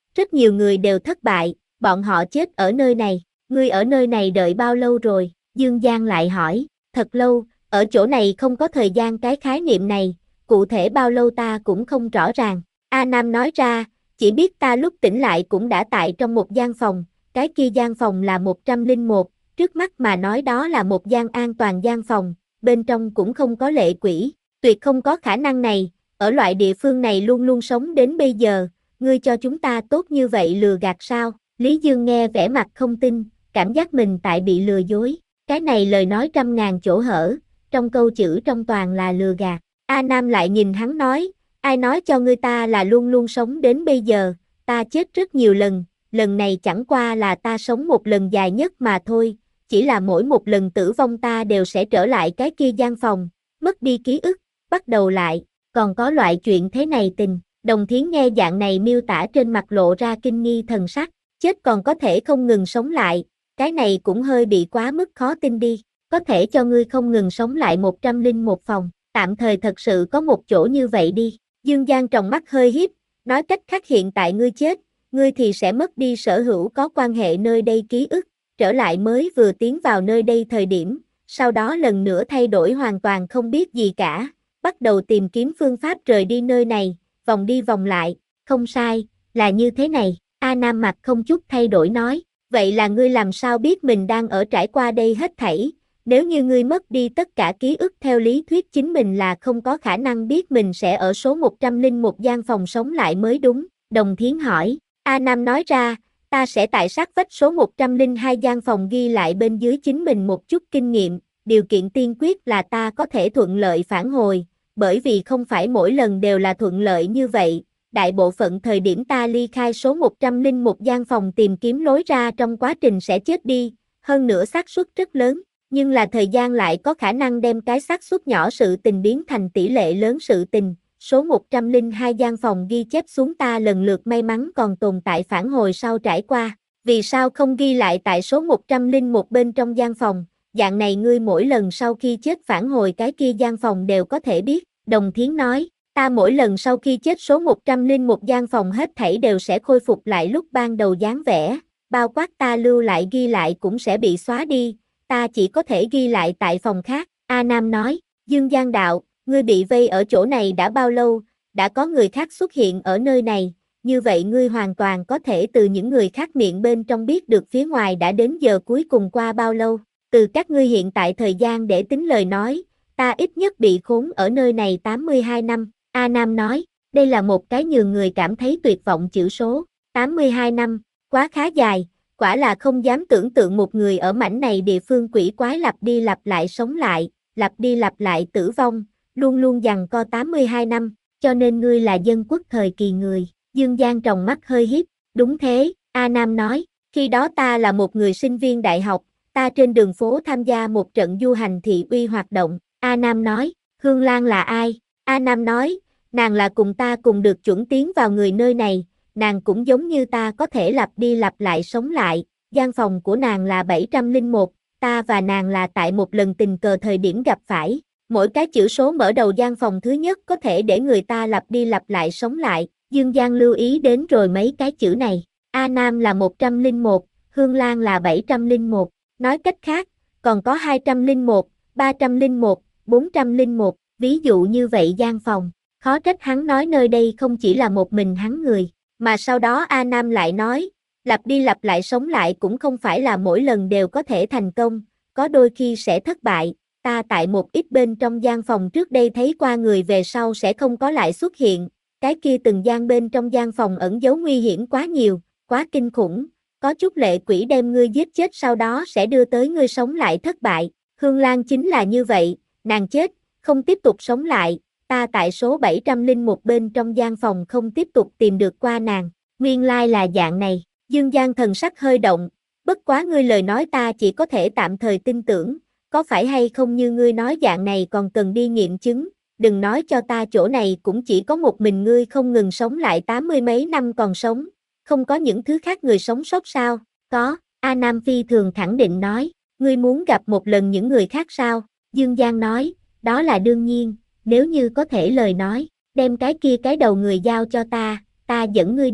Rất nhiều người đều thất bại, bọn họ chết ở nơi này. Ngươi ở nơi này đợi bao lâu rồi? Dương Giang lại hỏi. Thật lâu, ở chỗ này không có thời gian cái khái niệm này, cụ thể bao lâu ta cũng không rõ ràng. A Nam nói ra, chỉ biết ta lúc tỉnh lại cũng đã tại trong một gian phòng, cái kia gian phòng là một trăm lẻ một, trước mắt mà nói đó là một gian an toàn gian phòng, bên trong cũng không có lệ quỷ, tuyệt không có khả năng này, ở loại địa phương này luôn luôn sống đến bây giờ, ngươi cho chúng ta tốt như vậy lừa gạt sao? Lý Dương nghe vẻ mặt không tin, cảm giác mình tại bị lừa dối, cái này lời nói trăm ngàn chỗ hở, trong câu chữ trong toàn là lừa gạt. A Nam lại nhìn hắn nói, ai nói cho ngươi ta là luôn luôn sống đến bây giờ, ta chết rất nhiều lần, lần này chẳng qua là ta sống một lần dài nhất mà thôi, chỉ là mỗi một lần tử vong ta đều sẽ trở lại cái kia gian phòng, mất đi ký ức, bắt đầu lại, còn có loại chuyện thế này tình. Đồng Thiến nghe dạng này miêu tả trên mặt lộ ra kinh nghi thần sắc, chết còn có thể không ngừng sống lại, cái này cũng hơi bị quá mức khó tin đi, có thể cho ngươi không ngừng sống lại một trăm lẻ một phòng, tạm thời thật sự có một chỗ như vậy đi. Dương Giang tròng mắt hơi hiếp, nói cách khác hiện tại ngươi chết, ngươi thì sẽ mất đi sở hữu có quan hệ nơi đây ký ức, trở lại mới vừa tiến vào nơi đây thời điểm, sau đó lần nữa thay đổi hoàn toàn không biết gì cả, bắt đầu tìm kiếm phương pháp rời đi nơi này, vòng đi vòng lại, không sai, là như thế này. A Nam mặt không chút thay đổi nói, vậy là ngươi làm sao biết mình đang ở trải qua đây hết thảy, nếu như ngươi mất đi tất cả ký ức theo lý thuyết chính mình là không có khả năng biết mình sẽ ở số một trăm lẻ một gian phòng sống lại mới đúng, Đồng Thiến hỏi. A Nam nói ra, ta sẽ tại sát vách số một trăm lẻ hai gian phòng ghi lại bên dưới chính mình một chút kinh nghiệm, điều kiện tiên quyết là ta có thể thuận lợi phản hồi, bởi vì không phải mỗi lần đều là thuận lợi như vậy, đại bộ phận thời điểm ta ly khai số một trăm lẻ một gian phòng tìm kiếm lối ra trong quá trình sẽ chết đi, hơn nữa xác suất rất lớn, nhưng là thời gian lại có khả năng đem cái xác suất nhỏ sự tình biến thành tỷ lệ lớn sự tình. Số một trăm lẻ hai gian phòng ghi chép xuống ta lần lượt may mắn còn tồn tại phản hồi sau trải qua, vì sao không ghi lại tại số một trăm lẻ một bên trong gian phòng, dạng này ngươi mỗi lần sau khi chết phản hồi cái kia gian phòng đều có thể biết, Đồng Thiến nói, ta mỗi lần sau khi chết số một trăm lẻ một gian phòng hết thảy đều sẽ khôi phục lại lúc ban đầu dáng vẻ, bao quát ta lưu lại ghi lại cũng sẽ bị xóa đi, ta chỉ có thể ghi lại tại phòng khác, A Nam nói, Dương Giang đạo, ngươi bị vây ở chỗ này đã bao lâu, đã có người khác xuất hiện ở nơi này, như vậy ngươi hoàn toàn có thể từ những người khác miệng bên trong biết được phía ngoài đã đến giờ cuối cùng qua bao lâu, từ các ngươi hiện tại thời gian để tính lời nói, ta ít nhất bị khốn ở nơi này tám mươi hai năm, A Nam nói, đây là một cái nhường người cảm thấy tuyệt vọng chữ số, tám mươi hai năm, quá khá dài, quả là không dám tưởng tượng một người ở mảnh này địa phương quỷ quái lặp đi lặp lại sống lại, lặp đi lặp lại tử vong, luôn luôn giằng co tám mươi hai năm, cho nên ngươi là dân quốc thời kỳ người, Dương Giang tròng mắt hơi hiếp, đúng thế, A Nam nói, khi đó ta là một người sinh viên đại học, ta trên đường phố tham gia một trận du hành thị uy hoạt động, A Nam nói, Hương Lan là ai? A Nam nói, nàng là cùng ta cùng được chuẩn tiến vào người nơi này, nàng cũng giống như ta có thể lặp đi lặp lại sống lại, gian phòng của nàng là bảy trăm lẻ một, ta và nàng là tại một lần tình cờ thời điểm gặp phải, mỗi cái chữ số mở đầu gian phòng thứ nhất có thể để người ta lặp đi lặp lại sống lại, Dương Giang lưu ý đến rồi mấy cái chữ này, A Nam là một trăm lẻ một, Hương Lan là bảy trăm lẻ một, nói cách khác, còn có hai trăm lẻ một, ba trăm lẻ một, bốn trăm lẻ một, ví dụ như vậy gian phòng, khó trách hắn nói nơi đây không chỉ là một mình hắn người, mà sau đó A Nam lại nói, lặp đi lặp lại sống lại cũng không phải là mỗi lần đều có thể thành công, có đôi khi sẽ thất bại, ta tại một ít bên trong gian phòng trước đây thấy qua người về sau sẽ không có lại xuất hiện, cái kia từng gian bên trong gian phòng ẩn giấu nguy hiểm quá nhiều, quá kinh khủng, có chút lệ quỷ đem ngươi giết chết sau đó sẽ đưa tới ngươi sống lại thất bại, Hương Lan chính là như vậy, nàng chết, không tiếp tục sống lại, ta tại số bảy trăm lẻ một bên trong gian phòng không tiếp tục tìm được qua nàng, nguyên lai là dạng này, Dương Giang thần sắc hơi động, bất quá ngươi lời nói ta chỉ có thể tạm thời tin tưởng, có phải hay không như ngươi nói dạng này còn cần đi nghiệm chứng, đừng nói cho ta chỗ này cũng chỉ có một mình ngươi không ngừng sống lại tám mươi mấy năm còn sống, không có những thứ khác người sống sót sao, có, A Nam phi thường khẳng định nói, ngươi muốn gặp một lần những người khác sao, Dương Giang nói, đó là đương nhiên, nếu như có thể lời nói, đem cái kia cái đầu người giao cho ta, ta dẫn ngươi đi,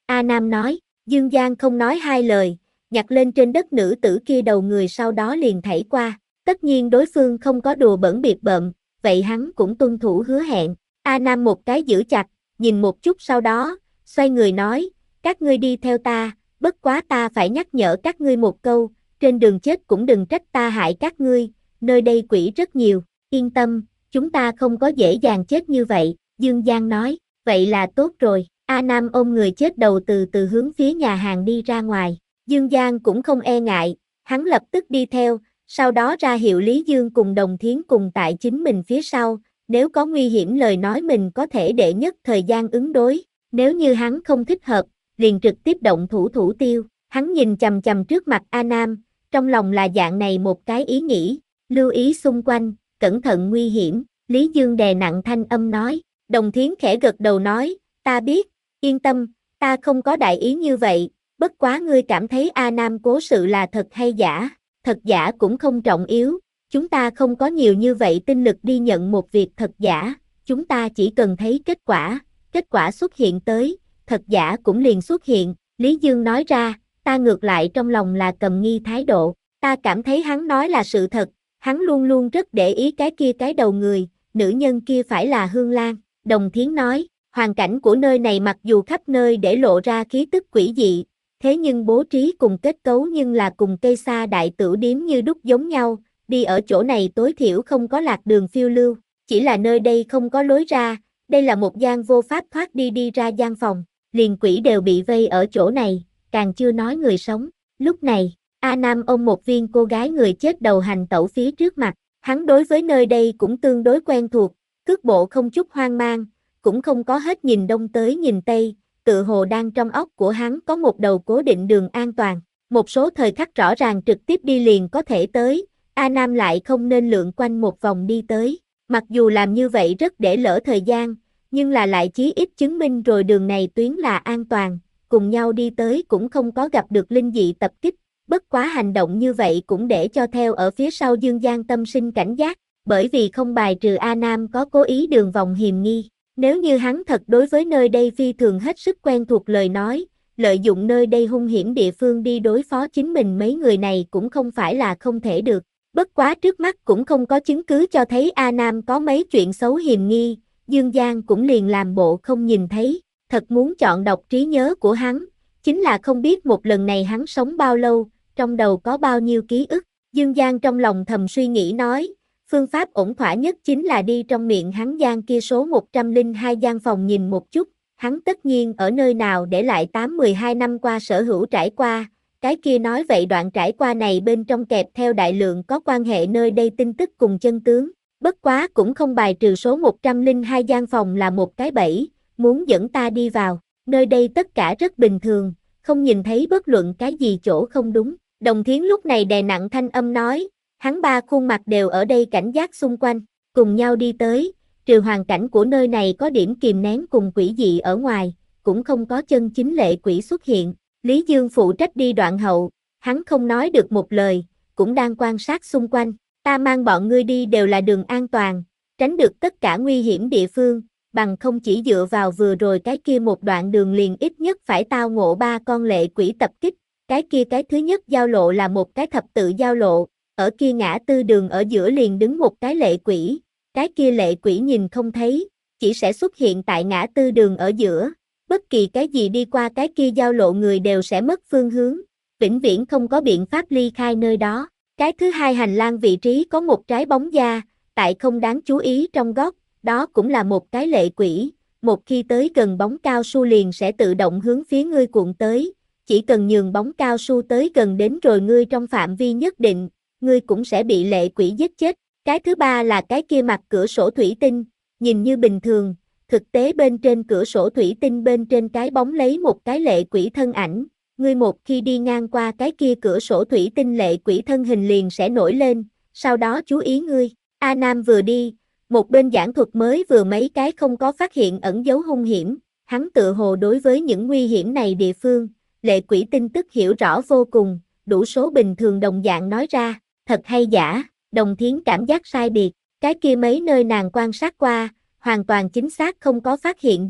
A Nam nói, Dương Giang không nói hai lời, nhặt lên trên đất nữ tử kia đầu người sau đó liền thảy qua, tất nhiên đối phương không có đùa bỡn biệt bợm, vậy hắn cũng tuân thủ hứa hẹn, A Nam một cái giữ chặt, nhìn một chút sau đó, xoay người nói, các ngươi đi theo ta, bất quá ta phải nhắc nhở các ngươi một câu, trên đường chết cũng đừng trách ta hại các ngươi, nơi đây quỷ rất nhiều, yên tâm, chúng ta không có dễ dàng chết như vậy, Dương Giang nói, vậy là tốt rồi, A Nam ôm người chết đầu từ từ hướng phía nhà hàng đi ra ngoài, Dương Giang cũng không e ngại, hắn lập tức đi theo, sau đó ra hiệu Lý Dương cùng Đồng Thiến cùng tại chính mình phía sau, nếu có nguy hiểm lời nói mình có thể đệ nhất thời gian ứng đối, nếu như hắn không thích hợp, liền trực tiếp động thủ thủ tiêu, hắn nhìn chằm chằm trước mặt A Nam, trong lòng là dạng này một cái ý nghĩ, lưu ý xung quanh, cẩn thận nguy hiểm, Lý Dương đè nặng thanh âm nói, Đồng Thiến khẽ gật đầu nói, ta biết, yên tâm, ta không có đại ý như vậy, bất quá ngươi cảm thấy A Nam cố sự là thật hay giả, thật giả cũng không trọng yếu, chúng ta không có nhiều như vậy tinh lực đi nhận một việc thật giả, chúng ta chỉ cần thấy kết quả, kết quả xuất hiện tới, thật giả cũng liền xuất hiện, Lý Dương nói ra, ta ngược lại trong lòng là cầm nghi thái độ, ta cảm thấy hắn nói là sự thật, hắn luôn luôn rất để ý cái kia cái đầu người, nữ nhân kia phải là Hương Lan, Đồng Thiến nói, hoàn cảnh của nơi này mặc dù khắp nơi để lộ ra khí tức quỷ dị, thế nhưng bố trí cùng kết cấu nhưng là cùng cây sa đại tửu điếm như đúc giống nhau, đi ở chỗ này tối thiểu không có lạc đường phiêu lưu, chỉ là nơi đây không có lối ra, đây là một gian vô pháp thoát đi đi ra gian phòng, liền quỷ đều bị vây ở chỗ này, càng chưa nói người sống, lúc này, A Nam ôm một viên cô gái người chết đầu hành tẩu phía trước mặt, hắn đối với nơi đây cũng tương đối quen thuộc, cước bộ không chút hoang mang, cũng không có hết nhìn đông tới nhìn tây, tự hồ đang trong óc của hắn có một đầu cố định đường an toàn, một số thời khắc rõ ràng trực tiếp đi liền có thể tới, A Nam lại không nên lượn quanh một vòng đi tới, mặc dù làm như vậy rất để lỡ thời gian, nhưng là lại chí ít chứng minh rồi đường này tuyến là an toàn, cùng nhau đi tới cũng không có gặp được linh dị tập kích, bất quá hành động như vậy cũng để cho theo ở phía sau Dương Giang tâm sinh cảnh giác, bởi vì không bài trừ A Nam có cố ý đường vòng hiềm nghi. Nếu như hắn thật đối với nơi đây phi thường hết sức quen thuộc lời nói, lợi dụng nơi đây hung hiểm địa phương đi đối phó chính mình mấy người này cũng không phải là không thể được. Bất quá trước mắt cũng không có chứng cứ cho thấy A Nam có mấy chuyện xấu hiềm nghi, Dương Giang cũng liền làm bộ không nhìn thấy, thật muốn chọn đọc trí nhớ của hắn, chính là không biết một lần này hắn sống bao lâu, trong đầu có bao nhiêu ký ức. Dương Giang trong lòng thầm suy nghĩ nói, phương pháp ổn thỏa nhất chính là đi trong miệng hắn gian kia số một trăm lẻ hai gian phòng nhìn một chút, hắn tất nhiên ở nơi nào để lại tám mười hai năm qua sở hữu trải qua, cái kia nói vậy đoạn trải qua này bên trong kẹp theo đại lượng có quan hệ nơi đây tin tức cùng chân tướng, bất quá cũng không bài trừ số một trăm lẻ hai gian phòng là một cái bẫy, muốn dẫn ta đi vào, nơi đây tất cả rất bình thường, không nhìn thấy bất luận cái gì chỗ không đúng, Đồng Thiến lúc này đè nặng thanh âm nói, hắn ba khuôn mặt đều ở đây cảnh giác xung quanh, cùng nhau đi tới, trừ hoàn cảnh của nơi này có điểm kìm nén cùng quỷ dị ở ngoài, cũng không có chân chính lệ quỷ xuất hiện. Lý Dương phụ trách đi đoạn hậu, hắn không nói được một lời, cũng đang quan sát xung quanh, ta mang bọn ngươi đi đều là đường an toàn, tránh được tất cả nguy hiểm địa phương, bằng không chỉ dựa vào vừa rồi cái kia một đoạn đường liền ít nhất phải tao ngộ ba con lệ quỷ tập kích, cái kia cái thứ nhất giao lộ là một cái thập tự giao lộ. Ở kia ngã tư đường ở giữa liền đứng một cái lệ quỷ, cái kia lệ quỷ nhìn không thấy, chỉ sẽ xuất hiện tại ngã tư đường ở giữa, bất kỳ cái gì đi qua cái kia giao lộ người đều sẽ mất phương hướng, vĩnh viễn không có biện pháp ly khai nơi đó. Cái thứ hai hành lang vị trí có một trái bóng da, tại không đáng chú ý trong góc, đó cũng là một cái lệ quỷ, một khi tới gần bóng cao su liền sẽ tự động hướng phía ngươi cuộn tới, chỉ cần nhường bóng cao su tới gần đến rồi ngươi trong phạm vi nhất định, ngươi cũng sẽ bị lệ quỷ giết chết. Cái thứ ba là cái kia mặt cửa sổ thủy tinh, nhìn như bình thường, thực tế bên trên cửa sổ thủy tinh bên trên cái bóng lấy một cái lệ quỷ thân ảnh, ngươi một khi đi ngang qua cái kia cửa sổ thủy tinh lệ quỷ thân hình liền sẽ nổi lên, sau đó chú ý ngươi. A Nam vừa đi, một bên giảng thuật mới vừa mấy cái không có phát hiện ẩn dấu hung hiểm, hắn tự hồ đối với những nguy hiểm này địa phương, lệ quỷ tin tức hiểu rõ vô cùng, đủ số bình thường đồng dạng nói ra, thật hay giả, Đồng Thiến cảm giác sai biệt, cái kia mấy nơi nàng quan sát qua, hoàn toàn chính xác không có phát hiện gì,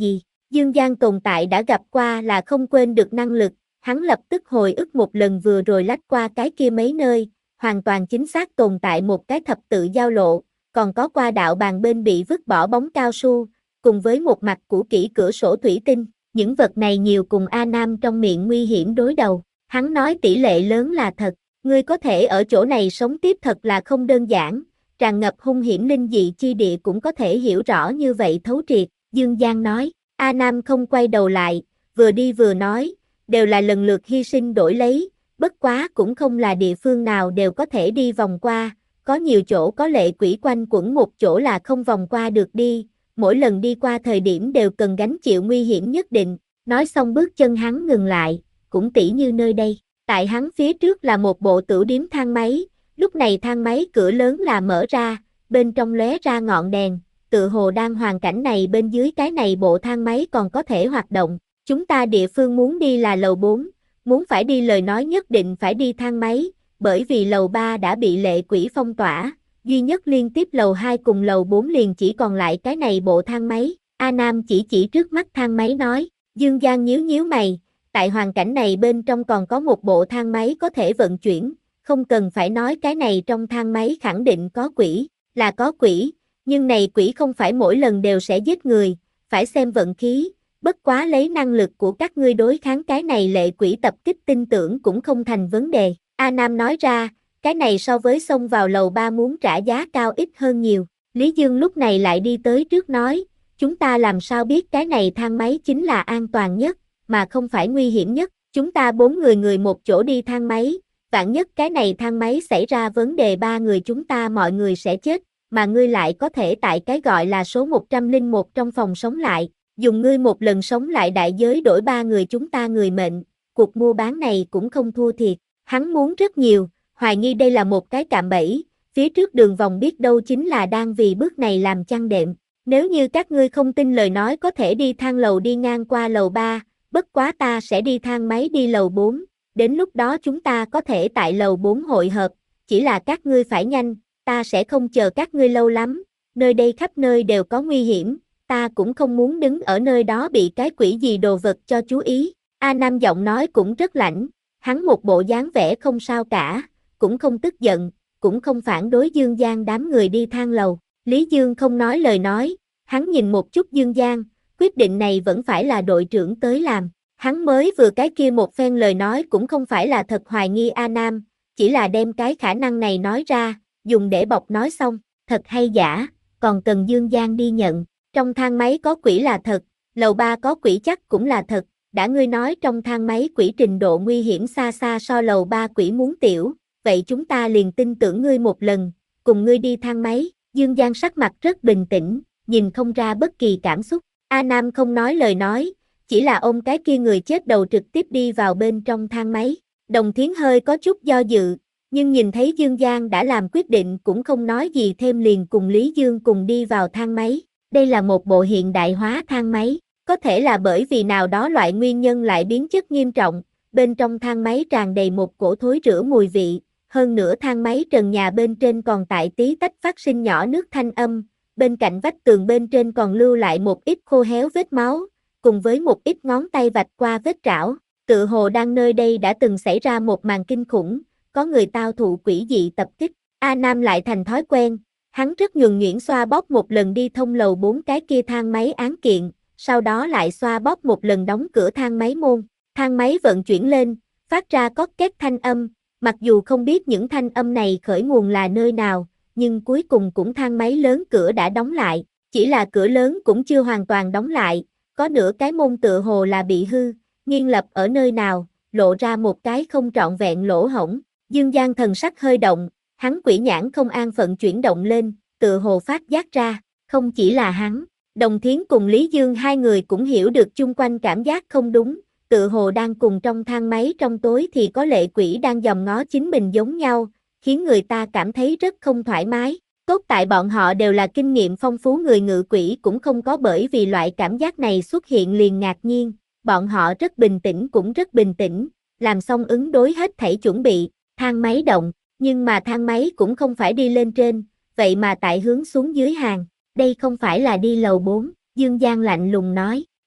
Dương Giang tồn tại đã gặp qua là không quên được năng lực, hắn lập tức hồi ức một lần vừa rồi lách qua cái kia mấy nơi, hoàn toàn chính xác tồn tại một cái thập tự giao lộ, còn có qua đạo bàn bên bị vứt bỏ bóng cao su, cùng với một mặt cũ kỹ cửa sổ thủy tinh, những vật này nhiều cùng A Nam trong miệng nguy hiểm đối đầu, hắn nói tỷ lệ lớn là thật, ngươi có thể ở chỗ này sống tiếp thật là không đơn giản, tràn ngập hung hiểm linh dị chi địa cũng có thể hiểu rõ như vậy thấu triệt, Dương Giang nói, A Nam không quay đầu lại, vừa đi vừa nói, đều là lần lượt hy sinh đổi lấy, bất quá cũng không là địa phương nào đều có thể đi vòng qua, có nhiều chỗ có lệ quỷ quanh quẩn một chỗ là không vòng qua được đi, mỗi lần đi qua thời điểm đều cần gánh chịu nguy hiểm nhất định, nói xong bước chân hắn ngừng lại, cũng tỉ như nơi đây, tại hắn phía trước là một bộ tửu điếm thang máy, lúc này thang máy cửa lớn là mở ra, bên trong lóe ra ngọn đèn, tự hồ đang hoàn cảnh này bên dưới cái này bộ thang máy còn có thể hoạt động, chúng ta địa phương muốn đi là lầu bốn, muốn phải đi lời nói nhất định phải đi thang máy, bởi vì lầu ba đã bị lệ quỷ phong tỏa, duy nhất liên tiếp lầu hai cùng lầu bốn liền chỉ còn lại cái này bộ thang máy, A Nam chỉ chỉ trước mắt thang máy nói, Dương Giang nhíu nhíu mày, tại hoàn cảnh này bên trong còn có một bộ thang máy có thể vận chuyển, không cần phải nói cái này trong thang máy khẳng định có quỷ, là có quỷ, nhưng này quỷ không phải mỗi lần đều sẽ giết người, phải xem vận khí, bất quá lấy năng lực của các ngươi đối kháng cái này lệ quỷ tập kích tin tưởng cũng không thành vấn đề. A Nam nói ra, cái này so với xông vào lầu ba muốn trả giá cao ít hơn nhiều. Lý Dương lúc này lại đi tới trước nói, chúng ta làm sao biết cái này thang máy chính là an toàn nhất, mà không phải nguy hiểm nhất. Chúng ta bốn người người một chỗ đi thang máy, vạn nhất cái này thang máy xảy ra vấn đề ba người chúng ta mọi người sẽ chết, mà ngươi lại có thể tại cái gọi là số một trăm lẻ một trong phòng sống lại, dùng ngươi một lần sống lại đại giới đổi ba người chúng ta người mệnh, cuộc mua bán này cũng không thua thiệt. Hắn muốn rất nhiều, hoài nghi đây là một cái cạm bẫy, phía trước đường vòng biết đâu chính là đang vì bước này làm chăn đệm. Nếu như các ngươi không tin lời nói có thể đi thang lầu đi ngang qua lầu ba, bất quá ta sẽ đi thang máy đi lầu bốn, đến lúc đó chúng ta có thể tại lầu bốn hội hợp, chỉ là các ngươi phải nhanh, ta sẽ không chờ các ngươi lâu lắm, nơi đây khắp nơi đều có nguy hiểm, ta cũng không muốn đứng ở nơi đó bị cái quỷ gì đồ vật cho chú ý. A Nam giọng nói cũng rất lạnh, hắn một bộ dáng vẻ không sao cả, cũng không tức giận, cũng không phản đối Dương Giang đám người đi thang lầu. Lý Dương không nói lời nói, hắn nhìn một chút Dương Giang, quyết định này vẫn phải là đội trưởng tới làm. Hắn mới vừa cái kia một phen lời nói cũng không phải là thật hoài nghi A Nam, chỉ là đem cái khả năng này nói ra, dùng để bọc nói xong, thật hay giả, còn cần Dương Giang đi nhận. Trong thang máy có quỷ là thật, lầu ba có quỷ chắc cũng là thật, đã ngươi nói trong thang máy quỷ trình độ nguy hiểm xa xa so lầu ba quỷ muốn tiểu, vậy chúng ta liền tin tưởng ngươi một lần, cùng ngươi đi thang máy. Dương Giang sắc mặt rất bình tĩnh, nhìn không ra bất kỳ cảm xúc. A Nam không nói lời nói, chỉ là ôm cái kia người chết đầu trực tiếp đi vào bên trong thang máy. Đồng Thiến hơi có chút do dự, nhưng nhìn thấy Dương Giang đã làm quyết định cũng không nói gì thêm liền cùng Lý Dương cùng đi vào thang máy. Đây là một bộ hiện đại hóa thang máy, có thể là bởi vì nào đó loại nguyên nhân lại biến chất nghiêm trọng, bên trong thang máy tràn đầy một cổ thối rữa mùi vị, hơn nữa thang máy trần nhà bên trên còn tại tí tách phát sinh nhỏ nước thanh âm, bên cạnh vách tường bên trên còn lưu lại một ít khô héo vết máu, cùng với một ít ngón tay vạch qua vết trảo, tự hồ đang nơi đây đã từng xảy ra một màn kinh khủng, có người tao thụ quỷ dị tập kích. A Nam lại thành thói quen, hắn rất nhuần nhuyễn xoa bóp một lần đi thông lầu bốn cái kia thang máy án kiện, sau đó lại xoa bóp một lần đóng cửa thang máy môn, thang máy vận chuyển lên, phát ra cót két thanh âm, mặc dù không biết những thanh âm này khởi nguồn là nơi nào, nhưng cuối cùng cũng thang máy lớn cửa đã đóng lại, chỉ là cửa lớn cũng chưa hoàn toàn đóng lại, có nửa cái môn tựa hồ là bị hư, nghiêng lập ở nơi nào, lộ ra một cái không trọn vẹn lỗ hổng. Dương Giang thần sắc hơi động, hắn quỷ nhãn không an phận chuyển động lên, tựa hồ phát giác ra, không chỉ là hắn, Đồng Thiến cùng Lý Dương hai người cũng hiểu được chung quanh cảm giác không đúng, tựa hồ đang cùng trong thang máy trong tối thì có lệ quỷ đang dòm ngó chính mình giống nhau, khiến người ta cảm thấy rất không thoải mái. Tốt tại bọn họ đều là kinh nghiệm phong phú người ngự quỷ cũng không có bởi vì loại cảm giác này xuất hiện liền ngạc nhiên, bọn họ rất bình tĩnh cũng rất bình tĩnh, làm xong ứng đối hết thảy chuẩn bị, thang máy động, nhưng mà thang máy cũng không phải đi lên trên, vậy mà tại hướng xuống dưới hàng, đây không phải là đi lầu bốn, Dương Giang lạnh lùng nói,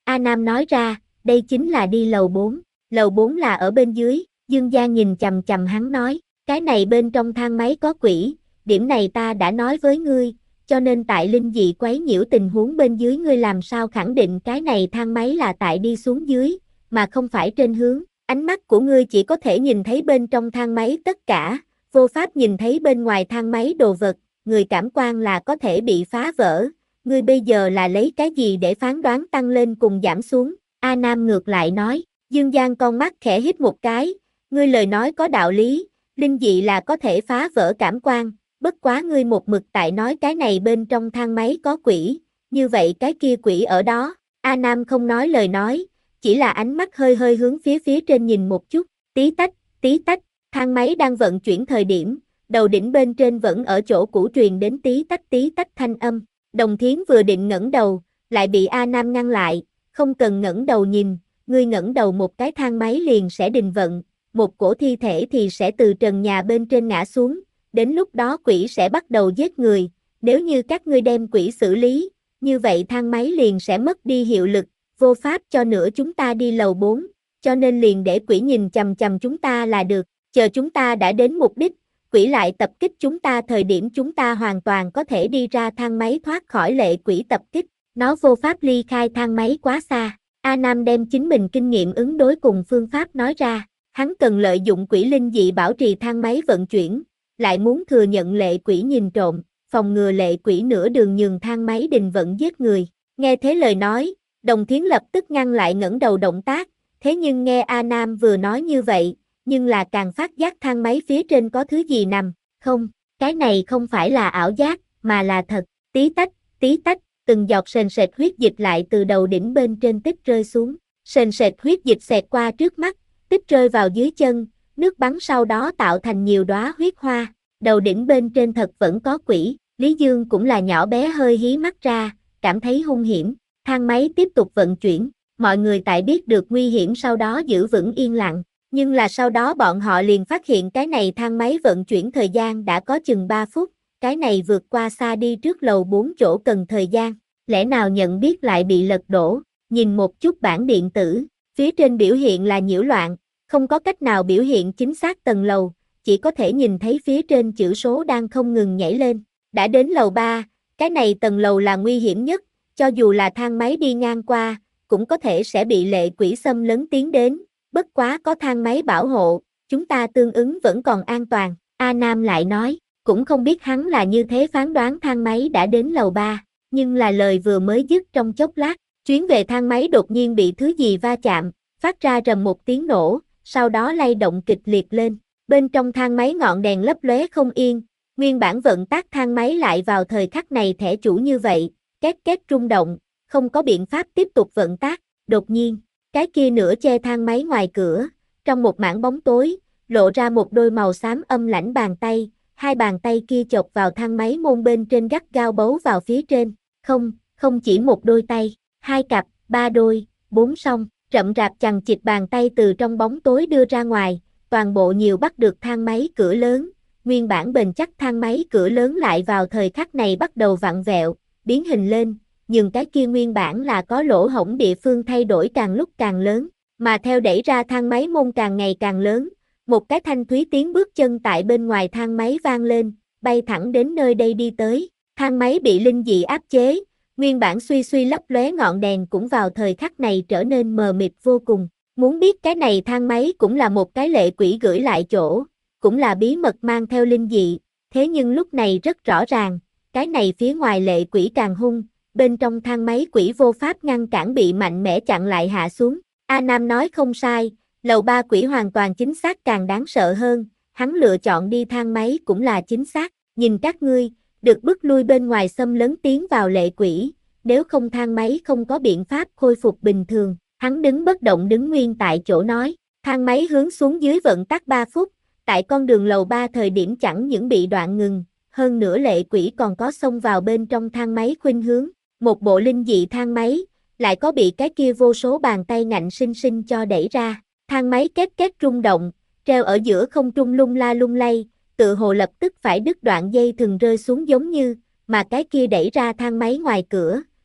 A Nam nói ra, đây chính là đi lầu bốn, lầu bốn là ở bên dưới, Dương Giang nhìn chằm chằm hắn nói, cái này bên trong thang máy có quỷ, điểm này ta đã nói với ngươi, cho nên tại linh dị quấy nhiễu tình huống bên dưới ngươi làm sao khẳng định cái này thang máy là tại đi xuống dưới, mà không phải trên hướng, ánh mắt của ngươi chỉ có thể nhìn thấy bên trong thang máy tất cả, vô pháp nhìn thấy bên ngoài thang máy đồ vật, người cảm quan là có thể bị phá vỡ, ngươi bây giờ là lấy cái gì để phán đoán tăng lên cùng giảm xuống, A Nam ngược lại nói, Dương Giang con mắt khẽ hít một cái, ngươi lời nói có đạo lý, linh dị là có thể phá vỡ cảm quan, bất quá ngươi một mực tại nói cái này bên trong thang máy có quỷ, như vậy cái kia quỷ ở đó, A Nam không nói lời nói, chỉ là ánh mắt hơi hơi hướng phía phía trên nhìn một chút, tí tách, tí tách, thang máy đang vận chuyển thời điểm, đầu đỉnh bên trên vẫn ở chỗ cũ truyền đến tí tách tí tách thanh âm, Đồng Thiến vừa định ngẩng đầu, lại bị A Nam ngăn lại, không cần ngẩng đầu nhìn, ngươi ngẩng đầu một cái thang máy liền sẽ đình vận, một cổ thi thể thì sẽ từ trần nhà bên trên ngã xuống, đến lúc đó quỷ sẽ bắt đầu giết người, nếu như các ngươi đem quỷ xử lý, như vậy thang máy liền sẽ mất đi hiệu lực, vô pháp cho nữa chúng ta đi lầu bốn, cho nên liền để quỷ nhìn chằm chằm chúng ta là được, chờ chúng ta đã đến mục đích, quỷ lại tập kích chúng ta thời điểm chúng ta hoàn toàn có thể đi ra thang máy thoát khỏi lệ quỷ tập kích, nó vô pháp ly khai thang máy quá xa. A Nam đem chính mình kinh nghiệm ứng đối cùng phương pháp nói ra, hắn cần lợi dụng quỷ linh dị bảo trì thang máy vận chuyển, lại muốn thừa nhận lệ quỷ nhìn trộm, phòng ngừa lệ quỷ nửa đường nhường thang máy đình vận giết người. Nghe thế lời nói, Đồng Thiến lập tức ngăn lại ngẩng đầu động tác, thế nhưng nghe A Nam vừa nói như vậy, nhưng là càng phát giác thang máy phía trên có thứ gì nằm, không, cái này không phải là ảo giác, mà là thật, tí tách, tí tách, từng giọt sền sệt huyết dịch lại từ đầu đỉnh bên trên tích rơi xuống, sền sệt huyết dịch xẹt qua trước mắt, tích rơi vào dưới chân, nước bắn sau đó tạo thành nhiều đóa huyết hoa, đầu đỉnh bên trên thật vẫn có quỷ, Lý Dương cũng là nhỏ bé hơi hí mắt ra, cảm thấy hung hiểm, thang máy tiếp tục vận chuyển, mọi người tại biết được nguy hiểm sau đó giữ vững yên lặng, nhưng là sau đó bọn họ liền phát hiện cái này thang máy vận chuyển thời gian đã có chừng ba phút, cái này vượt qua xa đi trước lầu bốn chỗ cần thời gian, lẽ nào nhận biết lại bị lật đổ, nhìn một chút bảng điện tử, phía trên biểu hiện là nhiễu loạn, không có cách nào biểu hiện chính xác tầng lầu, chỉ có thể nhìn thấy phía trên chữ số đang không ngừng nhảy lên, đã đến lầu ba, cái này tầng lầu là nguy hiểm nhất, cho dù là thang máy đi ngang qua, cũng có thể sẽ bị lệ quỷ xâm lấn tiến đến, bất quá có thang máy bảo hộ, chúng ta tương ứng vẫn còn an toàn, A Nam lại nói, cũng không biết hắn là như thế phán đoán thang máy đã đến lầu ba, nhưng là lời vừa mới dứt trong chốc lát, chuyến về thang máy đột nhiên bị thứ gì va chạm, phát ra rầm một tiếng nổ, sau đó lay động kịch liệt lên, bên trong thang máy ngọn đèn lấp lóe không yên, nguyên bản vận tác thang máy lại vào thời khắc này thẻ chủ như vậy, két két rung động, không có biện pháp tiếp tục vận tác, đột nhiên, cái kia nửa che thang máy ngoài cửa, trong một mảng bóng tối, lộ ra một đôi màu xám âm lãnh bàn tay, hai bàn tay kia chộp vào thang máy môn bên trên gắt gao bấu vào phía trên, không, không chỉ một đôi tay, hai cặp, ba đôi, bốn song, rậm rạp chằng chịt bàn tay từ trong bóng tối đưa ra ngoài, toàn bộ nhiều bắt được thang máy cửa lớn, nguyên bản bền chắc thang máy cửa lớn lại vào thời khắc này bắt đầu vặn vẹo, biến hình lên, nhưng cái kia nguyên bản là có lỗ hổng địa phương thay đổi càng lúc càng lớn, mà theo đẩy ra thang máy môn càng ngày càng lớn, một cái thanh thúy tiếng bước chân tại bên ngoài thang máy vang lên, bay thẳng đến nơi đây đi tới, thang máy bị linh dị áp chế, nguyên bản suy suy lấp lóe ngọn đèn cũng vào thời khắc này trở nên mờ mịt vô cùng, muốn biết cái này thang máy cũng là một cái lệ quỷ gửi lại chỗ, cũng là bí mật mang theo linh dị, thế nhưng lúc này rất rõ ràng, cái này phía ngoài lệ quỷ càng hung, bên trong thang máy quỷ vô pháp ngăn cản bị mạnh mẽ chặn lại hạ xuống, A Nam nói không sai, lầu ba quỷ hoàn toàn chính xác càng đáng sợ hơn, hắn lựa chọn đi thang máy cũng là chính xác, nhìn các ngươi, được bức lui bên ngoài xâm lấn tiến vào lệ quỷ, nếu không thang máy không có biện pháp khôi phục bình thường, hắn đứng bất động đứng nguyên tại chỗ nói, thang máy hướng xuống dưới vận tắc ba phút, tại con đường lầu ba thời điểm chẳng những bị đoạn ngừng, hơn nữa lệ quỷ còn có xông vào bên trong thang máy khuynh hướng, một bộ linh dị thang máy, lại có bị cái kia vô số bàn tay ngạnh sinh sinh cho đẩy ra, thang máy két két rung động, treo ở giữa không trung lung la lung lay, tự hồ lập tức phải đứt đoạn dây thừng rơi xuống giống như, mà cái kia đẩy ra thang máy ngoài cửa,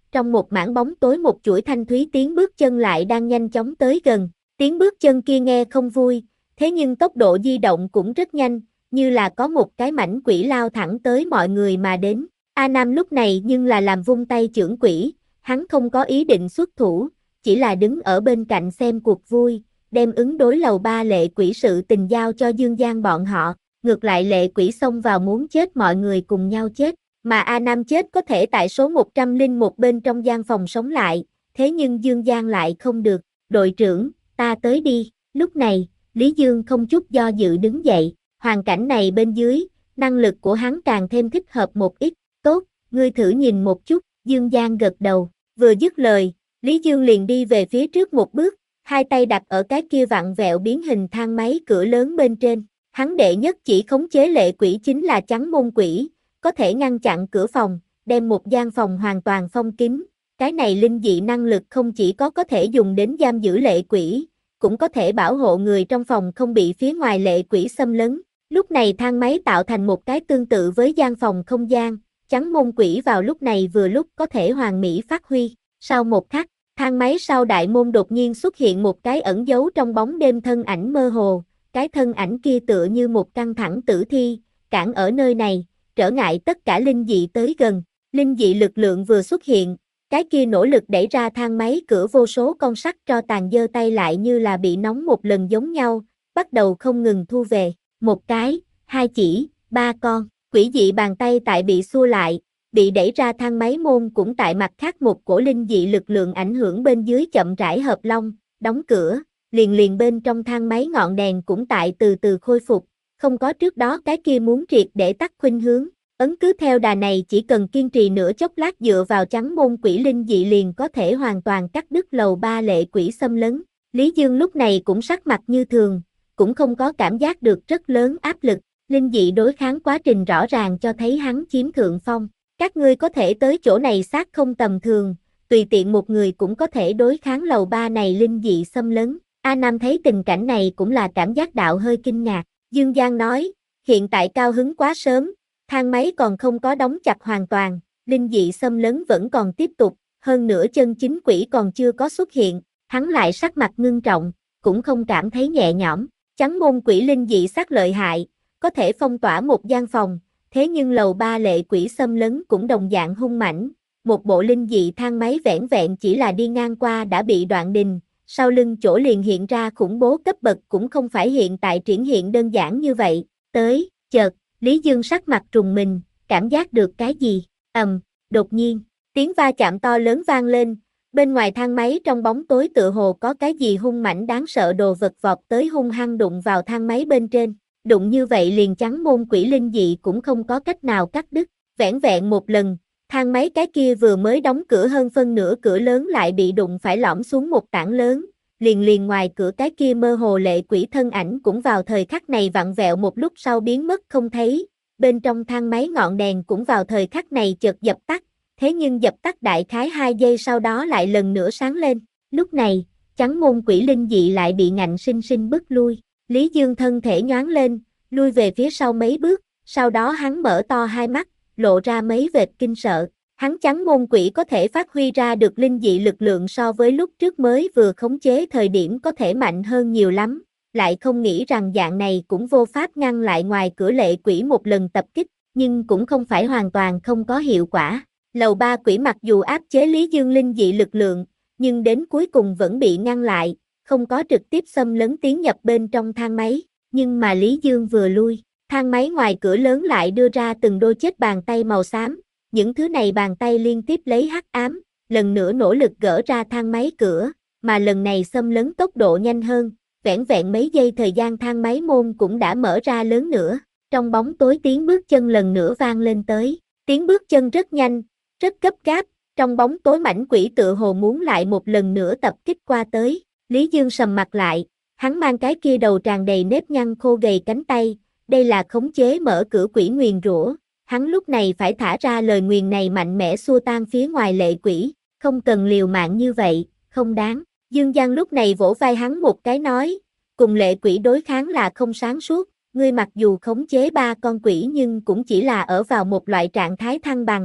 trong một mảng bóng tối một chuỗi thanh thúy tiếng bước chân lại đang nhanh chóng tới gần. Tiếng bước chân kia nghe không vui, thế nhưng tốc độ di động cũng rất nhanh, như là có một cái mảnh quỷ lao thẳng tới mọi người mà đến. A Nam lúc này nhưng là làm vung tay chưởng quỷ, hắn không có ý định xuất thủ, chỉ là đứng ở bên cạnh xem cuộc vui, đem ứng đối lầu ba lệ quỷ sự tình giao cho Dương Giang bọn họ, ngược lại lệ quỷ xông vào muốn chết mọi người cùng nhau chết, mà A Nam chết có thể tại số một trăm lẻ một bên trong gian phòng sống lại, thế nhưng Dương Giang lại không được, đội trưởng, ta tới đi, lúc này, Lý Dương không chút do dự đứng dậy, hoàn cảnh này bên dưới, năng lực của hắn càng thêm thích hợp một ít, tốt, ngươi thử nhìn một chút, Dương Giang gật đầu, vừa dứt lời, Lý Dương liền đi về phía trước một bước, hai tay đặt ở cái kia vặn vẹo biến hình thang máy cửa lớn bên trên, hắn đệ nhất chỉ khống chế lệ quỷ chính là trắng môn quỷ, có thể ngăn chặn cửa phòng, đem một gian phòng hoàn toàn phong kín, cái này linh dị năng lực không chỉ có có thể dùng đến giam giữ lệ quỷ, cũng có thể bảo hộ người trong phòng không bị phía ngoài lệ quỷ xâm lấn. Lúc này thang máy tạo thành một cái tương tự với gian phòng không gian, trắng môn quỷ vào lúc này vừa lúc có thể hoàn mỹ phát huy. Sau một khắc, thang máy sau đại môn đột nhiên xuất hiện một cái ẩn giấu trong bóng đêm thân ảnh mơ hồ, cái thân ảnh kia tựa như một căng thẳng tử thi, cản ở nơi này, trở ngại tất cả linh dị tới gần. Linh dị lực lượng vừa xuất hiện, cái kia nỗ lực đẩy ra thang máy cửa vô số con sắt tro tàn giơ tay lại như là bị nóng một lần giống nhau, bắt đầu không ngừng thu về, một cái, hai chỉ, ba con, quỷ dị bàn tay tại bị xua lại, bị đẩy ra thang máy môn cũng tại mặt khác một cổ linh dị lực lượng ảnh hưởng bên dưới chậm rãi hợp long, đóng cửa, liền liền bên trong thang máy ngọn đèn cũng tại từ từ khôi phục, không có trước đó cái kia muốn triệt để tắt khuynh hướng. Ấn cứ theo đà này chỉ cần kiên trì nửa chốc lát dựa vào trắng môn quỷ linh dị liền có thể hoàn toàn cắt đứt lầu ba lệ quỷ xâm lấn. Lý Dương lúc này cũng sắc mặt như thường, cũng không có cảm giác được rất lớn áp lực, linh dị đối kháng quá trình rõ ràng cho thấy hắn chiếm thượng phong. Các ngươi có thể tới chỗ này xác không tầm thường, tùy tiện một người cũng có thể đối kháng lầu ba này linh dị xâm lấn. A Nam thấy tình cảnh này cũng là cảm giác đạo hơi kinh ngạc. Dương Giang nói, hiện tại cao hứng quá sớm. Thang máy còn không có đóng chặt hoàn toàn, linh dị xâm lấn vẫn còn tiếp tục, hơn nữa chân chính quỷ còn chưa có xuất hiện, hắn lại sắc mặt ngưng trọng, cũng không cảm thấy nhẹ nhõm, trắng môn quỷ linh dị sát lợi hại, có thể phong tỏa một gian phòng, thế nhưng lầu ba lệ quỷ xâm lấn cũng đồng dạng hung mãnh, một bộ linh dị thang máy vẻn vẹn chỉ là đi ngang qua đã bị đoạn đình, sau lưng chỗ liền hiện ra khủng bố cấp bậc cũng không phải hiện tại triển hiện đơn giản như vậy, tới, chợt. Lý Dương sắc mặt trùng mình, cảm giác được cái gì, ầm, um, đột nhiên, tiếng va chạm to lớn vang lên, bên ngoài thang máy trong bóng tối tựa hồ có cái gì hung mãnh đáng sợ đồ vật vọt tới hung hăng đụng vào thang máy bên trên, đụng như vậy liền trắng môn quỷ linh dị cũng không có cách nào cắt đứt, vẻn vẹn một lần, thang máy cái kia vừa mới đóng cửa hơn phân nửa cửa lớn lại bị đụng phải lõm xuống một tảng lớn. Liền liền ngoài cửa cái kia mơ hồ lệ quỷ thân ảnh cũng vào thời khắc này vặn vẹo một lúc sau biến mất không thấy, bên trong thang máy ngọn đèn cũng vào thời khắc này chợt dập tắt, thế nhưng dập tắt đại khái hai giây sau đó lại lần nữa sáng lên, lúc này, trắng môn quỷ linh dị lại bị ngạnh sinh sinh bức lui, Lý Dương thân thể nhoáng lên, lui về phía sau mấy bước, sau đó hắn mở to hai mắt, lộ ra mấy vệt kinh sợ. Hắn trắng môn quỷ có thể phát huy ra được linh dị lực lượng so với lúc trước mới vừa khống chế thời điểm có thể mạnh hơn nhiều lắm, lại không nghĩ rằng dạng này cũng vô pháp ngăn lại ngoài cửa lệ quỷ một lần tập kích, nhưng cũng không phải hoàn toàn không có hiệu quả. Lầu ba quỷ mặc dù áp chế Lý Dương linh dị lực lượng, nhưng đến cuối cùng vẫn bị ngăn lại, không có trực tiếp xâm lấn tiến nhập bên trong thang máy, nhưng mà Lý Dương vừa lui, thang máy ngoài cửa lớn lại đưa ra từng đôi chết bàn tay màu xám. Những thứ này bàn tay liên tiếp lấy hắc ám, lần nữa nỗ lực gỡ ra thang máy cửa, mà lần này xâm lấn tốc độ nhanh hơn, vẻn vẹn mấy giây thời gian thang máy môn cũng đã mở ra lớn nữa. Trong bóng tối tiếng bước chân lần nữa vang lên tới, tiếng bước chân rất nhanh, rất gấp gáp, trong bóng tối mảnh quỷ tựa hồ muốn lại một lần nữa tập kích qua tới. Lý Dương sầm mặt lại, hắn mang cái kia đầu tràn đầy nếp nhăn khô gầy cánh tay, đây là khống chế mở cửa quỷ nguyền rủa. Hắn lúc này phải thả ra lời nguyền này mạnh mẽ xua tan phía ngoài lệ quỷ, không cần liều mạng như vậy, không đáng. Dương Giang lúc này vỗ vai hắn một cái nói, cùng lệ quỷ đối kháng là không sáng suốt, ngươi mặc dù khống chế ba con quỷ nhưng cũng chỉ là ở vào một loại trạng thái thăng bằng,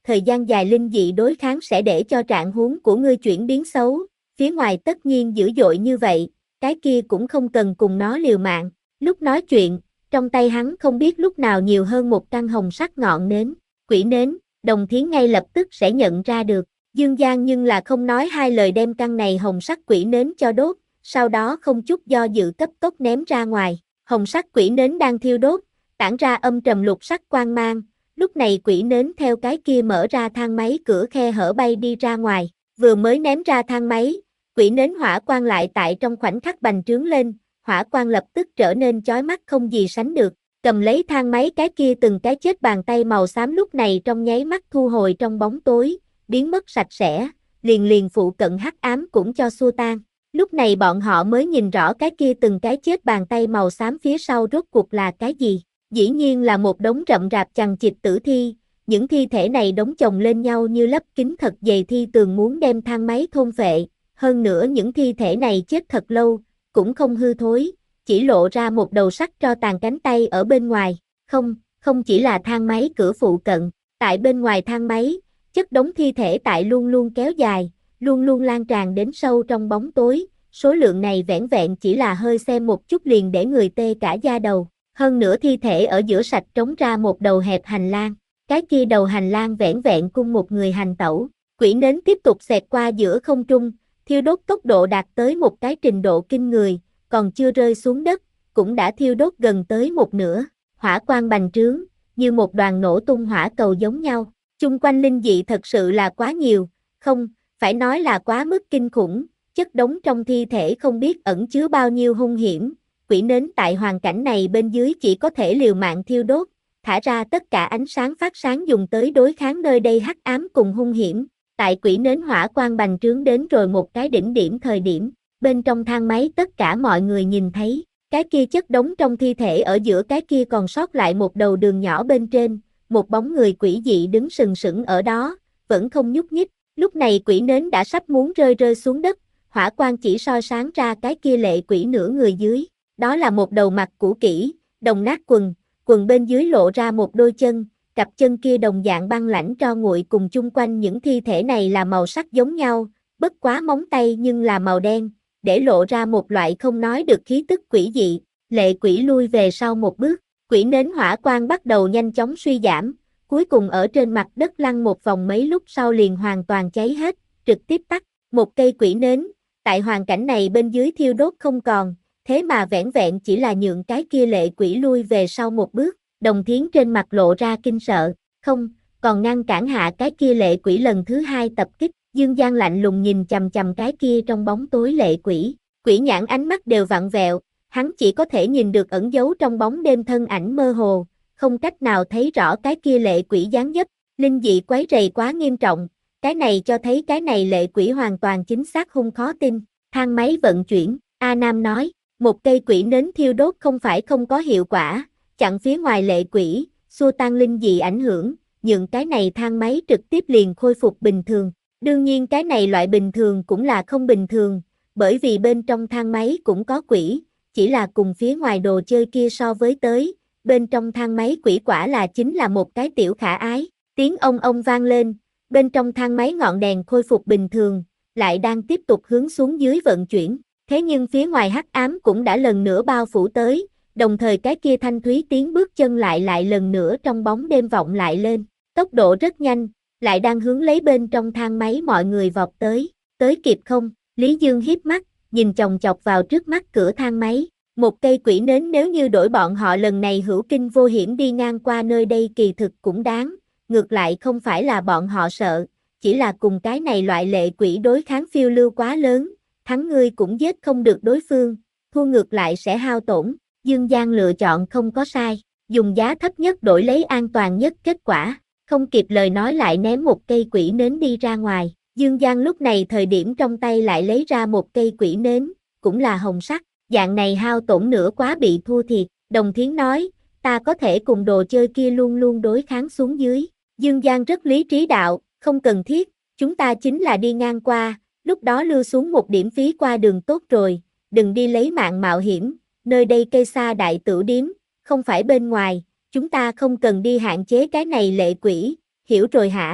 thời gian dài linh dị đối kháng sẽ để cho trạng huống của ngươi chuyển biến xấu, phía ngoài tất nhiên dữ dội như vậy, cái kia cũng không cần cùng nó liều mạng. Lúc nói chuyện, trong tay hắn không biết lúc nào nhiều hơn một căn hồng sắc ngọn nến, quỷ nến, Đồng Thiến ngay lập tức sẽ nhận ra được. Dương Giang nhưng là không nói hai lời đem căn này hồng sắc quỷ nến cho đốt, sau đó không chút do dự cấp tốc ném ra ngoài. Hồng sắc quỷ nến đang thiêu đốt, tản ra âm trầm lục sắc quang mang, lúc này quỷ nến theo cái kia mở ra thang máy cửa khe hở bay đi ra ngoài, vừa mới ném ra thang máy, quỷ nến hỏa quang lại tại trong khoảnh khắc bành trướng lên, hỏa quang lập tức trở nên chói mắt không gì sánh được, cầm lấy thang máy cái kia từng cái chết bàn tay màu xám lúc này trong nháy mắt thu hồi trong bóng tối, biến mất sạch sẽ, liền liền phụ cận hắc ám cũng cho xua tan. Lúc này bọn họ mới nhìn rõ cái kia từng cái chết bàn tay màu xám phía sau rốt cuộc là cái gì. Dĩ nhiên là một đống rậm rạp chằng chịt tử thi, những thi thể này đống chồng lên nhau như lấp kín thật dày thi tường muốn đem thang máy thôn phệ. Hơn nữa những thi thể này chết thật lâu, cũng không hư thối, chỉ lộ ra một đầu sắt tro tàn cánh tay ở bên ngoài. Không, không chỉ là thang máy cửa phụ cận, tại bên ngoài thang máy, chất đống thi thể tại luôn luôn kéo dài, luôn luôn lan tràn đến sâu trong bóng tối, số lượng này vẻn vẹn chỉ là hơi xem một chút liền để người tê cả da đầu. Hơn nữa thi thể ở giữa sạch trống ra một đầu hẹp hành lang, cái kia đầu hành lang vẻn vẹn cung một người hành tẩu, quỷ nến tiếp tục xẹt qua giữa không trung, thiêu đốt tốc độ đạt tới một cái trình độ kinh người, còn chưa rơi xuống đất, cũng đã thiêu đốt gần tới một nửa, hỏa quang bành trướng, như một đoàn nổ tung hỏa cầu giống nhau, chung quanh linh dị thật sự là quá nhiều, không, phải nói là quá mức kinh khủng, chất đống trong thi thể không biết ẩn chứa bao nhiêu hung hiểm. Quỷ nến tại hoàn cảnh này bên dưới chỉ có thể liều mạng thiêu đốt, thả ra tất cả ánh sáng phát sáng dùng tới đối kháng nơi đây hắc ám cùng hung hiểm. Tại quỷ nến hỏa quang bành trướng đến rồi một cái đỉnh điểm thời điểm, bên trong thang máy tất cả mọi người nhìn thấy, cái kia chất đống trong thi thể ở giữa cái kia còn sót lại một đầu đường nhỏ bên trên, một bóng người quỷ dị đứng sừng sững ở đó, vẫn không nhúc nhích. Lúc này quỷ nến đã sắp muốn rơi rơi xuống đất, hỏa quang chỉ soi sáng ra cái kia lệ quỷ nửa người dưới. Đó là một đầu mặt cũ kỹ, đồng nát quần, quần bên dưới lộ ra một đôi chân, cặp chân kia đồng dạng băng lãnh tro nguội cùng chung quanh những thi thể này là màu sắc giống nhau, bất quá móng tay nhưng là màu đen, để lộ ra một loại không nói được khí tức quỷ dị, lệ quỷ lui về sau một bước, quỷ nến hỏa quang bắt đầu nhanh chóng suy giảm, cuối cùng ở trên mặt đất lăn một vòng mấy lúc sau liền hoàn toàn cháy hết, trực tiếp tắt, một cây quỷ nến, tại hoàn cảnh này bên dưới thiêu đốt không còn. Thế mà vẻn vẹn chỉ là nhượng cái kia lệ quỷ lui về sau một bước, Đồng Thiến trên mặt lộ ra kinh sợ, không, còn ngăn cản hạ cái kia lệ quỷ lần thứ hai tập kích, Dương Giang lạnh lùng nhìn chằm chằm cái kia trong bóng tối lệ quỷ, quỷ nhãn ánh mắt đều vặn vẹo, hắn chỉ có thể nhìn được ẩn giấu trong bóng đêm thân ảnh mơ hồ, không cách nào thấy rõ cái kia lệ quỷ dáng dấp, linh dị quấy rầy quá nghiêm trọng, cái này cho thấy cái này lệ quỷ hoàn toàn chính xác hung khó tin, thang máy vận chuyển, A Nam nói. Một cây quỷ nến thiêu đốt không phải không có hiệu quả, chặn phía ngoài lệ quỷ, xua tan linh dị ảnh hưởng, nhượng cái này thang máy trực tiếp liền khôi phục bình thường. Đương nhiên cái này loại bình thường cũng là không bình thường, bởi vì bên trong thang máy cũng có quỷ, chỉ là cùng phía ngoài đồ chơi kia so với tới, bên trong thang máy quỷ quả là chính là một cái tiểu khả ái. Tiếng ông ông vang lên, bên trong thang máy ngọn đèn khôi phục bình thường, lại đang tiếp tục hướng xuống dưới vận chuyển. Thế nhưng phía ngoài hắc ám cũng đã lần nữa bao phủ tới, đồng thời cái kia thanh thúy tiếng bước chân lại lại lần nữa trong bóng đêm vọng lại lên, tốc độ rất nhanh, lại đang hướng lấy bên trong thang máy mọi người vọt tới, tới kịp không, Lý Dương hiếp mắt, nhìn chòng chọc vào trước mắt cửa thang máy, một cây quỷ nến nếu như đổi bọn họ lần này hữu kinh vô hiểm đi ngang qua nơi đây kỳ thực cũng đáng, ngược lại không phải là bọn họ sợ, chỉ là cùng cái này loại lệ quỷ đối kháng phiêu lưu quá lớn. Thắng ngươi cũng giết không được đối phương, thua ngược lại sẽ hao tổn, Dương Giang lựa chọn không có sai, dùng giá thấp nhất đổi lấy an toàn nhất kết quả, không kịp lời nói lại ném một cây quỷ nến đi ra ngoài, Dương Giang lúc này thời điểm trong tay lại lấy ra một cây quỷ nến, cũng là hồng sắc, dạng này hao tổn nữa quá bị thua thiệt, Đồng Thiến nói, ta có thể cùng đồ chơi kia luôn luôn đối kháng xuống dưới, Dương Giang rất lý trí đạo, không cần thiết, chúng ta chính là đi ngang qua. Lúc đó lưu xuống một điểm phí qua đường tốt rồi, đừng đi lấy mạng mạo hiểm, nơi đây cây xa đại tửu điếm, không phải bên ngoài, chúng ta không cần đi hạn chế cái này lệ quỷ, hiểu rồi hả?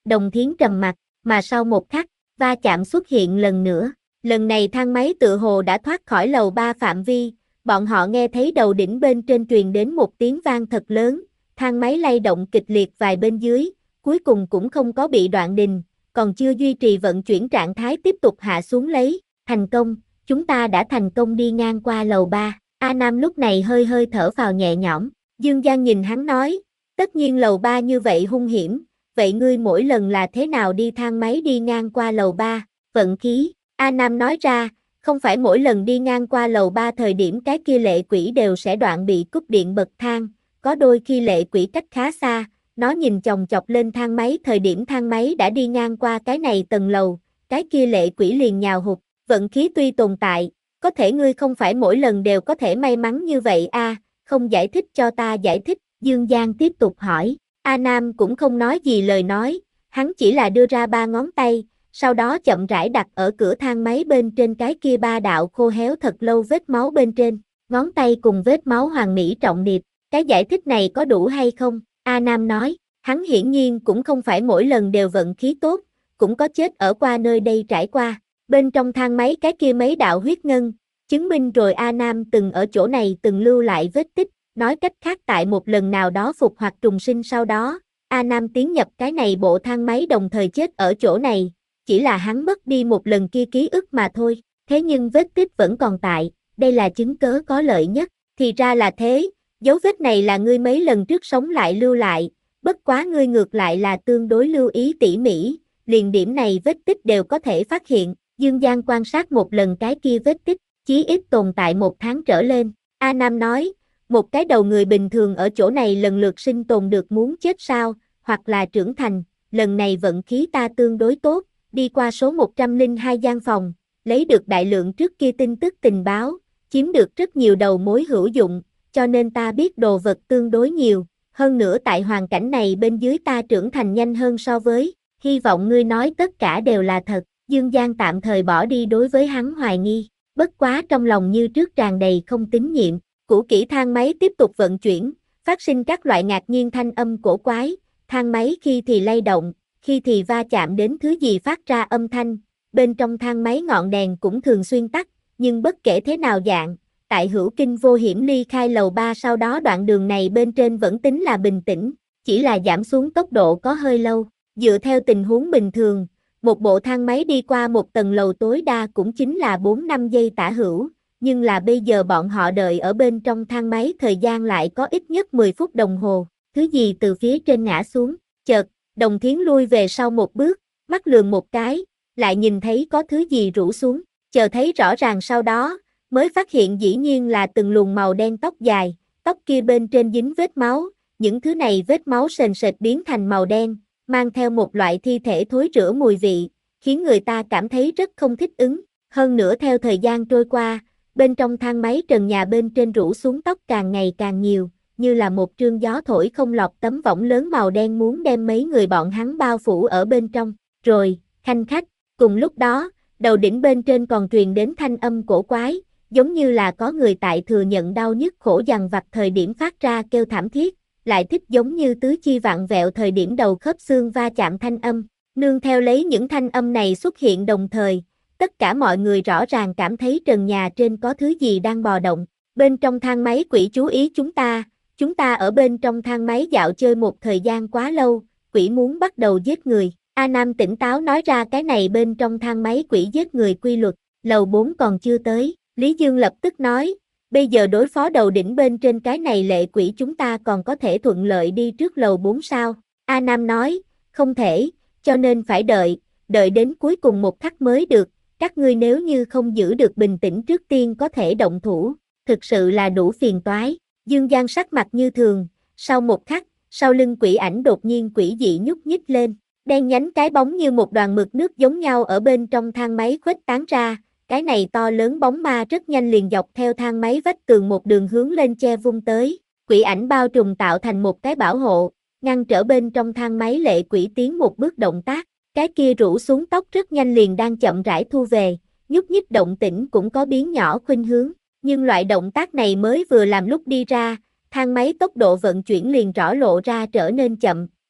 Đồng Thiến trầm mặt, mà sau một khắc, va chạm xuất hiện lần nữa. Lần này thang máy tựa hồ đã thoát khỏi lầu ba phạm vi, bọn họ nghe thấy đầu đỉnh bên trên truyền đến một tiếng vang thật lớn, thang máy lay động kịch liệt vài bên dưới, cuối cùng cũng không có bị đoạn đình, còn chưa duy trì vận chuyển trạng thái tiếp tục hạ xuống lấy, thành công, chúng ta đã thành công đi ngang qua lầu ba. A Nam lúc này hơi hơi thở phào nhẹ nhõm, Dương Giang nhìn hắn nói, tất nhiên lầu ba như vậy hung hiểm, vậy ngươi mỗi lần là thế nào đi thang máy đi ngang qua lầu ba, vận khí, A Nam nói ra, không phải mỗi lần đi ngang qua lầu ba thời điểm cái kia lệ quỷ đều sẽ đoạn bị cúp điện bậc thang, có đôi khi lệ quỷ cách khá xa, nó nhìn chòng chọc lên thang máy thời điểm thang máy đã đi ngang qua cái này tầng lầu, cái kia lệ quỷ liền nhào hụt, vận khí tuy tồn tại, có thể ngươi không phải mỗi lần đều có thể may mắn như vậy a, à, không giải thích cho ta giải thích, Dương Giang tiếp tục hỏi, A Nam cũng không nói gì lời nói, hắn chỉ là đưa ra ba ngón tay, sau đó chậm rãi đặt ở cửa thang máy bên trên cái kia ba đạo khô héo thật lâu vết máu bên trên, ngón tay cùng vết máu hoàn mỹ trọng điệp, cái giải thích này có đủ hay không? A Nam nói, hắn hiển nhiên cũng không phải mỗi lần đều vận khí tốt, cũng có chết ở qua nơi đây trải qua, bên trong thang máy cái kia mấy đạo huyết ngân, chứng minh rồi A Nam từng ở chỗ này từng lưu lại vết tích, nói cách khác tại một lần nào đó phục hoặc trùng sinh sau đó, A Nam tiến nhập cái này bộ thang máy đồng thời chết ở chỗ này, chỉ là hắn mất đi một lần kia ký ức mà thôi, thế nhưng vết tích vẫn còn tại, đây là chứng cớ có lợi nhất, thì ra là thế, dấu vết này là ngươi mấy lần trước sống lại lưu lại, bất quá ngươi ngược lại là tương đối lưu ý tỉ mỉ, liền điểm này vết tích đều có thể phát hiện, Dương Giang quan sát một lần cái kia vết tích, chí ít tồn tại một tháng trở lên, A Nam nói, một cái đầu người bình thường ở chỗ này lần lượt sinh tồn được muốn chết sao, hoặc là trưởng thành, lần này vận khí ta tương đối tốt, đi qua số một trăm lẻ hai gian phòng, lấy được đại lượng trước kia tin tức tình báo, chiếm được rất nhiều đầu mối hữu dụng, cho nên ta biết đồ vật tương đối nhiều, hơn nữa tại hoàn cảnh này bên dưới ta trưởng thành nhanh hơn so với, hy vọng ngươi nói tất cả đều là thật, Dương Giang tạm thời bỏ đi đối với hắn hoài nghi, bất quá trong lòng như trước tràn đầy không tín nhiệm, cũ kỹ thang máy tiếp tục vận chuyển, phát sinh các loại ngạc nhiên thanh âm cổ quái, thang máy khi thì lay động, khi thì va chạm đến thứ gì phát ra âm thanh, bên trong thang máy ngọn đèn cũng thường xuyên tắt, nhưng bất kể thế nào dạng, tại hữu kinh vô hiểm ly khai lầu ba sau đó đoạn đường này bên trên vẫn tính là bình tĩnh, chỉ là giảm xuống tốc độ có hơi lâu, dựa theo tình huống bình thường, một bộ thang máy đi qua một tầng lầu tối đa cũng chính là bốn năm giây tả hữu, nhưng là bây giờ bọn họ đợi ở bên trong thang máy thời gian lại có ít nhất mười phút đồng hồ, thứ gì từ phía trên ngã xuống, chợt, Đồng Thiến lui về sau một bước, mắt lườm một cái, lại nhìn thấy có thứ gì rủ xuống, chờ thấy rõ ràng sau đó, mới phát hiện dĩ nhiên là từng luồng màu đen tóc dài, tóc kia bên trên dính vết máu, những thứ này vết máu sền sệt biến thành màu đen, mang theo một loại thi thể thối rữa mùi vị, khiến người ta cảm thấy rất không thích ứng, hơn nữa theo thời gian trôi qua, bên trong thang máy trần nhà bên trên rủ xuống tóc càng ngày càng nhiều, như là một trương gió thổi không lọt tấm võng lớn màu đen muốn đem mấy người bọn hắn bao phủ ở bên trong, rồi, khanh khách, cùng lúc đó, đầu đỉnh bên trên còn truyền đến thanh âm cổ quái, giống như là có người tại thừa nhận đau nhức khổ dằn vặt thời điểm phát ra kêu thảm thiết, lại thích giống như tứ chi vặn vẹo thời điểm đầu khớp xương va chạm thanh âm, nương theo lấy những thanh âm này xuất hiện đồng thời, tất cả mọi người rõ ràng cảm thấy trần nhà trên có thứ gì đang bò động, bên trong thang máy quỷ chú ý chúng ta, chúng ta ở bên trong thang máy dạo chơi một thời gian quá lâu, quỷ muốn bắt đầu giết người, A Nam tỉnh táo nói ra cái này bên trong thang máy quỷ giết người quy luật, lầu bốn còn chưa tới, Lý Dương lập tức nói, bây giờ đối phó đầu đỉnh bên trên cái này lệ quỷ chúng ta còn có thể thuận lợi đi trước lầu bốn sao, A Nam nói, không thể, cho nên phải đợi, đợi đến cuối cùng một khắc mới được, các ngươi nếu như không giữ được bình tĩnh trước tiên có thể động thủ, thực sự là đủ phiền toái. Dương Giang sắc mặt như thường, sau một khắc, sau lưng quỷ ảnh đột nhiên quỷ dị nhúc nhích lên, đen nhánh cái bóng như một đoàn mực nước giống nhau ở bên trong thang máy khuếch tán ra, cái này to lớn bóng ma rất nhanh liền dọc theo thang máy vách tường một đường hướng lên che vung tới, quỷ ảnh bao trùm tạo thành một cái bảo hộ, ngăn trở bên trong thang máy lệ quỷ tiến một bước động tác, cái kia rủ xuống tóc rất nhanh liền đang chậm rãi thu về, nhúc nhích động tĩnh cũng có biến nhỏ khuynh hướng. Nhưng loại động tác này mới vừa làm lúc đi ra, thang máy tốc độ vận chuyển liền rõ lộ ra trở nên chậm,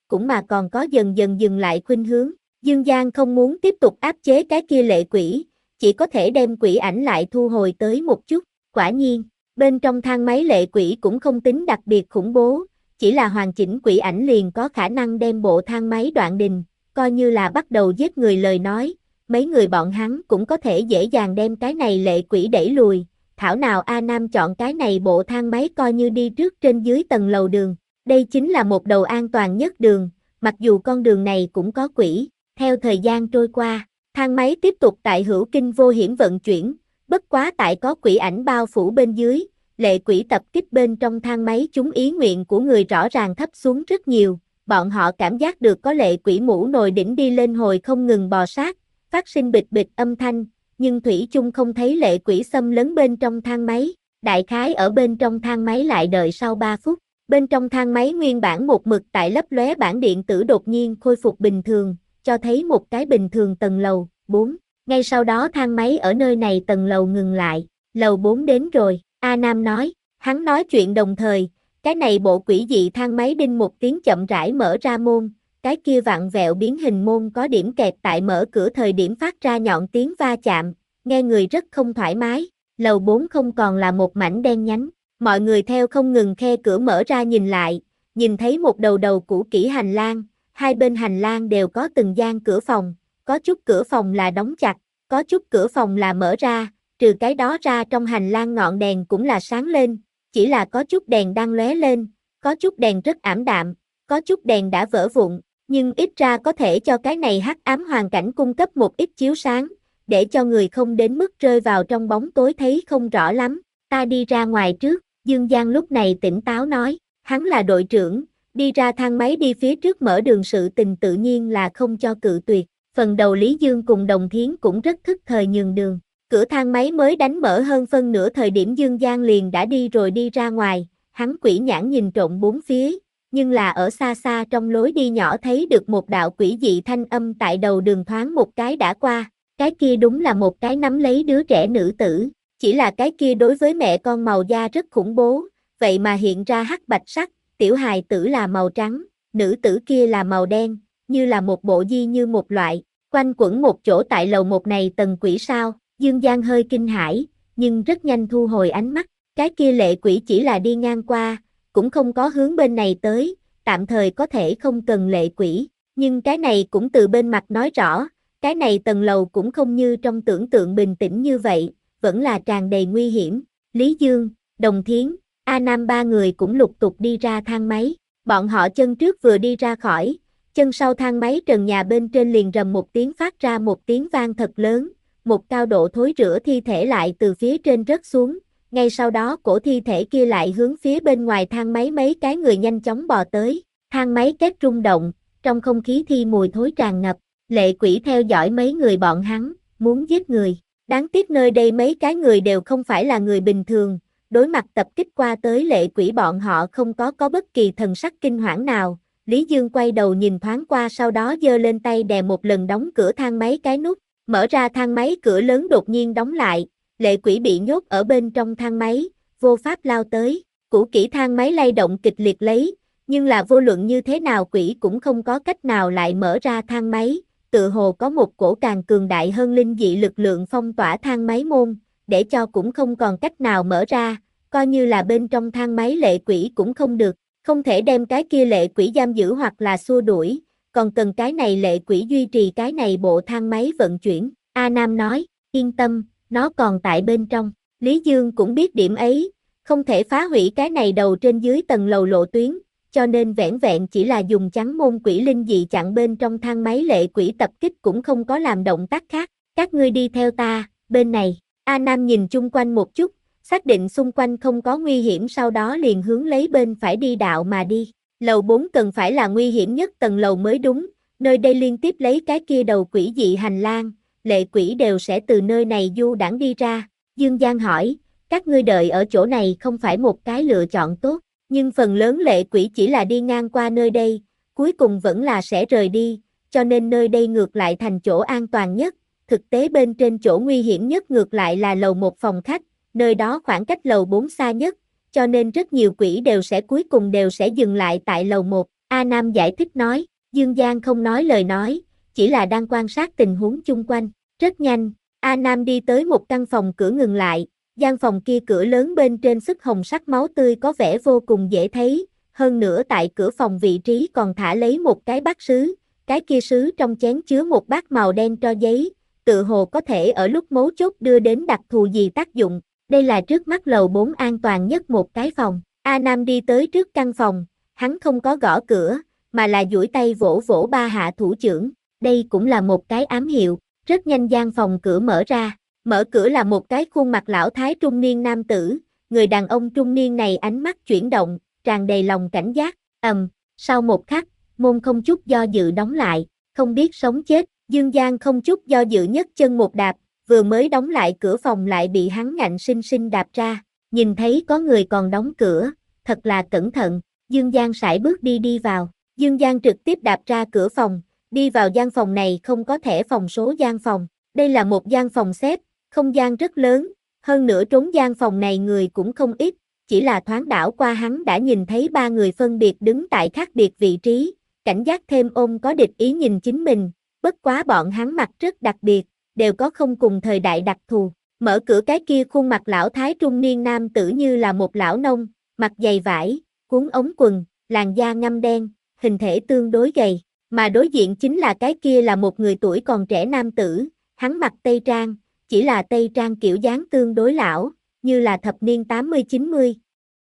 cũng mà còn có dần dần dừng lại khuynh hướng. Dương Giang không muốn tiếp tục áp chế cái kia lệ quỷ, chỉ có thể đem quỷ ảnh lại thu hồi tới một chút. Quả nhiên, bên trong thang máy lệ quỷ cũng không tính đặc biệt khủng bố, chỉ là hoàn chỉnh quỷ ảnh liền có khả năng đem bộ thang máy đoạn đình, coi như là bắt đầu giết người lời nói, mấy người bọn hắn cũng có thể dễ dàng đem cái này lệ quỷ đẩy lùi. Thảo nào A Nam chọn cái này bộ thang máy coi như đi trước trên dưới tầng lầu đường, đây chính là một đầu an toàn nhất đường, mặc dù con đường này cũng có quỷ. Theo thời gian trôi qua, thang máy tiếp tục tại hữu kinh vô hiểm vận chuyển, bất quá tại có quỷ ảnh bao phủ bên dưới, lệ quỷ tập kích bên trong thang máy chúng ý nguyện của người rõ ràng thấp xuống rất nhiều, bọn họ cảm giác được có lệ quỷ mũ nồi đỉnh đi lên hồi không ngừng bò sát, phát sinh bịch bịch âm thanh, nhưng thủy chung không thấy lệ quỷ xâm lấn bên trong thang máy, đại khái ở bên trong thang máy lại đợi sau ba phút, bên trong thang máy nguyên bản một mực tại lấp lóe bảng điện tử đột nhiên khôi phục bình thường, cho thấy một cái bình thường tầng lầu, bốn. Ngay sau đó thang máy ở nơi này tầng lầu ngừng lại, lầu bốn đến rồi, A Nam nói, hắn nói chuyện đồng thời, cái này bộ quỷ dị thang máy đinh một tiếng chậm rãi mở ra môn, cái kia vặn vẹo biến hình môn có điểm kẹt tại mở cửa thời điểm phát ra nhọn tiếng va chạm, nghe người rất không thoải mái, lầu bốn không còn là một mảnh đen nhánh, mọi người theo không ngừng khe cửa mở ra nhìn lại, nhìn thấy một đầu đầu cũ kỹ hành lang, hai bên hành lang đều có từng gian cửa phòng, có chút cửa phòng là đóng chặt, có chút cửa phòng là mở ra, trừ cái đó ra trong hành lang ngọn đèn cũng là sáng lên, chỉ là có chút đèn đang lóe lên, có chút đèn rất ảm đạm, có chút đèn đã vỡ vụn, nhưng ít ra có thể cho cái này hắc ám hoàn cảnh cung cấp một ít chiếu sáng, để cho người không đến mức rơi vào trong bóng tối thấy không rõ lắm, ta đi ra ngoài trước, Dương Giang lúc này tỉnh táo nói, hắn là đội trưởng, đi ra thang máy đi phía trước mở đường sự tình tự nhiên là không cho cự tuyệt, phần đầu Lý Dương cùng Đồng Thiến cũng rất thức thời nhường đường, cửa thang máy mới đánh mở hơn phân nửa thời điểm Dương Giang liền đã đi rồi đi ra ngoài, hắn quỷ nhãn nhìn trộn bốn phía, nhưng là ở xa xa trong lối đi nhỏ thấy được một đạo quỷ dị thanh âm tại đầu đường thoáng một cái đã qua, cái kia đúng là một cái nắm lấy đứa trẻ nữ tử, chỉ là cái kia đối với mẹ con màu da rất khủng bố, vậy mà hiện ra hắc bạch sắc, tiểu hài tử là màu trắng, nữ tử kia là màu đen, như là một bộ di như một loại, quanh quẩn một chỗ tại lầu một này tầng quỷ sao, Dương Giang hơi kinh hãi, nhưng rất nhanh thu hồi ánh mắt, cái kia lệ quỷ chỉ là đi ngang qua, cũng không có hướng bên này tới, tạm thời có thể không cần lệ quỷ, nhưng cái này cũng từ bên mặt nói rõ, cái này tầng lầu cũng không như trong tưởng tượng bình tĩnh như vậy, vẫn là tràn đầy nguy hiểm, Lý Dương, Đồng Thiến, A Nam ba người cũng lục tục đi ra thang máy, bọn họ chân trước vừa đi ra khỏi, chân sau thang máy trần nhà bên trên liền rầm một tiếng phát ra một tiếng vang thật lớn, một cao độ thối rữa thi thể lại từ phía trên rớt xuống, ngay sau đó cổ thi thể kia lại hướng phía bên ngoài thang máy mấy cái người nhanh chóng bò tới, thang máy két rung động, trong không khí thi mùi thối tràn ngập, lệ quỷ theo dõi mấy người bọn hắn, muốn giết người, đáng tiếc nơi đây mấy cái người đều không phải là người bình thường, đối mặt tập kích qua tới lệ quỷ bọn họ không có có bất kỳ thần sắc kinh hoảng nào, Lý Dương quay đầu nhìn thoáng qua sau đó giơ lên tay đè một lần đóng cửa thang máy cái nút, mở ra thang máy cửa lớn đột nhiên đóng lại, lệ quỷ bị nhốt ở bên trong thang máy, vô pháp lao tới, cũ kỹ thang máy lay động kịch liệt lấy, nhưng là vô luận như thế nào quỷ cũng không có cách nào lại mở ra thang máy, tự hồ có một cổ càng cường đại hơn linh dị lực lượng phong tỏa thang máy môn, để cho cũng không còn cách nào mở ra, coi như là bên trong thang máy lệ quỷ cũng không được, không thể đem cái kia lệ quỷ giam giữ hoặc là xua đuổi, còn cần cái này lệ quỷ duy trì cái này bộ thang máy vận chuyển, A Nam nói, yên tâm, nó còn tại bên trong, Lý Dương cũng biết điểm ấy, không thể phá hủy cái này đầu trên dưới tầng lầu lộ tuyến, cho nên vẻn vẹn chỉ là dùng trắng môn quỷ linh dị chặn bên trong thang máy lệ quỷ tập kích cũng không có làm động tác khác, các ngươi đi theo ta, bên này, A Nam nhìn chung quanh một chút, xác định xung quanh không có nguy hiểm sau đó liền hướng lấy bên phải đi đạo mà đi, lầu bốn cần phải là nguy hiểm nhất tầng lầu mới đúng, nơi đây liên tiếp lấy cái kia đầu quỷ dị hành lang, lệ quỷ đều sẽ từ nơi này du đãng đi ra, Dương Giang hỏi, các ngươi đợi ở chỗ này không phải một cái lựa chọn tốt, nhưng phần lớn lệ quỷ chỉ là đi ngang qua nơi đây, cuối cùng vẫn là sẽ rời đi, cho nên nơi đây ngược lại thành chỗ an toàn nhất, thực tế bên trên chỗ nguy hiểm nhất ngược lại là lầu một phòng khách, nơi đó khoảng cách lầu bốn xa nhất, cho nên rất nhiều quỷ đều sẽ cuối cùng đều sẽ dừng lại tại lầu một, A Nam giải thích nói, Dương Giang không nói lời nói, chỉ là đang quan sát tình huống chung quanh. Rất nhanh, A Nam đi tới một căn phòng cửa ngừng lại, gian phòng kia cửa lớn bên trên sức hồng sắc máu tươi có vẻ vô cùng dễ thấy, hơn nữa tại cửa phòng vị trí còn thả lấy một cái bát sứ, cái kia sứ trong chén chứa một bát màu đen tro giấy, tự hồ có thể ở lúc mấu chốt đưa đến đặc thù gì tác dụng. Đây là trước mắt lầu bốn an toàn nhất một cái phòng. A Nam đi tới trước căn phòng, hắn không có gõ cửa, mà là duỗi tay vỗ vỗ ba hạ thủ trưởng, đây cũng là một cái ám hiệu. Rất nhanh gian phòng cửa mở ra, mở cửa là một cái khuôn mặt lão thái trung niên nam tử, người đàn ông trung niên này ánh mắt chuyển động, tràn đầy lòng cảnh giác, ầm, sau một khắc, môn không chút do dự đóng lại, không biết sống chết, Dương Giang không chút do dự nhấc chân một đạp, vừa mới đóng lại cửa phòng lại bị hắn ngạnh sinh sinh đạp ra, nhìn thấy có người còn đóng cửa, thật là cẩn thận, Dương Giang sải bước đi đi vào, Dương Giang trực tiếp đạp ra cửa phòng, đi vào gian phòng này không có thẻ phòng số gian phòng, đây là một gian phòng xếp, không gian rất lớn, hơn nữa trốn gian phòng này người cũng không ít, chỉ là thoáng đảo qua hắn đã nhìn thấy ba người phân biệt đứng tại khác biệt vị trí, cảnh giác thêm ôm có địch ý nhìn chính mình, bất quá bọn hắn mặt rất đặc biệt, đều có không cùng thời đại đặc thù, mở cửa cái kia khuôn mặt lão thái trung niên nam tử như là một lão nông, mặc giày vải, cuốn ống quần, làn da ngăm đen, hình thể tương đối gầy. Mà đối diện chính là cái kia là một người tuổi còn trẻ nam tử, hắn mặc tây trang, chỉ là tây trang kiểu dáng tương đối lão, như là thập niên tám mươi chín mươi.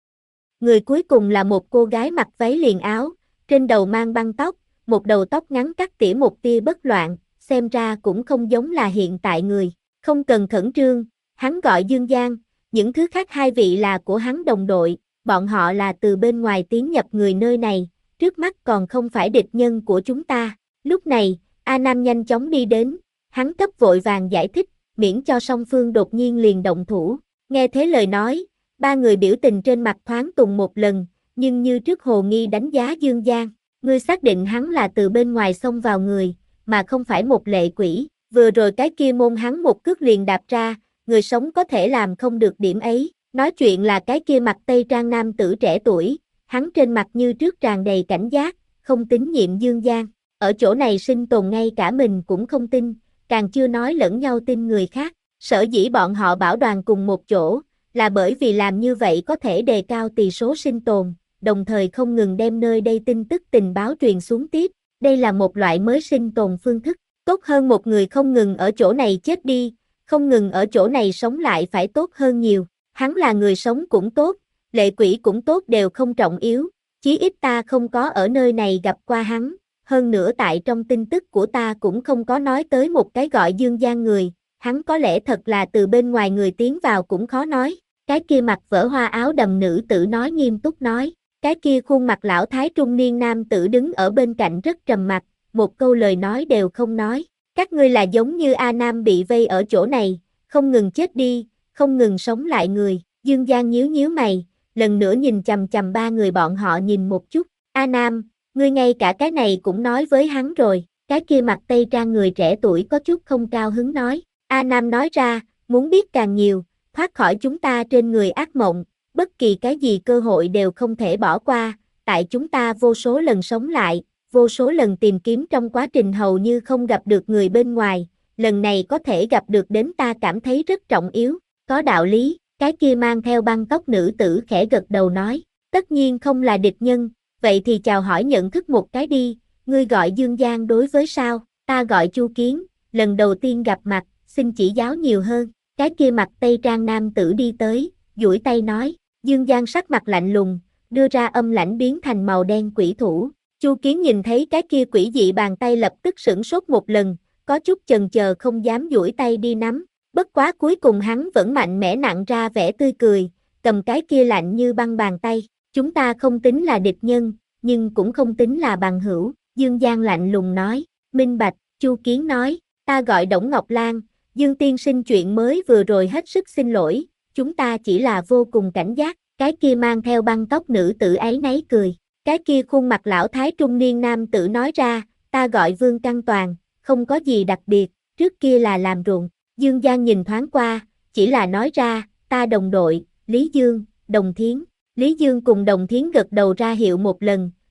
Người cuối cùng là một cô gái mặc váy liền áo, trên đầu mang băng tóc, một đầu tóc ngắn cắt tỉa một tia bất loạn, xem ra cũng không giống là hiện tại người, không cần khẩn trương, hắn gọi Dương Giang, những thứ khác hai vị là của hắn đồng đội, bọn họ là từ bên ngoài tiến nhập người nơi này. Trước mắt còn không phải địch nhân của chúng ta. Lúc này, A Nam nhanh chóng đi đến, hắn cấp vội vàng giải thích, miễn cho song phương đột nhiên liền động thủ. Nghe thế lời nói, ba người biểu tình trên mặt thoáng tùng một lần, nhưng như trước hồ nghi đánh giá Dương Giang. Ngươi xác định hắn là từ bên ngoài xông vào người, mà không phải một lệ quỷ. Vừa rồi cái kia môn hắn một cước liền đạp ra, người sống có thể làm không được điểm ấy. Nói chuyện là cái kia mặc tây trang nam tử trẻ tuổi. Hắn trên mặt như trước tràn đầy cảnh giác, không tín nhiệm Dương Giang, ở chỗ này sinh tồn ngay cả mình cũng không tin, càng chưa nói lẫn nhau tin người khác, sở dĩ bọn họ bảo đoàn cùng một chỗ, là bởi vì làm như vậy có thể đề cao tỷ số sinh tồn, đồng thời không ngừng đem nơi đây tin tức tình báo truyền xuống tiếp, đây là một loại mới sinh tồn phương thức, tốt hơn một người không ngừng ở chỗ này chết đi, không ngừng ở chỗ này sống lại phải tốt hơn nhiều, hắn là người sống cũng tốt. Lệ quỷ cũng tốt đều không trọng yếu, chí ít ta không có ở nơi này gặp qua hắn, hơn nữa tại trong tin tức của ta cũng không có nói tới một cái gọi Dương Giang người, hắn có lẽ thật là từ bên ngoài người tiến vào cũng khó nói, cái kia mặc vỡ hoa áo đầm nữ tử nói nghiêm túc nói, cái kia khuôn mặt lão thái trung niên nam tử đứng ở bên cạnh rất trầm mặc, một câu lời nói đều không nói, các ngươi là giống như A Nam bị vây ở chỗ này, không ngừng chết đi, không ngừng sống lại người, Dương Giang nhíu nhíu mày. Lần nữa nhìn chằm chằm ba người bọn họ nhìn một chút, A Nam, ngươi ngay cả cái này cũng nói với hắn rồi, cái kia mặt tây trang người trẻ tuổi có chút không cao hứng nói, A Nam nói ra, muốn biết càng nhiều, thoát khỏi chúng ta trên người ác mộng, bất kỳ cái gì cơ hội đều không thể bỏ qua, tại chúng ta vô số lần sống lại, vô số lần tìm kiếm trong quá trình hầu như không gặp được người bên ngoài, lần này có thể gặp được đến ta cảm thấy rất trọng yếu, có đạo lý. Cái kia mang theo băng tóc nữ tử khẽ gật đầu nói, tất nhiên không là địch nhân, vậy thì chào hỏi nhận thức một cái đi, ngươi gọi Dương Giang đối với sao, ta gọi Chu Kiến, lần đầu tiên gặp mặt, xin chỉ giáo nhiều hơn, cái kia mặt tây trang nam tử đi tới, duỗi tay nói, Dương Giang sắc mặt lạnh lùng, đưa ra âm lãnh biến thành màu đen quỷ thủ, Chu Kiến nhìn thấy cái kia quỷ dị bàn tay lập tức sửng sốt một lần, có chút chần chờ không dám duỗi tay đi nắm. Bất quá cuối cùng hắn vẫn mạnh mẽ nặn ra vẻ tươi cười, cầm cái kia lạnh như băng bàn tay, chúng ta không tính là địch nhân, nhưng cũng không tính là bằng hữu, Dương Giang lạnh lùng nói, minh bạch, Chu Kiến nói, ta gọi Đổng Ngọc Lan, Dương tiên sinh chuyện mới vừa rồi hết sức xin lỗi, chúng ta chỉ là vô cùng cảnh giác, cái kia mang theo băng tóc nữ tử ấy nấy cười, cái kia khuôn mặt lão thái trung niên nam tử nói ra, ta gọi Vương Căn Toàn, không có gì đặc biệt, trước kia là làm ruộng. Dương Giang nhìn thoáng qua, chỉ là nói ra, ta đồng đội, Lý Dương, Đồng Thiến. Lý Dương cùng Đồng Thiến gật đầu ra hiệu một lần,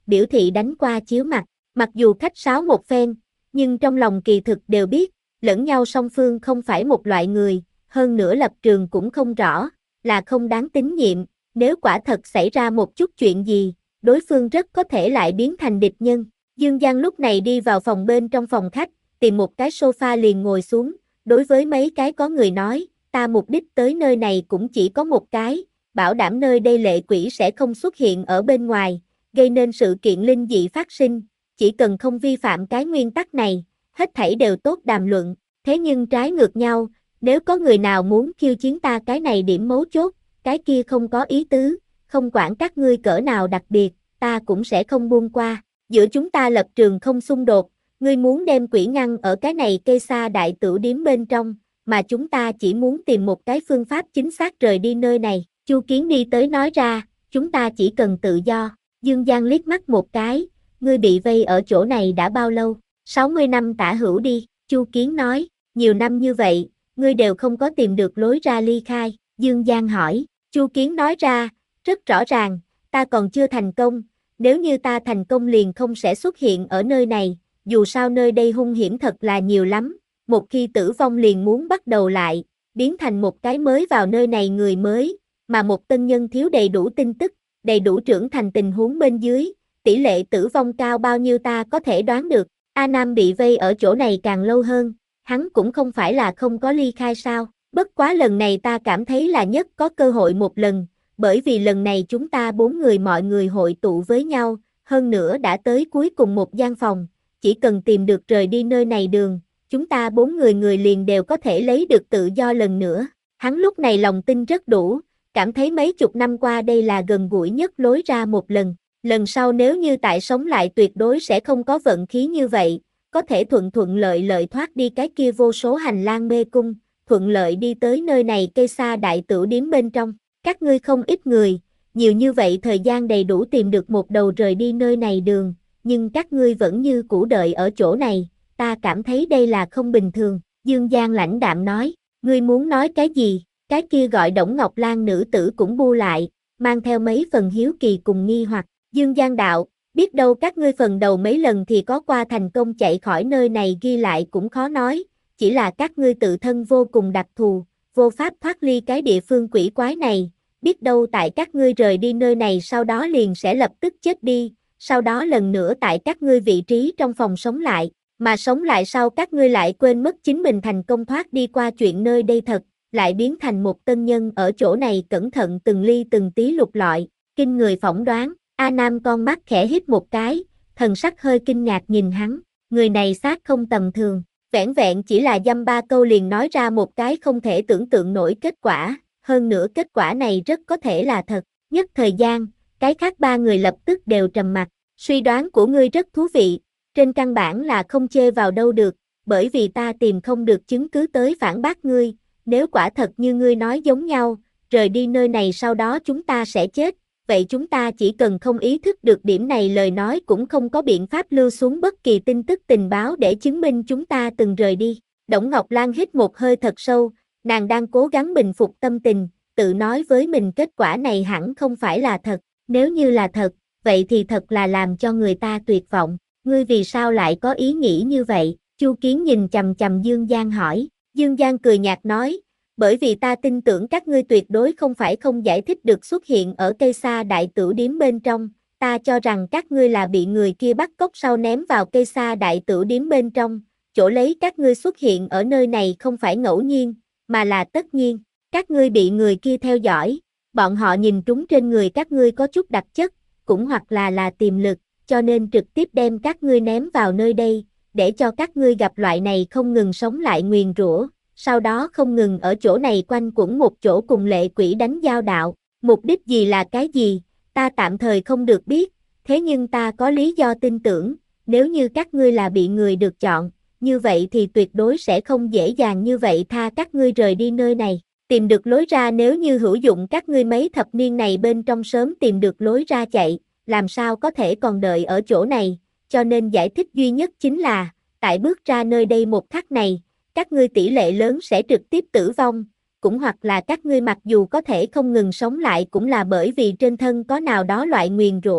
biểu thị đánh qua chiếu mặt. Mặc dù khách sáo một phen, nhưng trong lòng kỳ thực đều biết, lẫn nhau song phương không phải một loại người, hơn nữa lập trường cũng không rõ, là không đáng tín nhiệm, nếu quả thật xảy ra một chút chuyện gì, đối phương rất có thể lại biến thành địch nhân. Dương Giang lúc này đi vào phòng bên trong phòng khách, tìm một cái sofa liền ngồi xuống, đối với mấy cái có người nói, ta mục đích tới nơi này cũng chỉ có một cái, bảo đảm nơi đây lệ quỷ sẽ không xuất hiện ở bên ngoài, gây nên sự kiện linh dị phát sinh, chỉ cần không vi phạm cái nguyên tắc này, hết thảy đều tốt đàm luận, thế nhưng trái ngược nhau, nếu có người nào muốn khiêu chiến ta cái này điểm mấu chốt, cái kia không có ý tứ, không quản các ngươi cỡ nào đặc biệt, ta cũng sẽ không buông qua, giữa chúng ta lập trường không xung đột, ngươi muốn đem quỷ ngăn ở cái này cây sa đại tửu điếm bên trong, mà chúng ta chỉ muốn tìm một cái phương pháp chính xác rời đi nơi này, Chu Kiến đi tới nói ra, chúng ta chỉ cần tự do, Dương Giang liếc mắt một cái, ngươi bị vây ở chỗ này đã bao lâu, sáu mươi năm tả hữu đi, Chu Kiến nói, nhiều năm như vậy, ngươi đều không có tìm được lối ra ly khai, Dương Giang hỏi, Chu Kiến nói ra, rất rõ ràng, ta còn chưa thành công, nếu như ta thành công liền không sẽ xuất hiện ở nơi này, dù sao nơi đây hung hiểm thật là nhiều lắm, một khi tử vong liền muốn bắt đầu lại, biến thành một cái mới vào nơi này người mới, mà một tân nhân thiếu đầy đủ tin tức, đầy đủ trưởng thành tình huống bên dưới, tỷ lệ tử vong cao bao nhiêu ta có thể đoán được, A Nam bị vây ở chỗ này càng lâu hơn, hắn cũng không phải là không có ly khai sao, bất quá lần này ta cảm thấy là nhất có cơ hội một lần, bởi vì lần này chúng ta bốn người mọi người hội tụ với nhau, hơn nữa đã tới cuối cùng một gian phòng, chỉ cần tìm được rời đi nơi này đường, chúng ta bốn người người liền đều có thể lấy được tự do lần nữa, hắn lúc này lòng tin rất đủ, cảm thấy mấy chục năm qua đây là gần gũi nhất lối ra một lần, lần sau nếu như tại sống lại tuyệt đối sẽ không có vận khí như vậy, có thể thuận thuận lợi lợi thoát đi cái kia vô số hành lang mê cung, thuận lợi đi tới nơi này cây sa đại tửu điếm bên trong, các ngươi không ít người, nhiều như vậy thời gian đầy đủ tìm được một đầu rời đi nơi này đường, nhưng các ngươi vẫn như cũ đợi ở chỗ này, ta cảm thấy đây là không bình thường, Dương Giang lãnh đạm nói, ngươi muốn nói cái gì, cái kia gọi Đổng Ngọc Lan nữ tử cũng bu lại, mang theo mấy phần hiếu kỳ cùng nghi hoặc, Dương Giang đạo, biết đâu các ngươi phần đầu mấy lần thì có qua thành công chạy khỏi nơi này ghi lại cũng khó nói, chỉ là các ngươi tự thân vô cùng đặc thù, vô pháp thoát ly cái địa phương quỷ quái này, biết đâu tại các ngươi rời đi nơi này sau đó liền sẽ lập tức chết đi, sau đó lần nữa tại các ngươi vị trí trong phòng sống lại, mà sống lại sau các ngươi lại quên mất chính mình thành công thoát đi qua chuyện nơi đây thật, lại biến thành một tân nhân ở chỗ này cẩn thận từng ly từng tí lục lọi, kinh người phỏng đoán, A Nam con mắt khẽ hít một cái, thần sắc hơi kinh ngạc nhìn hắn, người này xác không tầm thường, vẻn vẹn chỉ là dăm ba câu liền nói ra một cái không thể tưởng tượng nổi kết quả, hơn nữa kết quả này rất có thể là thật, nhất thời gian, cái khác ba người lập tức đều trầm mặc, suy đoán của ngươi rất thú vị, trên căn bản là không chê vào đâu được, bởi vì ta tìm không được chứng cứ tới phản bác ngươi, nếu quả thật như ngươi nói giống nhau, rời đi nơi này sau đó chúng ta sẽ chết, vậy chúng ta chỉ cần không ý thức được điểm này lời nói cũng không có biện pháp lưu xuống bất kỳ tin tức tình báo để chứng minh chúng ta từng rời đi. Đổng Ngọc Lan hít một hơi thật sâu, nàng đang cố gắng bình phục tâm tình, tự nói với mình kết quả này hẳn không phải là thật, nếu như là thật, vậy thì thật là làm cho người ta tuyệt vọng, ngươi vì sao lại có ý nghĩ như vậy, Chu Kiến nhìn chằm chằm Dương Giang hỏi, Dương Giang cười nhạt nói, bởi vì ta tin tưởng các ngươi tuyệt đối không phải không giải thích được xuất hiện ở cây sa đại tửu điếm bên trong, ta cho rằng các ngươi là bị người kia bắt cóc sau ném vào cây sa đại tửu điếm bên trong, chỗ lấy các ngươi xuất hiện ở nơi này không phải ngẫu nhiên, mà là tất nhiên, các ngươi bị người kia theo dõi, bọn họ nhìn trúng trên người các ngươi có chút đặc chất, cũng hoặc là là tiềm lực, cho nên trực tiếp đem các ngươi ném vào nơi đây, để cho các ngươi gặp loại này không ngừng sống lại nguyền rủa, sau đó không ngừng ở chỗ này quanh quẩn một chỗ cùng lệ quỷ đánh giao đạo, mục đích gì là cái gì, ta tạm thời không được biết, thế nhưng ta có lý do tin tưởng, nếu như các ngươi là bị người được chọn, như vậy thì tuyệt đối sẽ không dễ dàng như vậy tha các ngươi rời đi nơi này, tìm được lối ra nếu như hữu dụng các ngươi mấy thập niên này bên trong sớm tìm được lối ra chạy, làm sao có thể còn đợi ở chỗ này, cho nên giải thích duy nhất chính là, tại bước ra nơi đây một khắc này, các ngươi tỷ lệ lớn sẽ trực tiếp tử vong, cũng hoặc là các ngươi mặc dù có thể không ngừng sống lại cũng là bởi vì trên thân có nào đó loại nguyền rủa,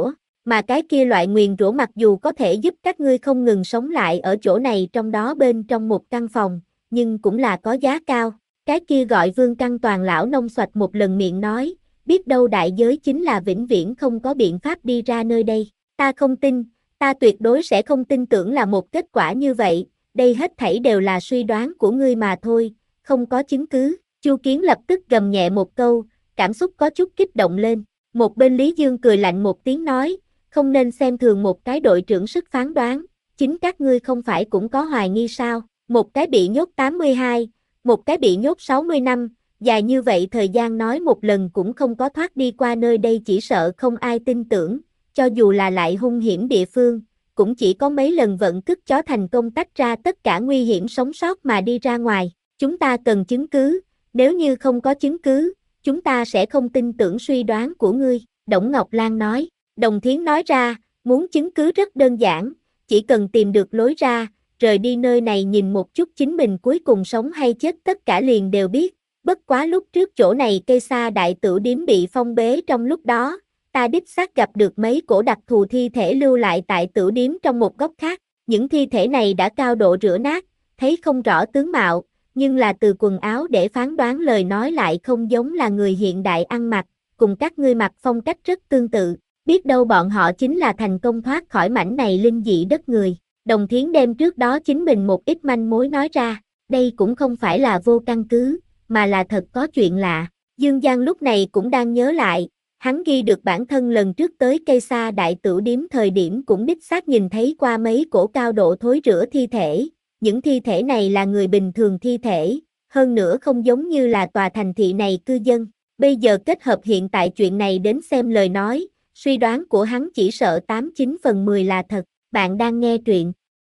Mà cái kia loại nguyền rủa mặc dù có thể giúp các ngươi không ngừng sống lại ở chỗ này trong đó bên trong một căn phòng, nhưng cũng là có giá cao. Cái kia gọi Vương Căn Toàn lão nông xoạch một lần miệng nói, biết đâu đại giới chính là vĩnh viễn không có biện pháp đi ra nơi đây. Ta không tin, ta tuyệt đối sẽ không tin tưởng là một kết quả như vậy, đây hết thảy đều là suy đoán của ngươi mà thôi, không có chứng cứ. Chu Kiến lập tức gầm nhẹ một câu, cảm xúc có chút kích động lên. Một bên Lý Dương cười lạnh một tiếng nói, không nên xem thường một cái đội trưởng sức phán đoán, chính các ngươi không phải cũng có hoài nghi sao, một cái bị nhốt tám mươi hai, một cái bị nhốt sáu mươi năm, dài như vậy thời gian nói một lần cũng không có thoát đi qua nơi đây chỉ sợ không ai tin tưởng, cho dù là lại hung hiểm địa phương, cũng chỉ có mấy lần vận cứt chó thành công tách ra tất cả nguy hiểm sống sót mà đi ra ngoài, chúng ta cần chứng cứ, nếu như không có chứng cứ, chúng ta sẽ không tin tưởng suy đoán của ngươi, Đổng Ngọc Lan nói. Đồng Thiến nói ra, muốn chứng cứ rất đơn giản, chỉ cần tìm được lối ra, rời đi nơi này nhìn một chút chính mình cuối cùng sống hay chết tất cả liền đều biết, bất quá lúc trước chỗ này cây sa đại tửu điếm bị phong bế trong lúc đó, ta đích xác gặp được mấy cổ đặc thù thi thể lưu lại tại tửu điếm trong một góc khác, những thi thể này đã cao độ rửa nát, thấy không rõ tướng mạo, nhưng là từ quần áo để phán đoán lời nói lại không giống là người hiện đại ăn mặc, cùng các ngươi mặc phong cách rất tương tự. Biết đâu bọn họ chính là thành công thoát khỏi mảnh này linh dị đất người. Đồng Thiến đem trước đó chính mình một ít manh mối nói ra, đây cũng không phải là vô căn cứ, mà là thật có chuyện lạ. Dương Giang lúc này cũng đang nhớ lại, hắn ghi được bản thân lần trước tới cây sa đại tửu điếm thời điểm cũng đích xác nhìn thấy qua mấy cổ cao độ thối rữa thi thể. Những thi thể này là người bình thường thi thể, hơn nữa không giống như là tòa thành thị này cư dân. Bây giờ kết hợp hiện tại chuyện này đến xem lời nói, suy đoán của hắn chỉ sợ tám chín phần mười là thật. Bạn đang nghe truyện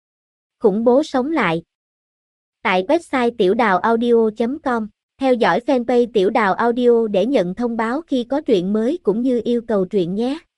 Khủng bố sống lại tại website tiểu đào audio chấm com. Theo dõi fanpage Tiểu Đào Audio để nhận thông báo khi có truyện mới cũng như yêu cầu truyện nhé.